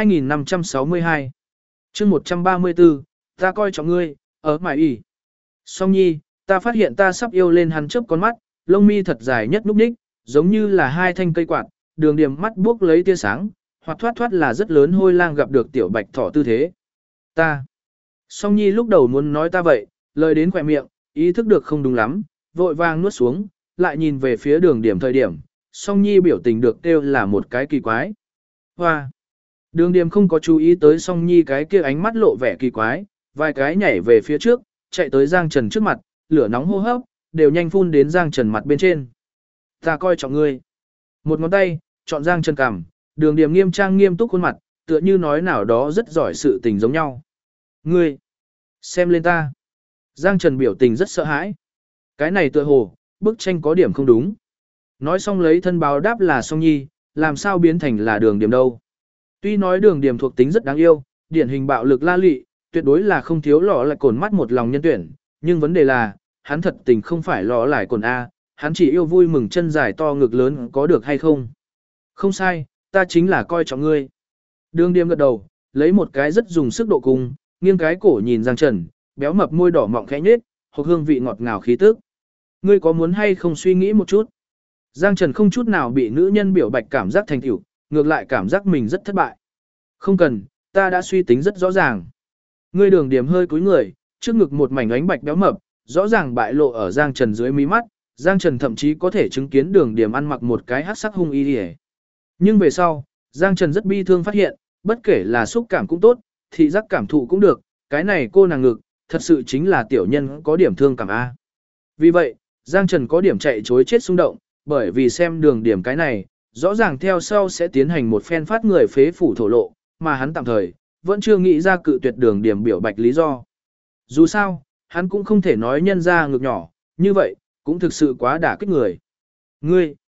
2562. chương 134, ta coi trọng ngươi, ở mải ỉ. Song Nhi, ta phát hiện ta sắp yêu lên hắn chớp con mắt, lông mi thật dài nhất núp ních, giống như là hai thanh cây quạt, Đường Điềm mắt buốc lấy tia sáng, hoặc thoát thoát là rất lớn hôi lang gặp được tiểu bạch thỏ tư thế. Ta. Song Nhi lúc đầu muốn nói ta vậy, lời đến khỏe miệng, ý thức được không đúng lắm, vội vàng nuốt xuống, lại nhìn về phía Đường Điềm thời điểm, Song Nhi biểu tình được kêu là một cái kỳ quái. Hoa. Đường Điềm không có chú ý tới Song Nhi cái kia ánh mắt lộ vẻ kỳ quái, vài cái nhảy về phía trước, chạy tới Giang Trần trước mặt, lửa nóng hô hấp, đều nhanh phun đến Giang Trần mặt bên trên. Ta coi trọng ngươi. Một ngón tay, chọn Giang Trần cằm, Đường Điềm nghiêm trang nghiêm túc khuôn mặt, tựa như nói nào đó rất giỏi sự tình giống nhau. Ngươi, xem lên ta. Giang Trần biểu tình rất sợ hãi. Cái này tựa hồ, bức tranh có điểm không đúng. Nói xong lấy thân báo đáp là Song Nhi, làm sao biến thành là Đường Điềm đâu. Tuy nói Đường Điềm thuộc tính rất đáng yêu, điển hình bạo lực la lị, tuyệt đối là không thiếu lọ lại cồn mắt một lòng nhân tuyển, nhưng vấn đề là, hắn thật tình không phải lọ lại cồn A, hắn chỉ yêu vui mừng chân dài to ngực lớn có được hay không. Không sai, ta chính là coi trọng ngươi. Đường Điềm gật đầu, lấy một cái rất dùng sức độ cung, nghiêng cái cổ nhìn Giang Trần, béo mập môi đỏ mọng khẽ nhếch, hộc hương vị ngọt ngào khí tức. Ngươi có muốn hay không suy nghĩ một chút? Giang Trần không chút nào bị nữ nhân biểu bạch cảm giác thành tựu, ngược lại cảm giác mình rất thất bại. Không cần, ta đã suy tính rất rõ ràng. Ngươi Đường Điềm hơi cúi người, trước ngực một mảnh ánh bạch béo mập, rõ ràng bại lộ ở Giang Trần dưới mí mắt, Giang Trần thậm chí có thể chứng kiến Đường Điềm ăn mặc một cái hắc sắc hung y liễu. Nhưng về sau, Giang Trần rất bi thương phát hiện, bất kể là xúc cảm cũng tốt, thị giác cảm thụ cũng được, cái này cô nàng ngực, thật sự chính là tiểu nhân có điểm thương cảm A. Vì vậy, Giang Trần có điểm chạy chối chết xung động, bởi vì xem Đường Điềm cái này, rõ ràng theo sau sẽ tiến hành một phen phát người phế phủ thổ lộ, mà hắn tạm thời, vẫn chưa nghĩ ra cự tuyệt Đường Điềm biểu bạch lý do. Dù sao, hắn cũng không thể nói nhân ra ngực nhỏ, như vậy, cũng thực sự quá đả kích người. Ngươi,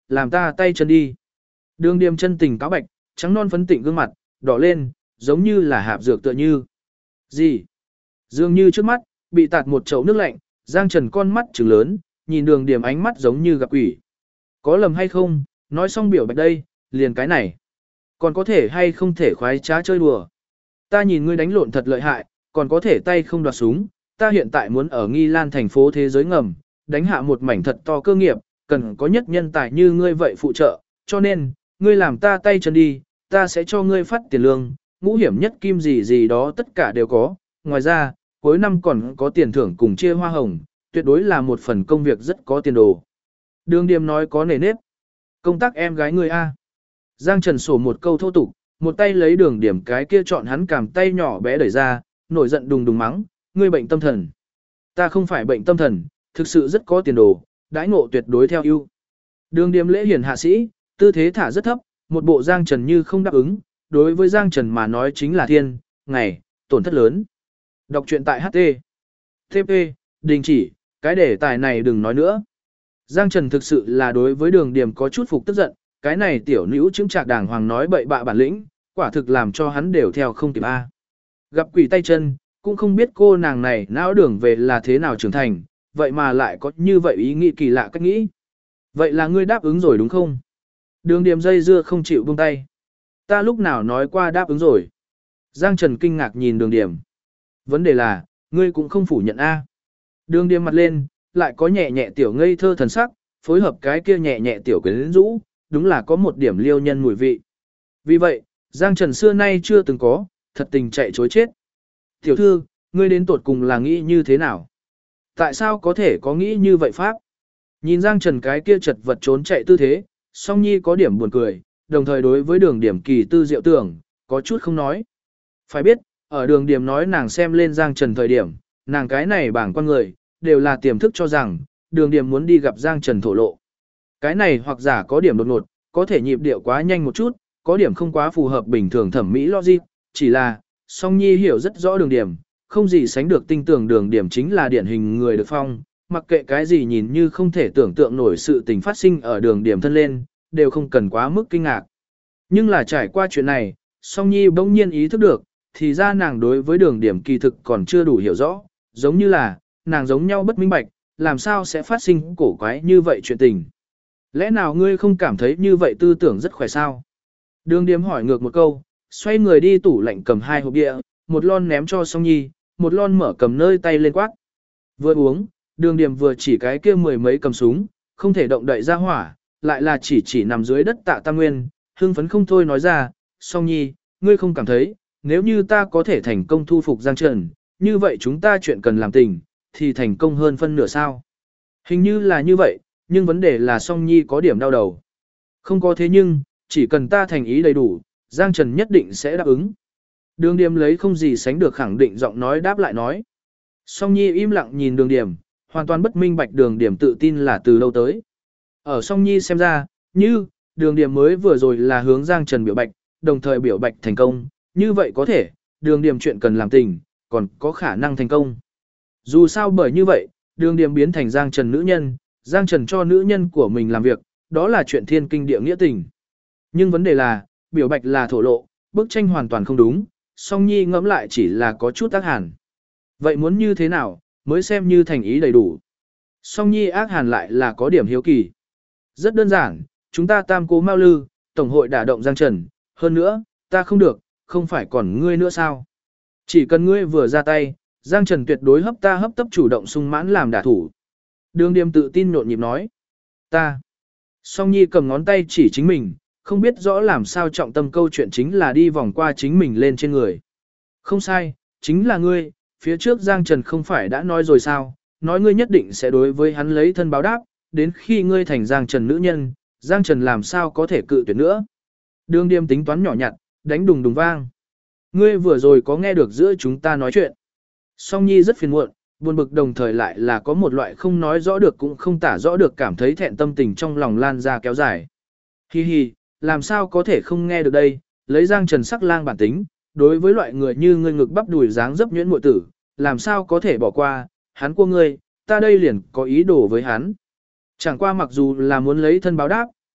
làm ta tay chân đi. Đường Điềm chân tình cáo bạch, trắng non phấn tịnh gương mặt, đỏ lên, giống như là hạp dược tựa như. Gì? Dường như trước mắt, bị tạt một chậu nước lạnh, Giang Trần con mắt trừng lớn, nhìn Đường Điềm ánh mắt giống như gặp quỷ. Có lầm hay không, nói xong biểu bạch đây, liền cái này. Còn có thể hay không thể khoái trá chơi đùa. Ta nhìn ngươi đánh lộn thật lợi hại, còn có thể tay không đoạt súng. Ta hiện tại muốn ở Nghi Lan thành phố thế giới ngầm, đánh hạ một mảnh thật to cơ nghiệp, cần có nhất nhân tài như ngươi vậy phụ trợ, cho nên, ngươi làm ta tay chân đi, ta sẽ cho ngươi phát tiền lương, ngũ hiểm nhất kim gì gì đó tất cả đều có, ngoài ra, cuối năm còn có tiền thưởng cùng chia hoa hồng, tuyệt đối là một phần công việc rất có tiền đồ. Đường Điềm nói có nề nếp. Công tác em gái ngươi a. Giang Trần sổ một câu thô tục, một tay lấy Đường Điềm cái kia chọn hắn cảm tay nhỏ bé đẩy ra, nổi giận đùng đùng mắng, ngươi bệnh tâm thần. Ta không phải bệnh tâm thần, thực sự rất có tiền đồ, đãi ngộ tuyệt đối theo ưu. Đường Điềm lễ hiển hạ sĩ, tư thế thả rất thấp, một bộ Giang Trần như không đáp ứng, đối với Giang Trần mà nói chính là thiên, ngày, tổn thất lớn. Đọc truyện tại HT. TP, đình chỉ, cái đề tài này đừng nói nữa. Giang Trần thực sự là đối với Đường Điềm có chút phục tức giận, cái này tiểu nữ chứng trạc đàng hoàng nói bậy bạ bản lĩnh, quả thực làm cho hắn đều theo không kịp a. Gặp quỷ tay chân, cũng không biết cô nàng này não đường về là thế nào trưởng thành, vậy mà lại có như vậy ý nghĩ kỳ lạ cách nghĩ. Vậy là ngươi đáp ứng rồi đúng không? Đường Điềm dây dưa không chịu buông tay. Ta lúc nào nói qua đáp ứng rồi? Giang Trần kinh ngạc nhìn Đường Điềm. Vấn đề là, ngươi cũng không phủ nhận a. Đường Điềm mặt lên, lại có nhẹ nhẹ tiểu ngây thơ thần sắc, phối hợp cái kia nhẹ nhẹ tiểu quyến rũ, đúng là có một điểm liêu nhân mùi vị. Vì vậy, Giang Trần xưa nay chưa từng có, thật tình chạy chối chết. Tiểu thư, ngươi đến tột cùng là nghĩ như thế nào? Tại sao có thể có nghĩ như vậy pháp? Nhìn Giang Trần cái kia chật vật trốn chạy tư thế, Song Nhi có điểm buồn cười, đồng thời đối với Đường Điểm kỳ tư diệu tưởng, có chút không nói. Phải biết, ở Đường Điểm nói nàng xem lên Giang Trần thời điểm, nàng cái này bảng quan người, đều là tiềm thức cho rằng, Đường Điểm muốn đi gặp Giang Trần thổ lộ. Cái này hoặc giả có điểm đột ngột, có thể nhịp điệu quá nhanh một chút, có điểm không quá phù hợp bình thường thẩm mỹ logic, chỉ là, Song Nhi hiểu rất rõ Đường Điểm, không gì sánh được tinh tưởng Đường Điểm chính là điển hình người được phong, mặc kệ cái gì nhìn như không thể tưởng tượng nổi sự tình phát sinh ở Đường Điểm thân lên, đều không cần quá mức kinh ngạc. Nhưng là trải qua chuyện này, Song Nhi bỗng nhiên ý thức được, thì ra nàng đối với Đường Điểm kỳ thực còn chưa đủ hiểu rõ, giống như là, nàng giống nhau bất minh bạch, làm sao sẽ phát sinh cổ quái như vậy chuyện tình. Lẽ nào ngươi không cảm thấy như vậy tư tưởng rất khỏe sao? Đường Điểm hỏi ngược một câu, xoay người đi tủ lạnh cầm 2 hộp bia, một lon ném cho Song Nhi, một lon mở cầm nơi tay lên quát. Vừa uống, Đường Điểm vừa chỉ cái kia mười mấy cầm súng, không thể động đậy ra hỏa, lại là chỉ nằm dưới đất Tạ Tam Nguyên, hưng phấn không thôi nói ra, Song Nhi, ngươi không cảm thấy, nếu như ta có thể thành công thu phục Giang Trần, như vậy chúng ta chuyện cần làm tình, thì thành công hơn phân nửa sao. Hình như là như vậy, nhưng vấn đề là Song Nhi có điểm đau đầu. Không có thế nhưng, chỉ cần ta thành ý đầy đủ, Giang Trần nhất định sẽ đáp ứng. Đường Điểm lấy không gì sánh được khẳng định giọng nói đáp lại nói. Song Nhi im lặng nhìn Đường Điểm, hoàn toàn bất minh bạch Đường Điểm tự tin là từ đâu tới. Ở Song Nhi xem ra, như, Đường Điểm mới vừa rồi là hướng Giang Trần biểu bạch, đồng thời biểu bạch thành công, như vậy có thể, Đường Điểm chuyện cần làm tình, còn có khả năng thành công. Dù sao bởi như vậy, Đường Điểm biến thành Giang Trần nữ nhân, Giang Trần cho nữ nhân của mình làm việc, đó là chuyện thiên kinh địa nghĩa tình. Nhưng vấn đề là, biểu bạch là thổ lộ, bức tranh hoàn toàn không đúng, Song Nhi ngẫm lại chỉ là có chút ác hàn. Vậy muốn như thế nào, mới xem như thành ý đầy đủ. Song Nhi ác hàn lại là có điểm hiếu kỳ. Rất đơn giản, chúng ta tam cố Mao Lư, Tổng hội đả động Giang Trần, hơn nữa, ta không được, không phải còn ngươi nữa sao. Chỉ cần ngươi vừa ra tay, Giang Trần tuyệt đối hấp tấp chủ động sung mãn làm đả thủ. Đường Điểm tự tin nhộn nhịp nói. Ta. Song Nhi cầm ngón tay chỉ chính mình, không biết rõ làm sao trọng tâm câu chuyện chính là đi vòng qua chính mình lên trên người. Không sai, chính là ngươi, phía trước Giang Trần không phải đã nói rồi sao, nói ngươi nhất định sẽ đối với hắn lấy thân báo đáp, đến khi ngươi thành Giang Trần nữ nhân, Giang Trần làm sao có thể cự tuyệt nữa. Đường Điểm tính toán nhỏ nhặt, đánh đùng đùng vang. Ngươi vừa rồi có nghe được giữa chúng ta nói chuyện. Song Nhi rất phiền muộn, buồn bực đồng thời lại là có một loại không nói rõ được cũng không tả rõ được cảm thấy thẹn tâm tình trong lòng lan ra kéo dài. Hi hi, làm sao có thể không nghe được đây, lấy Giang Trần sắc lang bản tính, đối với loại người như ngươi ngực bắp đùi dáng dấp nhuyễn muội tử, làm sao có thể bỏ qua, hắn của ngươi, ta đây liền có ý đồ với hắn. Chẳng qua mặc dù là muốn lấy thân báo đáp,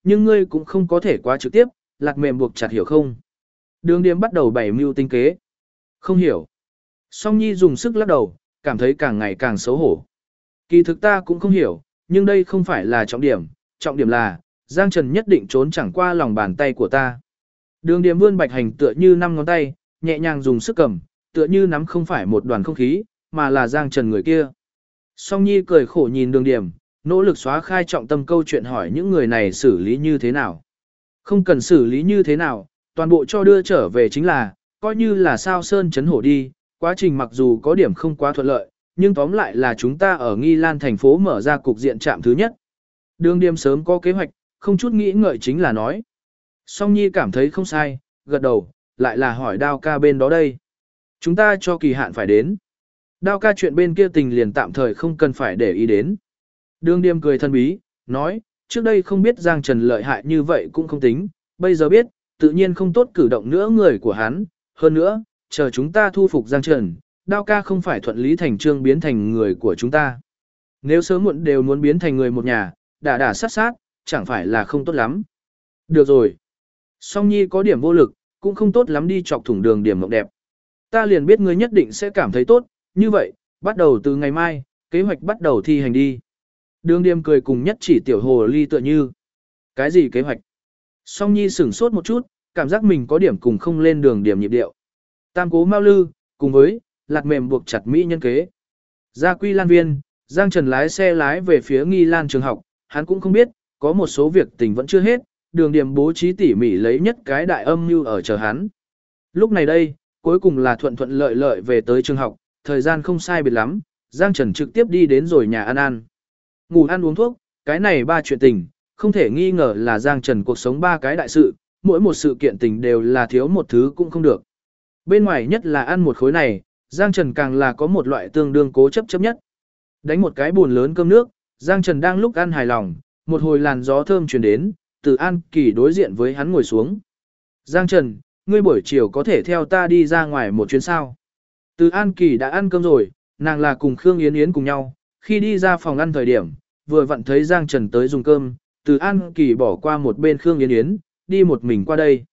nhưng ngươi cũng không có thể quá trực tiếp, lạc mềm buộc chặt hiểu không? Đường Điềm bắt đầu bày mưu tinh kế. Không hiểu. Song Nhi dùng sức lắc đầu, cảm thấy càng ngày càng xấu hổ. Kỳ thực ta cũng không hiểu, nhưng đây không phải là trọng điểm là, Giang Trần nhất định trốn chẳng qua lòng bàn tay của ta. Đường Điềm vươn bạch hành tựa như 5 ngón tay, nhẹ nhàng dùng sức cầm, tựa như nắm không phải một đoàn không khí, mà là Giang Trần người kia. Song Nhi cười khổ nhìn Đường Điềm, nỗ lực xóa khai trọng tâm câu chuyện hỏi những người này xử lý như thế nào. Không cần xử lý như thế nào, toàn bộ cho đưa trở về chính là, coi như là sao sơn chấn hổ đi, quá trình mặc dù có điểm không quá thuận lợi, nhưng tóm lại là chúng ta ở Nghi Lan thành phố mở ra cục diện trạm thứ nhất. Đường Điềm sớm có kế hoạch, không chút nghĩ ngợi chính là nói. Song Nhi cảm thấy không sai, gật đầu, lại là hỏi Đao ca bên đó đây. Chúng ta cho kỳ hạn phải đến. Đao ca chuyện bên kia tình liền tạm thời không cần phải để ý đến. Đường Điềm cười thân bí, nói, trước đây không biết Giang Trần lợi hại như vậy cũng không tính, bây giờ biết, tự nhiên không tốt cử động nữa người của hắn. Hơn nữa, chờ chúng ta thu phục Giang Trần, Đao ca không phải thuận lý thành trương biến thành người của chúng ta. Nếu sớm muộn đều muốn biến thành người một nhà, đả sát sát, chẳng phải là không tốt lắm. Được rồi. Song Nhi có điểm vô lực, cũng không tốt lắm đi chọc thủng Đường Điềm mộng đẹp. Ta liền biết ngươi nhất định sẽ cảm thấy tốt, như vậy, bắt đầu từ ngày mai, kế hoạch bắt đầu thi hành đi. Đường Điềm cười cùng nhất chỉ tiểu hồ ly tựa như. Cái gì kế hoạch? Song Nhi sửng sốt một chút, cảm giác mình có điểm cùng không lên Đường Điềm nhịp điệu. Tam cố Mao Lư, cùng với, lạc mềm buộc chặt Mỹ nhân kế. Gia Quy Lan Viên, Giang Trần lái xe lái về phía Nghi Lan trường học, hắn cũng không biết, có một số việc tình vẫn chưa hết, Đường Điềm bố trí tỉ mỉ lấy nhất cái đại âm mưu ở chờ hắn. Lúc này đây, cuối cùng là thuận thuận lợi lợi về tới trường học, thời gian không sai biệt lắm, Giang Trần trực tiếp đi đến rồi nhà ăn. Ngủ ăn uống thuốc, cái này ba chuyện tình, không thể nghi ngờ là Giang Trần cuộc sống ba cái đại sự, mỗi một sự kiện tình đều là thiếu một thứ cũng không được. Bên ngoài nhất là ăn một khối này, Giang Trần càng là có một loại tương đương cố chấp nhất. Đánh một cái buồn lớn cơm nước, Giang Trần đang lúc ăn hài lòng, một hồi làn gió thơm truyền đến, Từ An Kỳ đối diện với hắn ngồi xuống. Giang Trần, ngươi buổi chiều có thể theo ta đi ra ngoài một chuyến sao? Từ An Kỳ đã ăn cơm rồi, nàng là cùng Khương Yến Yến cùng nhau, khi đi ra phòng ăn thời điểm, vừa vặn thấy Giang Trần tới dùng cơm, Từ An Kỳ bỏ qua một bên Khương Yến Yến, đi một mình qua đây.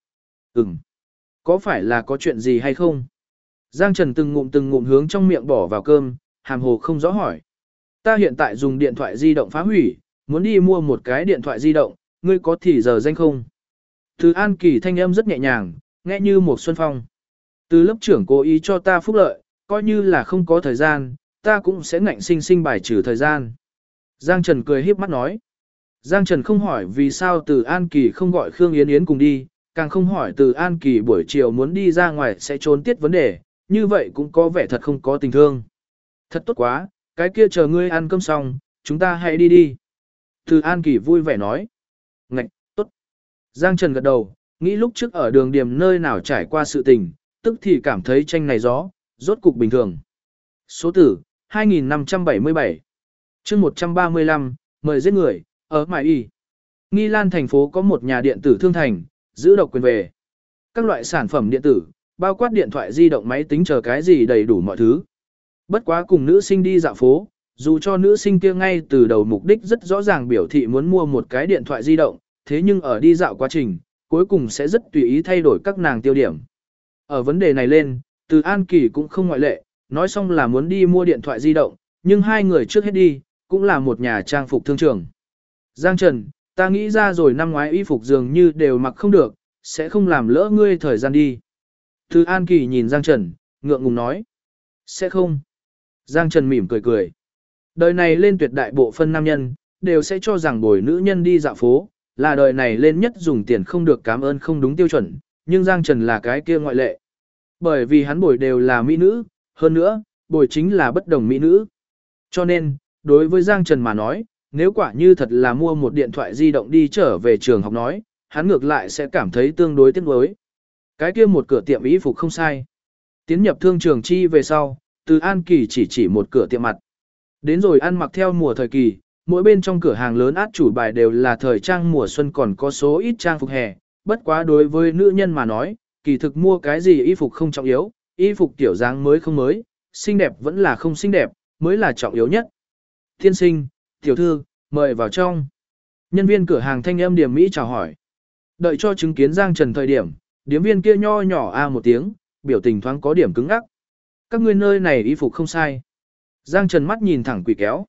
Có phải là có chuyện gì hay không? Giang Trần từng ngụm hướng trong miệng bỏ vào cơm, hàm hồ không rõ hỏi. Ta hiện tại dùng điện thoại di động phá hủy, muốn đi mua một cái điện thoại di động, ngươi có thì giờ danh không? Từ An Kỳ thanh âm rất nhẹ nhàng, nghe như một xuân phong. Từ lớp trưởng cố ý cho ta phúc lợi, coi như là không có thời gian, ta cũng sẽ ngạnh sinh sinh bài trừ thời gian. Giang Trần cười híp mắt nói. Giang Trần không hỏi vì sao Từ An Kỳ không gọi Khương Yến Yến cùng đi, càng không hỏi Từ An Kỳ buổi chiều muốn đi ra ngoài sẽ trốn tiết vấn đề, như vậy cũng có vẻ thật không có tình thương. Thật tốt quá, cái kia chờ ngươi ăn cơm xong, chúng ta hãy đi đi. Từ An Kỳ vui vẻ nói. Ngạch, tốt. Giang Trần gật đầu, nghĩ lúc trước ở Đường Điềm nơi nào trải qua sự tình, tức thì cảm thấy tranh này gió, rốt cục bình thường. Số tử, 2577. chương 135, mời giết người, ở Mại Y. Nghi Lan thành phố có một nhà điện tử thương thành, giữ độc quyền về. Các loại sản phẩm điện tử, bao quát điện thoại di động máy tính chờ cái gì đầy đủ mọi thứ. Bất quá cùng nữ sinh đi dạo phố, dù cho nữ sinh kia ngay từ đầu mục đích rất rõ ràng biểu thị muốn mua một cái điện thoại di động, thế nhưng ở đi dạo quá trình, cuối cùng sẽ rất tùy ý thay đổi các nàng tiêu điểm. Ở vấn đề này lên, Từ An Kỳ cũng không ngoại lệ, nói xong là muốn đi mua điện thoại di động, nhưng hai người trước hết đi, cũng là một nhà trang phục thương trường. Giang Trần, ta nghĩ ra rồi năm ngoái y phục dường như đều mặc không được, sẽ không làm lỡ ngươi thời gian đi. Từ An Kỳ nhìn Giang Trần, ngượng ngùng nói. Sẽ không. Giang Trần mỉm cười cười. Đời này lên tuyệt đại bộ phân nam nhân, đều sẽ cho rằng bồi nữ nhân đi dạo phố, là đời này lên nhất dùng tiền không được cảm ơn không đúng tiêu chuẩn, nhưng Giang Trần là cái kia ngoại lệ. Bởi vì hắn bồi đều là mỹ nữ, hơn nữa, bồi chính là bất đồng mỹ nữ. Cho nên, đối với Giang Trần mà nói, nếu quả như thật là mua một điện thoại di động đi trở về trường học nói, hắn ngược lại sẽ cảm thấy tương đối tiếc nuối. Cái kia một cửa tiệm y phục không sai. Tiến nhập thương trường chi về sau, Từ An Kỳ chỉ một cửa tiệm mặt. Đến rồi ăn mặc theo mùa thời kỳ, mỗi bên trong cửa hàng lớn át chủ bài đều là thời trang mùa xuân còn có số ít trang phục hè. Bất quá đối với nữ nhân mà nói, kỳ thực mua cái gì y phục không trọng yếu, y phục tiểu dáng mới không mới, xinh đẹp vẫn là không xinh đẹp, mới là trọng yếu nhất. Tiên sinh, tiểu thư, mời vào trong. Nhân viên cửa hàng thanh âm điềm mỹ chào hỏi. Đợi cho chứng kiến Giang Trần thời điểm, điếm viên kia nho nhỏ a một tiếng, biểu tình thoáng có điểm cứng ngắc. Các ngươi nơi này y phục không sai. Giang Trần mắt nhìn thẳng quỷ kéo.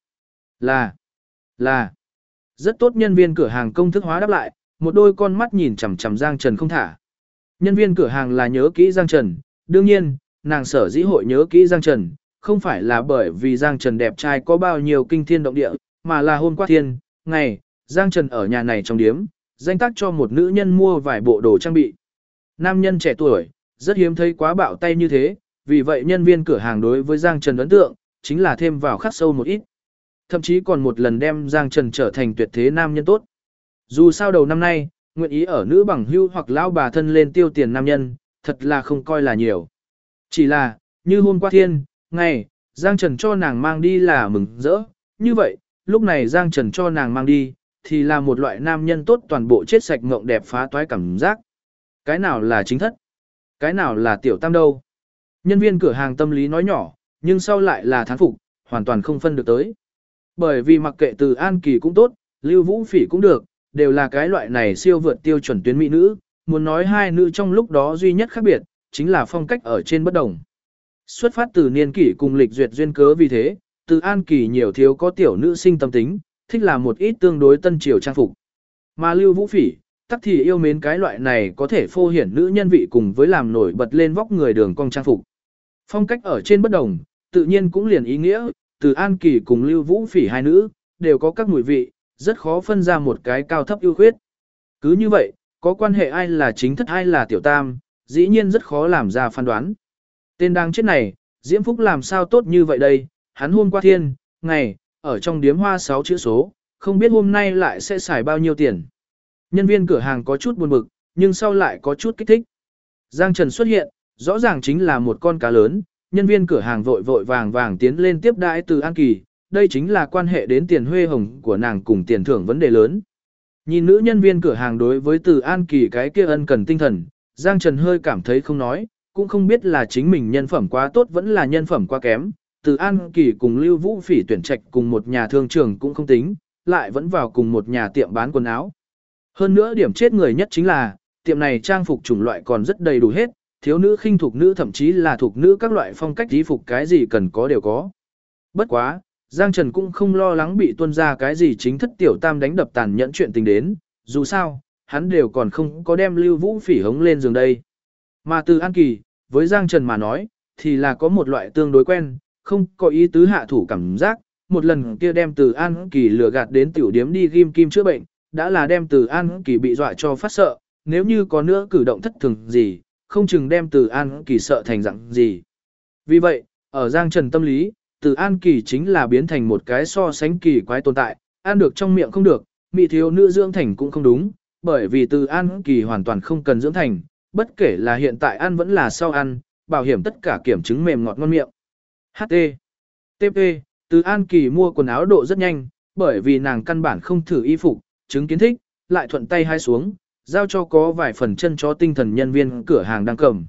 Là. Rất tốt, nhân viên cửa hàng công thức hóa đáp lại, một đôi con mắt nhìn chằm chằm Giang Trần không thả. Nhân viên cửa hàng là nhớ kỹ Giang Trần, đương nhiên, nàng sở dĩ hội nhớ kỹ Giang Trần, không phải là bởi vì Giang Trần đẹp trai có bao nhiêu kinh thiên động địa, mà là hôm qua ngày, Giang Trần ở nhà này trong điếm, danh tác cho một nữ nhân mua vài bộ đồ trang bị. Nam nhân trẻ tuổi, rất hiếm thấy quá bạo tay như thế, vì vậy nhân viên cửa hàng đối với Giang Trần ấn tượng, chính là thêm vào khắc sâu một ít. Thậm chí còn một lần đem Giang Trần trở thành tuyệt thế nam nhân tốt. Dù sao đầu năm nay, nguyện ý ở nữ bằng hưu hoặc lão bà thân lên tiêu tiền nam nhân, thật là không coi là nhiều. Chỉ là, như hôm qua ngày, Giang Trần cho nàng mang đi là mừng rỡ, như vậy, lúc này Giang Trần cho nàng mang đi, thì là một loại nam nhân tốt toàn bộ chết sạch ngộng đẹp phá toái cảm giác. Cái nào là chính thất? Cái nào là tiểu tam đâu? Nhân viên cửa hàng tâm lý nói nhỏ, nhưng sau lại là thán phục, hoàn toàn không phân được tới. Bởi vì mặc kệ từ An Kỳ cũng tốt, Lưu Vũ Phỉ cũng được, đều là cái loại này siêu vượt tiêu chuẩn tuyến mỹ nữ, muốn nói hai nữ trong lúc đó duy nhất khác biệt, chính là phong cách ở trên bất đồng. Xuất phát từ niên kỷ cùng lịch duyệt duyên cớ vì thế, từ An Kỳ nhiều thiếu có tiểu nữ sinh tâm tính, thích là một ít tương đối tân triều trang phục. Mà Lưu Vũ Phỉ, tắc thì yêu mến cái loại này có thể phô hiển nữ nhân vị cùng với làm nổi bật lên vóc người đường cong trang phục. Phong cách ở trên bất đồng, tự nhiên cũng liền ý nghĩa, từ An Kỳ cùng Lưu Vũ Phỉ hai nữ, đều có các mùi vị, rất khó phân ra một cái cao thấp ưu khuyết. Cứ như vậy, có quan hệ ai là chính thất ai là tiểu tam, dĩ nhiên rất khó làm ra phán đoán. Tên đang chết này, Diễm Phúc làm sao tốt như vậy đây, hắn hôm qua ngày, ở trong điếm hoa 6 chữ số, không biết hôm nay lại sẽ xài bao nhiêu tiền. Nhân viên cửa hàng có chút buồn bực, nhưng sau lại có chút kích thích. Giang Trần xuất hiện, rõ ràng chính là một con cá lớn, nhân viên cửa hàng vội vội vàng vàng tiến lên tiếp đãi từ An Kỳ, đây chính là quan hệ đến tiền huê hồng của nàng cùng tiền thưởng vấn đề lớn. Nhìn nữ nhân viên cửa hàng đối với từ An Kỳ cái kia ân cần tinh thần, Giang Trần hơi cảm thấy không nói, cũng không biết là chính mình nhân phẩm quá tốt vẫn là nhân phẩm quá kém. Từ An Kỳ cùng Lưu Vũ Phỉ tuyển trạch cùng một nhà thương trường cũng không tính, lại vẫn vào cùng một nhà tiệm bán quần áo. Hơn nữa điểm chết người nhất chính là, tiệm này trang phục chủng loại còn rất đầy đủ hết, thiếu nữ khinh thuộc nữ thậm chí là thuộc nữ các loại phong cách y phục cái gì cần có đều có. Bất quá, Giang Trần cũng không lo lắng bị tuân ra cái gì chính thất tiểu tam đánh đập tàn nhẫn chuyện tình đến, dù sao, hắn đều còn không có đem Lưu Vũ Phỉ hống lên giường đây. Mà từ An Kỳ, với Giang Trần mà nói, thì là có một loại tương đối quen, không có ý tứ hạ thủ cảm giác, một lần kia đem từ An Kỳ lừa gạt đến tiểu điếm đi ghim kim chữa bệnh, đã là đem từ An Kỳ bị dọa cho phát sợ, nếu như có nữa cử động thất thường gì, không chừng đem từ An Kỳ sợ thành dạng gì. Vì vậy, ở Giang Trần tâm lý, từ An Kỳ chính là biến thành một cái so sánh kỳ quái tồn tại, ăn được trong miệng không được, mỹ thiếu nữ dưỡng thành cũng không đúng, bởi vì từ An Kỳ hoàn toàn không cần dưỡng thành, bất kể là hiện tại ăn vẫn là sau ăn, bảo hiểm tất cả kiểm chứng mềm ngọt ngon miệng. HT. TP, từ An Kỳ mua quần áo độ rất nhanh, bởi vì nàng căn bản không thử y phục, chứng kiến thích, lại thuận tay hai xuống, giao cho có vài phần chân cho tinh thần nhân viên cửa hàng đang cầm.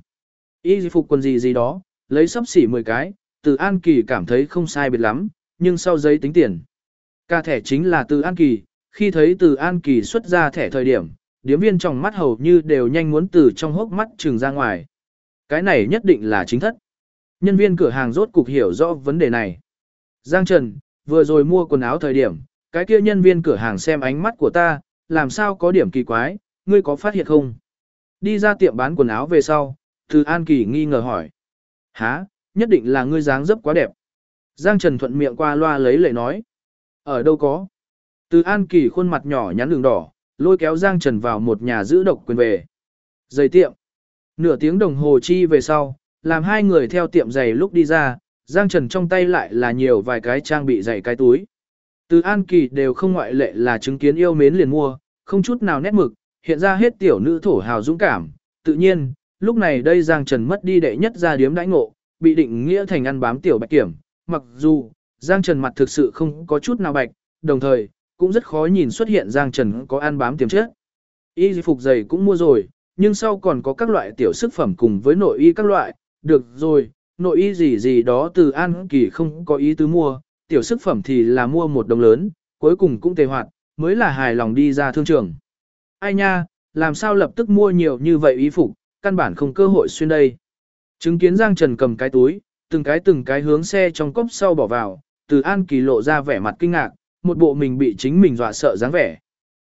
Y phục quần gì đó, lấy sắp xỉ 10 cái, từ An Kỳ cảm thấy không sai biệt lắm, nhưng sau giấy tính tiền. Cả thẻ chính là từ An Kỳ, khi thấy từ An Kỳ xuất ra thẻ thời điểm, điếm viên trong mắt hầu như đều nhanh muốn từ trong hốc mắt trừng ra ngoài. Cái này nhất định là chính thất. Nhân viên cửa hàng rốt cục hiểu rõ vấn đề này. Giang Trần, vừa rồi mua quần áo thời điểm, cái kia nhân viên cửa hàng xem ánh mắt của ta, làm sao có điểm kỳ quái, ngươi có phát hiện không? Đi ra tiệm bán quần áo về sau, từ An Kỳ nghi ngờ hỏi. Hả, nhất định là ngươi dáng dấp quá đẹp. Giang Trần thuận miệng qua loa lấy lệ nói. Ở đâu có? Từ An Kỳ khuôn mặt nhỏ nhắn đường đỏ, lôi kéo Giang Trần vào một nhà giữ độc quyền về. Giày tiệm. Nửa tiếng đồng hồ chi về sau, làm hai người theo tiệm giày lúc đi ra, Giang Trần trong tay lại là nhiều vài cái trang bị giày cái túi. Từ An Kỳ đều không ngoại lệ là chứng kiến yêu mến liền mua, không chút nào nét mực, hiện ra hết tiểu nữ thổ hào dũng cảm. Tự nhiên, lúc này đây Giang Trần mất đi đệ nhất ra điếm đãi ngộ, bị định nghĩa thành ăn bám tiểu bạch kiểm. Mặc dù, Giang Trần mặt thực sự không có chút nào bạch, đồng thời, cũng rất khó nhìn xuất hiện Giang Trần có ăn bám tiềm chất. Y phục giày cũng mua rồi, nhưng sau còn có các loại tiểu sức phẩm cùng với nội y các loại. Được rồi, nội y gì đó từ An Kỳ không có ý tứ mua, tiểu sức phẩm thì là mua một đồng lớn, cuối cùng cũng tề hoạt, mới là hài lòng đi ra thương trường. Ai nha, làm sao lập tức mua nhiều như vậy y phục, căn bản không cơ hội xuyên đây. Chứng kiến Giang Trần cầm cái túi, từng cái hướng xe trong cốp sau bỏ vào, Từ An Kỳ lộ ra vẻ mặt kinh ngạc, một bộ mình bị chính mình dọa sợ dáng vẻ.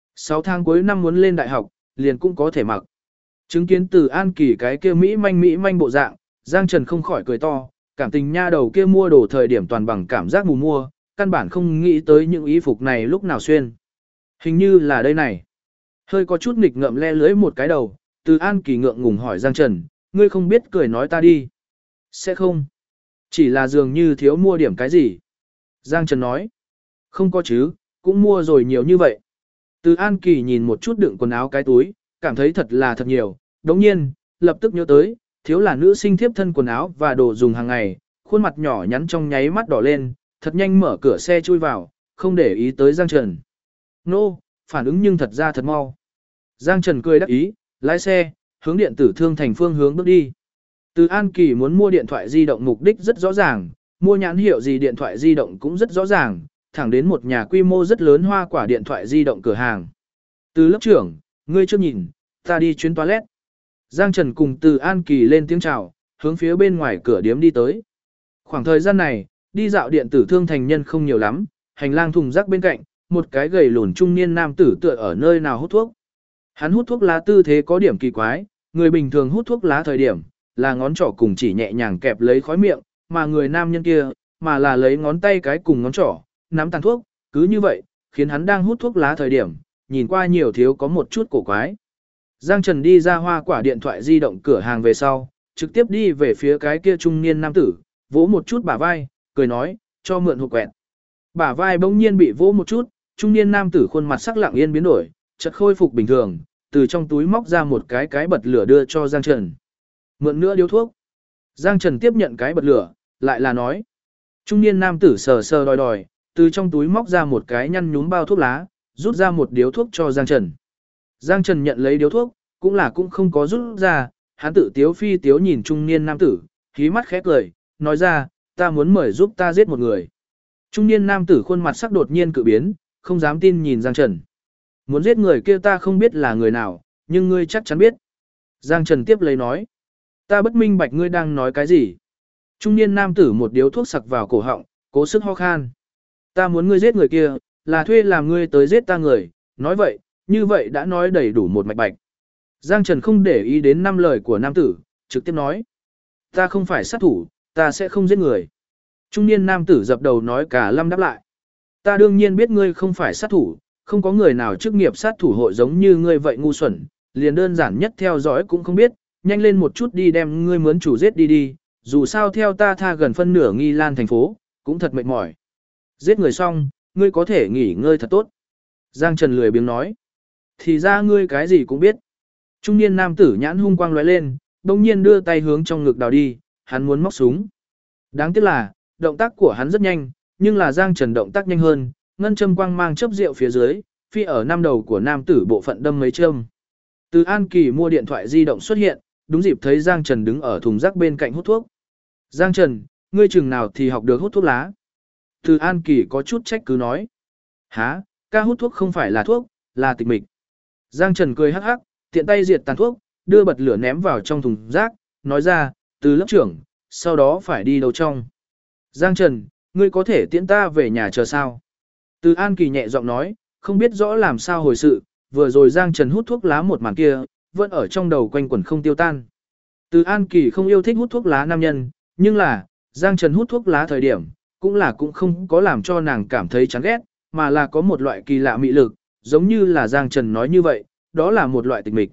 6 tháng cuối năm muốn lên đại học, liền cũng có thể mặc. Chứng kiến Từ An Kỳ cái kia mỹ manh bộ dạng, Giang Trần không khỏi cười to, cảm tình nha đầu kia mua đồ thời điểm toàn bằng cảm giác mù mua, căn bản không nghĩ tới những y phục này lúc nào xuyên. Hình như là đây này. Hơi có chút nghịch ngợm le lưỡi một cái đầu, Từ An Kỳ ngượng ngùng hỏi Giang Trần, ngươi không biết cười nói ta đi. Sẽ không. Chỉ là dường như thiếu mua điểm cái gì. Giang Trần nói. Không có chứ, cũng mua rồi nhiều như vậy. Từ An Kỳ nhìn một chút đựng quần áo cái túi, cảm thấy thật là thật nhiều. Đồng nhiên, lập tức nhớ tới, thiếu là nữ sinh thiếp thân quần áo và đồ dùng hàng ngày, khuôn mặt nhỏ nhắn trong nháy mắt đỏ lên, thật nhanh mở cửa xe chui vào, không để ý tới Giang Trần. Nô, phản ứng nhưng thật ra thật mau. Giang Trần cười đắc ý, lái xe, hướng điện tử thương thành phương hướng bước đi. Từ An Kỳ muốn mua điện thoại di động mục đích rất rõ ràng, mua nhãn hiệu gì điện thoại di động cũng rất rõ ràng, thẳng đến một nhà quy mô rất lớn hoa quả điện thoại di động cửa hàng. Từ lớp trưởng, ngươi chưa nhìn, ta đi chuyến toilet. Giang Trần cùng Từ An Kỳ lên tiếng chào, hướng phía bên ngoài cửa điếm đi tới. Khoảng thời gian này, đi dạo điện tử thương thành nhân không nhiều lắm, hành lang thùng rác bên cạnh, một cái gầy lùn trung niên nam tử tựa ở nơi nào hút thuốc. Hắn hút thuốc lá tư thế có điểm kỳ quái, người bình thường hút thuốc lá thời điểm, là ngón trỏ cùng chỉ nhẹ nhàng kẹp lấy khói miệng, mà người nam nhân kia, mà là lấy ngón tay cái cùng ngón trỏ, nắm tàn thuốc, cứ như vậy, khiến hắn đang hút thuốc lá thời điểm, nhìn qua nhiều thiếu có một chút cổ quái. Giang Trần đi ra hoa quả điện thoại di động cửa hàng về sau, trực tiếp đi về phía cái kia trung niên nam tử, vỗ một chút bả vai, cười nói, cho mượn hộp quẹt. Bả vai bỗng nhiên bị vỗ một chút, trung niên nam tử khuôn mặt sắc lặng yên biến đổi, chợt khôi phục bình thường, từ trong túi móc ra một cái bật lửa đưa cho Giang Trần. Mượn nữa điếu thuốc. Giang Trần tiếp nhận cái bật lửa, lại là nói. Trung niên nam tử sờ sờ đòi, từ trong túi móc ra một cái nhăn nhúm bao thuốc lá, rút ra một điếu thuốc cho Giang Trần. Giang Trần nhận lấy điếu thuốc, cũng không có rút ra, hắn tự tiếu phi tiếu nhìn trung niên nam tử, khí mắt khẽ cười, nói ra, ta muốn mời giúp ta giết một người. Trung niên nam tử khuôn mặt sắc đột nhiên cự biến, không dám tin nhìn Giang Trần. Muốn giết người kia ta không biết là người nào, nhưng ngươi chắc chắn biết. Giang Trần tiếp lấy nói, ta bất minh bạch ngươi đang nói cái gì. Trung niên nam tử một điếu thuốc sặc vào cổ họng, cố sức ho khan. Ta muốn ngươi giết người kia, là thuê làm ngươi tới giết ta người, nói vậy, như vậy đã nói đầy đủ một mạch bạch. Giang Trần không để ý đến 5 lời của nam tử, trực tiếp nói. Ta không phải sát thủ, ta sẽ không giết người. Trung niên nam tử dập đầu nói cả lâm đáp lại. Ta đương nhiên biết ngươi không phải sát thủ, không có người nào chức nghiệp sát thủ hội giống như ngươi vậy ngu xuẩn, liền đơn giản nhất theo dõi cũng không biết, nhanh lên một chút đi đem ngươi mướn chủ giết đi, dù sao theo ta tha gần phân nửa Nghi Lan thành phố, cũng thật mệt mỏi. Giết người xong, ngươi có thể nghỉ ngơi thật tốt. Giang Trần lười biếng nói. Thì ra ngươi cái gì cũng biết. Trung niên nam tử nhãn hung quang lóe lên, đồng nhiên đưa tay hướng trong ngực đào đi, hắn muốn móc súng. Đáng tiếc là, động tác của hắn rất nhanh, nhưng là Giang Trần động tác nhanh hơn, ngân châm quang mang chớp rượu phía dưới, phi ở năm đầu của nam tử bộ phận đâm mấy châm. Từ An Kỳ mua điện thoại di động xuất hiện, đúng dịp thấy Giang Trần đứng ở thùng rác bên cạnh hút thuốc. Giang Trần, ngươi chừng nào thì học được hút thuốc lá? Từ An Kỳ có chút trách cứ nói. Hả, ca hút thuốc không phải là thuốc, là tịch mịch. Giang Trần cười hắc hắc, tiện tay diệt tàn thuốc, đưa bật lửa ném vào trong thùng rác, nói ra, từ lớp trưởng, sau đó phải đi đâu trong. Giang Trần, ngươi có thể tiễn ta về nhà chờ sao? Từ An Kỳ nhẹ giọng nói, không biết rõ làm sao hồi sự, vừa rồi Giang Trần hút thuốc lá một màn kia, vẫn ở trong đầu quanh quẩn không tiêu tan. Từ An Kỳ không yêu thích hút thuốc lá nam nhân, nhưng là, Giang Trần hút thuốc lá thời điểm, cũng không có làm cho nàng cảm thấy chán ghét, mà là có một loại kỳ lạ mị lực, giống như là Giang Trần nói như vậy, đó là một loại tịch mịch.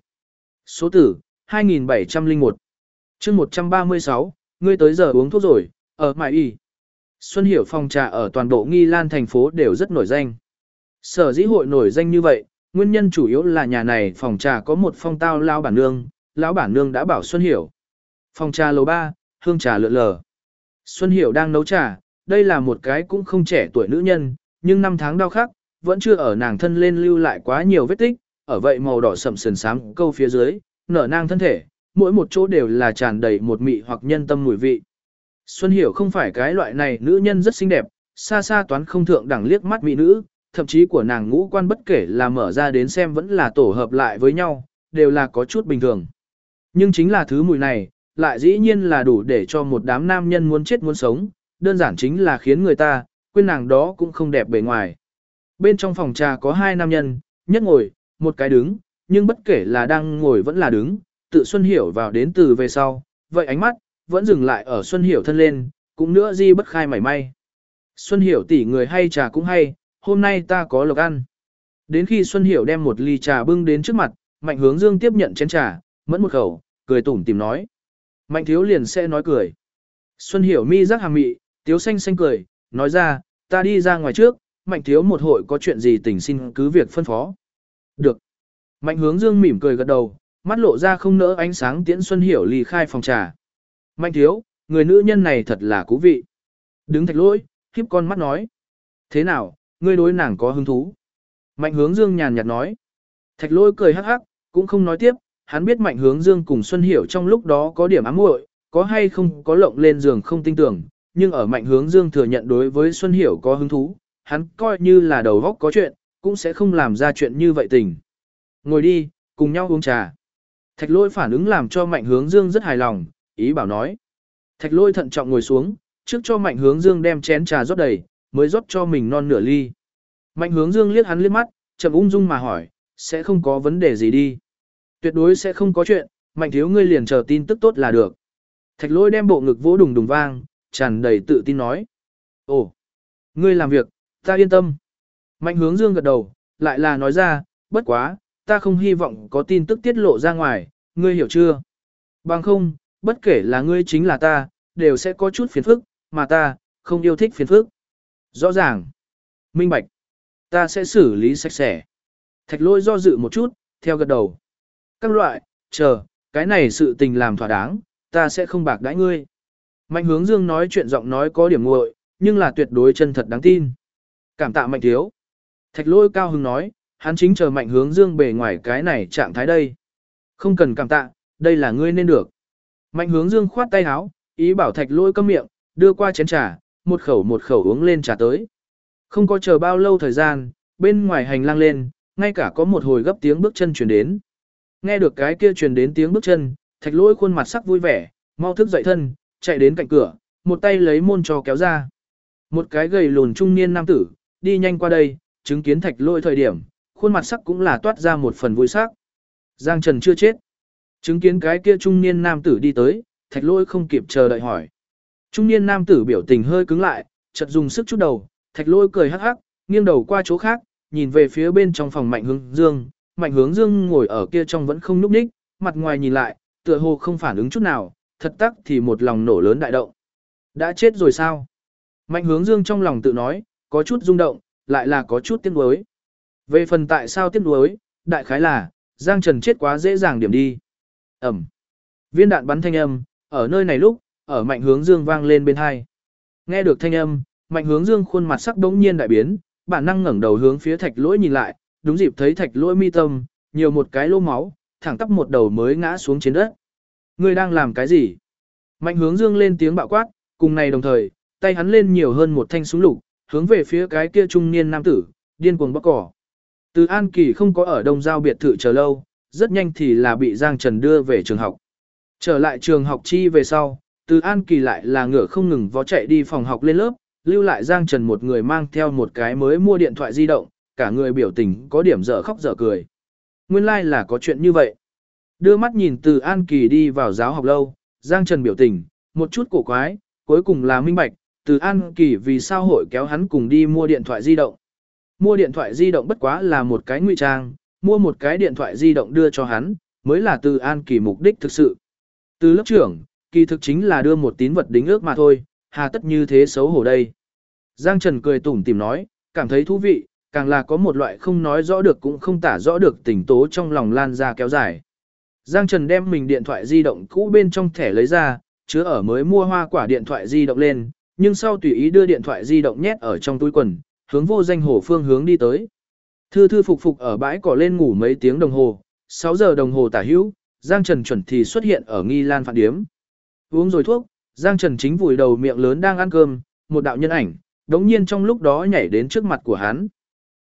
Số tử, 2701. chương 136, ngươi tới giờ uống thuốc rồi, ở Mại Y. Xuân Hiểu phòng trà ở toàn bộ Nghi Lan thành phố đều rất nổi danh. Sở dĩ hội nổi danh như vậy, nguyên nhân chủ yếu là nhà này phòng trà có một phong tao lão bản nương đã bảo Xuân Hiểu. Phòng trà lầu 3, hương trà lượn lờ. Xuân Hiểu đang nấu trà, đây là một cái cũng không trẻ tuổi nữ nhân, nhưng năm tháng đau khắc, vẫn chưa ở nàng thân lên lưu lại quá nhiều vết tích, ở vậy màu đỏ sậm sườn xám câu phía dưới, nở nang thân thể, mỗi một chỗ đều là tràn đầy một mị hoặc nhân tâm mùi vị. Xuân Hiểu không phải cái loại này nữ nhân rất xinh đẹp, xa xa toán không thượng đẳng liếc mắt mỹ nữ, thậm chí của nàng ngũ quan bất kể là mở ra đến xem vẫn là tổ hợp lại với nhau, đều là có chút bình thường. Nhưng chính là thứ mùi này, lại dĩ nhiên là đủ để cho một đám nam nhân muốn chết muốn sống, đơn giản chính là khiến người ta, quên nàng đó cũng không đẹp bề ngoài. Bên trong phòng trà có hai nam nhân, nhất ngồi, một cái đứng, nhưng bất kể là đang ngồi vẫn là đứng, tự Xuân Hiểu vào đến từ về sau, vậy ánh mắt, vẫn dừng lại ở Xuân Hiểu thân lên, cũng nữa di bất khai mảy may. Xuân Hiểu tỷ người hay trà cũng hay, hôm nay ta có lộc ăn. Đến khi Xuân Hiểu đem một ly trà bưng đến trước mặt, Mạnh Hướng Dương tiếp nhận chén trà, mẫn một khẩu, cười tủm tìm nói. Mạnh thiếu liền sẽ nói cười. Xuân Hiểu mi giác hàm mị, tiếu xanh xanh cười, nói ra, ta đi ra ngoài trước, Mạnh thiếu một hội có chuyện gì tỉnh xin cứ việc phân phó. Được. Mạnh Hướng Dương mỉm cười gật đầu, mắt lộ ra không nỡ ánh sáng tiễn Xuân Hiểu ly khai phòng trà. Mạnh thiếu, người nữ nhân này thật là cú vị. Đứng Thạch Lỗi, khiếp con mắt nói. Thế nào, ngươi đối nàng có hứng thú? Mạnh Hướng Dương nhàn nhạt nói. Thạch Lỗi cười hắc hắc, cũng không nói tiếp, hắn biết Mạnh Hướng Dương cùng Xuân Hiểu trong lúc đó có điểm ám muội, có hay không có lộng lên giường không tin tưởng, nhưng ở Mạnh Hướng Dương thừa nhận đối với Xuân Hiểu có hứng thú, hắn coi như là đầu góc có chuyện, cũng sẽ không làm ra chuyện như vậy tình. Ngồi đi, cùng nhau uống trà. Thạch Lỗi phản ứng làm cho Mạnh Hướng Dương rất hài lòng, ý bảo nói. Thạch Lỗi thận trọng ngồi xuống, trước cho Mạnh Hướng Dương đem chén trà rót đầy, mới rót cho mình non nửa ly. Mạnh Hướng Dương liếc hắn liếc mắt, chậm ung dung mà hỏi, sẽ không có vấn đề gì đi. Tuyệt đối sẽ không có chuyện, Mạnh thiếu ngươi liền chờ tin tức tốt là được. Thạch Lỗi đem bộ ngực vỗ đùng đùng vang, tràn đầy tự tin nói. Ồ, ngươi làm việc, ta yên tâm. Mạnh Hướng Dương gật đầu, lại là nói ra, bất quá, ta không hy vọng có tin tức tiết lộ ra ngoài, ngươi hiểu chưa? Bằng không, bất kể là ngươi chính là ta, đều sẽ có chút phiền phức, mà ta, không yêu thích phiền phức. Rõ ràng. Minh bạch. Ta sẽ xử lý sạch sẽ. Thạch Lỗi do dự một chút, theo gật đầu. Các loại, chờ, cái này sự tình làm thỏa đáng, ta sẽ không bạc đãi ngươi. Mạnh Hướng Dương nói chuyện giọng nói có điểm nguội, nhưng là tuyệt đối chân thật đáng tin. Cảm tạ Mạnh thiếu. Thạch Lỗi cao hứng nói, hắn chính chờ Mạnh Hướng Dương bề ngoài cái này trạng thái đây. Không cần cảm tạ, đây là ngươi nên được. Mạnh Hướng Dương khoát tay áo, ý bảo Thạch Lỗi câm miệng, đưa qua chén trà, một khẩu uống lên trà tới. Không có chờ bao lâu thời gian, bên ngoài hành lang lên, ngay cả có một hồi gấp tiếng bước chân truyền đến. Nghe được cái kia truyền đến tiếng bước chân, Thạch Lỗi khuôn mặt sắc vui vẻ, mau thức dậy thân, chạy đến cạnh cửa, một tay lấy môn cho kéo ra. Một cái gầy lùn trung niên nam tử, đi nhanh qua đây, chứng kiến Thạch Lỗi thời điểm, khuôn mặt sắc cũng là toát ra một phần vui sắc. Giang Trần chưa chết. Chứng kiến cái kia trung niên nam tử đi tới, Thạch Lỗi không kịp chờ đợi hỏi. Trung niên nam tử biểu tình hơi cứng lại, chợt dùng sức chút đầu, Thạch Lỗi cười hắc hắc, nghiêng đầu qua chỗ khác, nhìn về phía bên trong phòng Mạnh Hướng Dương. Mạnh Hướng Dương ngồi ở kia trong vẫn không nhúc nhích, mặt ngoài nhìn lại, tựa hồ không phản ứng chút nào, thật tắc thì một lòng nổ lớn đại động. Đã chết rồi sao? Mạnh Hướng Dương trong lòng tự nói, có chút rung động, lại là có chút tiếc nuối. Về phần tại sao tiếc nuối, đại khái là, Giang Trần chết quá dễ dàng điểm đi. Ẩm. Viên đạn bắn thanh âm, ở nơi này lúc, ở Mạnh Hướng Dương vang lên bên hai. Nghe được thanh âm, Mạnh Hướng Dương khuôn mặt sắc đống nhiên đại biến, bản năng ngẩng đầu hướng phía Thạch Lỗi nhìn lại, đúng dịp thấy Thạch Lỗi mi tâm, nhiều một cái lỗ máu, thẳng tắp một đầu mới ngã xuống trên đất. Ngươi đang làm cái gì? Mạnh Hướng Dương lên tiếng bạo quát, cùng này đồng thời, tay hắn lên nhiều hơn một thanh súng lục, hướng về phía cái kia trung niên nam tử, điên cuồng bóc cỏ. Từ An Kỳ không có ở Đông Giao biệt thự chờ lâu, rất nhanh thì là bị Giang Trần đưa về trường học. Trở lại trường học chi về sau, Từ An Kỳ lại là ngựa không ngừng vó chạy đi phòng học lên lớp, lưu lại Giang Trần một người mang theo một cái mới mua điện thoại di động, cả người biểu tình có điểm dở khóc dở cười. Nguyên lai like là có chuyện như vậy. Đưa mắt nhìn Từ An Kỳ đi vào giáo học lâu, Giang Trần biểu tình, một chút cổ quái, cuối cùng là minh bạch, Từ An Kỳ vì sao hội kéo hắn cùng đi mua điện thoại di động. Mua điện thoại di động bất quá là một cái ngụy trang, mua một cái điện thoại di động đưa cho hắn, mới là Từ An Kỳ mục đích thực sự. Từ lớp trưởng, kỳ thực chính là đưa một tín vật đính ước mà thôi, hà tất như thế xấu hổ đây. Giang Trần cười tủm tỉm nói, cảm thấy thú vị, càng là có một loại không nói rõ được cũng không tả rõ được tình tố trong lòng lan ra kéo dài. Giang Trần đem mình điện thoại di động cũ bên trong thẻ lấy ra, chứa ở mới mua hoa quả điện thoại di động lên, nhưng sau tùy ý đưa điện thoại di động nhét ở trong túi quần, hướng vô danh hồ phương hướng đi tới. Thư thư phục phục ở bãi cỏ lên ngủ mấy tiếng đồng hồ, 6 giờ đồng hồ tả hữu, Giang Trần chuẩn thì xuất hiện ở Nghi Lan Phạn Điếm. Uống rồi thuốc, Giang Trần chính vùi đầu miệng lớn đang ăn cơm, một đạo nhân ảnh, đống nhiên trong lúc đó nhảy đến trước mặt của hắn.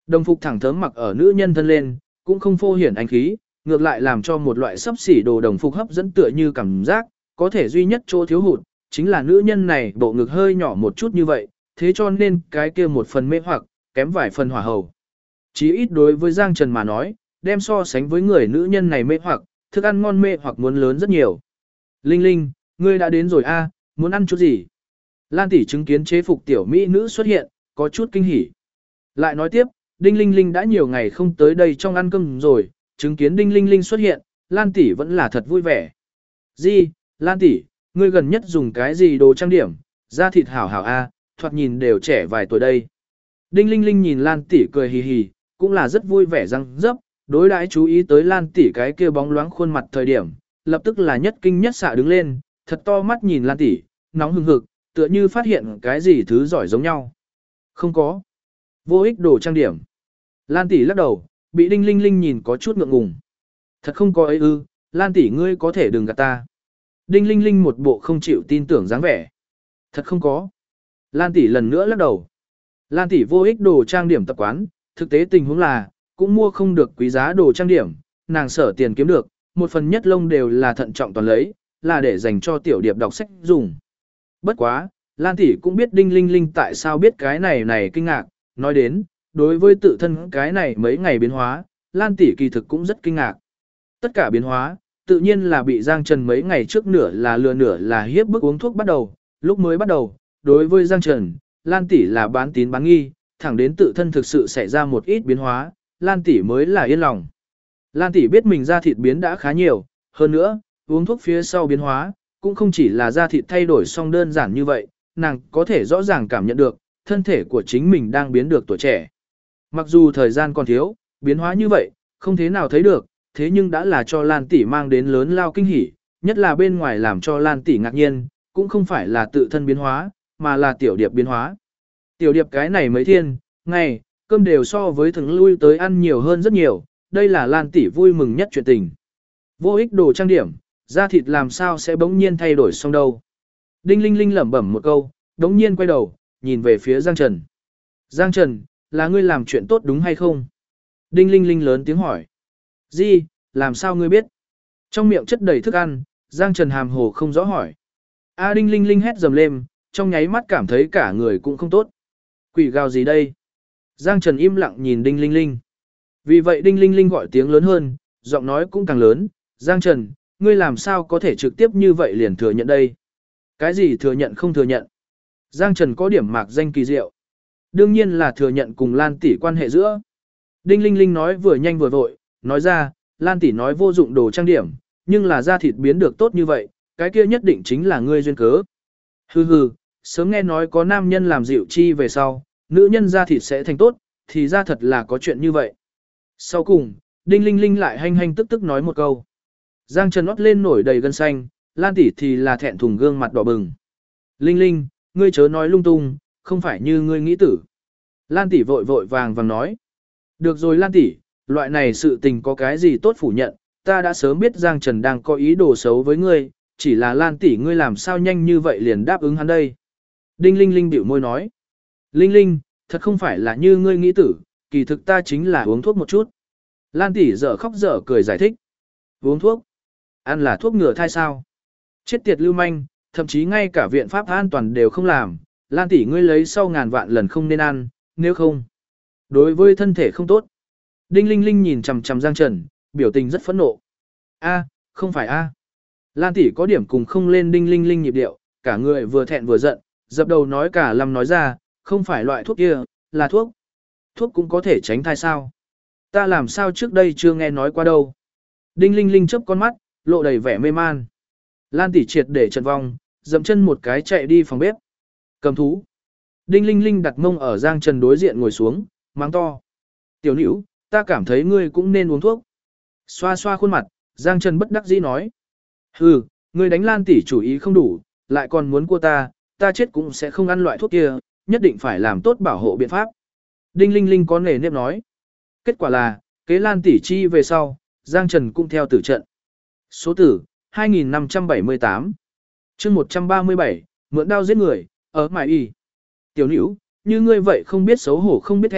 Đồng phục thẳng thớm mặc ở nữ nhân thân lên, cũng không phô hiển anh khí, ngược lại làm cho một loại sấp xỉ đồ đồng phục hấp dẫn tựa như cảm giác, có thể duy nhất chỗ thiếu hụt, chính là nữ nhân này bộ ngực hơi nhỏ một chút như vậy, thế cho nên cái kia một phần mê hoặc, kém vài phần hỏa hầu. Chí ít đối với Giang Trần mà nói, đem so sánh với người nữ nhân này mê hoặc, thức ăn ngon mê hoặc muốn lớn rất nhiều. Linh Linh, ngươi đã đến rồi a, muốn ăn chút gì? Lan tỷ chứng kiến chế phục tiểu mỹ nữ xuất hiện, có chút kinh hỉ. Lại nói tiếp, Đinh Linh Linh đã nhiều ngày không tới đây trong ăn cơm rồi, chứng kiến Đinh Linh Linh xuất hiện, Lan tỷ vẫn là thật vui vẻ. Gì, Lan tỷ, ngươi gần nhất dùng cái gì đồ trang điểm, da thịt hảo hảo a, thoạt nhìn đều trẻ vài tuổi đây. Đinh Linh Linh nhìn Lan tỷ cười hì hì, cũng là rất vui vẻ răng dấp, đối đãi chú ý tới Lan tỷ cái kia bóng loáng khuôn mặt thời điểm, lập tức là nhất kinh nhất xạ đứng lên, thật to mắt nhìn Lan tỷ, nóng hừng hực, tựa như phát hiện cái gì thứ giỏi giống nhau. Không có. Vô ích đồ trang điểm. Lan tỷ lắc đầu, bị Đinh Linh Linh nhìn có chút ngượng ngùng. Thật không có ấy ư, Lan tỷ ngươi có thể đừng gạt ta. Đinh Linh Linh một bộ không chịu tin tưởng dáng vẻ. Thật không có. Lan tỷ lần nữa lắc đầu. Lan tỷ vô ích đồ trang điểm tập quán, thực tế tình huống là, cũng mua không được quý giá đồ trang điểm, nàng sở tiền kiếm được, một phần nhất lông đều là thận trọng toàn lấy, là để dành cho tiểu điệp đọc sách dùng. Bất quá, Lan tỷ cũng biết Đinh Linh Linh tại sao biết cái này kinh ngạc, nói đến, đối với tự thân cái này mấy ngày biến hóa, Lan tỷ kỳ thực cũng rất kinh ngạc. Tất cả biến hóa, tự nhiên là bị Giang Trần mấy ngày trước nửa là lừa nửa là hiếp bức uống thuốc bắt đầu, lúc mới bắt đầu, đối với Giang Trần, Lan tỷ là bán tín bán nghi, thẳng đến tự thân thực sự xảy ra một ít biến hóa, Lan tỷ mới là yên lòng. Lan tỷ biết mình da thịt biến đã khá nhiều, hơn nữa, uống thuốc phía sau biến hóa, cũng không chỉ là da thịt thay đổi song đơn giản như vậy, nàng có thể rõ ràng cảm nhận được, thân thể của chính mình đang biến được tuổi trẻ. Mặc dù thời gian còn thiếu, biến hóa như vậy, không thế nào thấy được, thế nhưng đã là cho Lan tỷ mang đến lớn lao kinh hỉ, nhất là bên ngoài làm cho Lan tỷ ngạc nhiên, cũng không phải là tự thân biến hóa, mà là tiểu điệp biến hóa. Tiểu điệp cái này mấy thiên, ngày, cơm đều so với thường lui tới ăn nhiều hơn rất nhiều, đây là Lan tỷ vui mừng nhất chuyện tình. Vô ích đồ trang điểm, da thịt làm sao sẽ bỗng nhiên thay đổi xong đâu. Đinh Linh Linh lẩm bẩm một câu, đống nhiên quay đầu, nhìn về phía Giang Trần. Giang Trần, là ngươi làm chuyện tốt đúng hay không? Đinh Linh Linh lớn tiếng hỏi. Gì, làm sao ngươi biết? Trong miệng chất đầy thức ăn, Giang Trần hàm hồ không rõ hỏi. A Đinh Linh Linh hét dầm lên, trong nháy mắt cảm thấy cả người cũng không tốt. Quỷ gào gì đây? Giang Trần im lặng nhìn Đinh Linh Linh. Vì vậy Đinh Linh Linh gọi tiếng lớn hơn, giọng nói cũng càng lớn. Giang Trần, ngươi làm sao có thể trực tiếp như vậy liền thừa nhận đây? Cái gì thừa nhận không thừa nhận? Giang Trần có điểm mạc danh kỳ diệu. Đương nhiên là thừa nhận cùng Lan tỷ quan hệ giữa. Đinh Linh Linh nói vừa nhanh vừa vội, nói ra, Lan tỷ nói vô dụng đồ trang điểm, nhưng là da thịt biến được tốt như vậy, cái kia nhất định chính là ngươi duyên cớ. Hừ hừ, sớm nghe nói có nam nhân làm dịu chi về sau, nữ nhân da thịt sẽ thành tốt, thì ra thật là có chuyện như vậy. Sau cùng, Đinh Linh Linh lại hanh hanh tức tức nói một câu. Giang Trần nót lên nổi đầy gân xanh, Lan tỷ thì là thẹn thùng gương mặt đỏ bừng. Linh Linh, ngươi chớ nói lung tung, không phải như ngươi nghĩ tử. Lan tỷ vội vội vàng vàng nói. Được rồi Lan tỷ, loại này sự tình có cái gì tốt phủ nhận, ta đã sớm biết Giang Trần đang có ý đồ xấu với ngươi, chỉ là Lan tỷ ngươi làm sao nhanh như vậy liền đáp ứng hắn đây. Đinh Linh Linh bĩu môi nói. Linh Linh, thật không phải là như ngươi nghĩ tử, kỳ thực ta chính là uống thuốc một chút. Lan tỷ dở khóc dở cười giải thích. Uống thuốc? Ăn là thuốc ngừa thai sao? Chết tiệt lưu manh, thậm chí ngay cả viện pháp an toàn đều không làm, Lan tỷ ngươi lấy sau ngàn vạn lần không nên ăn, nếu không, đối với thân thể không tốt. Đinh Linh Linh nhìn chằm chằm Giang Trần, biểu tình rất phẫn nộ. A, không phải a. Lan tỷ có điểm cùng không lên Đinh Linh Linh nhịp điệu, cả người vừa thẹn vừa giận, dập đầu nói cả lăm nói ra, không phải loại thuốc kia, là thuốc. Thuốc cũng có thể tránh thai sao? Ta làm sao trước đây chưa nghe nói qua đâu. Đinh Linh Linh chớp con mắt, lộ đầy vẻ mê man. Lan tỷ triệt để trận vong, dậm chân một cái chạy đi phòng bếp. Cầm thú. Đinh Linh Linh đặt mông ở Giang Trần đối diện ngồi xuống, mắng to. Tiểu nữ, ta cảm thấy ngươi cũng nên uống thuốc. Xoa xoa khuôn mặt, Giang Trần bất đắc dĩ nói. Hừ, ngươi đánh Lan tỷ chủ ý không đủ, lại còn muốn cua ta chết cũng sẽ không ăn loại thuốc kia, nhất định phải làm tốt bảo hộ biện pháp. Đinh Linh Linh có nề nếp nói. Kết quả là, kế Lan tỷ chi về sau, Giang Trần cũng theo tử trận. Số tử, 2578. chương 137, mượn đao giết người, ở mải y. Tiểu nữ, như ngươi vậy không biết xấu hổ không biết thẹn,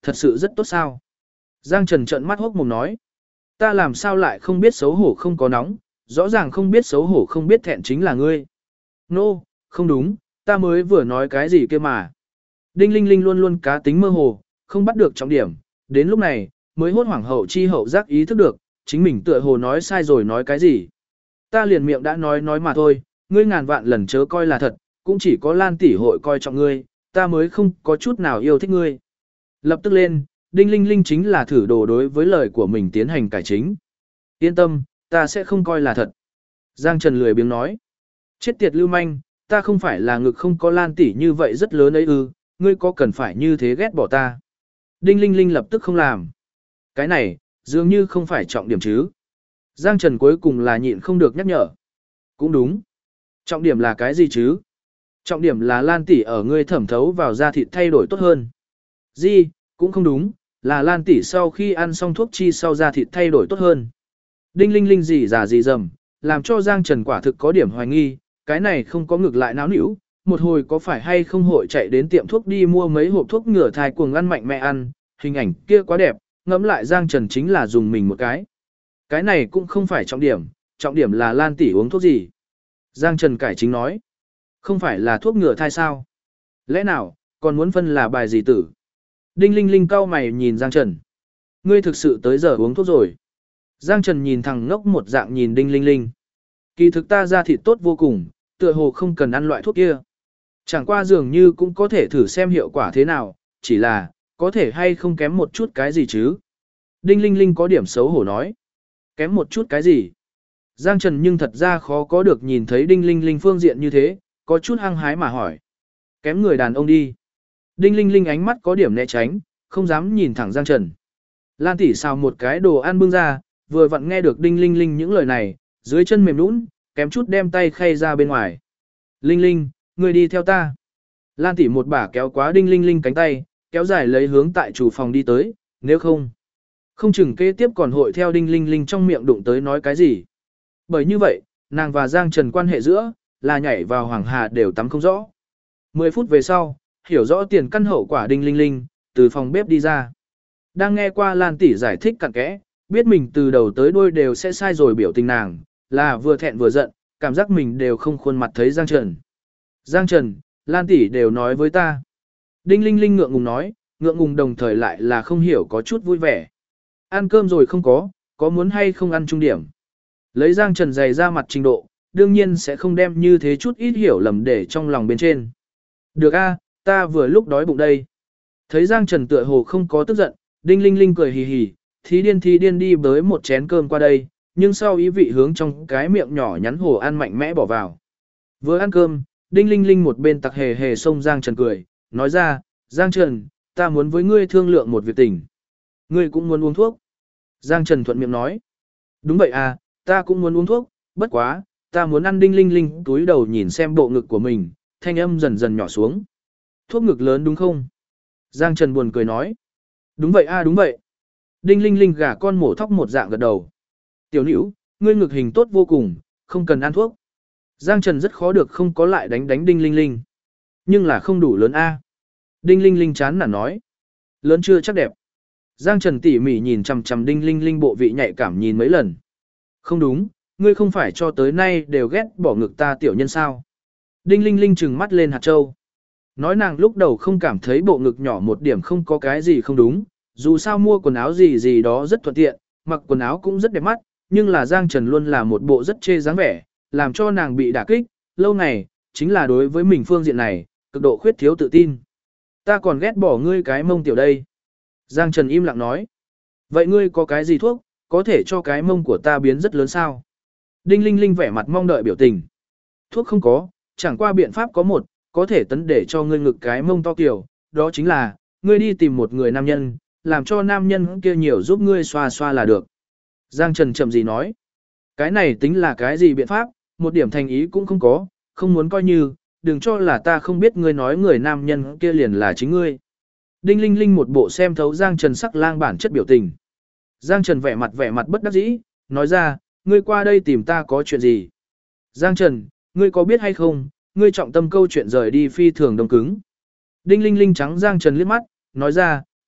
thật sự rất tốt sao. Giang Trần trợn mắt hốc mồm nói. Ta làm sao lại không biết xấu hổ không có nóng, rõ ràng không biết xấu hổ không biết thẹn chính là ngươi. Nô, không đúng, ta mới vừa nói cái gì kia mà. Đinh Linh Linh luôn luôn cá tính mơ hồ, không bắt được trọng điểm, đến lúc này, mới hốt hoảng hậu chi hậu giác ý thức được, chính mình tựa hồ nói sai rồi nói cái gì. Ta liền miệng đã nói mà thôi, ngươi ngàn vạn lần chớ coi là thật, cũng chỉ có Lan tỷ hội coi trọng ngươi, ta mới không có chút nào yêu thích ngươi. Lập tức lên, Đinh Linh Linh chính là thử đồ đối với lời của mình tiến hành cải chính. Yên tâm, ta sẽ không coi là thật. Giang Trần lười biếng nói. Chết tiệt lưu manh, ta không phải là ngực không có Lan tỷ như vậy rất lớn ấy ư, ngươi có cần phải như thế ghét bỏ ta. Đinh Linh Linh lập tức không làm. Cái này, dường như không phải trọng điểm chứ. Giang Trần cuối cùng là nhịn không được nhắc nhở. Cũng đúng. Trọng điểm là cái gì chứ? Trọng điểm là Lan tỷ ở ngươi thẩm thấu vào da thịt thay đổi tốt hơn. Gì, cũng không đúng, là Lan tỷ sau khi ăn xong thuốc chi sau da thịt thay đổi tốt hơn. Đinh Linh Linh gì già gì dầm, làm cho Giang Trần quả thực có điểm hoài nghi, cái này không có ngược lại náo nữu, một hồi có phải hay không hội chạy đến tiệm thuốc đi mua mấy hộp thuốc ngừa thai cuồng ăn mạnh mẽ ăn, hình ảnh kia quá đẹp, ngẫm lại Giang Trần chính là dùng mình một cái. Cái này cũng không phải trọng điểm là Lan tỷ uống thuốc gì. Giang Trần cải chính nói, không phải là thuốc ngừa thai sao? Lẽ nào, còn muốn phân là bài gì tử? Đinh Linh Linh cau mày nhìn Giang Trần. Ngươi thực sự tới giờ uống thuốc rồi. Giang Trần nhìn thằng ngốc một dạng nhìn Đinh Linh Linh. Kỳ thực ta ra thịt tốt vô cùng, tựa hồ không cần ăn loại thuốc kia. Chẳng qua dường như cũng có thể thử xem hiệu quả thế nào, chỉ là, có thể hay không kém một chút cái gì chứ. Đinh Linh Linh có điểm xấu hổ nói. Kém một chút cái gì? Giang Trần nhưng thật ra khó có được nhìn thấy Đinh Linh Linh phương diện như thế, có chút hăng hái mà hỏi. Kém người đàn ông đi. Đinh Linh Linh ánh mắt có điểm né tránh, không dám nhìn thẳng Giang Trần. Lan tỷ xào một cái đồ ăn bưng ra, vừa vặn nghe được Đinh Linh Linh những lời này, dưới chân mềm nũng, kém chút đem tay khay ra bên ngoài. Linh Linh, ngươi đi theo ta. Lan tỷ một bả kéo quá Đinh Linh Linh cánh tay, kéo dài lấy hướng tại chủ phòng đi tới, nếu không chừng kế tiếp còn hội theo Đinh Linh Linh trong miệng đụng tới nói cái gì. Bởi như vậy, nàng và Giang Trần quan hệ giữa, là nhảy vào Hoàng Hà đều tắm không rõ. 10 phút về sau, hiểu rõ tiền căn hậu quả Đinh Linh Linh, từ phòng bếp đi ra. Đang nghe qua Lan tỷ giải thích cặn kẽ, biết mình từ đầu tới đuôi đều sẽ sai rồi biểu tình nàng, là vừa thẹn vừa giận, cảm giác mình đều không khuôn mặt thấy Giang Trần. Giang Trần, Lan tỷ đều nói với ta. Đinh Linh Linh ngượng ngùng nói, ngượng ngùng đồng thời lại là không hiểu có chút vui vẻ. Ăn cơm rồi không có muốn hay không ăn trung điểm. Lấy Giang Trần dày ra mặt trình độ, đương nhiên sẽ không đem như thế chút ít hiểu lầm để trong lòng bên trên. Được a, ta vừa lúc đói bụng đây. Thấy Giang Trần tựa hồ không có tức giận, Đinh Linh Linh cười hì hì, thí điên đi bới một chén cơm qua đây, nhưng sau ý vị hướng trong cái miệng nhỏ nhắn hồ ăn mạnh mẽ bỏ vào. Vừa ăn cơm, Đinh Linh Linh một bên tặc hề hề xông Giang Trần cười, nói ra, Giang Trần, ta muốn với ngươi thương lượng một việc tình. Ngươi cũng muốn uống thuốc. Giang Trần thuận miệng nói, đúng vậy à, ta cũng muốn uống thuốc, bất quá, ta muốn ăn. Đinh Linh Linh túi đầu nhìn xem bộ ngực của mình, thanh âm dần dần nhỏ xuống. Thuốc ngực lớn đúng không? Giang Trần buồn cười nói, đúng vậy a, đúng vậy. Đinh Linh Linh gà con mổ thóc một dạng gật đầu. Tiểu Nữu, ngươi ngực hình tốt vô cùng, không cần ăn thuốc. Giang Trần rất khó được không có lại đánh Đinh Linh Linh. Nhưng là không đủ lớn a. Đinh Linh Linh chán nản nói. Lớn chưa chắc đẹp. Giang Trần tỉ mỉ nhìn chằm chằm Đinh Linh Linh bộ vị nhạy cảm nhìn mấy lần. Không đúng, ngươi không phải cho tới nay đều ghét bỏ ngực ta tiểu nhân sao. Đinh Linh Linh trừng mắt lên hạt châu. Nói nàng lúc đầu không cảm thấy bộ ngực nhỏ một điểm không có cái gì không đúng, dù sao mua quần áo gì đó rất thuận tiện, mặc quần áo cũng rất đẹp mắt, nhưng là Giang Trần luôn là một bộ rất chê dáng vẻ, làm cho nàng bị đả kích, lâu này, chính là đối với mình phương diện này, cực độ khuyết thiếu tự tin. Ta còn ghét bỏ ngươi cái mông tiểu đây. Giang Trần im lặng nói. Vậy ngươi có cái gì thuốc, có thể cho cái mông của ta biến rất lớn sao? Đinh Linh Linh vẻ mặt mong đợi biểu tình. Thuốc không có, chẳng qua biện pháp có một, có thể tấn để cho ngươi ngực cái mông to kiểu, đó chính là, ngươi đi tìm một người nam nhân, làm cho nam nhân kia nhiều giúp ngươi xoa xoa là được. Giang Trần chậm gì nói. Cái này tính là cái gì biện pháp, một điểm thành ý cũng không có, không muốn coi như, đừng cho là ta không biết ngươi nói người nam nhân kia liền là chính ngươi. Đinh Linh Linh một bộ xem thấu Giang Trần sắc lang bản chất biểu tình. Giang Trần vẻ mặt bất đắc dĩ, nói ra, ngươi qua đây tìm ta có chuyện gì? Giang Trần, ngươi có biết hay không, ngươi trọng tâm câu chuyện rời đi phi thường đông cứng. Đinh Linh Linh trắng Giang Trần liếc mắt, nói ra,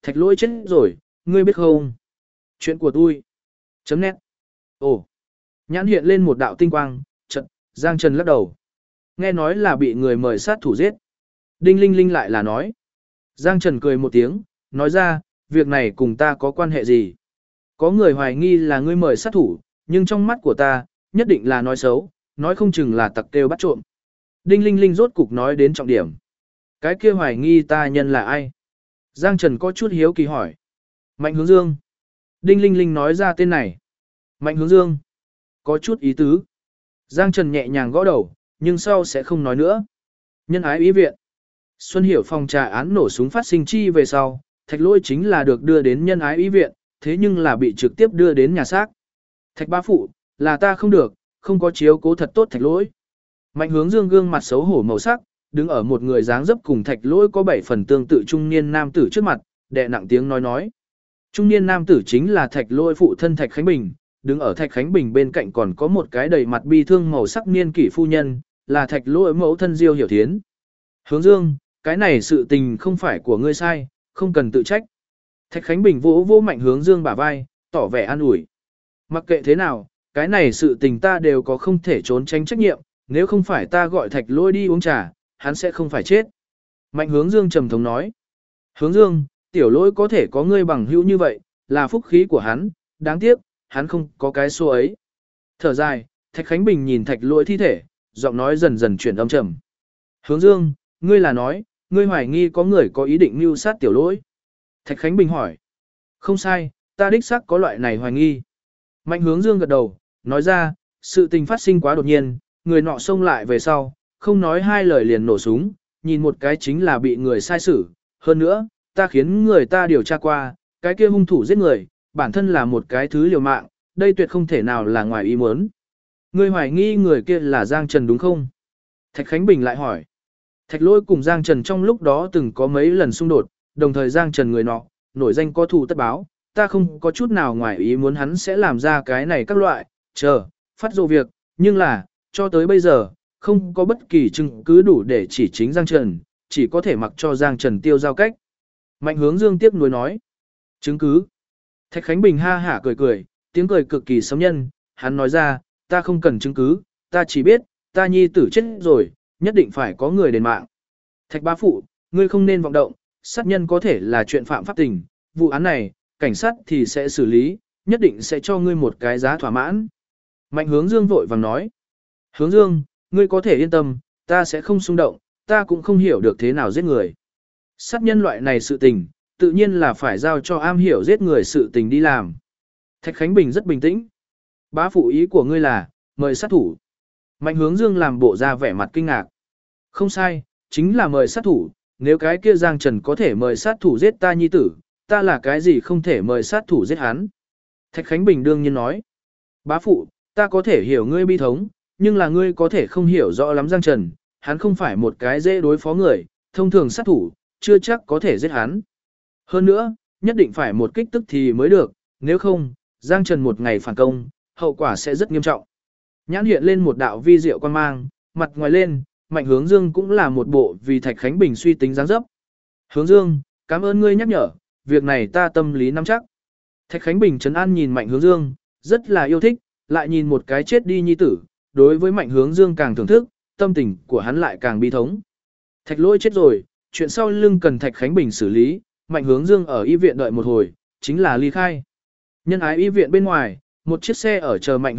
Thạch lỗi chết rồi, ngươi biết không? Chuyện của tôi. Chấm nét. Ồ. Nhãn hiện lên một đạo tinh quang, chợt, Giang Trần lắc đầu. Nghe nói là bị người mời sát thủ giết. Đinh Linh Linh lại là nói. Giang Trần cười một tiếng, nói ra, việc này cùng ta có quan hệ gì? Có người hoài nghi là ngươi mời sát thủ, nhưng trong mắt của ta, nhất định là nói xấu, nói không chừng là tặc kêu bắt trộm. Đinh Linh Linh rốt cục nói đến trọng điểm. Cái kia hoài nghi ta nhân là ai? Giang Trần có chút hiếu kỳ hỏi. Mạnh Hướng Dương. Đinh Linh Linh nói ra tên này. Mạnh Hướng Dương. Có chút ý tứ. Giang Trần nhẹ nhàng gõ đầu, nhưng sau sẽ không nói nữa. Nhân ái ý viện. Xuân Hiểu phòng trà án nổ súng phát sinh chi về sau, Thạch Lỗi chính là được đưa đến nhân ái ý viện, thế nhưng là bị trực tiếp đưa đến nhà xác. Thạch bá phụ, là ta không được, không có chiếu cố thật tốt Thạch Lỗi. Mạnh Hướng Dương gương mặt xấu hổ màu sắc, đứng ở một người dáng dấp cùng Thạch Lỗi có 7 phần tương tự trung niên nam tử trước mặt, đè nặng tiếng nói. Trung niên nam tử chính là Thạch Lỗi phụ thân Thạch Khánh Bình, đứng ở Thạch Khánh Bình bên cạnh còn có một cái đầy mặt bi thương màu sắc niên kỷ phu nhân, là Thạch Lỗi mẫu thân Diêu Hiểu Thiến. Hướng Dương, cái này sự tình không phải của ngươi sai, không cần tự trách. Thạch Khánh Bình vỗ vỗ Mạnh Hướng Dương bả vai, tỏ vẻ an ủi. Mặc kệ thế nào, cái này sự tình ta đều có không thể trốn tránh trách nhiệm, nếu không phải ta gọi Thạch Lỗi đi uống trà, hắn sẽ không phải chết. Mạnh Hướng Dương trầm thống nói. Hướng Dương, tiểu Lỗi có thể có ngươi bằng hữu như vậy, là phúc khí của hắn, đáng tiếc, hắn không có cái số ấy. Thở dài, Thạch Khánh Bình nhìn Thạch Lỗi thi thể, giọng nói dần dần chuyển âm trầm. Hướng Dương, ngươi là nói, ngươi hoài nghi có người có ý định mưu sát tiểu Lỗi. Thạch Khánh Bình hỏi. Không sai, ta đích xác có loại này hoài nghi. Mạnh Hướng Dương gật đầu, nói ra, sự tình phát sinh quá đột nhiên, người nọ xông lại về sau, không nói hai lời liền nổ súng, nhìn một cái chính là bị người sai xử. Hơn nữa, ta khiến người ta điều tra qua, cái kia hung thủ giết người, bản thân là một cái thứ liều mạng, đây tuyệt không thể nào là ngoài ý muốn. Ngươi hoài nghi người kia là Giang Trần đúng không? Thạch Khánh Bình lại hỏi. Thạch Lỗi cùng Giang Trần trong lúc đó từng có mấy lần xung đột, đồng thời Giang Trần người nọ, nổi danh có thù tất báo, ta không có chút nào ngoài ý muốn hắn sẽ làm ra cái này các loại, phát dụ việc, nhưng là, cho tới bây giờ, không có bất kỳ chứng cứ đủ để chỉ chính Giang Trần, chỉ có thể mặc cho Giang Trần tiêu giao cách. Mạnh Hướng Dương tiếc nuối nói. Chứng cứ. Thạch Khánh Bình ha hả cười, tiếng cười cực kỳ sấm nhân, hắn nói ra, ta không cần chứng cứ, ta chỉ biết, ta nhi tử chết rồi, nhất định phải có người đền mạng. Thạch bá phụ, ngươi không nên vọng động, sát nhân có thể là chuyện phạm pháp tình, vụ án này, cảnh sát thì sẽ xử lý, nhất định sẽ cho ngươi một cái giá thỏa mãn. Mạnh Hướng Dương vội vàng nói. Hướng Dương, ngươi có thể yên tâm, ta sẽ không xung động, ta cũng không hiểu được thế nào giết người. Sát nhân loại này sự tình, tự nhiên là phải giao cho am hiểu giết người sự tình đi làm. Thạch Khánh Bình rất bình tĩnh. Bá phụ ý của ngươi là, mời sát thủ. Mạnh Hướng Dương làm bộ ra vẻ mặt kinh ngạc. Không sai, chính là mời sát thủ, nếu cái kia Giang Trần có thể mời sát thủ giết ta nhi tử, ta là cái gì không thể mời sát thủ giết hắn. Thạch Khánh Bình đương nhiên nói. Bá phụ, ta có thể hiểu ngươi bi thống, nhưng là ngươi có thể không hiểu rõ lắm Giang Trần, hắn không phải một cái dễ đối phó người, thông thường sát thủ, chưa chắc có thể giết hắn. Hơn nữa, nhất định phải một kích tức thì mới được, nếu không, Giang Trần một ngày phản công, hậu quả sẽ rất nghiêm trọng. Nhãn hiện lên một đạo vi diệu quan mang, mặt ngoài lên, Mạnh Hướng Dương cũng là một bộ vì Thạch Khánh Bình suy tính dáng dấp. Hướng Dương, cảm ơn ngươi nhắc nhở, việc này ta tâm lý nắm chắc. Thạch Khánh Bình trấn an nhìn Mạnh Hướng Dương, rất là yêu thích, lại nhìn một cái chết đi nhi tử, đối với Mạnh Hướng Dương càng thưởng thức, tâm tình của hắn lại càng bi thống. Thạch Lỗi chết rồi, chuyện sau lưng cần Thạch Khánh Bình xử lý, Mạnh Hướng Dương ở y viện đợi một hồi, chính là ly khai. Nhân ái y viện bên ngoài, một chiếc xe ở chờ Mạnh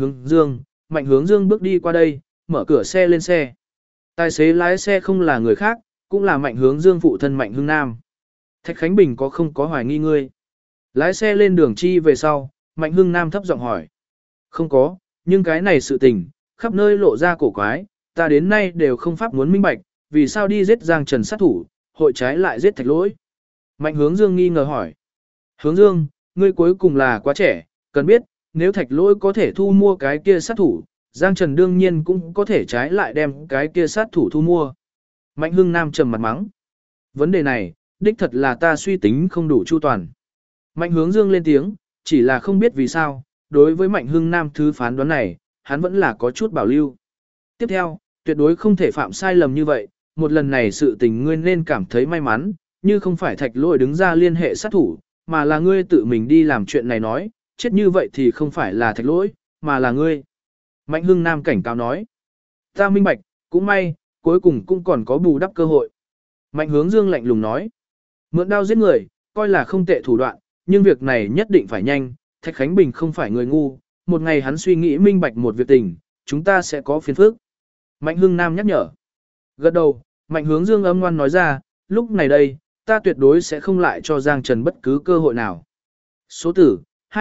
Hướng Dương bước đi qua đây, mở cửa xe lên xe. Tài xế lái xe không là người khác, cũng là Mạnh Hướng Dương phụ thân Mạnh Hưng Nam. Thạch Khánh Bình không có hoài nghi ngươi. Lái xe lên đường chi về sau, Mạnh Hưng Nam thấp giọng hỏi. Không có, nhưng cái này sự tình, khắp nơi lộ ra cổ quái, ta đến nay đều không pháp muốn minh bạch, vì sao đi giết Giang Trần sát thủ, hội trái lại giết Thạch Lỗi. Mạnh Hướng Dương nghi ngờ hỏi. Hướng Dương, ngươi cuối cùng là quá trẻ, cần biết, nếu Thạch Lỗi có thể thu mua cái kia sát thủ, Giang Trần đương nhiên cũng có thể trái lại đem cái kia sát thủ thu mua. Mạnh Hưng Nam trầm mặt mắng. Vấn đề này, đích thật là ta suy tính không đủ chu toàn. Mạnh Hướng Dương lên tiếng, chỉ là không biết vì sao, đối với Mạnh Hưng Nam thứ phán đoán này, hắn vẫn là có chút bảo lưu. Tiếp theo, tuyệt đối không thể phạm sai lầm như vậy, một lần này sự tình ngươi nên cảm thấy may mắn, như không phải thạch lỗi đứng ra liên hệ sát thủ, mà là ngươi tự mình đi làm chuyện này nói, chết như vậy thì không phải là thạch lỗi, mà là ngươi. Mạnh Hưng Nam cảnh cáo nói. Ta minh bạch, cũng may, cuối cùng cũng còn có bù đắp cơ hội. Mạnh Hướng Dương lạnh lùng nói. Mượn đao giết người, coi là không tệ thủ đoạn, nhưng việc này nhất định phải nhanh, Thạch Khánh Bình không phải người ngu, một ngày hắn suy nghĩ minh bạch một việc tình, chúng ta sẽ có phiền phức. Mạnh Hưng Nam nhắc nhở. Gật đầu, Mạnh Hướng Dương âm ngoan nói ra, lúc này đây, ta tuyệt đối sẽ không lại cho Giang Trần bất cứ cơ hội nào. Số tử,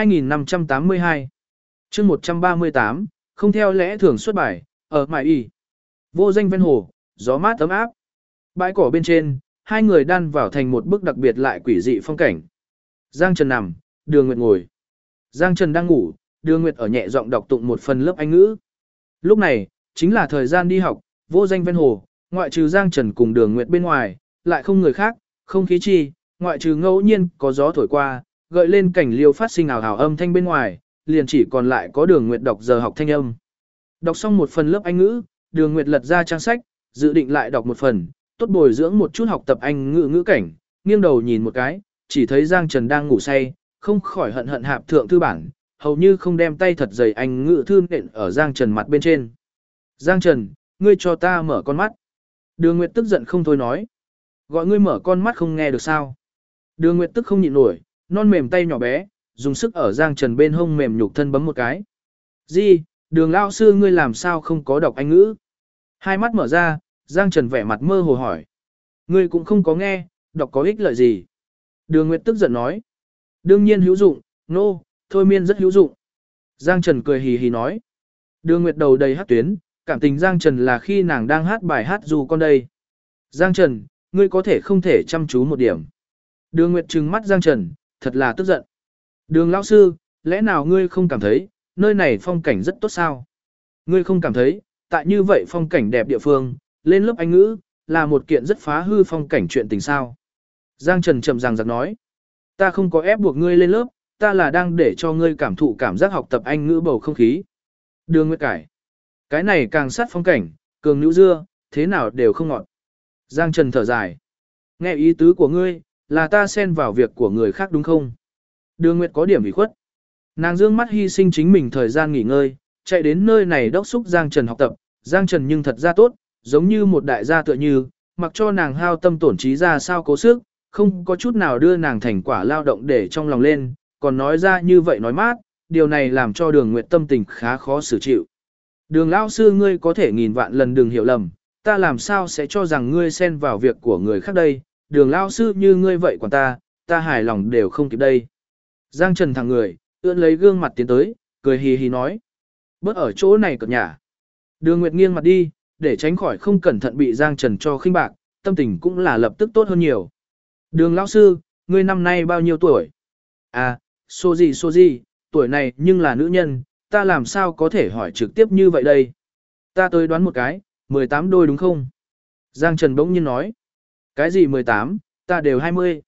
2582. Chương 138, không theo lẽ thường xuất bài, ở mải y. Vô danh ven hồ, gió mát ấm áp. Bãi cỏ bên trên, hai người đan vào thành một bức đặc biệt lại quỷ dị phong cảnh. Giang Trần nằm, Đường Nguyệt ngồi. Giang Trần đang ngủ, Đường Nguyệt ở nhẹ giọng đọc tụng một phần lớp Anh ngữ. Lúc này, chính là thời gian đi học, vô danh ven hồ, ngoại trừ Giang Trần cùng Đường Nguyệt bên ngoài, lại không người khác, không khí chi, ngoại trừ ngẫu nhiên có gió thổi qua, gợi lên cảnh liêu phát sinh ảo ảo âm thanh bên ngoài, liền chỉ còn lại có Đường Nguyệt đọc giờ học thanh âm. Đọc xong một phần lớp Anh ngữ, Đường Nguyệt lật ra trang sách, dự định lại đọc một phần, tốt bồi dưỡng một chút học tập Anh ngữ ngữ cảnh, nghiêng đầu nhìn một cái, chỉ thấy Giang Trần đang ngủ say, không khỏi hận hận hạp thượng thư bản, hầu như không đem tay thật dày Anh ngữ thư nện ở Giang Trần mặt bên trên. Giang Trần, ngươi cho ta mở con mắt. Đường Nguyệt tức giận không thôi nói. Gọi ngươi mở con mắt không nghe được sao. Đường Nguyệt tức không nhịn nổi, non mềm tay nhỏ bé, dùng sức ở Giang Trần bên hông mềm nhục thân bấm một cái. Gì, Đường lao sư ngươi làm sao không có đọc Anh ngữ? Hai mắt mở ra, Giang Trần vẻ mặt mơ hồ hỏi. Ngươi cũng không có nghe, đọc có ích lợi gì? Đường Nguyệt tức giận nói. Đương nhiên hữu dụng, nô, thôi miên rất hữu dụng. Giang Trần cười hì hì nói. Đường Nguyệt đầu đầy hát tuyến, cảm tình Giang Trần là khi nàng đang hát bài hát dù con đây. Giang Trần, ngươi có thể không thể chăm chú một điểm. Đường Nguyệt trừng mắt Giang Trần, thật là tức giận. Đường lão sư, lẽ nào ngươi không cảm thấy, nơi này phong cảnh rất tốt sao? Ngươi không cảm thấy, tại như vậy phong cảnh đẹp địa phương, lên lớp Anh ngữ, là một kiện rất phá hư phong cảnh chuyện tình sao? Giang Trần trầm rằng giặc nói, ta không có ép buộc ngươi lên lớp, ta là đang để cho ngươi cảm thụ cảm giác học tập Anh ngữ bầu không khí. Đường Nguyệt cải, cái này càng sát phong cảnh, cường nữ dưa, thế nào đều không ngọt. Giang Trần thở dài, nghe ý tứ của ngươi, là ta xen vào việc của người khác đúng không? Đường Nguyệt có điểm ủy khuất. Nàng dương mắt hy sinh chính mình thời gian nghỉ ngơi, chạy đến nơi này đốc xúc Giang Trần học tập, Giang Trần nhưng thật ra tốt, giống như một đại gia tựa như, mặc cho nàng hao tâm tổn trí ra sao cố sức, không có chút nào đưa nàng thành quả lao động để trong lòng lên, còn nói ra như vậy nói mát, điều này làm cho Đường Nguyệt tâm tình khá khó xử chịu. Đường lão sư ngươi có thể nghìn vạn lần đừng hiểu lầm, ta làm sao sẽ cho rằng ngươi xen vào việc của người khác đây, Đường lão sư như ngươi vậy còn ta hài lòng đều không kịp đây. Giang Trần thẳng người, ưỡn lấy gương mặt tiến tới, cười hì hì nói. Bớt ở chỗ này cợt nhả. Đường Nguyệt nghiêng mặt đi, để tránh khỏi không cẩn thận bị Giang Trần cho khinh bạc, tâm tình cũng là lập tức tốt hơn nhiều. Đường lão sư, ngươi năm nay bao nhiêu tuổi? À, số gì, tuổi này nhưng là nữ nhân, ta làm sao có thể hỏi trực tiếp như vậy đây? Ta tới đoán một cái, 18 đôi đúng không? Giang Trần bỗng nhiên nói. Cái gì 18, ta đều 20.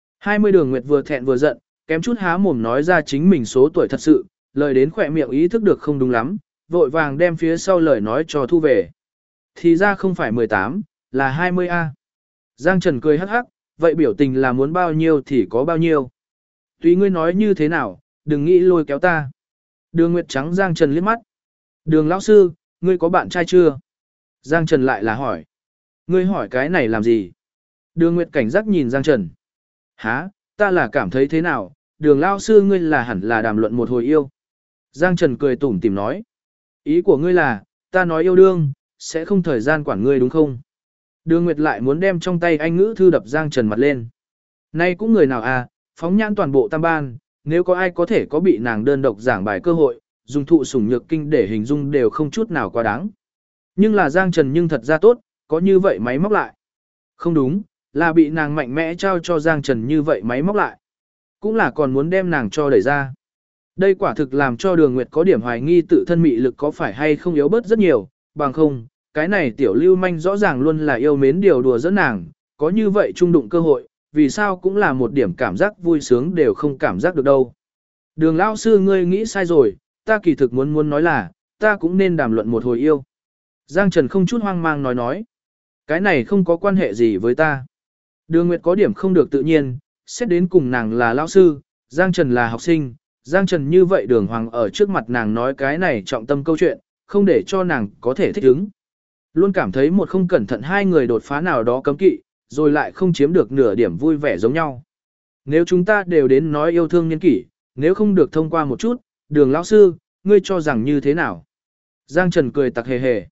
20 Đường Nguyệt vừa thẹn vừa giận, kém chút há mồm nói ra chính mình số tuổi thật sự, lời đến khỏe miệng ý thức được không đúng lắm, vội vàng đem phía sau lời nói cho thu về. Thì ra không phải 18, là 20A. Giang Trần cười hắc hắc, vậy biểu tình là muốn bao nhiêu thì có bao nhiêu. Tùy ngươi nói như thế nào, đừng nghĩ lôi kéo ta. Đường Nguyệt trắng Giang Trần liếc mắt. Đường lão sư, ngươi có bạn trai chưa? Giang Trần lại là hỏi. Ngươi hỏi cái này làm gì? Đường Nguyệt cảnh giác nhìn Giang Trần. Hả, ta là cảm thấy thế nào, đường lão sư ngươi là hẳn là đàm luận một hồi yêu. Giang Trần cười tủm tỉm nói. Ý của ngươi là, ta nói yêu đương, sẽ không thời gian quản ngươi đúng không? Đường Nguyệt lại muốn đem trong tay Anh ngữ thư đập Giang Trần mặt lên. Nay cũng người nào à, phóng nhãn toàn bộ tam ban, nếu có ai có thể có bị nàng đơn độc giảng bài cơ hội, dùng thụ sủng nhược kinh để hình dung đều không chút nào quá đáng. Nhưng là Giang Trần nhưng thật ra tốt, có như vậy máy móc lại. Không đúng, là bị nàng mạnh mẽ trao cho Giang Trần như vậy máy móc lại. Cũng là còn muốn đem nàng cho đẩy ra. Đây quả thực làm cho Đường Nguyệt có điểm hoài nghi tự thân mị lực có phải hay không yếu bớt rất nhiều, bằng không, cái này tiểu lưu manh rõ ràng luôn là yêu mến điều đùa dẫn nàng, có như vậy trung đụng cơ hội, vì sao cũng là một điểm cảm giác vui sướng đều không cảm giác được đâu. Đường lão sư ngươi nghĩ sai rồi, ta kỳ thực muốn nói là, ta cũng nên đàm luận một hồi yêu. Giang Trần không chút hoang mang nói. Cái này không có quan hệ gì với ta. Đường Nguyệt có điểm không được tự nhiên, xét đến cùng nàng là lão sư, Giang Trần là học sinh, Giang Trần như vậy đường hoàng ở trước mặt nàng nói cái này trọng tâm câu chuyện, không để cho nàng có thể thích ứng. Luôn cảm thấy một không cẩn thận hai người đột phá nào đó cấm kỵ, rồi lại không chiếm được nửa điểm vui vẻ giống nhau. Nếu chúng ta đều đến nói yêu thương niên kỷ, nếu không được thông qua một chút, đường lão sư, ngươi cho rằng như thế nào? Giang Trần cười tặc hề hề.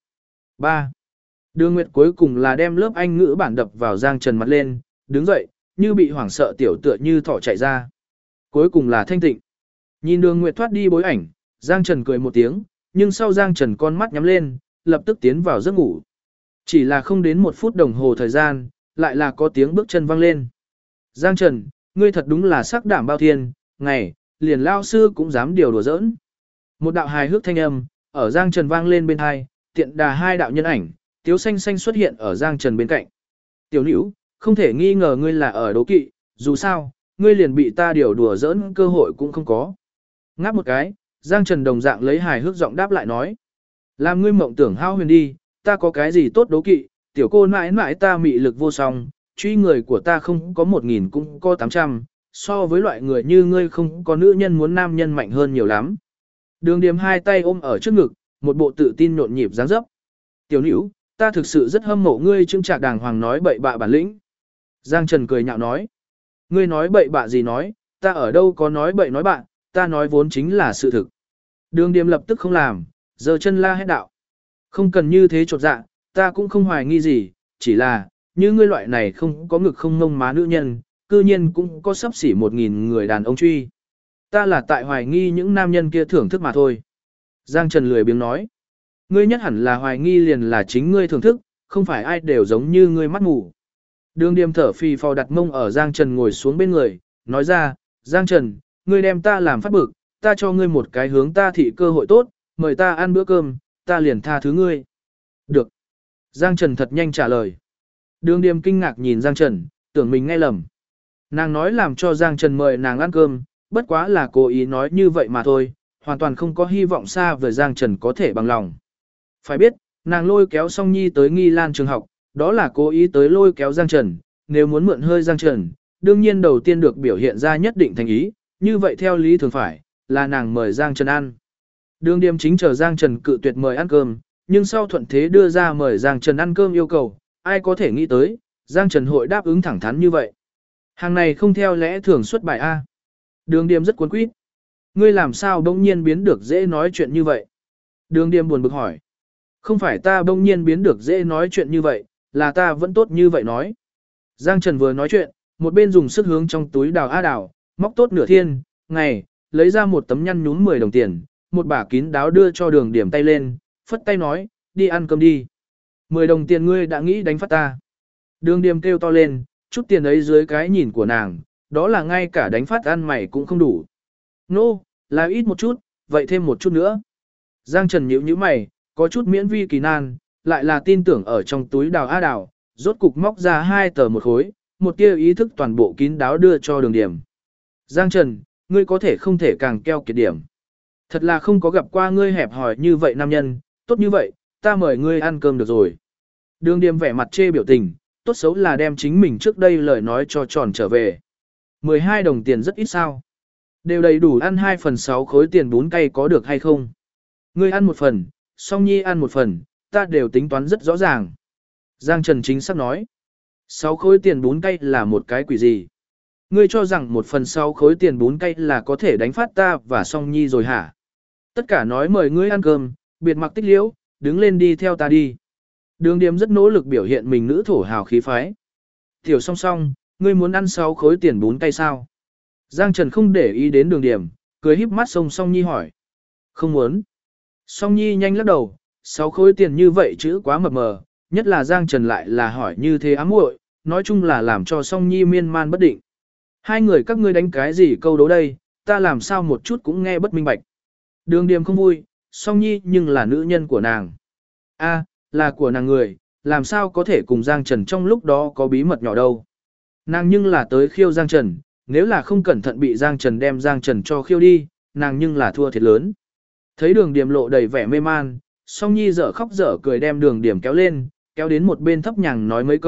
3. Đường Nguyệt cuối cùng là đem lớp Anh ngữ bản đập vào Giang Trần mặt lên, đứng dậy, như bị hoảng sợ tiểu tựa như thỏ chạy ra. Cuối cùng là thanh tịnh. Nhìn Đường Nguyệt thoát đi bối ảnh, Giang Trần cười một tiếng, nhưng sau Giang Trần con mắt nhắm lên, lập tức tiến vào giấc ngủ. Chỉ là không đến 1 phút đồng hồ thời gian, lại là có tiếng bước chân vang lên. Giang Trần, ngươi thật đúng là sắc đảm bao thiên, ngày, liền lao sư cũng dám điều đùa giỡn. Một đạo hài hước thanh âm, ở Giang Trần vang lên bên hai, tiện đà hai đạo nhân ảnh, Tiếu Xanh Xanh xuất hiện ở Giang Trần bên cạnh. Tiểu Nữu, không thể nghi ngờ ngươi là ở đố kỵ, dù sao, ngươi liền bị ta điều đùa giỡn cơ hội cũng không có. Ngáp một cái, Giang Trần đồng dạng lấy hài hước giọng đáp lại nói. Làm ngươi mộng tưởng hao huyền đi, ta có cái gì tốt đố kỵ, tiểu cô mãi mãi ta mị lực vô song, truy người của ta không có 1.000 cũng có 800, so với loại người như ngươi không có nữ nhân muốn nam nhân mạnh hơn nhiều lắm. Đường Điềm hai tay ôm ở trước ngực, một bộ tự tin nhộn nhịp dáng dấp. Tiểu Nữu, ta thực sự rất hâm mộ ngươi trưng trạc đàng hoàng nói bậy bạ bản lĩnh. Giang Trần cười nhạo nói. Ngươi nói bậy bạ gì nói, ta ở đâu có nói bậy nói bạ, ta nói vốn chính là sự thực. Đường Điềm lập tức không làm, giơ chân la hét đạo. Không cần như thế chột dạ, ta cũng không hoài nghi gì, chỉ là, như ngươi loại này không có ngực không ngông má nữ nhân, cư nhiên cũng có sắp xỉ 1.000 người đàn ông truy. Ta là tại hoài nghi những nam nhân kia thưởng thức mà thôi. Giang Trần lười biếng nói. Ngươi nhất hẳn là hoài nghi liền là chính ngươi thưởng thức, không phải ai đều giống như ngươi mắt ngủ. Đường Điềm thở phì phò đặt mông ở Giang Trần ngồi xuống bên người, nói ra, Giang Trần, ngươi đem ta làm phát bực, ta cho ngươi một cái hướng ta thị cơ hội tốt, mời ta ăn bữa cơm, ta liền tha thứ ngươi. Được. Giang Trần thật nhanh trả lời. Đường Điềm kinh ngạc nhìn Giang Trần, tưởng mình nghe lầm. Nàng nói làm cho Giang Trần mời nàng ăn cơm, bất quá là cố ý nói như vậy mà thôi, hoàn toàn không có hy vọng xa về Giang Trần có thể bằng lòng. Phải biết, nàng lôi kéo Song Nhi tới Nghi Lan trường học, đó là cố ý tới lôi kéo Giang Trần, nếu muốn mượn hơi Giang Trần, đương nhiên đầu tiên được biểu hiện ra nhất định thành ý, như vậy theo lý thường phải, là nàng mời Giang Trần ăn. Đường Điềm chính chờ Giang Trần cự tuyệt mời ăn cơm, nhưng sau thuận thế đưa ra mời Giang Trần ăn cơm yêu cầu, ai có thể nghĩ tới, Giang Trần hội đáp ứng thẳng thắn như vậy. Hàng này không theo lẽ thường xuất bài A. Đường Điềm rất cuốn quýt. Ngươi làm sao bỗng nhiên biến được dễ nói chuyện như vậy? Đường Điềm buồn bực hỏi. Không phải ta bỗng nhiên biến được dễ nói chuyện như vậy, là ta vẫn tốt như vậy nói. Giang Trần vừa nói chuyện, một bên dùng sức hướng trong túi đào a đào, móc tốt nửa thiên, ngày, lấy ra một tấm nhăn nhúm 10 đồng tiền, một bả kín đáo đưa cho Đường Điềm tay lên, phất tay nói, đi ăn cơm đi. 10 đồng tiền ngươi đã nghĩ đánh phát ta. Đường Điềm kêu to lên, chút tiền ấy dưới cái nhìn của nàng, đó là ngay cả đánh phát ăn mày cũng không đủ. Nô, là ít một chút, vậy thêm một chút nữa. Giang Trần nhíu nhíu mày, có chút miễn vi kỳ nan, lại là tin tưởng ở trong túi đào a đào, rốt cục móc ra 2 tờ một khối, một tia ý thức toàn bộ kín đáo đưa cho Đường Điềm. Giang Trần, ngươi có thể không thể càng keo kiệt điểm. Thật là không có gặp qua ngươi hẹp hòi như vậy nam nhân, tốt như vậy, ta mời ngươi ăn cơm được rồi. Đường Điềm vẻ mặt chê biểu tình, tốt xấu là đem chính mình trước đây lời nói cho tròn trở về. 12 đồng tiền rất ít sao. Đều đầy đủ ăn 2/6 khối tiền bún cay có được hay không? Ngươi ăn một phần, Song Nhi ăn một phần, ta đều tính toán rất rõ ràng. Giang Trần chính xác nói. 6 khối tiền bún cay là một cái quỷ gì? Ngươi cho rằng 1/6 khối tiền bún cay là có thể đánh phát ta và Song Nhi rồi hả? Tất cả nói mời ngươi ăn cơm, biệt mặc tích liễu, đứng lên đi theo ta đi. Đường Điềm rất nỗ lực biểu hiện mình nữ thổ hào khí phái. Tiểu Song Song, ngươi muốn ăn 6 khối tiền bún cay sao? Giang Trần không để ý đến Đường Điềm, cười híp mắt Song Song Nhi hỏi. Không muốn. Song Nhi nhanh lắc đầu, 6 khối tiền như vậy chữ quá mập mờ, nhất là Giang Trần lại là hỏi như thế ám muội, nói chung là làm cho Song Nhi miên man bất định. Hai người các ngươi đánh cái gì câu đố đây, ta làm sao một chút cũng nghe bất minh bạch. Đường Điềm không vui, Song Nhi nhưng là nữ nhân của nàng. A, là của nàng người, làm sao có thể cùng Giang Trần trong lúc đó có bí mật nhỏ đâu. Nàng nhưng là tới khiêu Giang Trần, nếu là không cẩn thận bị Giang Trần đem Giang Trần cho khiêu đi, nàng nhưng là thua thiệt lớn. Thấy Đường Điềm lộ đầy vẻ mê man, Song Nhi dở khóc dở cười đem Đường Điềm kéo lên, kéo đến một bên thấp nhàng nói mấy câu,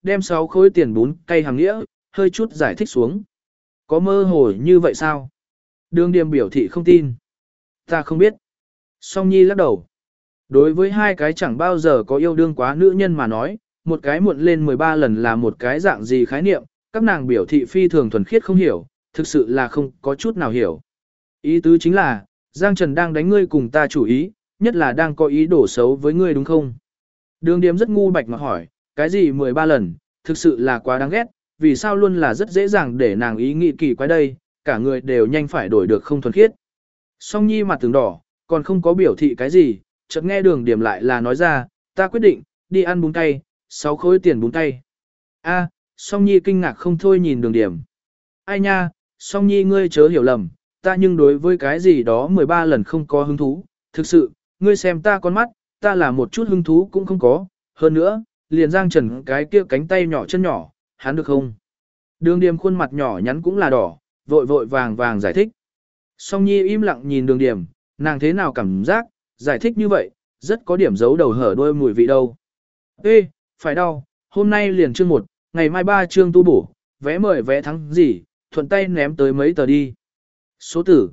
đem 6 khối tiền bún cay hàng nghĩa, hơi chút giải thích xuống. Có mơ hồ như vậy sao? Đường Điềm biểu thị không tin. Ta không biết. Song Nhi lắc đầu. Đối với hai cái chẳng bao giờ có yêu đương quá nữ nhân mà nói, một cái muộn lên 13 lần là một cái dạng gì khái niệm, các nàng biểu thị phi thường thuần khiết không hiểu, thực sự là không có chút nào hiểu. Ý tứ chính là, Giang Trần đang đánh ngươi cùng ta chủ ý, nhất là đang có ý đồ xấu với ngươi đúng không? Đường Điềm rất ngu bạch mà hỏi, cái gì 13 lần, thực sự là quá đáng ghét, vì sao luôn là rất dễ dàng để nàng ý nghĩ kỳ quái đây, cả người đều nhanh phải đổi được không thuần khiết. Song Nhi mặt tướng đỏ, còn không có biểu thị cái gì, chợt nghe Đường Điềm lại là nói ra, ta quyết định, đi ăn bún cay, 6 khối tiền bún cay. A, Song Nhi kinh ngạc không thôi nhìn Đường Điềm. Ai nha, Song Nhi ngươi chớ hiểu lầm, ta nhưng đối với cái gì đó 13 lần không có hứng thú, thực sự, ngươi xem ta con mắt, ta là một chút hứng thú cũng không có, hơn nữa, liền Giang Trần cái kia cánh tay nhỏ chân nhỏ, hắn được không? Đường Điềm khuôn mặt nhỏ nhắn cũng là đỏ, vội vội vàng vàng giải thích. Song Nhi im lặng nhìn Đường Điềm, nàng thế nào cảm giác, giải thích như vậy, rất có điểm giấu đầu hở đuôi mùi vị đâu. Ê, phải đau, hôm nay liền chương 1, ngày mai 3 chương tu bổ, vé mời vé thắng gì, thuận tay ném tới mấy tờ đi. Số tử,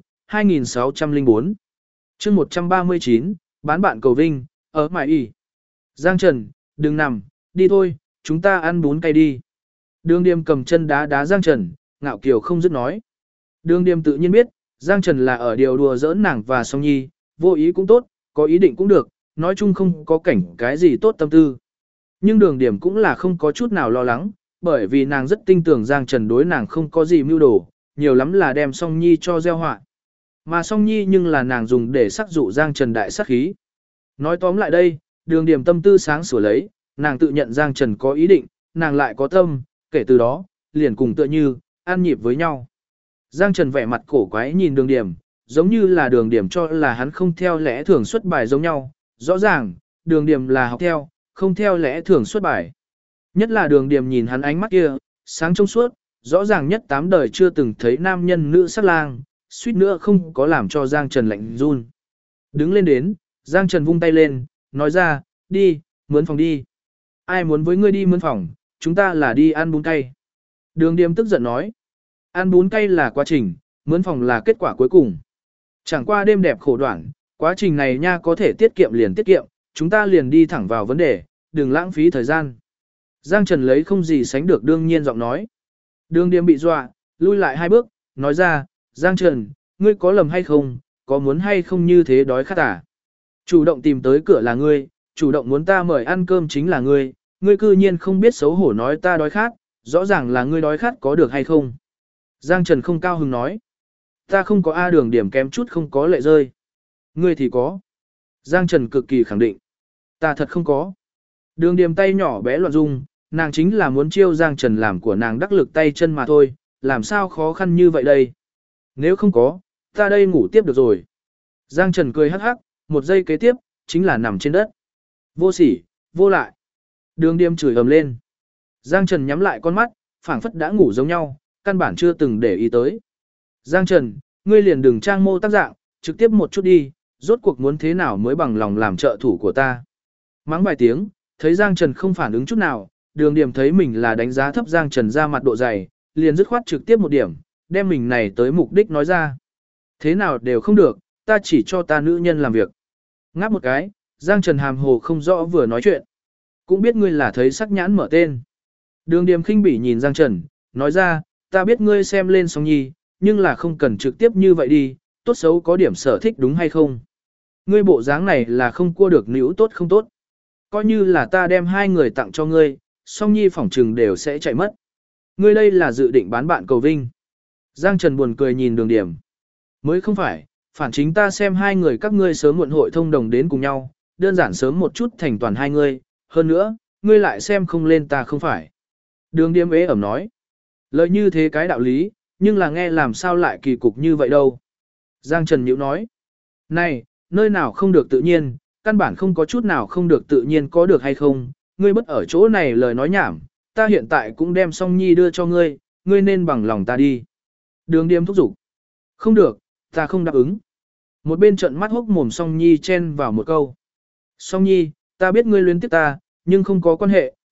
2604. Chương 139, bán bạn cầu vinh, ở mải y. Giang Trần, đừng nằm, đi thôi, chúng ta ăn bún cay đi. Đường Điềm cầm chân đá đá Giang Trần, ngạo kiều không dứt nói. Đường Điềm tự nhiên biết, Giang Trần là ở điều đùa giỡn nàng và Song Nhi, vô ý cũng tốt, có ý định cũng được, nói chung không có cảnh cái gì tốt tâm tư. Nhưng Đường Điềm cũng là không có chút nào lo lắng, bởi vì nàng rất tin tưởng Giang Trần đối nàng không có gì mưu đồ, nhiều lắm là đem Song Nhi cho gieo họa. Mà Song Nhi nhưng là nàng dùng để sắc dụ Giang Trần đại sát khí. Nói tóm lại đây, Đường Điềm tâm tư sáng sủa lấy, nàng tự nhận Giang Trần có ý định, nàng lại có tâm, kể từ đó, liền cùng tựa như, ăn nhịp với nhau. Giang Trần vẻ mặt cổ quái nhìn Đường Điềm, giống như là Đường Điềm cho là hắn không theo lẽ thường xuất bài giống nhau, rõ ràng, Đường Điềm là học theo, không theo lẽ thường xuất bài. Nhất là Đường Điềm nhìn hắn ánh mắt kia, sáng trong suốt, rõ ràng nhất 8 đời chưa từng thấy nam nhân nữ sắc lang, suýt nữa không có làm cho Giang Trần lạnh run. Đứng lên đến, Giang Trần vung tay lên, nói ra, đi, mướn phòng đi. Ai muốn với ngươi đi mướn phòng, chúng ta là đi ăn bún cay. Đường Điềm tức giận nói, ăn bún cay là quá trình, mướn phòng là kết quả cuối cùng. Chẳng qua đêm đẹp khổ đoạn, quá trình này nha có thể tiết kiệm liền tiết kiệm, chúng ta liền đi thẳng vào vấn đề, đừng lãng phí thời gian. Giang Trần lấy không gì sánh được đương nhiên giọng nói. Đường Điềm bị dọa, lui lại 2 bước, nói ra, Giang Trần, ngươi có lầm hay không, có muốn hay không như thế đói khát à? Chủ động tìm tới cửa là ngươi, chủ động muốn ta mời ăn cơm chính là ngươi cư nhiên không biết xấu hổ nói ta đói khát, rõ ràng là ngươi đói khát có được hay không? Giang Trần không cao hứng nói. Ta không có A. Đường Điềm kém chút không có lệ rơi. Ngươi thì có. Giang Trần cực kỳ khẳng định. Ta thật không có. Đường Điềm tay nhỏ bé loạn rung, nàng chính là muốn chiêu Giang Trần làm của nàng đắc lực tay chân mà thôi, làm sao khó khăn như vậy đây? Nếu không có, ta đây ngủ tiếp được rồi. Giang Trần cười hắc hắc, một giây kế tiếp, chính là nằm trên đất. Vô sỉ, vô lại. Đường Điềm chửi ầm lên. Giang Trần nhắm lại con mắt, phảng phất đã ngủ giống nhau, căn bản chưa từng để ý tới. Giang Trần, ngươi liền đừng trang mô tác dạng, trực tiếp một chút đi, rốt cuộc muốn thế nào mới bằng lòng làm trợ thủ của ta. Mắng vài tiếng, thấy Giang Trần không phản ứng chút nào, Đường Điềm thấy mình là đánh giá thấp Giang Trần ra mặt độ dày, liền dứt khoát trực tiếp một điểm, đem mình này tới mục đích nói ra. Thế nào đều không được, ta chỉ cho ta nữ nhân làm việc. Ngáp một cái, Giang Trần hàm hồ không rõ vừa nói chuyện. Cũng biết ngươi là thấy sắc nhãn mở tên. Đường Điềm khinh bỉ nhìn Giang Trần, nói ra, ta biết ngươi xem lên Song Nhi, nhưng là không cần trực tiếp như vậy đi, tốt xấu có điểm sở thích đúng hay không. Ngươi bộ dáng này là không cua được níu tốt không tốt. Coi như là ta đem 2 người tặng cho ngươi, Song Nhi phỏng trừng đều sẽ chạy mất. Ngươi đây là dự định bán bạn cầu vinh. Giang Trần buồn cười nhìn Đường Điềm. Mới không phải, phản chính ta xem 2 người các ngươi sớm muộn hội thông đồng đến cùng nhau, đơn giản sớm một chút thành toàn 2 ngươi, hơn nữa, ngươi lại xem không lên ta không phải. Đường Điềm ế ẩm nói. Lời như thế cái đạo lý, nhưng là nghe làm sao lại kỳ cục như vậy đâu. Giang Trần nhíu nói. Này, nơi nào không được tự nhiên, căn bản không có chút nào không được tự nhiên có được hay không, ngươi bất ở chỗ này lời nói nhảm, ta hiện tại cũng đem Song Nhi đưa cho ngươi, ngươi nên bằng lòng ta đi. Đường Điềm thúc giục. Không được, ta không đáp ứng. Một bên trận mắt hốc mồm Song Nhi chen vào một câu. Song Nhi, ta biết ngươi luyến tiếc ta, nhưng không có quan hệ,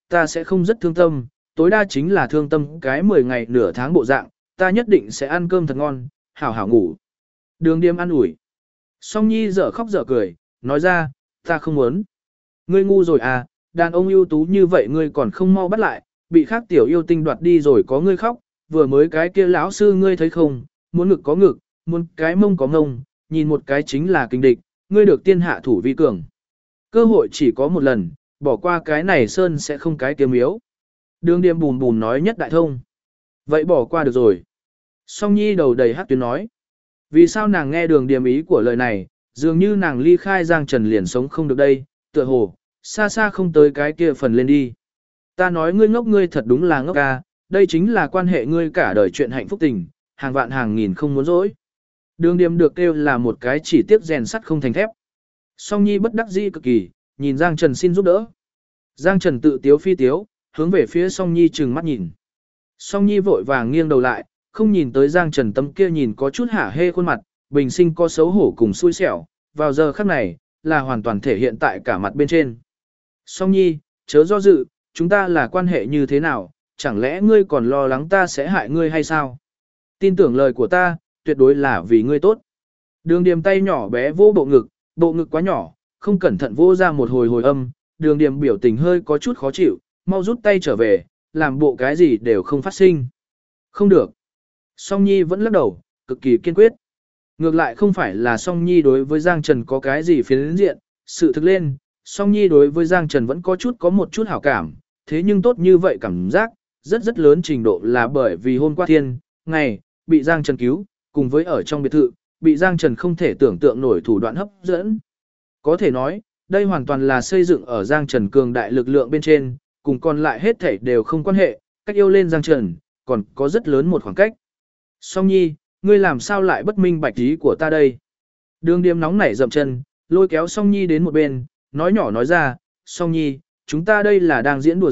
ta sẽ không rất thương tâm, tối đa chính là thương tâm cái 10 ngày nửa tháng bộ dạng, ta nhất định sẽ ăn cơm thật ngon, hảo hảo ngủ. Đường Điềm ăn ủi. Song Nhi dở khóc dở cười, nói ra, ta không muốn. Ngươi ngu rồi à, đàn ông ưu tú như vậy ngươi còn không mau bắt lại, bị khác tiểu yêu tinh đoạt đi rồi có ngươi khóc, vừa mới cái kia lão sư ngươi thấy không, muốn ngực có ngực, muốn cái mông có mông, nhìn một cái chính là kinh địch, ngươi được tiên hạ thủ vi cường. Cơ hội chỉ có một lần, bỏ qua cái này sơn sẽ không cái kiếm yếu. Đường Điềm bùn bùn nói nhất đại thông. Vậy bỏ qua được rồi. Song Nhi đầu đầy hát tuyến nói. Vì sao nàng nghe Đường Điềm ý của lời này, dường như nàng ly khai Giang Trần liền sống không được đây, tựa hồ, xa xa không tới cái kia phần lên đi. Ta nói ngươi ngốc ngươi thật đúng là ngốc ca, đây chính là quan hệ ngươi cả đời chuyện hạnh phúc tình, hàng vạn hàng nghìn không muốn dỗi. Đường Điềm được kêu là một cái chỉ tiếc rèn sắt không thành thép. Song Nhi bất đắc dĩ cực kỳ, nhìn Giang Trần xin giúp đỡ. Giang Trần tự tiếu phi tiếu, hướng về phía Song Nhi trừng mắt nhìn. Song Nhi vội vàng nghiêng đầu lại, không nhìn tới Giang Trần tấm kia nhìn có chút hả hê khuôn mặt, bình sinh có xấu hổ cùng xui xẻo, vào giờ khắc này, là hoàn toàn thể hiện tại cả mặt bên trên. Song Nhi, chớ do dự, chúng ta là quan hệ như thế nào, chẳng lẽ ngươi còn lo lắng ta sẽ hại ngươi hay sao? Tin tưởng lời của ta, tuyệt đối là vì ngươi tốt. Đường Điềm tay nhỏ bé vô bộ ngực quá nhỏ, không cẩn thận vô ra một hồi hồi âm, Đường Điềm biểu tình hơi có chút khó chịu, mau rút tay trở về, làm bộ cái gì đều không phát sinh. Không được. Song Nhi vẫn lắc đầu, cực kỳ kiên quyết. Ngược lại không phải là Song Nhi đối với Giang Trần có cái gì phiến diện, sự thực lên, Song Nhi đối với Giang Trần vẫn có một chút hảo cảm, thế nhưng tốt như vậy cảm giác, rất lớn trình độ là bởi vì hôm qua thiên, ngày, bị Giang Trần cứu, cùng với ở trong biệt thự, bị Giang Trần không thể tưởng tượng nổi thủ đoạn hấp dẫn. Có thể nói, đây hoàn toàn là xây dựng ở Giang Trần cường đại lực lượng bên trên, cùng còn lại hết thảy đều không quan hệ, cách yêu lên Giang Trần, còn có rất lớn một khoảng cách. Song Nhi, ngươi làm sao lại bất minh bạch ý của ta đây? Đường Điềm nóng nảy dậm chân, lôi kéo Song Nhi đến một bên, nói nhỏ nói ra, Song Nhi, chúng ta đây là đang diễn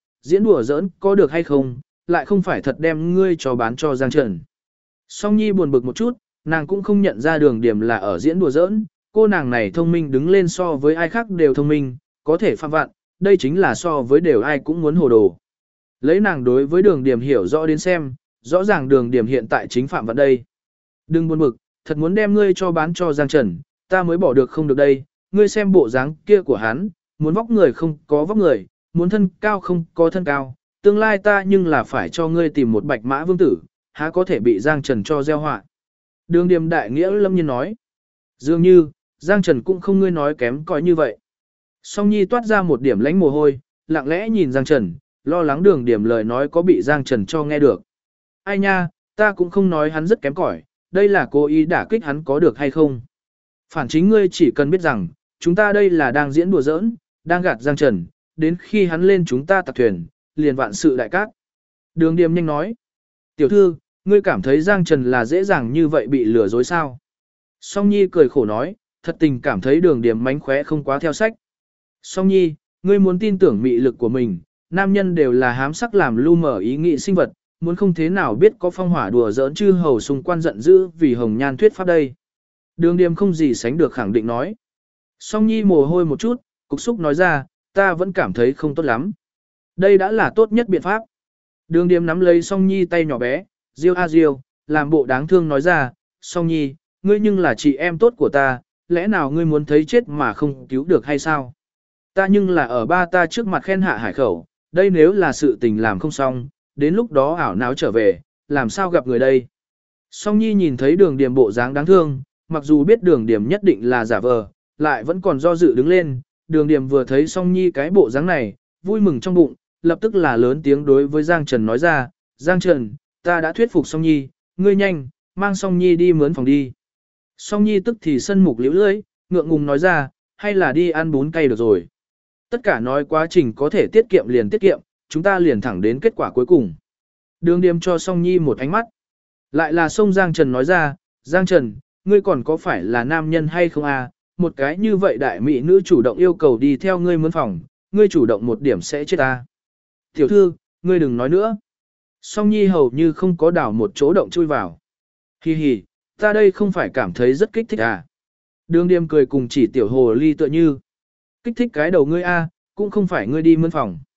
đùa giỡn có được hay không, lại không phải thật đem ngươi cho bán cho Giang Trần. Song Nhi buồn bực một chút, nàng cũng không nhận ra Đường Điềm là ở diễn đùa giỡn, cô nàng này thông minh đứng lên so với ai khác đều thông minh, có thể phạm vạn, đây chính là so với đều ai cũng muốn hồ đồ. Lấy nàng đối với Đường Điềm hiểu rõ đến xem, rõ ràng Đường Điềm hiện tại chính phạm vạn đây. Đừng buồn bực, thật muốn đem ngươi cho bán cho Giang Trần, ta mới bỏ được không được đây, ngươi xem bộ dáng kia của hắn, muốn vóc người không có vóc người, muốn thân cao không có thân cao, tương lai ta nhưng là phải cho ngươi tìm một bạch mã vương tử, há có thể bị Giang Trần cho gieo họa. Đường Điềm đại nghĩa lâm nhiên nói, dường như, Giang Trần cũng không ngươi nói kém coi như vậy. Song Nhi toát ra một điểm lánh mồ hôi, lặng lẽ nhìn Giang Trần, lo lắng Đường Điềm lời nói có bị Giang Trần cho nghe được. Ai nha, ta cũng không nói hắn rất kém cỏi, đây là cố ý đả kích hắn có được hay không. Phản chính ngươi chỉ cần biết rằng, chúng ta đây là đang diễn đùa giỡn, đang gạt Giang Trần, đến khi hắn lên chúng ta tạc thuyền, liền vạn sự đại cát. Đường Điềm nhanh nói, tiểu thư, ngươi cảm thấy Giang Trần là dễ dàng như vậy bị lừa dối sao? Song Nhi cười khổ nói, thật tình cảm thấy Đường Điềm mánh khóe không quá theo sách. Song Nhi, ngươi muốn tin tưởng mị lực của mình, nam nhân đều là hám sắc làm lu mờ ý nghĩ sinh vật, muốn không thế nào biết có phong hỏa đùa giỡn chư hầu xung quan giận dữ vì hồng nhan thuyết pháp đây. Đường Điềm không gì sánh được khẳng định nói. Song Nhi mồ hôi một chút, cục xúc nói ra, ta vẫn cảm thấy không tốt lắm. Đây đã là tốt nhất biện pháp. Đường Điềm nắm lấy Song Nhi tay nhỏ bé, Diêu a Diêu, làm bộ đáng thương nói ra, Song Nhi, ngươi nhưng là chị em tốt của ta, lẽ nào ngươi muốn thấy chết mà không cứu được hay sao? Ta nhưng là ở ba ta trước mặt khen hạ hải khẩu, đây nếu là sự tình làm không xong, đến lúc đó ảo não trở về, làm sao gặp người đây? Song Nhi nhìn thấy Đường Điềm bộ dáng đáng thương, mặc dù biết Đường Điềm nhất định là giả vờ, lại vẫn còn do dự đứng lên. Đường Điềm vừa thấy Song Nhi cái bộ dáng này, vui mừng trong bụng, lập tức là lớn tiếng đối với Giang Trần nói ra, Giang Trần, ta đã thuyết phục Song Nhi, ngươi nhanh, mang Song Nhi đi mướn phòng đi. Song Nhi tức thì sân mục liễu lưỡi, ngượng ngùng nói ra, hay là đi ăn bún cay được rồi. Tất cả nói quá trình có thể tiết kiệm liền tiết kiệm, chúng ta liền thẳng đến kết quả cuối cùng. Đường Điềm cho Song Nhi một ánh mắt. Lại là sông Giang Trần nói ra, Giang Trần, ngươi còn có phải là nam nhân hay không à? Một cái như vậy đại mỹ nữ chủ động yêu cầu đi theo ngươi mướn phòng, ngươi chủ động một điểm sẽ chết ta. Tiểu thư, ngươi đừng nói nữa. Song Nhi hầu như không có đảo một chỗ động chui vào. Hi hi, ta đây không phải cảm thấy rất kích thích à. Đường Điềm cười cùng chỉ tiểu hồ ly tựa như. Kích thích cái đầu ngươi a, cũng không phải ngươi đi mướn phòng.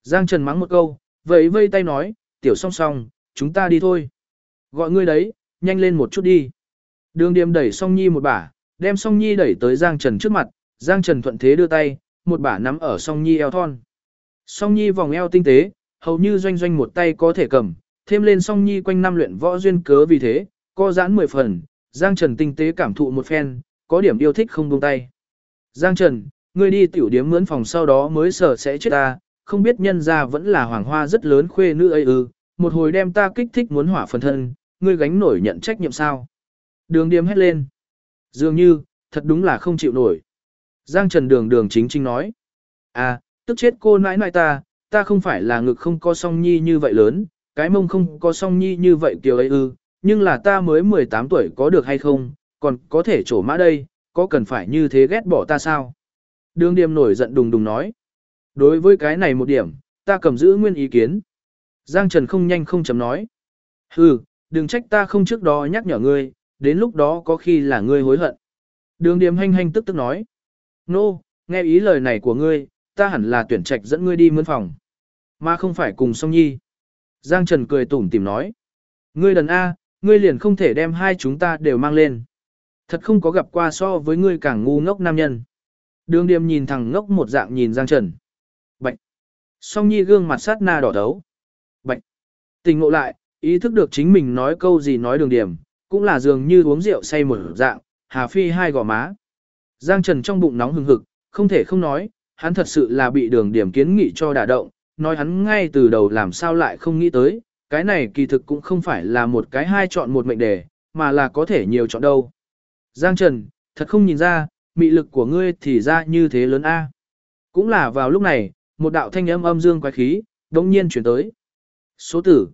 Giang Trần mắng một câu, vẫy vây tay nói, tiểu song song, chúng ta đi thôi. Gọi ngươi đấy, nhanh lên một chút đi. Đường Điềm đẩy Song Nhi một bả, đem Song Nhi đẩy tới Giang Trần trước mặt, Giang Trần thuận thế đưa tay, một bả nắm ở Song Nhi eo thon. Song Nhi vòng eo tinh tế, hầu như doanh doanh một tay có thể cầm, thêm lên Song Nhi quanh năm luyện võ duyên cớ vì thế, co giãn 10 phần, Giang Trần tinh tế cảm thụ một phen, có điểm yêu thích không buông tay. Giang Trần, ngươi đi tiểu điếm mướn phòng sau đó mới sợ sẽ chết ta, không biết nhân ra vẫn là hoàng hoa rất lớn khuê nữ ấy ư, một hồi đem ta kích thích muốn hỏa phần thân, ngươi gánh nổi nhận trách nhiệm sao? Đường Điềm hét lên. Dường như, thật đúng là không chịu nổi. Giang Trần đường chính chính nói. À, tức chết cô nãi nãi ta không phải là ngực không có Song Nhi như vậy lớn, cái mông không có Song Nhi như vậy kiều ấy ư, nhưng là ta mới 18 tuổi có được hay không, còn có thể trổ mã đây, có cần phải như thế ghét bỏ ta sao? Đường Điềm nổi giận đùng đùng nói. Đối với cái này một điểm, ta cầm giữ nguyên ý kiến. Giang Trần không nhanh không chậm nói. Hừ, đừng trách ta không trước đó nhắc nhở ngươi, đến lúc đó có khi là ngươi hối hận. Đường Điềm hanh hanh tức tức nói. Nô, nghe ý lời này của ngươi, ta hẳn là tuyển trạch dẫn ngươi đi mướn phòng, mà không phải cùng Song Nhi. Giang Trần cười tủm tỉm nói. Ngươi đần A, ngươi liền không thể đem hai chúng ta đều mang lên. Thật không có gặp qua so với ngươi càng ngu ngốc nam nhân. Đường Điềm nhìn thằng ngốc một dạng nhìn Giang Trần. Bạch. Song Nhi gương mặt sát na đỏ đấu. Bạch. Tỉnh ngộ lại, ý thức được chính mình nói câu gì nói Đường Điềm, cũng là dường như uống rượu say một dạng, hà phi hai gò má. Giang Trần trong bụng nóng hừng hực, không thể không nói, hắn thật sự là bị Đường Điềm kiến nghị cho đả động, nói hắn ngay từ đầu làm sao lại không nghĩ tới, cái này kỳ thực cũng không phải là một cái hai chọn một mệnh đề, mà là có thể nhiều chọn đâu. Giang Trần, thật không nhìn ra, mị lực của ngươi thì ra như thế lớn a. Cũng là vào lúc này, một đạo thanh âm âm dương quái khí, đột nhiên chuyển tới. Số tử,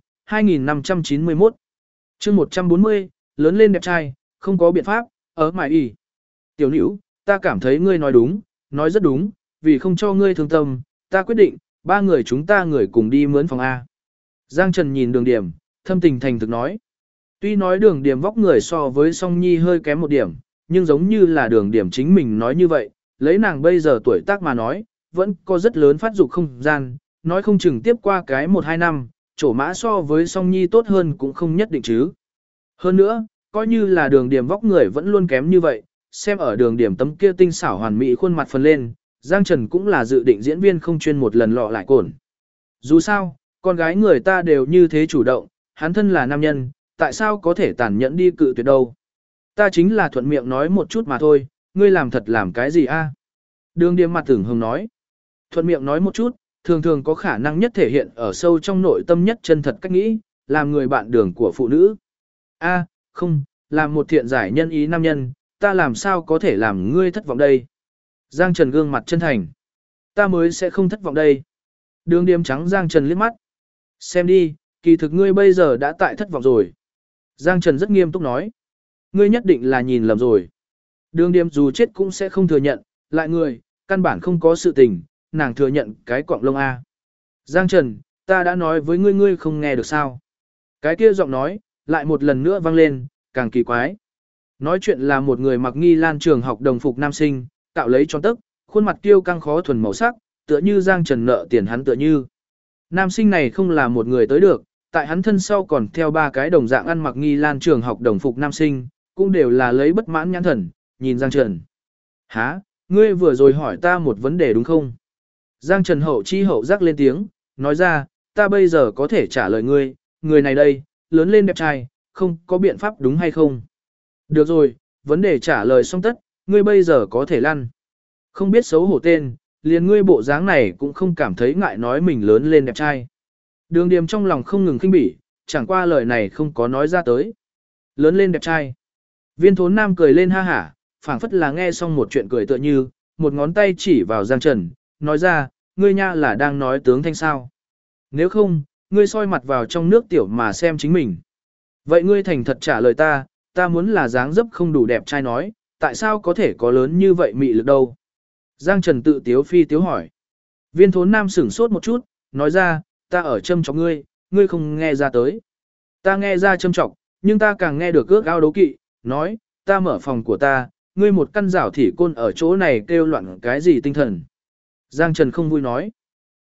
2591. Chương 140, lớn lên đẹp trai, không có biện pháp, ở mải y. Tiểu Nữu, ta cảm thấy ngươi nói đúng, nói rất đúng, vì không cho ngươi thương tâm, ta quyết định, ba người chúng ta người cùng đi mướn phòng A. Giang Trần nhìn Đường Điềm, thâm tình thành thực nói. Tuy nói Đường Điềm vóc người so với Song Nhi hơi kém một điểm, nhưng giống như là Đường Điềm chính mình nói như vậy, lấy nàng bây giờ tuổi tác mà nói, vẫn có rất lớn phát dục không gian, nói không chừng tiếp qua cái 1-2 năm, trổ mã so với Song Nhi tốt hơn cũng không nhất định chứ. Hơn nữa, coi như là Đường Điềm vóc người vẫn luôn kém như vậy, xem ở Đường Điềm tấm kia tinh xảo hoàn mỹ khuôn mặt phần lên, Giang Trần cũng là dự định diễn viên không chuyên một lần lọ lại cồn. Dù sao, con gái người ta đều như thế chủ động, hắn thân là nam nhân, tại sao có thể tàn nhẫn đi cự tuyệt đâu. Ta chính là thuận miệng nói một chút mà thôi, ngươi làm thật làm cái gì a? Đường Điềm mặt tưởng hồng nói. Thuận miệng nói một chút, thường thường có khả năng nhất thể hiện ở sâu trong nội tâm nhất chân thật cách nghĩ, làm người bạn đường của phụ nữ. A, không, làm một thiện giải nhân ý nam nhân, ta làm sao có thể làm ngươi thất vọng đây? Giang Trần gương mặt chân thành. Ta mới sẽ không thất vọng đây. Đường Điềm trắng Giang Trần liếc mắt. Xem đi, kỳ thực ngươi bây giờ đã tại thất vọng rồi. Giang Trần rất nghiêm túc nói. Ngươi nhất định là nhìn lầm rồi. Đường Điềm dù chết cũng sẽ không thừa nhận, lại người, căn bản không có sự tình, nàng thừa nhận cái quọng lông A. Giang Trần, ta đã nói với ngươi ngươi không nghe được sao. Cái kia giọng nói, lại một lần nữa vang lên, càng kỳ quái. Nói chuyện là một người mặc nghi lan trường học đồng phục nam sinh, cạo lấy tròn tức, khuôn mặt kiêu căng khó thuần màu sắc, tựa như Giang Trần nợ tiền hắn tựa như. Nam sinh này không là một người tới được, tại hắn thân sau còn theo ba cái đồng dạng ăn mặc nghi lan trường học đồng phục nam sinh, cũng đều là lấy bất mãn nhãn thần, nhìn Giang Trần. Hả, ngươi vừa rồi hỏi ta một vấn đề đúng không? Giang Trần hậu chi hậu giác lên tiếng, nói ra, ta bây giờ có thể trả lời ngươi, người này đây, lớn lên đẹp trai, không có biện pháp đúng hay không? Được rồi, vấn đề trả lời xong tất, ngươi bây giờ có thể lăn. Không biết xấu hổ tên, liền ngươi bộ dáng này cũng không cảm thấy ngại nói mình lớn lên đẹp trai. Đường Điềm trong lòng không ngừng khinh bỉ, chẳng qua lời này không có nói ra tới. Lớn lên đẹp trai. Viên Thốn Nam cười lên ha hả, phảng phất là nghe xong một chuyện cười tựa như, một ngón tay chỉ vào Giang Trần, nói ra, ngươi nha là đang nói tướng thanh sao. Nếu không, ngươi soi mặt vào trong nước tiểu mà xem chính mình. Vậy ngươi thành thật trả lời ta muốn là dáng dấp không đủ đẹp trai nói, tại sao có thể có lớn như vậy mị lực đâu? Giang Trần tự tiếu phi tiếu hỏi. Viên Thốn Nam sửng sốt một chút, nói ra, ta ở châm chọc ngươi, ngươi không nghe ra tới. Ta nghe ra châm chọc, nhưng ta càng nghe được ước ao đấu kỵ, nói, ta mở phòng của ta, ngươi một căn rảo thỉ côn ở chỗ này kêu loạn cái gì tinh thần. Giang Trần không vui nói.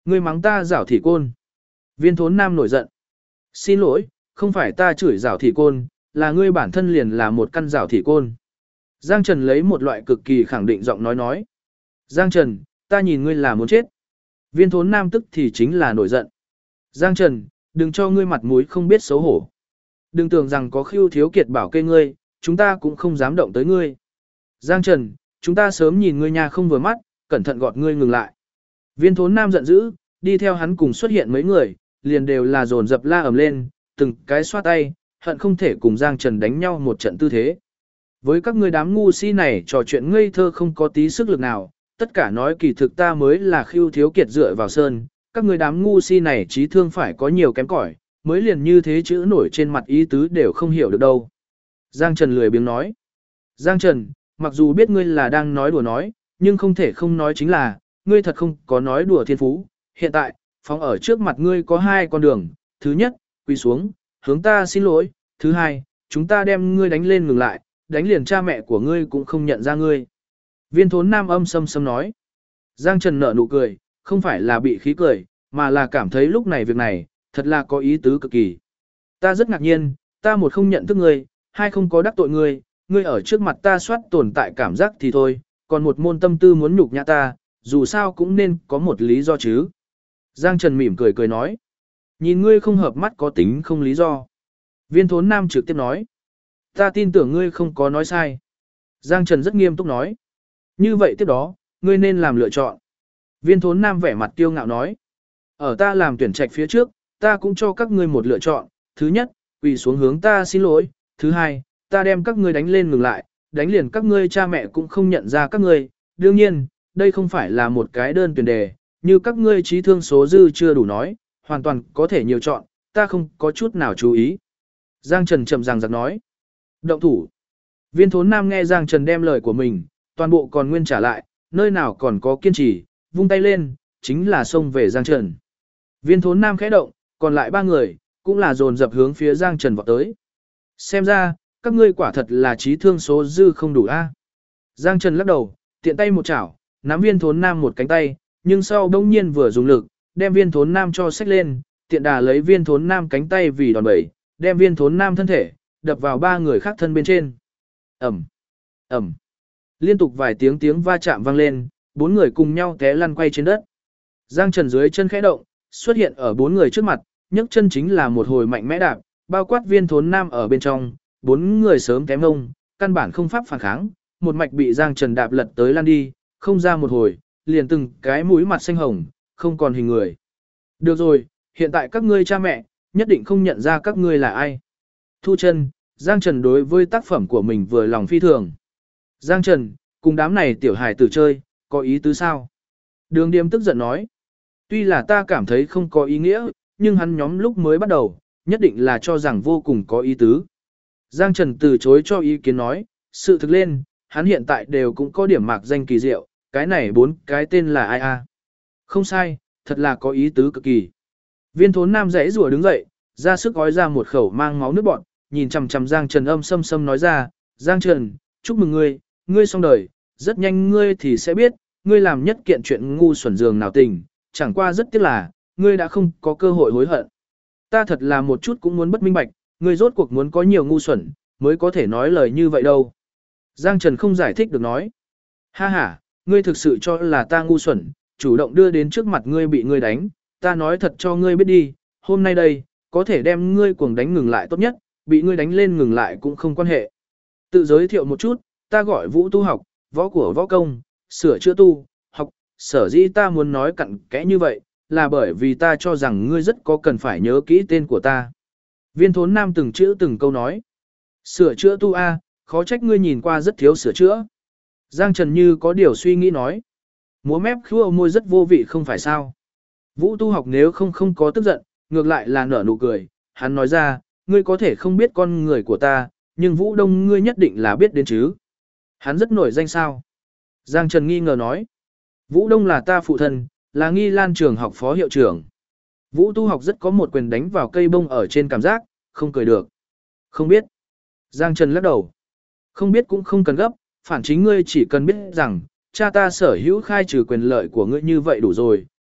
Ngươi mắng ta giảo thị côn. Viên thốn nam nổi giận. Xin lỗi, không phải ta chửi giảo thị côn, là ngươi bản thân liền là một căn giảo thị côn. Giang Trần lấy một loại cực kỳ khẳng định giọng nói. Giang Trần, ta nhìn ngươi là muốn chết. Viên thốn nam tức thì chính là nổi giận. Giang Trần, đừng cho ngươi mặt mũi không biết xấu hổ. Đừng tưởng rằng có Khưu Thiếu Kiệt bảo kê ngươi, chúng ta cũng không dám động tới ngươi. Giang Trần, chúng ta sớm nhìn ngươi nhà không vừa mắt, cẩn thận gọt ngươi ngừng lại. Viên thốn nam giận dữ, đi theo hắn cùng xuất hiện mấy người, liền đều là dồn dập la ầm lên, từng cái xoa tay, hận không thể cùng Giang Trần đánh nhau một trận tư thế. Với các ngươi đám ngu si này trò chuyện ngây thơ không có tí sức lực nào, tất cả nói kỳ thực ta mới là Khưu Thiếu Kiệt dựa vào sơn, các ngươi đám ngu si này trí thương phải có nhiều kém cỏi, mới liền như thế chữ nổi trên mặt ý tứ đều không hiểu được đâu. Giang Trần lười biếng nói. Giang Trần, mặc dù biết ngươi là đang nói đùa nói, nhưng không thể không nói chính là, ngươi thật không có nói đùa thiên phú. Hiện tại, phóng ở trước mặt ngươi có hai con đường. Thứ nhất, quỳ xuống, hướng ta xin lỗi. Thứ hai, chúng ta đem ngươi đánh lên ngừng lại, đánh liền cha mẹ của ngươi cũng không nhận ra ngươi. Viên thốn nam âm sâm sâm nói. Giang Trần nở nụ cười, không phải là bị khí cười, mà là cảm thấy lúc này việc này, thật là có ý tứ cực kỳ. Ta rất ngạc nhiên, ta một không nhận thức ngươi, hai không có đắc tội ngươi, ngươi ở trước mặt ta soát tồn tại cảm giác thì thôi, còn một môn tâm tư muốn nhục nhã ta, dù sao cũng nên có một lý do chứ. Giang Trần mỉm cười cười nói. Nhìn ngươi không hợp mắt có tính không lý do. Viên thốn nam trực tiếp nói. Ta tin tưởng ngươi không có nói sai. Giang Trần rất nghiêm túc nói. Như vậy tiếp đó, ngươi nên làm lựa chọn. Viên thốn nam vẻ mặt kiêu ngạo nói. Ở ta làm tuyển trạch phía trước, ta cũng cho các ngươi một lựa chọn. Thứ nhất, quỳ xuống hướng ta xin lỗi. Thứ hai, ta đem các ngươi đánh lên ngừng lại, đánh liền các ngươi cha mẹ cũng không nhận ra các ngươi. Đương nhiên, đây không phải là một cái đơn tuyển đề, như các ngươi trí thương số dư chưa đủ nói, hoàn toàn có thể nhiều chọn, ta không có chút nào chú ý. Giang Trần chậm ràng giặc nói. Động thủ. Viên thốn nam nghe Giang Trần đem lời của mình, toàn bộ còn nguyên trả lại, nơi nào còn có kiên trì, vung tay lên, chính là xông về Giang Trần. Viên thốn nam khẽ động, còn lại ba người, cũng là dồn dập hướng phía Giang Trần vọt tới. Xem ra, các ngươi quả thật là trí thương số dư không đủ a. Giang Trần lắc đầu, tiện tay một chảo, nắm viên thốn nam một cánh tay, nhưng sau đông nhiên vừa dùng lực, đem viên thốn nam cho xách lên, tiện đà lấy viên thốn nam cánh tay vì đòn bẩy, đem viên thốn nam thân thể, đập vào ba người khác thân bên trên. Ẩm, Ẩm. Liên tục vài tiếng va chạm vang lên, bốn người cùng nhau té lăn quay trên đất. Giang Trần dưới chân khẽ động, xuất hiện ở bốn người trước mặt, nhấc chân chính là một hồi mạnh mẽ đạp, bao quát viên thốn nam ở bên trong, bốn người sớm té ngông, căn bản không pháp phản kháng, một mạch bị Giang Trần đạp lật tới lăn đi, không ra một hồi, liền từng cái mũi mặt xanh hồng, không còn hình người. Được rồi, hiện tại các ngươi cha mẹ, nhất định không nhận ra các ngươi là ai. Thu chân, Giang Trần đối với tác phẩm của mình vừa lòng phi thường. Giang Trần, cùng đám này tiểu hài tử chơi, có ý tứ sao? Đường Điềm tức giận nói. Tuy là ta cảm thấy không có ý nghĩa, nhưng hắn nhóm lúc mới bắt đầu, nhất định là cho rằng vô cùng có ý tứ. Giang Trần từ chối cho ý kiến nói, sự thực lên, hắn hiện tại đều cũng có điểm mạc danh kỳ diệu, cái này bốn cái tên là ai a? Không sai, thật là có ý tứ cực kỳ. Viên thốn nam rẽ rùa đứng dậy, ra sức gói ra một khẩu mang máu nước bọn, nhìn chằm chằm Giang Trần âm sâm sâm nói ra, Giang Trần, chúc mừng ngươi, ngươi xong đời, rất nhanh ngươi thì sẽ biết, ngươi làm nhất kiện chuyện ngu xuẩn giường nào tình, chẳng qua rất tiếc là, ngươi đã không có cơ hội hối hận. Ta thật là một chút cũng muốn bất minh bạch, ngươi rốt cuộc muốn có nhiều ngu xuẩn, mới có thể nói lời như vậy đâu. Giang Trần không giải thích được nói. Ha ha, ngươi thực sự cho là ta ngu xuẩn, chủ động đưa đến trước mặt ngươi bị ngươi đánh, ta nói thật cho ngươi biết đi, hôm nay đây, có thể đem ngươi cuồng đánh ngừng lại tốt nhất, bị ngươi đánh lên ngừng lại cũng không quan hệ. Tự giới thiệu một chút, ta gọi Vũ tu học, võ của võ công, sửa chữa tu, học, sở dĩ ta muốn nói cặn kẽ như vậy, là bởi vì ta cho rằng ngươi rất có cần phải nhớ kỹ tên của ta. Viên thốn nam từng chữ từng câu nói. Sửa chữa tu A, khó trách ngươi nhìn qua rất thiếu sửa chữa. Giang Trần như có điều suy nghĩ nói. Múa mép khua môi rất vô vị không phải sao. Vũ tu học nếu không có tức giận, ngược lại là nở nụ cười. Hắn nói ra, ngươi có thể không biết con người của ta, nhưng Vũ Đông ngươi nhất định là biết đến chứ. Hắn rất nổi danh sao. Giang Trần nghi ngờ nói. Vũ Đông là ta phụ thân, là Nghi Lan trường học phó hiệu trưởng. Vũ tu học rất có một quyền đánh vào cây bông ở trên cảm giác, không cười được. Không biết. Giang Trần lắc đầu. Không biết cũng không cần gấp, phản chính ngươi chỉ cần biết rằng, cha ta sở hữu khai trừ quyền lợi của ngươi như vậy đủ rồi,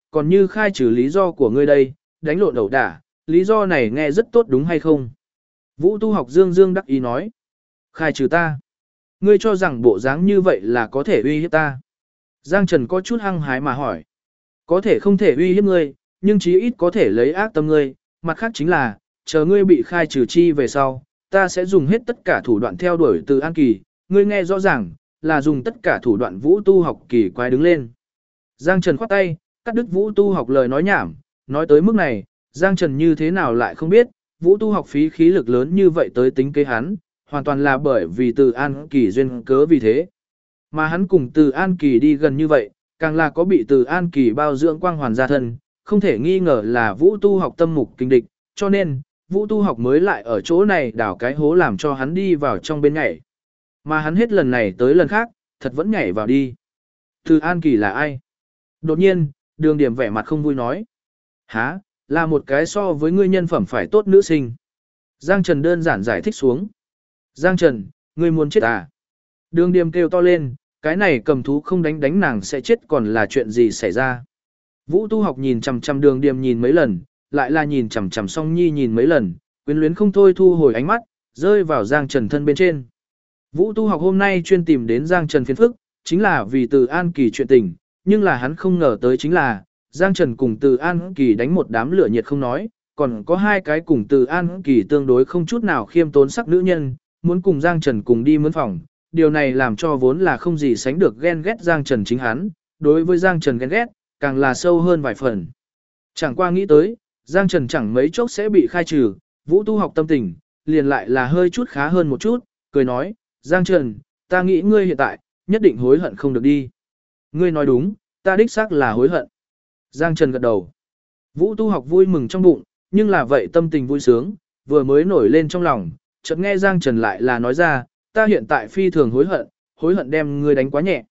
còn như khai trừ lý do của ngươi đây, đánh lộn ẩu đả, lý do này nghe rất tốt đúng hay không? Vũ tu học dương dương đắc ý nói. Khai trừ ta. Ngươi cho rằng bộ dáng như vậy là có thể uy hiếp ta. Giang Trần có chút hăng hái mà hỏi. Có thể không thể uy hiếp ngươi, nhưng chí ít có thể lấy ác tâm ngươi. Mặt khác chính là, chờ ngươi bị khai trừ chi về sau, ta sẽ dùng hết tất cả thủ đoạn theo đuổi Từ An Kỳ. Ngươi nghe rõ ràng, là dùng tất cả thủ đoạn Vũ tu học kỳ quái đứng lên. Giang Trần khoát tay, cắt đứt Vũ tu học lời nói nhảm. Nói tới mức này, Giang Trần như thế nào lại không biết, Vũ tu học phí khí lực lớn như vậy tới tính kế hắn, hoàn toàn là bởi vì Từ An Kỳ duyên cớ vì thế. Mà hắn cùng Từ An Kỳ đi gần như vậy, càng là có bị Từ An Kỳ bao dưỡng quang hoàn gia thân, không thể nghi ngờ là Vũ tu học tâm mục kinh địch, cho nên, Vũ tu học mới lại ở chỗ này đào cái hố làm cho hắn đi vào trong bên nhảy. Mà hắn hết lần này tới lần khác, thật vẫn nhảy vào đi. Từ An Kỳ là ai? Đột nhiên, Đường Điểm vẻ mặt không vui nói. Hả, là một cái so với ngươi nhân phẩm phải tốt nữ sinh. Giang Trần đơn giản giải thích xuống. Giang Trần, ngươi muốn chết à? Đường Điểm kêu to lên, cái này cầm thú không đánh nàng sẽ chết còn là chuyện gì xảy ra? Vũ tu học nhìn chằm chằm Đường Điểm nhìn mấy lần, lại là nhìn chằm chằm Song Nhi nhìn mấy lần, quyến luyến không thôi thu hồi ánh mắt, rơi vào Giang Trần thân bên trên. Vũ tu học hôm nay chuyên tìm đến Giang Trần phiền phức, chính là vì Từ An Kỳ chuyện tình, nhưng là hắn không ngờ tới chính là, Giang Trần cùng Từ An Kỳ đánh một đám lửa nhiệt không nói, còn có hai cái cùng Từ An Kỳ tương đối không chút nào khiêm tốn sắc nữ nhân, muốn cùng Giang Trần cùng đi mướn phòng. Điều này làm cho vốn là không gì sánh được ghen ghét Giang Trần chính hắn, đối với Giang Trần ghen ghét, càng là sâu hơn vài phần. Chẳng qua nghĩ tới, Giang Trần chẳng mấy chốc sẽ bị khai trừ, Vũ tu học tâm tình, liền lại là hơi chút khá hơn một chút, cười nói, Giang Trần, ta nghĩ ngươi hiện tại, nhất định hối hận không được đi. Ngươi nói đúng, ta đích xác là hối hận. Giang Trần gật đầu. Vũ tu học vui mừng trong bụng, nhưng là vậy tâm tình vui sướng, vừa mới nổi lên trong lòng, chợt nghe Giang Trần lại là nói ra, ta hiện tại phi thường hối hận đem ngươi đánh quá nhẹ.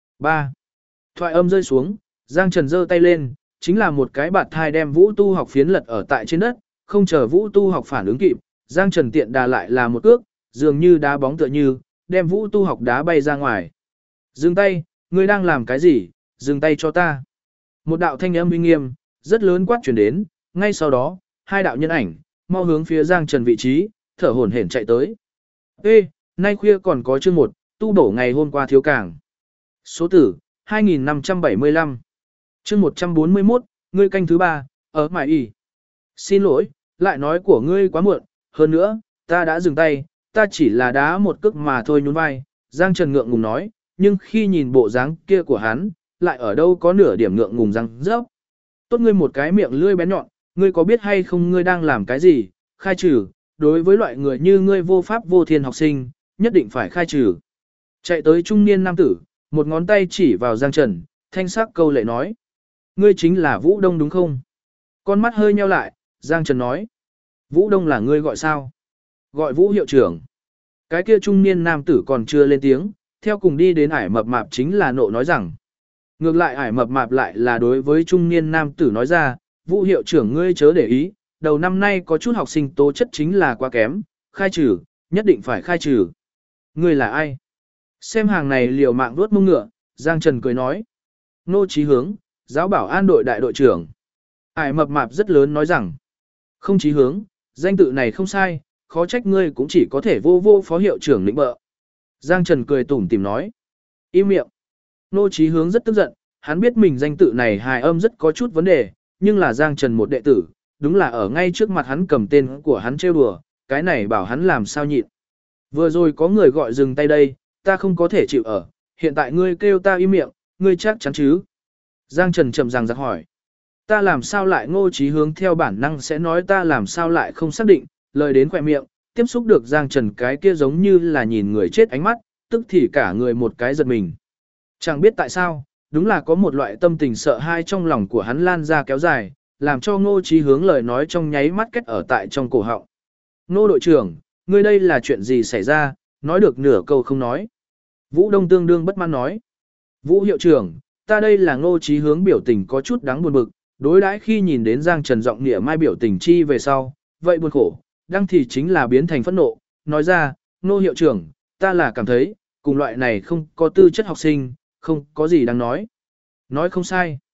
3. Thoại âm rơi xuống, Giang Trần giơ tay lên, chính là một cái bạt thai đem Vũ tu học phiến lật ở tại trên đất, không chờ Vũ tu học phản ứng kịp, Giang Trần tiện đà lại là một cước, dường như đá bóng tựa như, đem Vũ tu học đá bay ra ngoài. Dừng tay, ngươi đang làm cái gì, dừng tay cho ta. Một đạo thanh âm uy nghiêm, rất lớn quát truyền đến, ngay sau đó, hai đạo nhân ảnh, mau hướng phía Giang Trần vị trí, thở hổn hển chạy tới. Ê, nay khuya còn có chương 1, tu bổ ngày hôm qua thiếu cảng. Số tử, 2575. Chương 141, ngươi canh thứ 3, ở mải y. Xin lỗi, lại nói của ngươi quá muộn, hơn nữa, ta đã dừng tay, ta chỉ là đá một cước mà thôi nhún vai. Giang Trần ngượng ngùng nói, nhưng khi nhìn bộ dáng kia của hắn, lại ở đâu có nửa điểm ngượng ngùng răng rớp. Tốt ngươi một cái miệng lưỡi bén nhọn, ngươi có biết hay không ngươi đang làm cái gì, khai trừ, đối với loại người như ngươi vô pháp vô thiên học sinh, nhất định phải khai trừ. Chạy tới trung niên nam tử, một ngón tay chỉ vào Giang Trần, thanh sắc câu lệ nói. Ngươi chính là Vũ Đông đúng không? Con mắt hơi nheo lại, Giang Trần nói. Vũ Đông là ngươi gọi sao? Gọi Vũ hiệu trưởng. Cái kia trung niên nam tử còn chưa lên tiếng, theo cùng đi đến ải mập mạp chính là nộ nói rằng. Ngược lại ải mập mạp lại là đối với trung niên nam tử nói ra, Vũ hiệu trưởng ngươi chớ để ý, đầu năm nay có chút học sinh tố chất chính là quá kém, khai trừ, nhất định phải khai trừ. Ngươi là ai? Xem hàng này liều mạng vuốt mông ngựa, Giang Trần cười nói. Nô Chí Hướng, giáo bảo an đội đại đội trưởng. Ải mập mạp rất lớn nói rằng, không Chí Hướng, danh tự này không sai, khó trách ngươi cũng chỉ có thể vô vô phó hiệu trưởng lĩnh bợ. Giang Trần cười tủm tỉm nói. Im miệng. Nô Chí Hướng rất tức giận, hắn biết mình danh tự này hài âm rất có chút vấn đề, nhưng là Giang Trần một đệ tử, đúng là ở ngay trước mặt hắn cầm tên của hắn trêu đùa, cái này bảo hắn làm sao nhịn. Vừa rồi có người gọi dừng tay đây, ta không có thể chịu ở, hiện tại ngươi kêu ta im miệng, ngươi chắc chắn chứ? Giang Trần chậm ràng giặc hỏi. Ta làm sao lại Ngô Chí Hướng theo bản năng sẽ nói ta làm sao lại không xác định, lời đến khỏe miệng, tiếp xúc được Giang Trần cái kia giống như là nhìn người chết ánh mắt, tức thì cả người một cái giật mình. Chẳng biết tại sao, đúng là có một loại tâm tình sợ hãi trong lòng của hắn lan ra kéo dài, làm cho Ngô Chí Hướng lời nói trong nháy mắt kết ở tại trong cổ họng. Ngô đội trưởng, ngươi đây là chuyện gì xảy ra, nói được nửa câu không nói. Vũ Đông tương đương bất mãn nói. Vũ hiệu trưởng, ta đây là Ngô Chí Hướng biểu tình có chút đáng buồn bực, đối đãi khi nhìn đến Giang Trần giọng nghĩa mai biểu tình chi về sau, vậy buồn khổ, đăng thì chính là biến thành phẫn nộ, nói ra, Ngô hiệu trưởng, ta là cảm thấy, cùng loại này không có tư chất học sinh, không có gì đáng nói. Nói không sai.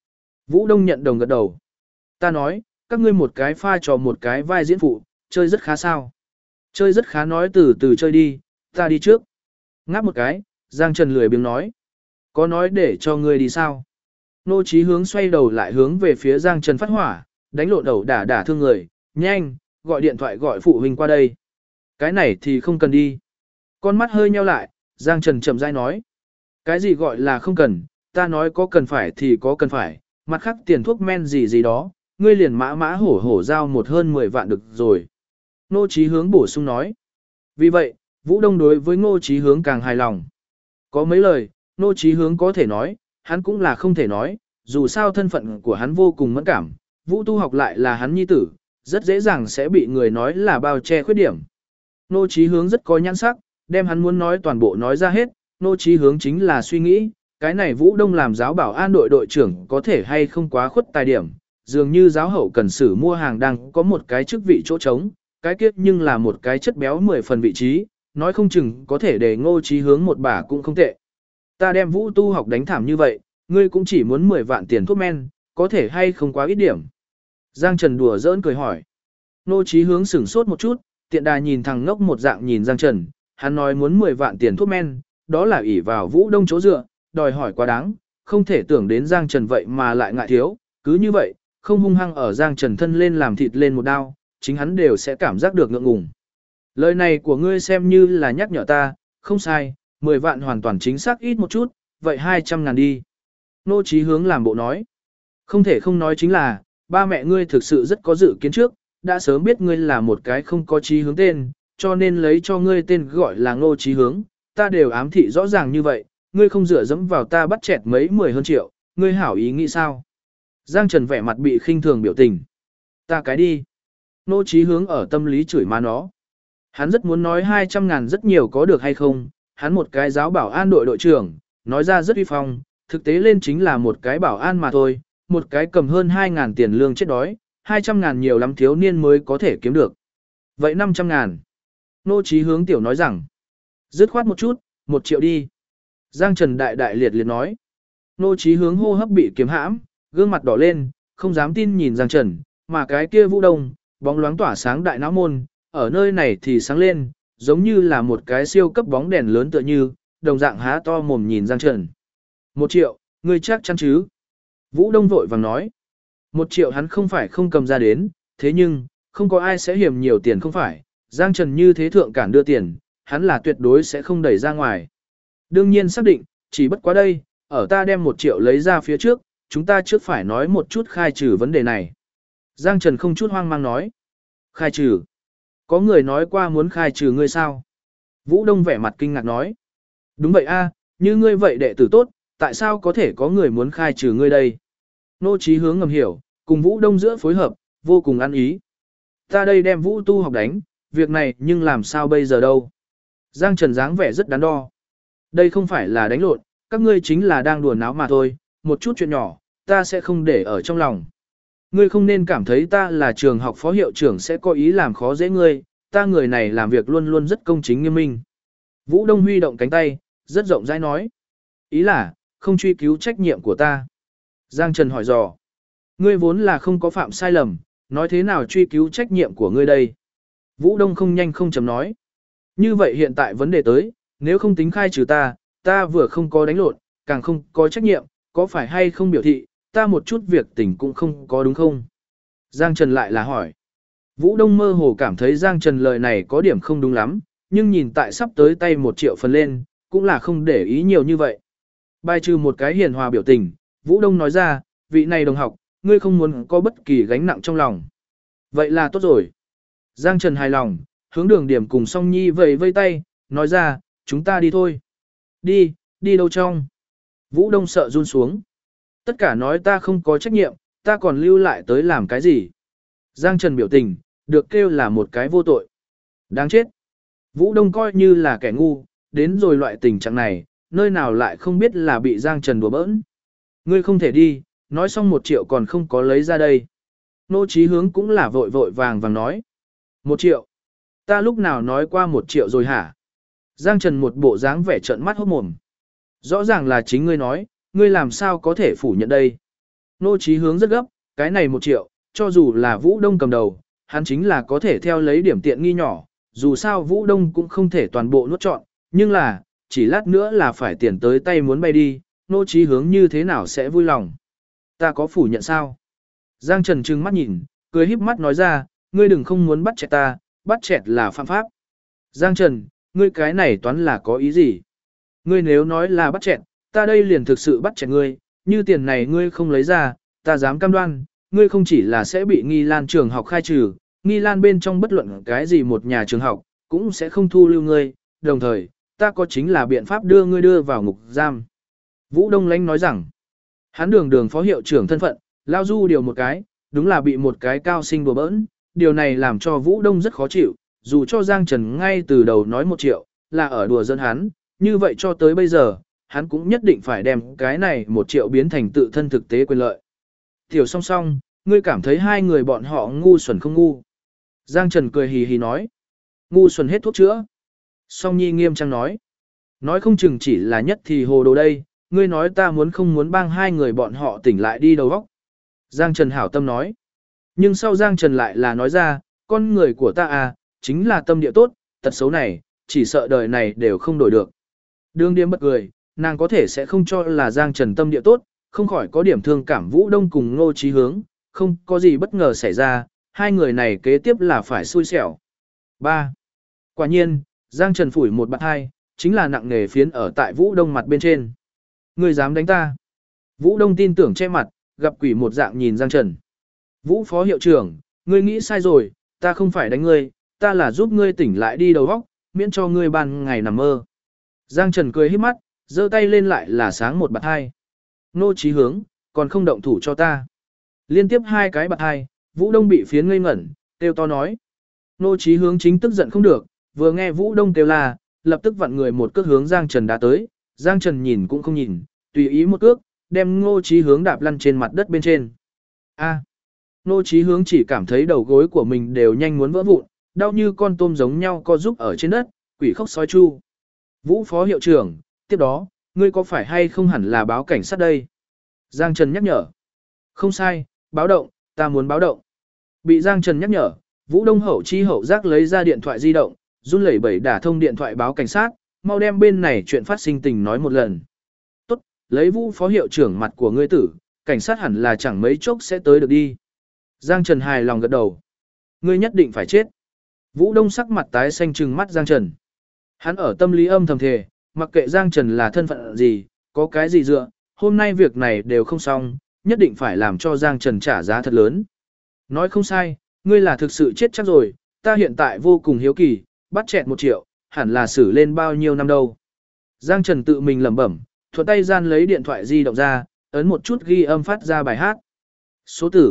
Vũ Đông nhận đồng gật đầu. Ta nói, các ngươi một cái pha trò một cái vai diễn phụ, chơi rất khá sao. Chơi rất khá nói từ từ chơi đi, ta đi trước. Ngáp một cái, Giang Trần lười biếng nói. Có nói để cho ngươi đi sao? Nô Chí Hướng xoay đầu lại hướng về phía Giang Trần phát hỏa, đánh lộn đầu đả thương người, nhanh, gọi điện thoại gọi phụ huynh qua đây. Cái này thì không cần đi. Con mắt hơi nheo lại, Giang Trần chậm rãi nói. Cái gì gọi là không cần, ta nói có cần phải thì có cần phải, mặt khác tiền thuốc men gì gì đó, ngươi liền mã mã hổ hổ giao một hơn 10 vạn được rồi. Nô Chí Hướng bổ sung nói. Vì vậy, Vũ Đông đối với Ngô Chí Hướng càng hài lòng. Có mấy lời, Ngô Chí Hướng có thể nói, hắn cũng là không thể nói, dù sao thân phận của hắn vô cùng mẫn cảm, Vũ Tu Học lại là hắn nhi tử, rất dễ dàng sẽ bị người nói là bao che khuyết điểm. Ngô Chí Hướng rất có nhãn sắc, đem hắn muốn nói toàn bộ nói ra hết, Ngô Chí Hướng chính là suy nghĩ, cái này Vũ Đông làm giáo bảo an đội đội trưởng có thể hay không quá khuất tài điểm, dường như giáo hậu cần sử mua hàng đang có một cái chức vị chỗ trống, cái kiếp nhưng là một cái chất béo 10 phần vị trí, nói không chừng có thể để Ngô Chí Hướng một bả cũng không tệ. Ta đem Vũ Tu Học đánh thảm như vậy, ngươi cũng chỉ muốn 10 vạn tiền thuốc men, có thể hay không quá ít điểm. Giang Trần đùa giỡn cười hỏi. Ngô Chí Hướng sửng sốt một chút, tiện đà nhìn thằng ngốc một dạng nhìn Giang Trần, hắn nói muốn 10 vạn tiền thuốc men, đó là ỷ vào Vũ Đông chỗ dựa, đòi hỏi quá đáng, không thể tưởng đến Giang Trần vậy mà lại ngại thiếu, cứ như vậy, không hung hăng ở Giang Trần thân lên làm thịt lên một đao, chính hắn đều sẽ cảm giác được ngượng ngùng. Lời này của ngươi xem như là nhắc nhở ta, không sai, 10 vạn hoàn toàn chính xác ít một chút, vậy 200.000 đi. Nô Chí Hướng làm bộ nói. Không thể không nói chính là, ba mẹ ngươi thực sự rất có dự kiến trước, đã sớm biết ngươi là một cái không có chí hướng tên, cho nên lấy cho ngươi tên gọi là Ngô Chí Hướng, ta đều ám thị rõ ràng như vậy, ngươi không dựa dẫm vào ta bắt chẹt mấy 10 hơn triệu, ngươi hảo ý nghĩ sao? Giang Trần vẻ mặt bị khinh thường biểu tình. Ta cái đi. Ngô Chí Hướng ở tâm lý chửi má nó. Hắn rất muốn nói 200.000 rất nhiều có được hay không, hắn một cái giáo bảo an đội đội trưởng, nói ra rất uy phong, thực tế lên chính là một cái bảo an mà thôi, một cái cầm hơn 2.000 tiền lương chết đói, 200.000 nhiều lắm thiếu niên mới có thể kiếm được. Vậy 500.000. Ngô Chí Hướng tiểu nói rằng, dứt khoát một chút, 1 triệu đi. Giang Trần đại đại liệt liệt nói. Ngô Chí Hướng hô hấp bị kiếm hãm, gương mặt đỏ lên, không dám tin nhìn Giang Trần, mà cái kia Vũ Đông, bóng loáng tỏa sáng đại não môn, ở nơi này thì sáng lên, giống như là một cái siêu cấp bóng đèn lớn tựa như, đồng dạng há to mồm nhìn Giang Trần. 1 triệu, ngươi chắc chắn chứ? Vũ Đông vội vàng nói. 1 triệu hắn không phải không cầm ra đến, thế nhưng, không có ai sẽ hiểm nhiều tiền không phải, Giang Trần như thế thượng cản đưa tiền, hắn là tuyệt đối sẽ không đẩy ra ngoài. Đương nhiên xác định, chỉ bất quá đây, ở ta đem 1 triệu lấy ra phía trước, chúng ta trước phải nói một chút khai trừ vấn đề này. Giang Trần không chút hoang mang nói. Khai trừ? Có người nói qua muốn khai trừ ngươi sao? Vũ Đông vẻ mặt kinh ngạc nói. Đúng vậy a, như ngươi vậy đệ tử tốt, tại sao có thể có người muốn khai trừ ngươi đây? Ngô Chí Hướng ngầm hiểu, cùng Vũ Đông giữa phối hợp, vô cùng ăn ý. Ta đây đem Vũ Tu Học đánh, việc này nhưng làm sao bây giờ đâu? Giang Trần dáng vẻ rất đắn đo. Đây không phải là đánh lộn, các ngươi chính là đang đùa náo mà thôi, một chút chuyện nhỏ, ta sẽ không để ở trong lòng. Ngươi không nên cảm thấy ta là trường học phó hiệu trưởng sẽ có ý làm khó dễ ngươi, ta người này làm việc luôn luôn rất công chính nghiêm minh. Vũ Đông huy động cánh tay, rất rộng rãi nói. Ý là, không truy cứu trách nhiệm của ta. Giang Trần hỏi dò. Ngươi vốn là không có phạm sai lầm, nói thế nào truy cứu trách nhiệm của ngươi đây? Vũ Đông không nhanh không chậm nói. Như vậy hiện tại vấn đề tới, nếu không tính khai trừ ta, ta vừa không có đánh lộn, càng không có trách nhiệm, có phải hay không biểu thị, ta một chút việc tình cũng không có đúng không? Giang Trần lại là hỏi. Vũ Đông mơ hồ cảm thấy Giang Trần lời này có điểm không đúng lắm, nhưng nhìn tại sắp tới tay 1 triệu phần lên, cũng là không để ý nhiều như vậy. Bài trừ một cái hiền hòa biểu tình, Vũ Đông nói ra, vị này đồng học, ngươi không muốn có bất kỳ gánh nặng trong lòng. Vậy là tốt rồi. Giang Trần hài lòng, hướng Đường Điểm cùng Song Nhi vẫy vây tay, nói ra, chúng ta đi thôi. Đi, đi đâu trong? Vũ Đông sợ run xuống. Tất cả nói ta không có trách nhiệm, ta còn lưu lại tới làm cái gì? Giang Trần biểu tình, được kêu là một cái vô tội. Đáng chết. Vũ Đông coi như là kẻ ngu, đến rồi loại tình trạng này, nơi nào lại không biết là bị Giang Trần đùa bỡn. Ngươi không thể đi, nói xong 1 triệu còn không có lấy ra đây. Ngô Chí Hướng cũng là vội vội vàng vàng nói. 1 triệu? Ta lúc nào nói qua 1 triệu rồi hả? Giang Trần một bộ dáng vẻ trợn mắt hốt mồm. Rõ ràng là chính ngươi nói, ngươi làm sao có thể phủ nhận đây? Nô Chí Hướng rất gấp, cái này 1 triệu, cho dù là Vũ Đông cầm đầu, hắn chính là có thể theo lấy điểm tiện nghi nhỏ, dù sao Vũ Đông cũng không thể toàn bộ nuốt trọn, nhưng là, chỉ lát nữa là phải tiền tới tay muốn bay đi, Nô Chí Hướng như thế nào sẽ vui lòng. Ta có phủ nhận sao? Giang Trần trừng mắt nhìn, cười híp mắt nói ra, ngươi đừng không muốn bắt chẹt ta, bắt chẹt là phạm pháp. Giang Trần, ngươi cái này toán là có ý gì? Ngươi nếu nói là bắt chẹt, ta đây liền thực sự bắt chẹt ngươi, như tiền này ngươi không lấy ra, ta dám cam đoan, ngươi không chỉ là sẽ bị Nghi Lan trường học khai trừ, Nghi Lan bên trong bất luận cái gì một nhà trường học, cũng sẽ không thu lưu ngươi, đồng thời, ta có chính là biện pháp đưa ngươi đưa vào ngục giam. Vũ Đông Lánh nói rằng, hắn đường phó hiệu trưởng thân phận, lao du điều một cái, đúng là bị một cái cao sinh đùa bỡn, điều này làm cho Vũ Đông rất khó chịu, dù cho Giang Trần ngay từ đầu nói 1 triệu, là ở đùa dân hắn, như vậy cho tới bây giờ, hắn cũng nhất định phải đem cái này 1 triệu biến thành tự thân thực tế quyền lợi. Tiểu song song, ngươi cảm thấy hai người bọn họ ngu xuẩn không ngu? Giang Trần cười hì hì nói, ngu xuẩn hết thuốc chữa. Song Nhi nghiêm trang nói không chừng chỉ là nhất thì hồ đồ đây, ngươi nói ta muốn không muốn bang hai người bọn họ tỉnh lại đi đầu óc. Giang Trần hảo tâm nói, nhưng sau Giang Trần lại là nói ra, con người của ta à, chính là tâm địa tốt, tật xấu này, chỉ sợ đời này đều không đổi được. Đường Điềm bật cười, nàng có thể sẽ không cho là Giang Trần tâm địa tốt, không khỏi có điểm thương cảm Vũ Đông cùng Ngô Chí Hướng, không có gì bất ngờ xảy ra, hai người này kế tiếp là phải xui xẻo. 3. Quả nhiên, Giang Trần phủi một bạt hai, chính là nặng nề phiến ở tại Vũ Đông mặt bên trên. Ngươi dám đánh ta? Vũ Đông tin tưởng che mặt, gặp quỷ một dạng nhìn Giang Trần. Vũ phó hiệu trưởng, ngươi nghĩ sai rồi, ta không phải đánh ngươi, ta là giúp ngươi tỉnh lại đi đầu óc, miễn cho ngươi ban ngày nằm mơ. Giang Trần cười híp mắt, giơ tay lên lại là sáng một bạt hai. Nô Chí Hướng, còn không động thủ cho ta. Liên tiếp 2 cái bạt hai, Vũ Đông bị phiến ngây ngẩn, kêu to nói. Nô Chí Hướng chính tức giận không được, vừa nghe Vũ Đông kêu la, lập tức vặn người một cước hướng Giang Trần đá tới. Giang Trần nhìn cũng không nhìn, tùy ý một cước, đem Ngô Chí Hướng đạp lăn trên mặt đất bên trên. A. Ngô Chí Hướng chỉ cảm thấy đầu gối của mình đều nhanh muốn vỡ vụn, đau như con tôm giống nhau co rúm ở trên đất, quỷ khóc sói chu. Vũ phó hiệu trưởng, tiếp đó, ngươi có phải hay không hẳn là báo cảnh sát đây? Giang Trần nhắc nhở. Không sai, báo động, ta muốn báo động. Bị Giang Trần nhắc nhở, Vũ Đông hậu chi hậu giác lấy ra điện thoại di động, run lẩy bẩy đả thông điện thoại báo cảnh sát, mau đem bên này chuyện phát sinh tình nói một lần. Tốt, lấy Vũ phó hiệu trưởng mặt của ngươi tử, cảnh sát hẳn là chẳng mấy chốc sẽ tới được đi. Giang Trần hài lòng gật đầu. Ngươi nhất định phải chết. Vũ Đông sắc mặt tái xanh trừng mắt Giang Trần. Hắn ở tâm lý âm thầm thề, mặc kệ Giang Trần là thân phận gì, có cái gì dựa, hôm nay việc này đều không xong, nhất định phải làm cho Giang Trần trả giá thật lớn. Nói không sai, ngươi là thực sự chết chắc rồi, ta hiện tại vô cùng hiếu kỳ, bắt chẹt 1 triệu, hẳn là xử lên bao nhiêu năm đâu. Giang Trần tự mình lẩm bẩm, thuận tay gian lấy điện thoại di động ra, ấn một chút ghi âm phát ra bài hát. Số tử,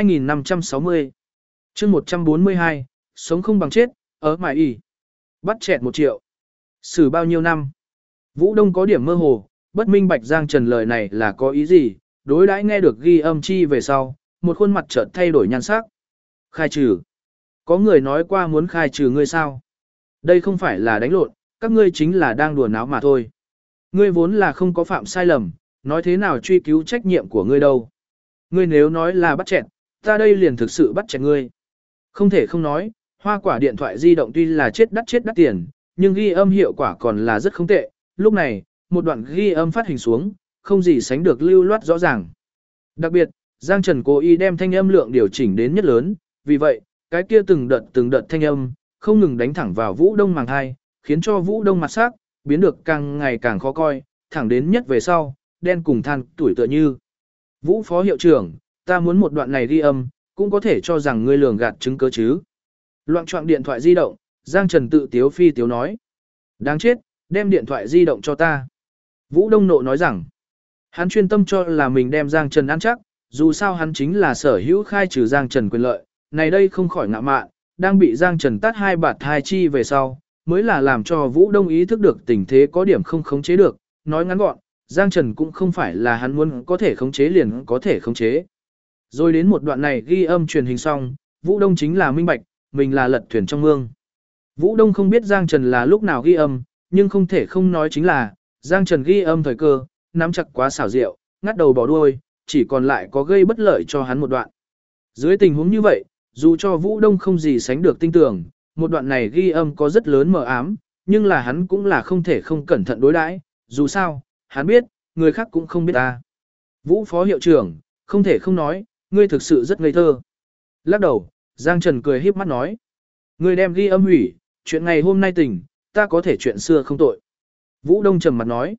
2560. chương 142, sống không bằng chết, ở mải y. Bắt chẹt 1 triệu. Xử bao nhiêu năm? Vũ Đông có điểm mơ hồ, bất minh bạch Giang Trần lời này là có ý gì, đối đãi nghe được ghi âm chi về sau, một khuôn mặt chợt thay đổi nhan sắc. Khai trừ. Có người nói qua muốn khai trừ ngươi sao? Đây không phải là đánh lộn, các ngươi chính là đang đùa náo mà thôi. Ngươi vốn là không có phạm sai lầm, nói thế nào truy cứu trách nhiệm của ngươi đâu. Ngươi nếu nói là bắt chẹt, ta đây liền thực sự bắt chẹt ngươi. Không thể không nói, hoa quả điện thoại di động tuy là chết đắt tiền, nhưng ghi âm hiệu quả còn là rất không tệ. Lúc này, một đoạn ghi âm phát hình xuống, không gì sánh được lưu loát rõ ràng. Đặc biệt, Giang Trần cố ý đem thanh âm lượng điều chỉnh đến nhất lớn, vì vậy, cái kia từng đợt thanh âm, không ngừng đánh thẳng vào Vũ Đông màng hai, khiến cho Vũ Đông mặt sắc, biến được càng ngày càng khó coi, thẳng đến nhất về sau, đen cùng than tuổi tựa như. Vũ phó hiệu trưởng, ta muốn một đoạn này ghi âm, cũng có thể cho rằng ngươi lường gạt chứng cứ chứ. Loạn trọng điện thoại di động, Giang Trần tự tiếu phi tiếu nói. Đáng chết, đem điện thoại di động cho ta. Vũ Đông nộ nói rằng, hắn chuyên tâm cho là mình đem Giang Trần ăn chắc, dù sao hắn chính là sở hữu khai trừ Giang Trần quyền lợi, này đây không khỏi ngạ mạn, đang bị Giang Trần tát 2 bạt 2 chi về sau, mới là làm cho Vũ Đông ý thức được tình thế có điểm không khống chế được, nói ngắn gọn, Giang Trần cũng không phải là hắn muốn có thể khống chế liền có thể khống chế. Rồi đến một đoạn này ghi âm truyền hình xong, Vũ Đông chính là minh bạch, mình là lật thuyền trong mương. Vũ Đông không biết Giang Trần là lúc nào ghi âm, nhưng không thể không nói chính là, Giang Trần ghi âm thời cơ, nắm chặt quá xảo diệu, ngắt đầu bỏ đuôi, chỉ còn lại có gây bất lợi cho hắn một đoạn. Dưới tình huống như vậy, dù cho Vũ Đông không gì sánh được tin tưởng, một đoạn này ghi âm có rất lớn mờ ám, nhưng là hắn cũng là không thể không cẩn thận đối đãi, dù sao, hắn biết, người khác cũng không biết ta. Vũ phó hiệu trưởng, không thể không nói, ngươi thực sự rất ngây thơ. Lắc đầu, Giang Trần cười híp mắt nói. Ngươi đem ghi âm hủy, chuyện ngày hôm nay tỉnh, ta có thể chuyện xưa không tội. Vũ Đông trầm mặt nói.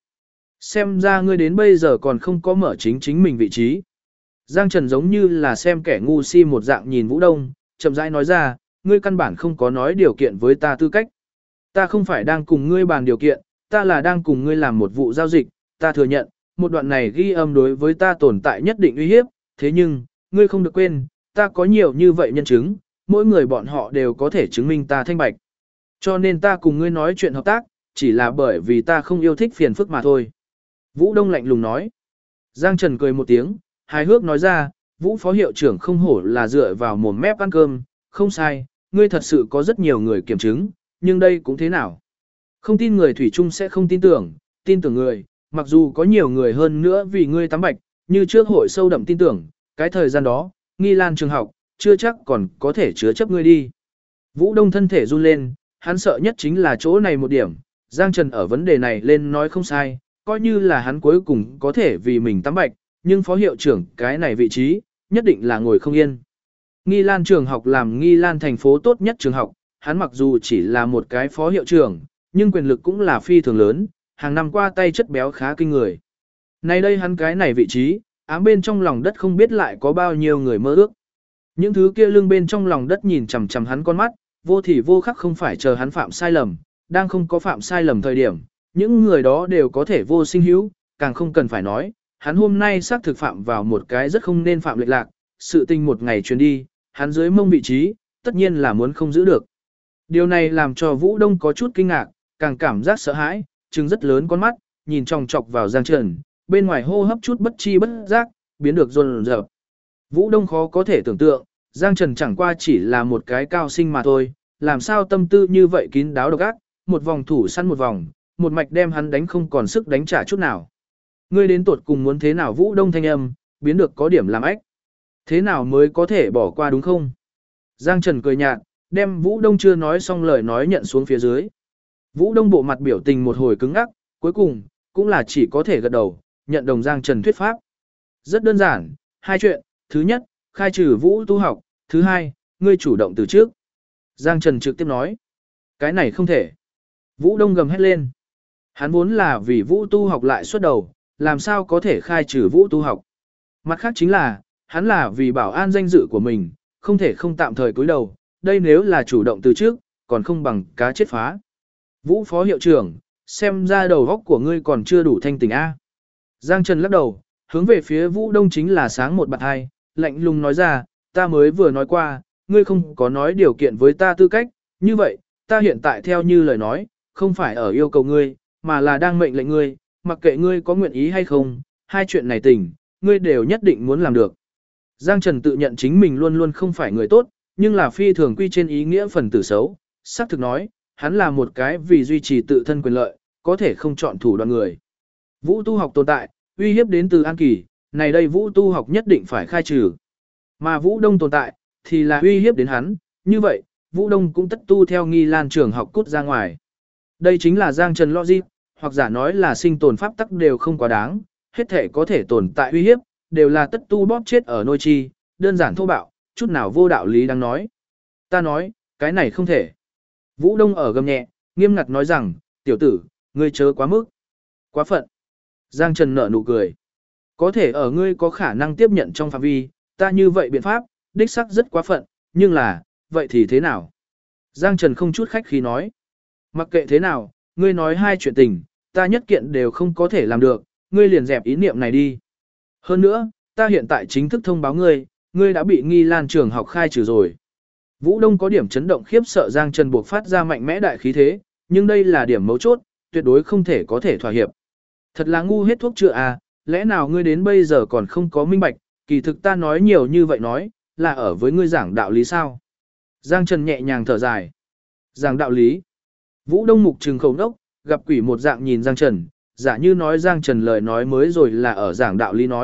Xem ra ngươi đến bây giờ còn không có mở chính mình vị trí. Giang Trần giống như là xem kẻ ngu si một dạng nhìn Vũ Đông, chậm rãi nói ra, ngươi căn bản không có nói điều kiện với ta tư cách. Ta không phải đang cùng ngươi bàn điều kiện, ta là đang cùng ngươi làm một vụ giao dịch, ta thừa nhận, một đoạn này ghi âm đối với ta tồn tại nhất định uy hiếp, thế nhưng, ngươi không được quên, ta có nhiều như vậy nhân chứng, mỗi người bọn họ đều có thể chứng minh ta thanh bạch. Cho nên ta cùng ngươi nói chuyện hợp tác, chỉ là bởi vì ta không yêu thích phiền phức mà thôi. Vũ Đông lạnh lùng nói. Giang Trần cười một tiếng, hài hước nói ra, Vũ phó hiệu trưởng không hổ là dựa vào mồm mép ăn cơm, không sai, ngươi thật sự có rất nhiều người kiểm chứng, nhưng đây cũng thế nào. Không tin người thủy chung sẽ không tin tưởng người, mặc dù có nhiều người hơn nữa vì ngươi tắm bạch, như trước hội sâu đậm tin tưởng, cái thời gian đó, Nghi Lan trường học, chưa chắc còn có thể chứa chấp ngươi đi. Vũ Đông thân thể run lên, hắn sợ nhất chính là chỗ này một điểm, Giang Trần ở vấn đề này lên nói không sai, coi như là hắn cuối cùng có thể vì mình tắm bạch, nhưng phó hiệu trưởng cái này vị trí, nhất định là ngồi không yên. Nghi Lan trường học làm Nghi Lan thành phố tốt nhất trường học, hắn mặc dù chỉ là một cái phó hiệu trưởng, nhưng quyền lực cũng là phi thường lớn, hàng năm qua tay chất béo khá kinh người. Nay đây hắn cái này vị trí, ám bên trong lòng đất không biết lại có bao nhiêu người mơ ước. Những thứ kia lưng bên trong lòng đất nhìn chằm chằm hắn con mắt, vô thì vô khắc không phải chờ hắn phạm sai lầm, đang không có phạm sai lầm thời điểm, những người đó đều có thể vô sinh hữu, càng không cần phải nói, hắn hôm nay xác thực phạm vào một cái rất không nên phạm lệch lạc, sự tình một ngày truyền đi, hắn dưới mông vị trí, tất nhiên là muốn không giữ được. Điều này làm cho Vũ Đông có chút kinh ngạc, càng cảm giác sợ hãi, trừng rất lớn con mắt, nhìn chòng chọc vào Giang Trần, bên ngoài hô hấp chút bất chi bất giác, biến được run rợp. Vũ Đông khó có thể tưởng tượng, Giang Trần chẳng qua chỉ là một cái cao sinh mà thôi, làm sao tâm tư như vậy kín đáo độc ác, một vòng thủ săn một vòng, một mạch đem hắn đánh không còn sức đánh trả chút nào. Ngươi đến tuột cùng muốn thế nào? Vũ Đông thanh âm, biến được có điểm làm ách. Thế nào mới có thể bỏ qua đúng không? Giang Trần cười nhạt, đem Vũ Đông chưa nói xong lời nói nhận xuống phía dưới. Vũ Đông bộ mặt biểu tình một hồi cứng ngắc, cuối cùng, cũng là chỉ có thể gật đầu, nhận đồng Giang Trần thuyết pháp. Rất đơn giản, hai chuyện, thứ nhất, khai trừ Vũ tu học, thứ hai, ngươi chủ động từ trước. Giang Trần trực tiếp nói, cái này không thể. Vũ Đông gầm hét lên. Hắn vốn là vì Vũ tu học lại xuất đầu, làm sao có thể khai trừ Vũ tu học. Mặt khác chính là, hắn là vì bảo an danh dự của mình, không thể không tạm thời cúi đầu, đây nếu là chủ động từ trước, còn không bằng cá chết phá. Vũ phó hiệu trưởng, xem ra đầu óc của ngươi còn chưa đủ thanh tỉnh A. Giang Trần lắc đầu, hướng về phía Vũ Đông chính là sáng một bạt hai, lạnh lùng nói ra, ta mới vừa nói qua, ngươi không có nói điều kiện với ta tư cách, như vậy, ta hiện tại theo như lời nói, không phải ở yêu cầu ngươi, mà là đang mệnh lệnh ngươi, mặc kệ ngươi có nguyện ý hay không, hai chuyện này tỉnh, ngươi đều nhất định muốn làm được. Giang Trần tự nhận chính mình luôn luôn không phải người tốt, nhưng là phi thường quy trên ý nghĩa phần tử xấu, xác thực nói, hắn là một cái vì duy trì tự thân quyền lợi, có thể không chọn thủ đoạn người. Vũ tu học tồn tại, uy hiếp đến từ An Kỳ, này đây Vũ tu học nhất định phải khai trừ. Mà Vũ Đông tồn tại, thì là uy hiếp đến hắn, như vậy, Vũ Đông cũng tất tu theo Nghi Lan trường học cút ra ngoài. Đây chính là Giang Trần logic, hoặc giả nói là sinh tồn pháp tắc đều không quá đáng, hết thể có thể tồn tại uy hiếp, đều là tất tu bóp chết ở nôi chi, đơn giản thô bạo, chút nào vô đạo lý đang nói. Ta nói, cái này không thể. Vũ Đông ở gầm nhẹ, nghiêm ngặt nói rằng, tiểu tử, ngươi chớ quá mức. Quá phận. Giang Trần nở nụ cười. Có thể ở ngươi có khả năng tiếp nhận trong phạm vi, ta như vậy biện pháp, đích sắc rất quá phận, nhưng là, vậy thì thế nào? Giang Trần không chút khách khí nói. Mặc kệ thế nào, ngươi nói hai chuyện tình, ta nhất kiện đều không có thể làm được, ngươi liền dẹp ý niệm này đi. Hơn nữa, ta hiện tại chính thức thông báo ngươi, ngươi đã bị Nghi Lan trường học khai trừ rồi. Vũ Đông có điểm chấn động khiếp sợ Giang Trần buộc phát ra mạnh mẽ đại khí thế, nhưng đây là điểm mấu chốt, tuyệt đối không thể có thể thỏa hiệp. Thật là ngu hết thuốc chữa à, lẽ nào ngươi đến bây giờ còn không có minh bạch, kỳ thực ta nói nhiều như vậy nói, là ở với ngươi giảng đạo lý sao? Giang Trần nhẹ nhàng thở dài. Giảng đạo lý. Vũ Đông mục trừng khẩu đốc, gặp quỷ một dạng nhìn Giang Trần, giả như nói Giang Trần lời nói mới rồi là ở giảng đạo lý nói,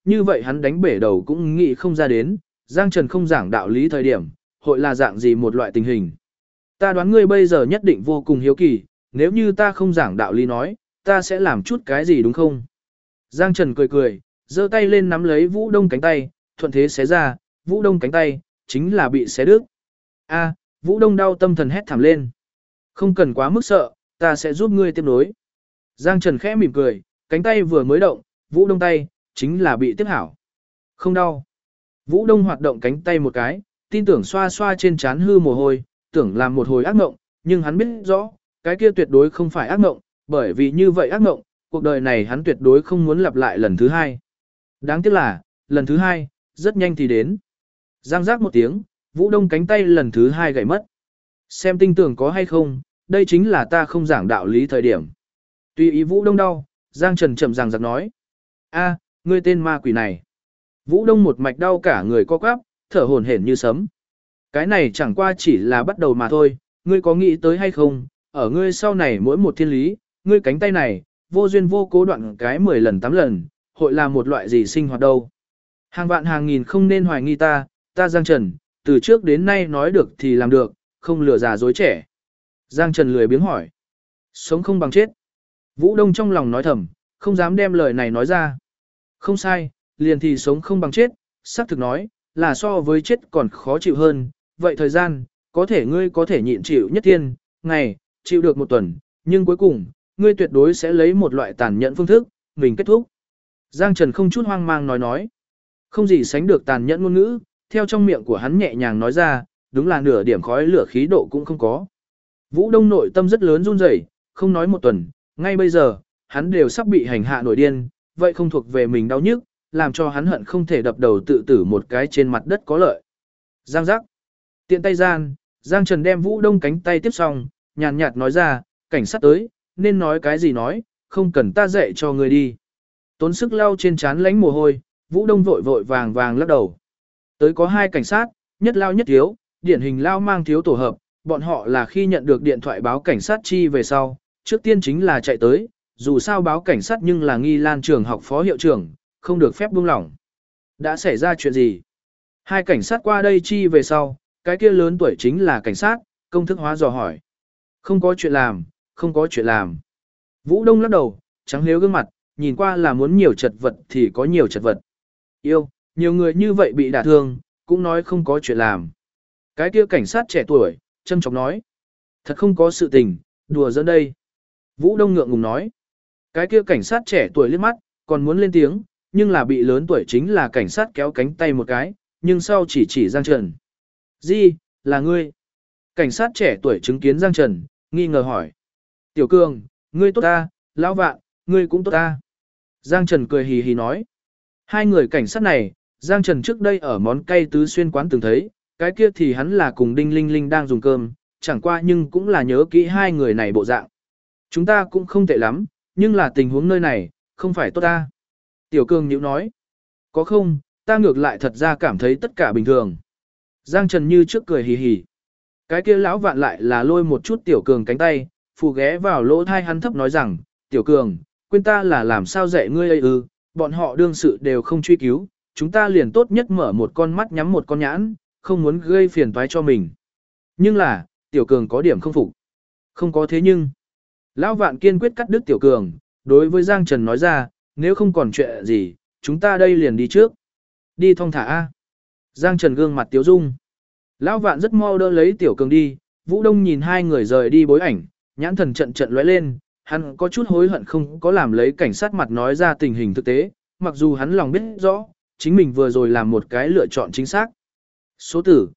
như vậy hắn đánh bể đầu cũng nghĩ không ra đến, Giang Trần không giảng đạo lý thời điểm, hội là dạng gì một loại tình hình. Ta đoán ngươi bây giờ nhất định vô cùng hiếu kỳ, nếu như ta không giảng đạo lý nói, ta sẽ làm chút cái gì đúng không? Giang Trần cười cười, giơ tay lên nắm lấy Vũ Đông cánh tay, thuận thế xé ra, Vũ Đông cánh tay, chính là bị xé đứt. A, Vũ Đông đau tâm thần hét thảm lên. Không cần quá mức sợ, ta sẽ giúp ngươi tiếp nối. Giang Trần khẽ mỉm cười, cánh tay vừa mới động, Vũ Đông tay, chính là bị tiếp hảo. Không đau. Vũ Đông hoạt động cánh tay một cái, tin tưởng xoa xoa trên trán hư mồ hôi, tưởng làm một hồi ác mộng, nhưng hắn biết rõ, cái kia tuyệt đối không phải ác mộng, bởi vì như vậy ác mộng, cuộc đời này hắn tuyệt đối không muốn lặp lại lần thứ hai. Đáng tiếc là, lần thứ hai, rất nhanh thì đến. Giang giác một tiếng, Vũ Đông cánh tay lần thứ hai gãy mất. Xem tinh tưởng có hay không, đây chính là ta không giảng đạo lý thời điểm. Tuy ý Vũ Đông đau, Giang Trần chậm ràng giặc nói. A, ngươi tên ma quỷ này. Vũ Đông một mạch đau cả người co quắp, thở hổn hển như sấm. Cái này chẳng qua chỉ là bắt đầu mà thôi, ngươi có nghĩ tới hay không, ở ngươi sau này mỗi một thiên lý, ngươi cánh tay này, vô duyên vô cố đoạn cái 10 lần 8 lần, hội là một loại gì sinh hoạt đâu. Hàng vạn hàng nghìn không nên hoài nghi ta, ta Giang Trần, từ trước đến nay nói được thì làm được, không lừa già dối trẻ. Giang Trần lười biếng hỏi. Sống không bằng chết. Vũ Đông trong lòng nói thầm, không dám đem lời này nói ra. Không sai, liền thì sống không bằng chết, xác thực nói, là so với chết còn khó chịu hơn. Vậy thời gian, có thể ngươi có thể nhịn chịu nhất thiên, ngày, chịu được một tuần, nhưng cuối cùng, ngươi tuyệt đối sẽ lấy một loại tàn nhẫn phương thức, mình kết thúc. Giang Trần không chút hoang mang nói. Không gì sánh được tàn nhẫn ngôn ngữ, theo trong miệng của hắn nhẹ nhàng nói ra, đúng là nửa điểm khói lửa khí độ cũng không có. Vũ Đông nội tâm rất lớn run rẩy, không nói một tuần, ngay bây giờ, hắn đều sắp bị hành hạ nổi điên, vậy không thuộc về mình đau nhức, làm cho hắn hận không thể đập đầu tự tử một cái trên mặt đất có lợi. Giang giác. Tiện tay gian, Giang Trần đem Vũ Đông cánh tay tiếp xong, nhàn nhạt nói ra, cảnh sát tới, nên nói cái gì nói, không cần ta dạy cho người đi. Tốn sức lau trên trán lánh mồ hôi, Vũ Đông vội vội vàng vàng lắc đầu. Tới có 2 cảnh sát, nhất lao nhất thiếu, điển hình lao mang thiếu tổ hợp, bọn họ là khi nhận được điện thoại báo cảnh sát chi về sau, trước tiên chính là chạy tới, dù sao báo cảnh sát nhưng là Nghi Lan trường học phó hiệu trưởng, không được phép buông lỏng. Đã xảy ra chuyện gì? 2 cảnh sát qua đây chi về sau, cái kia lớn tuổi chính là cảnh sát, công thức hóa dò hỏi. Không có chuyện làm, không có chuyện làm. Vũ Đông lắc đầu, trắng liếu gương mặt, nhìn qua là muốn nhiều chật vật thì có nhiều chật vật. Yêu, nhiều người như vậy bị đả thương, cũng nói không có chuyện làm. Cái kia cảnh sát trẻ tuổi, châm chọc nói. Thật không có sự tình, đùa giỡn đây. Vũ Đông ngượng ngùng nói. Cái kia cảnh sát trẻ tuổi liếc mắt, còn muốn lên tiếng, nhưng là bị lớn tuổi chính là cảnh sát kéo cánh tay một cái, nhưng sau chỉ Giang Trần. Gì, là ngươi? Cảnh sát trẻ tuổi chứng kiến Giang Trần, nghi ngờ hỏi. Tiểu Cường, ngươi tốt ta, lão vạn, ngươi cũng tốt ta. Giang Trần cười hì hì nói. 2 người cảnh sát này, Giang Trần trước đây ở món cay tứ xuyên quán từng thấy, cái kia thì hắn là cùng Đinh Linh Linh đang dùng cơm, chẳng qua nhưng cũng là nhớ kỹ 2 người này bộ dạng. Chúng ta cũng không tệ lắm, nhưng là tình huống nơi này, không phải tốt ta. Tiểu Cường nhíu nói. Có không, ta ngược lại thật ra cảm thấy tất cả bình thường. Giang Trần như trước cười hì hì. Cái kia lão vạn lại là lôi một chút Tiểu Cường cánh tay, phù ghé vào lỗ thai hắn thấp nói rằng, Tiểu Cường, quên ta là làm sao dạy ngươi ấy ư, bọn họ đương sự đều không truy cứu, chúng ta liền tốt nhất mở một con mắt nhắm một con nhãn, không muốn gây phiền toái cho mình. Nhưng là, Tiểu Cường có điểm không phục. Không có thế nhưng. Lão vạn kiên quyết cắt đứt Tiểu Cường, đối với Giang Trần nói ra, nếu không còn chuyện gì, chúng ta đây liền đi trước. Đi thong thả A. Giang Trần gương mặt tiếu dung. Lão vạn rất mau đỡ lấy Tiểu Cường đi, Vũ Đông nhìn 2 người rời đi bối ảnh, nhãn thần trận trận lóe lên, hắn có chút hối hận không có làm lấy cảnh sát mặt nói ra tình hình thực tế, mặc dù hắn lòng biết rõ, chính mình vừa rồi làm một cái lựa chọn chính xác. Số tử,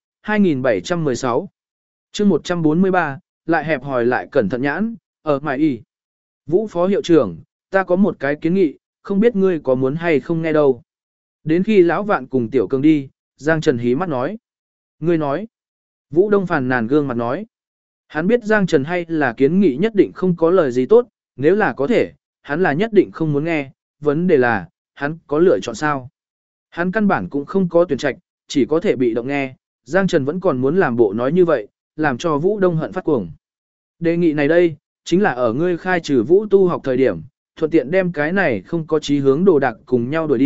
2716. chương 143, lại hẹp hòi lại cẩn thận nhãn, ở mài y. Vũ phó hiệu trưởng, ta có một cái kiến nghị, không biết ngươi có muốn hay không nghe đâu. Đến khi lão vạn cùng Tiểu Cường đi, Giang Trần hí mắt nói. Ngươi nói. Vũ Đông phàn nàn gương mặt nói. Hắn biết Giang Trần hay là kiến nghị nhất định không có lời gì tốt, nếu là có thể, hắn là nhất định không muốn nghe, vấn đề là, hắn có lựa chọn sao. Hắn căn bản cũng không có tuyển trạch, chỉ có thể bị động nghe, Giang Trần vẫn còn muốn làm bộ nói như vậy, làm cho Vũ Đông hận phát cuồng. Đề nghị này đây, chính là ở ngươi khai trừ Vũ tu học thời điểm, thuận tiện đem cái này không có chí hướng đồ đạc cùng nhau đuổi đi,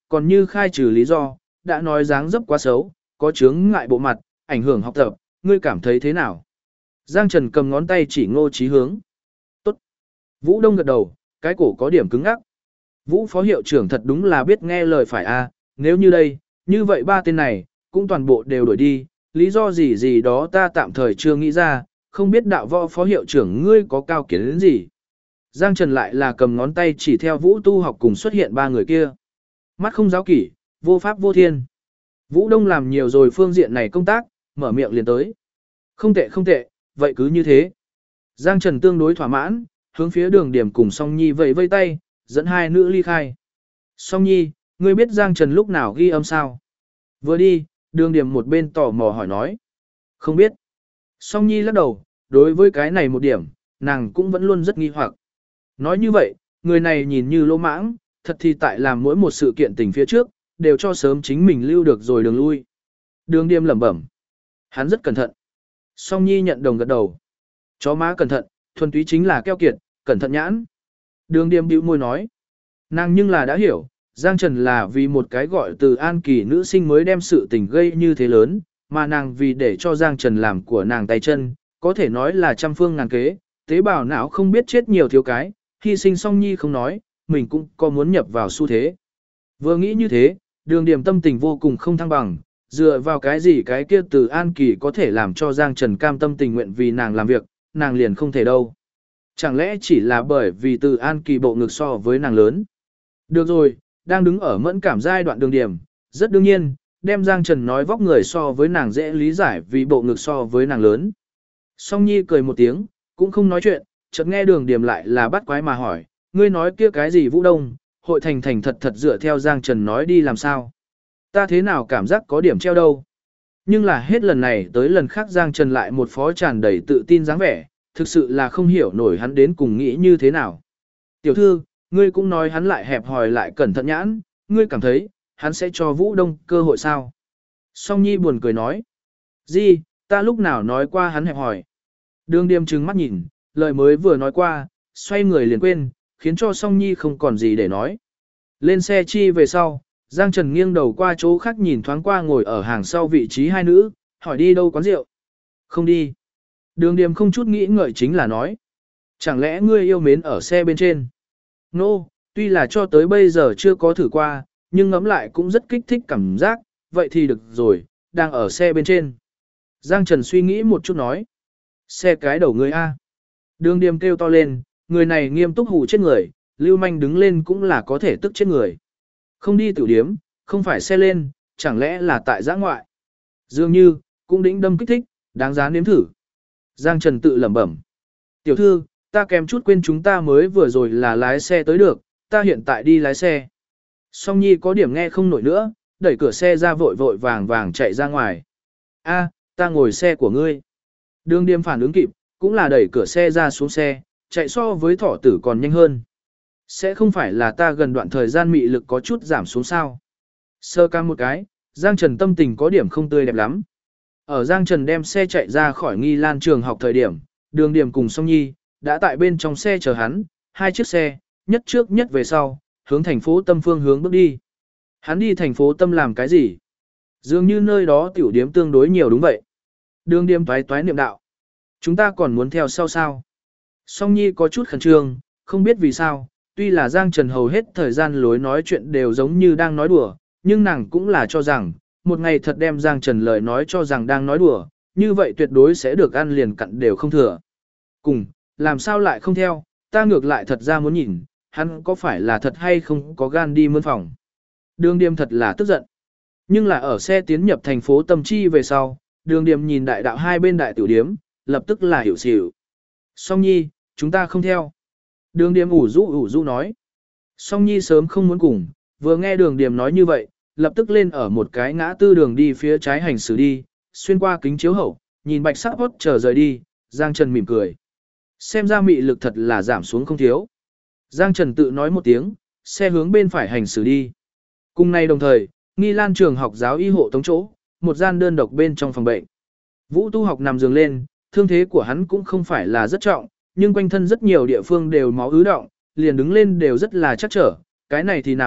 còn như khai trừ lý do, đã nói dáng dấp quá xấu, có chướng ngại bộ mặt, ảnh hưởng học tập, ngươi cảm thấy thế nào? Giang Trần cầm ngón tay chỉ Ngô Chí Hướng. Tốt. Vũ Đông gật đầu, cái cổ có điểm cứng ngắc. Vũ phó hiệu trưởng thật đúng là biết nghe lời phải a, nếu như đây, như vậy ba tên này, cũng toàn bộ đều đổi đi, lý do gì gì đó ta tạm thời chưa nghĩ ra, không biết đạo võ phó hiệu trưởng ngươi có cao kiến đến gì. Giang Trần lại là cầm ngón tay chỉ theo Vũ tu học cùng xuất hiện ba người kia. Mắt không giáo kỷ, vô pháp vô thiên. Vũ Đông làm nhiều rồi phương diện này công tác, mở miệng liền tới. Không tệ không tệ, vậy cứ như thế. Giang Trần tương đối thỏa mãn, hướng phía Đường Điểm cùng Song Nhi vẫy vây tay, dẫn hai nữ ly khai. Song Nhi, ngươi biết Giang Trần lúc nào ghi âm sao? Vừa đi, Đường Điểm một bên tò mò hỏi nói. Không biết. Song Nhi lắc đầu, đối với cái này một điểm, nàng cũng vẫn luôn rất nghi hoặc. Nói như vậy, người này nhìn như lỗ mãng, thật thì tại làm mỗi một sự kiện tình phía trước, đều cho sớm chính mình lưu được rồi đường lui. Đường Điềm lẩm bẩm. Hắn rất cẩn thận. Song Nhi nhận đồng gật đầu. Chó má cẩn thận, thuần túy chính là keo kiệt, cẩn thận nhãn. Đường Điềm bĩu môi nói. Nàng nhưng là đã hiểu, Giang Trần là vì một cái gọi từ An Kỳ nữ sinh mới đem sự tình gây như thế lớn, mà nàng vì để cho Giang Trần làm của nàng tay chân, có thể nói là trăm phương ngàn kế, tế bào não không biết chết nhiều thiếu cái, hy sinh Song Nhi không nói, mình cũng có muốn nhập vào xu thế. Vừa nghĩ như thế, Đường Điềm tâm tình vô cùng không thăng bằng, dựa vào cái gì cái kia từ An Kỳ có thể làm cho Giang Trần cam tâm tình nguyện vì nàng làm việc, nàng liền không thể đâu. Chẳng lẽ chỉ là bởi vì từ An Kỳ bộ ngực so với nàng lớn? Được rồi, đang đứng ở mẫn cảm giai đoạn Đường Điềm, rất đương nhiên, đem Giang Trần nói vóc người so với nàng dễ lý giải vì bộ ngực so với nàng lớn. Song Nhi cười một tiếng, cũng không nói chuyện, chợt nghe Đường Điềm lại là bắt quái mà hỏi, ngươi nói kia cái gì Vũ Đông, hội thành thành thật thật dựa theo Giang Trần nói đi làm sao? Ta thế nào cảm giác có điểm treo đâu? Nhưng là hết lần này tới lần khác Giang Trần lại một phó tràn đầy tự tin dáng vẻ, thực sự là không hiểu nổi hắn đến cùng nghĩ như thế nào. Tiểu thư, ngươi cũng nói hắn lại hẹp hòi lại cẩn thận nhãn, ngươi cảm thấy, hắn sẽ cho Vũ Đông cơ hội sao? Song Nhi buồn cười nói. Gì, ta lúc nào nói qua hắn hẹp hòi? Đường Điềm trừng mắt nhìn, lời mới vừa nói qua, xoay người liền quên, khiến cho Song Nhi không còn gì để nói. Lên xe chi về sau, Giang Trần nghiêng đầu qua chỗ khác nhìn thoáng qua ngồi ở hàng sau vị trí hai nữ, hỏi đi đâu quán rượu. Không đi. Đường Điềm không chút nghĩ ngợi chính là nói. Chẳng lẽ ngươi yêu mến ở xe bên trên? Nô, tuy là cho tới bây giờ chưa có thử qua, nhưng ngẫm lại cũng rất kích thích cảm giác, vậy thì được rồi, đang ở xe bên trên. Giang Trần suy nghĩ một chút nói. Xe cái đầu ngươi A. Đường Điềm kêu to lên, người này nghiêm túc hù chết người, lưu manh đứng lên cũng là có thể tức chết người. Không đi tiểu điếm, không phải xe lên, chẳng lẽ là tại giã ngoại. Dường như, cũng đĩnh đâm kích thích, đáng giá nếm thử. Giang Trần tự lẩm bẩm. Tiểu thư, ta kèm chút quên chúng ta mới vừa rồi là lái xe tới được, ta hiện tại đi lái xe. Song Nhi có điểm nghe không nổi nữa, đẩy cửa xe ra vội vội vàng vàng chạy ra ngoài. A, ta ngồi xe của ngươi. Đường Điềm phản ứng kịp, cũng là đẩy cửa xe ra xuống xe, chạy so với thỏ tử còn nhanh hơn. Sẽ không phải là ta gần đoạn thời gian mị lực có chút giảm xuống sao. Sơ cam một cái, Giang Trần tâm tình có điểm không tươi đẹp lắm. Ở Giang Trần đem xe chạy ra khỏi Nghi Lan trường học thời điểm, Đường Điềm cùng Song Nhi, đã tại bên trong xe chờ hắn, hai chiếc xe, nhất trước nhất về sau, hướng thành phố Tâm phương hướng bước đi. Hắn đi thành phố Tâm làm cái gì? Dường như nơi đó tiểu điếm tương đối nhiều đúng vậy. Đường Điềm toái toái niệm đạo. Chúng ta còn muốn theo sau sao? Song Nhi có chút khẩn trương, không biết vì sao, tuy là Giang Trần hầu hết thời gian lối nói chuyện đều giống như đang nói đùa, nhưng nàng cũng là cho rằng, một ngày thật đem Giang Trần lời nói cho rằng đang nói đùa, như vậy tuyệt đối sẽ được ăn liền cặn đều không thừa. Cùng, làm sao lại không theo, ta ngược lại thật ra muốn nhìn, hắn có phải là thật hay không có gan đi mướn phòng. Đường Điềm thật là tức giận. Nhưng là ở xe tiến nhập thành phố Tâm Chi về sau, Đường Điềm nhìn đại đạo hai bên đại tiểu điếm, lập tức là hiểu xỉu. Song Nhi, chúng ta không theo. Đường Điềm ủ rũ nói. Song Nhi sớm không muốn cùng, vừa nghe Đường Điềm nói như vậy, lập tức lên ở một cái ngã tư đường đi phía trái hành xử đi, xuyên qua kính chiếu hậu, nhìn bạch sắc hốt chờ rời đi, Giang Trần mỉm cười. Xem ra mị lực thật là giảm xuống không thiếu. Giang Trần tự nói một tiếng, xe hướng bên phải hành xử đi. Cùng nay đồng thời, Nghi Lan trường học giáo y hộ tống chỗ, một gian đơn độc bên trong phòng bệnh. Vũ tu học nằm giường lên, thương thế của hắn cũng không phải là rất trọng, nhưng quanh thân rất nhiều địa phương đều máu ứ động, liền đứng lên đều rất là chắc trở, cái này thì nằm,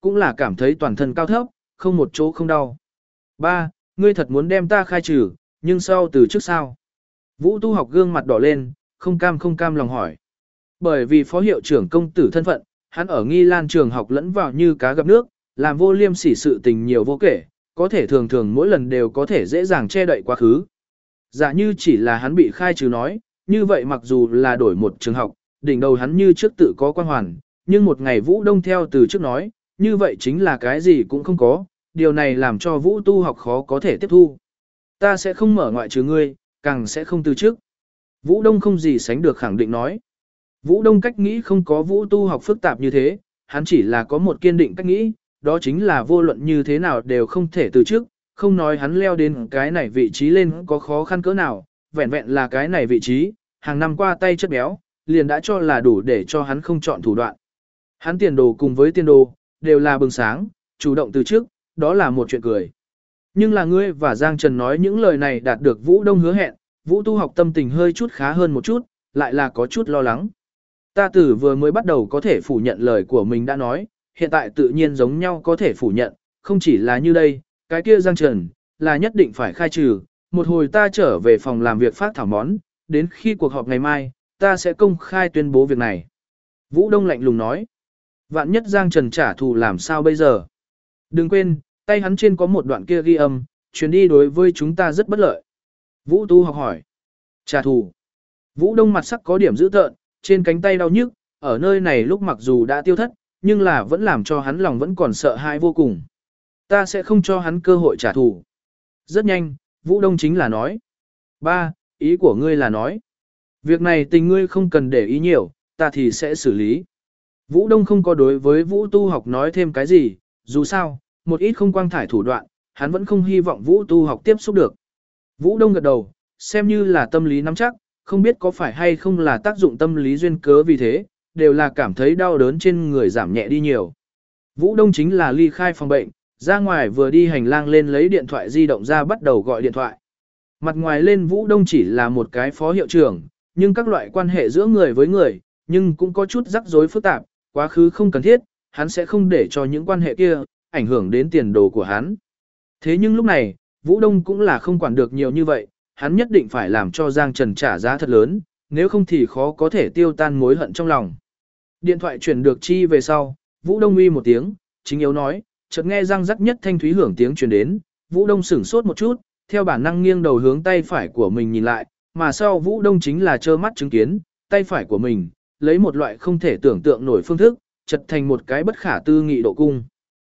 cũng là cảm thấy toàn thân cao thấp, không một chỗ không đau. Ba, ngươi thật muốn đem ta khai trừ, nhưng sau từ trước sao? Vũ Tu Học gương mặt đỏ lên, không cam lòng hỏi. Bởi vì phó hiệu trưởng công tử thân phận, hắn ở Nghi Lan trường học lẫn vào như cá gặp nước, làm vô liêm sỉ sự tình nhiều vô kể, có thể thường thường mỗi lần đều có thể dễ dàng che đậy quá khứ. Giả như chỉ là hắn bị khai trừ nói, như vậy mặc dù là đổi một trường học, đỉnh đầu hắn như trước tự có quan hoàn, nhưng một ngày Vũ Đông theo từ trước nói, như vậy chính là cái gì cũng không có, điều này làm cho Vũ Tu Học khó có thể tiếp thu. Ta sẽ không mở ngoại trừ ngươi, càng sẽ không từ trước. Vũ Đông không gì sánh được khẳng định nói. Vũ Đông cách nghĩ không có Vũ Tu Học phức tạp như thế, hắn chỉ là có một kiên định cách nghĩ, đó chính là vô luận như thế nào đều không thể từ trước, không nói hắn leo đến cái này vị trí lên có khó khăn cỡ nào, vẹn vẹn là cái này vị trí, hàng năm qua tay chất béo, liền đã cho là đủ để cho hắn không chọn thủ đoạn. Hắn tiền đồ cùng với tiền đồ, đều là bừng sáng, chủ động từ trước, đó là một chuyện cười. Nhưng là ngươi và Giang Trần nói những lời này đạt được Vũ Đông hứa hẹn, Vũ Tu Học tâm tình hơi chút khá hơn một chút, lại là có chút lo lắng. Ta tử vừa mới bắt đầu có thể phủ nhận lời của mình đã nói, hiện tại tự nhiên giống nhau có thể phủ nhận, không chỉ là như đây, cái kia Giang Trần, là nhất định phải khai trừ, một hồi ta trở về phòng làm việc phát thảo món, đến khi cuộc họp ngày mai, ta sẽ công khai tuyên bố việc này. Vũ Đông lạnh lùng nói, vạn nhất Giang Trần trả thù làm sao bây giờ? Đừng quên, tay hắn trên có một đoạn kia ghi âm, chuyến đi đối với chúng ta rất bất lợi. Vũ Tu Học hỏi, trả thù. Vũ Đông mặt sắc có điểm dữ tợn, trên cánh tay đau nhức, ở nơi này lúc mặc dù đã tiêu thất, nhưng là vẫn làm cho hắn lòng vẫn còn sợ hãi vô cùng. Ta sẽ không cho hắn cơ hội trả thù. Rất nhanh, Vũ Đông chính là nói. Ba, ý của ngươi là nói. Việc này tình ngươi không cần để ý nhiều, ta thì sẽ xử lý. Vũ Đông không có đối với Vũ Tu Học nói thêm cái gì, dù sao, một ít không quang thải thủ đoạn, hắn vẫn không hy vọng Vũ Tu Học tiếp xúc được. Vũ Đông gật đầu, xem như là tâm lý nắm chắc, không biết có phải hay không là tác dụng tâm lý duyên cớ vì thế, đều là cảm thấy đau đớn trên người giảm nhẹ đi nhiều. Vũ Đông chính là ly khai phòng bệnh, ra ngoài vừa đi hành lang lên lấy điện thoại di động ra bắt đầu gọi điện thoại. Mặt ngoài lên Vũ Đông chỉ là một cái phó hiệu trưởng, nhưng các loại quan hệ giữa người với người, nhưng cũng có chút rắc rối phức tạp, quá khứ không cần thiết, hắn sẽ không để cho những quan hệ kia ảnh hưởng đến tiền đồ của hắn. Thế nhưng lúc này, Vũ Đông cũng là không quản được nhiều như vậy, hắn nhất định phải làm cho Giang Trần trả giá thật lớn, nếu không thì khó có thể tiêu tan mối hận trong lòng. Điện thoại chuyển được chi về sau, Vũ Đông uy một tiếng, chính yếu nói, chợt nghe răng rắc nhất thanh thúy hưởng tiếng truyền đến, Vũ Đông sửng sốt một chút, theo bản năng nghiêng đầu hướng tay phải của mình nhìn lại, mà sau Vũ Đông chính là trơ mắt chứng kiến, tay phải của mình, lấy một loại không thể tưởng tượng nổi phương thức, chật thành một cái bất khả tư nghị độ cung.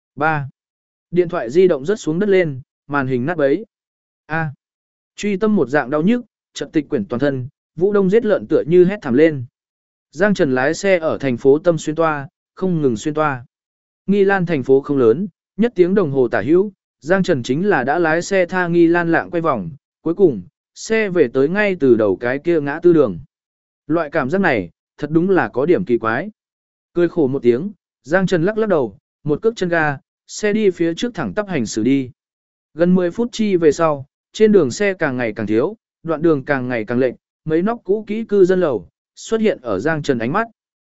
3. Điện thoại di động rớt xuống đất lên, màn hình nát bấy. A. Truy tâm một dạng đau nhức, chợt tịch quyển toàn thân, Vũ Đông giết lợn tựa như hét thảm lên. Giang Trần lái xe ở thành phố Tâm xuyên toa, không ngừng xuyên toa. Nghi Lan thành phố không lớn, nhất tiếng đồng hồ tả hữu, Giang Trần chính là đã lái xe tha Nghi Lan lạng quay vòng, cuối cùng, xe về tới ngay từ đầu cái kia ngã tư đường. Loại cảm giác này, thật đúng là có điểm kỳ quái. Cười khổ một tiếng, Giang Trần lắc lắc đầu, một cước chân ga, xe đi phía trước thẳng tắp hành xử đi. Gần 10 phút chi về sau, trên đường xe càng ngày càng thiếu, đoạn đường càng ngày càng lệch, mấy nóc cũ kỹ cư dân lầu xuất hiện ở Giang Trần ánh mắt.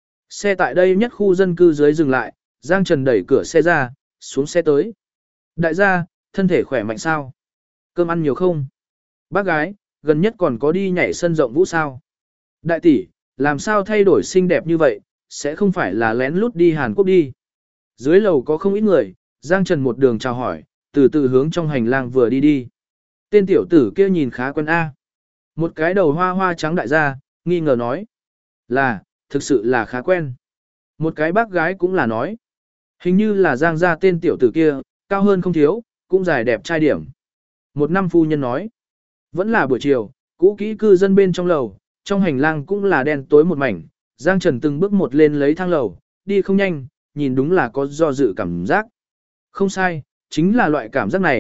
Xe tại đây nhất khu dân cư dưới dừng lại, Giang Trần đẩy cửa xe ra, xuống xe tới. Đại gia, thân thể khỏe mạnh sao? Cơm ăn nhiều không? Bác gái, gần nhất còn có đi nhảy sân rộng vũ sao? Đại tỷ, làm sao thay đổi xinh đẹp như vậy, sẽ không phải là lén lút đi Hàn Quốc đi. Dưới lầu có không ít người, Giang Trần một đường chào hỏi, từ từ hướng trong hành lang vừa đi đi. Tên tiểu tử kia nhìn khá quen A. Một cái đầu hoa hoa trắng đại gia, nghi ngờ nói. Là, thực sự là khá quen. Một cái bác gái cũng là nói. Hình như là Giang gia tên tiểu tử kia, cao hơn không thiếu, cũng dài đẹp trai điểm. Một năm phu nhân nói. Vẫn là buổi chiều, cũ kỹ cư dân bên trong lầu, trong hành lang cũng là đen tối một mảnh. Giang Trần từng bước một lên lấy thang lầu, đi không nhanh, nhìn đúng là có do dự cảm giác. Không sai, chính là loại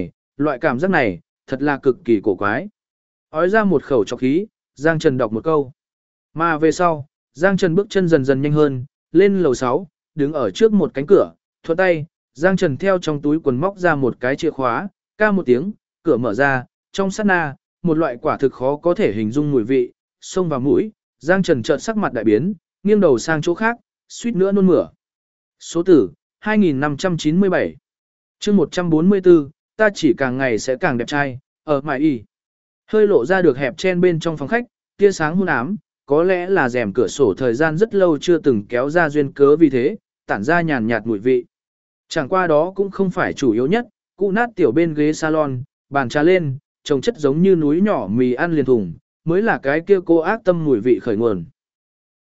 cảm giác này, thật là cực kỳ cổ quái. Ói ra một khẩu trọc khí, Giang Trần đọc một câu. Mà về sau, Giang Trần bước chân dần dần nhanh hơn, lên lầu 6, đứng ở trước một cánh cửa, thuận tay, Giang Trần theo trong túi quần móc ra một cái chìa khóa, ca một tiếng, cửa mở ra, trong sát na, một loại quả thực khó có thể hình dung mùi vị, xông vào mũi, Giang Trần chợt sắc mặt đại biến, nghiêng đầu sang chỗ khác, suýt nữa nôn mửa. Số tử, 2597 chương 144, ta chỉ càng ngày sẽ càng đẹp trai, ở mãi y. Hơi lộ ra được hẹp chen bên trong phòng khách, tia sáng hun ám, có lẽ là rèm cửa sổ thời gian rất lâu chưa từng kéo ra duyên cớ vì thế, tản ra nhàn nhạt mùi vị. Chẳng qua đó cũng không phải chủ yếu nhất, cụ nát tiểu bên ghế salon, bàn trà lên, trồng chất giống như núi nhỏ mì ăn liền thùng, mới là cái kia cô ác tâm mùi vị khởi nguồn.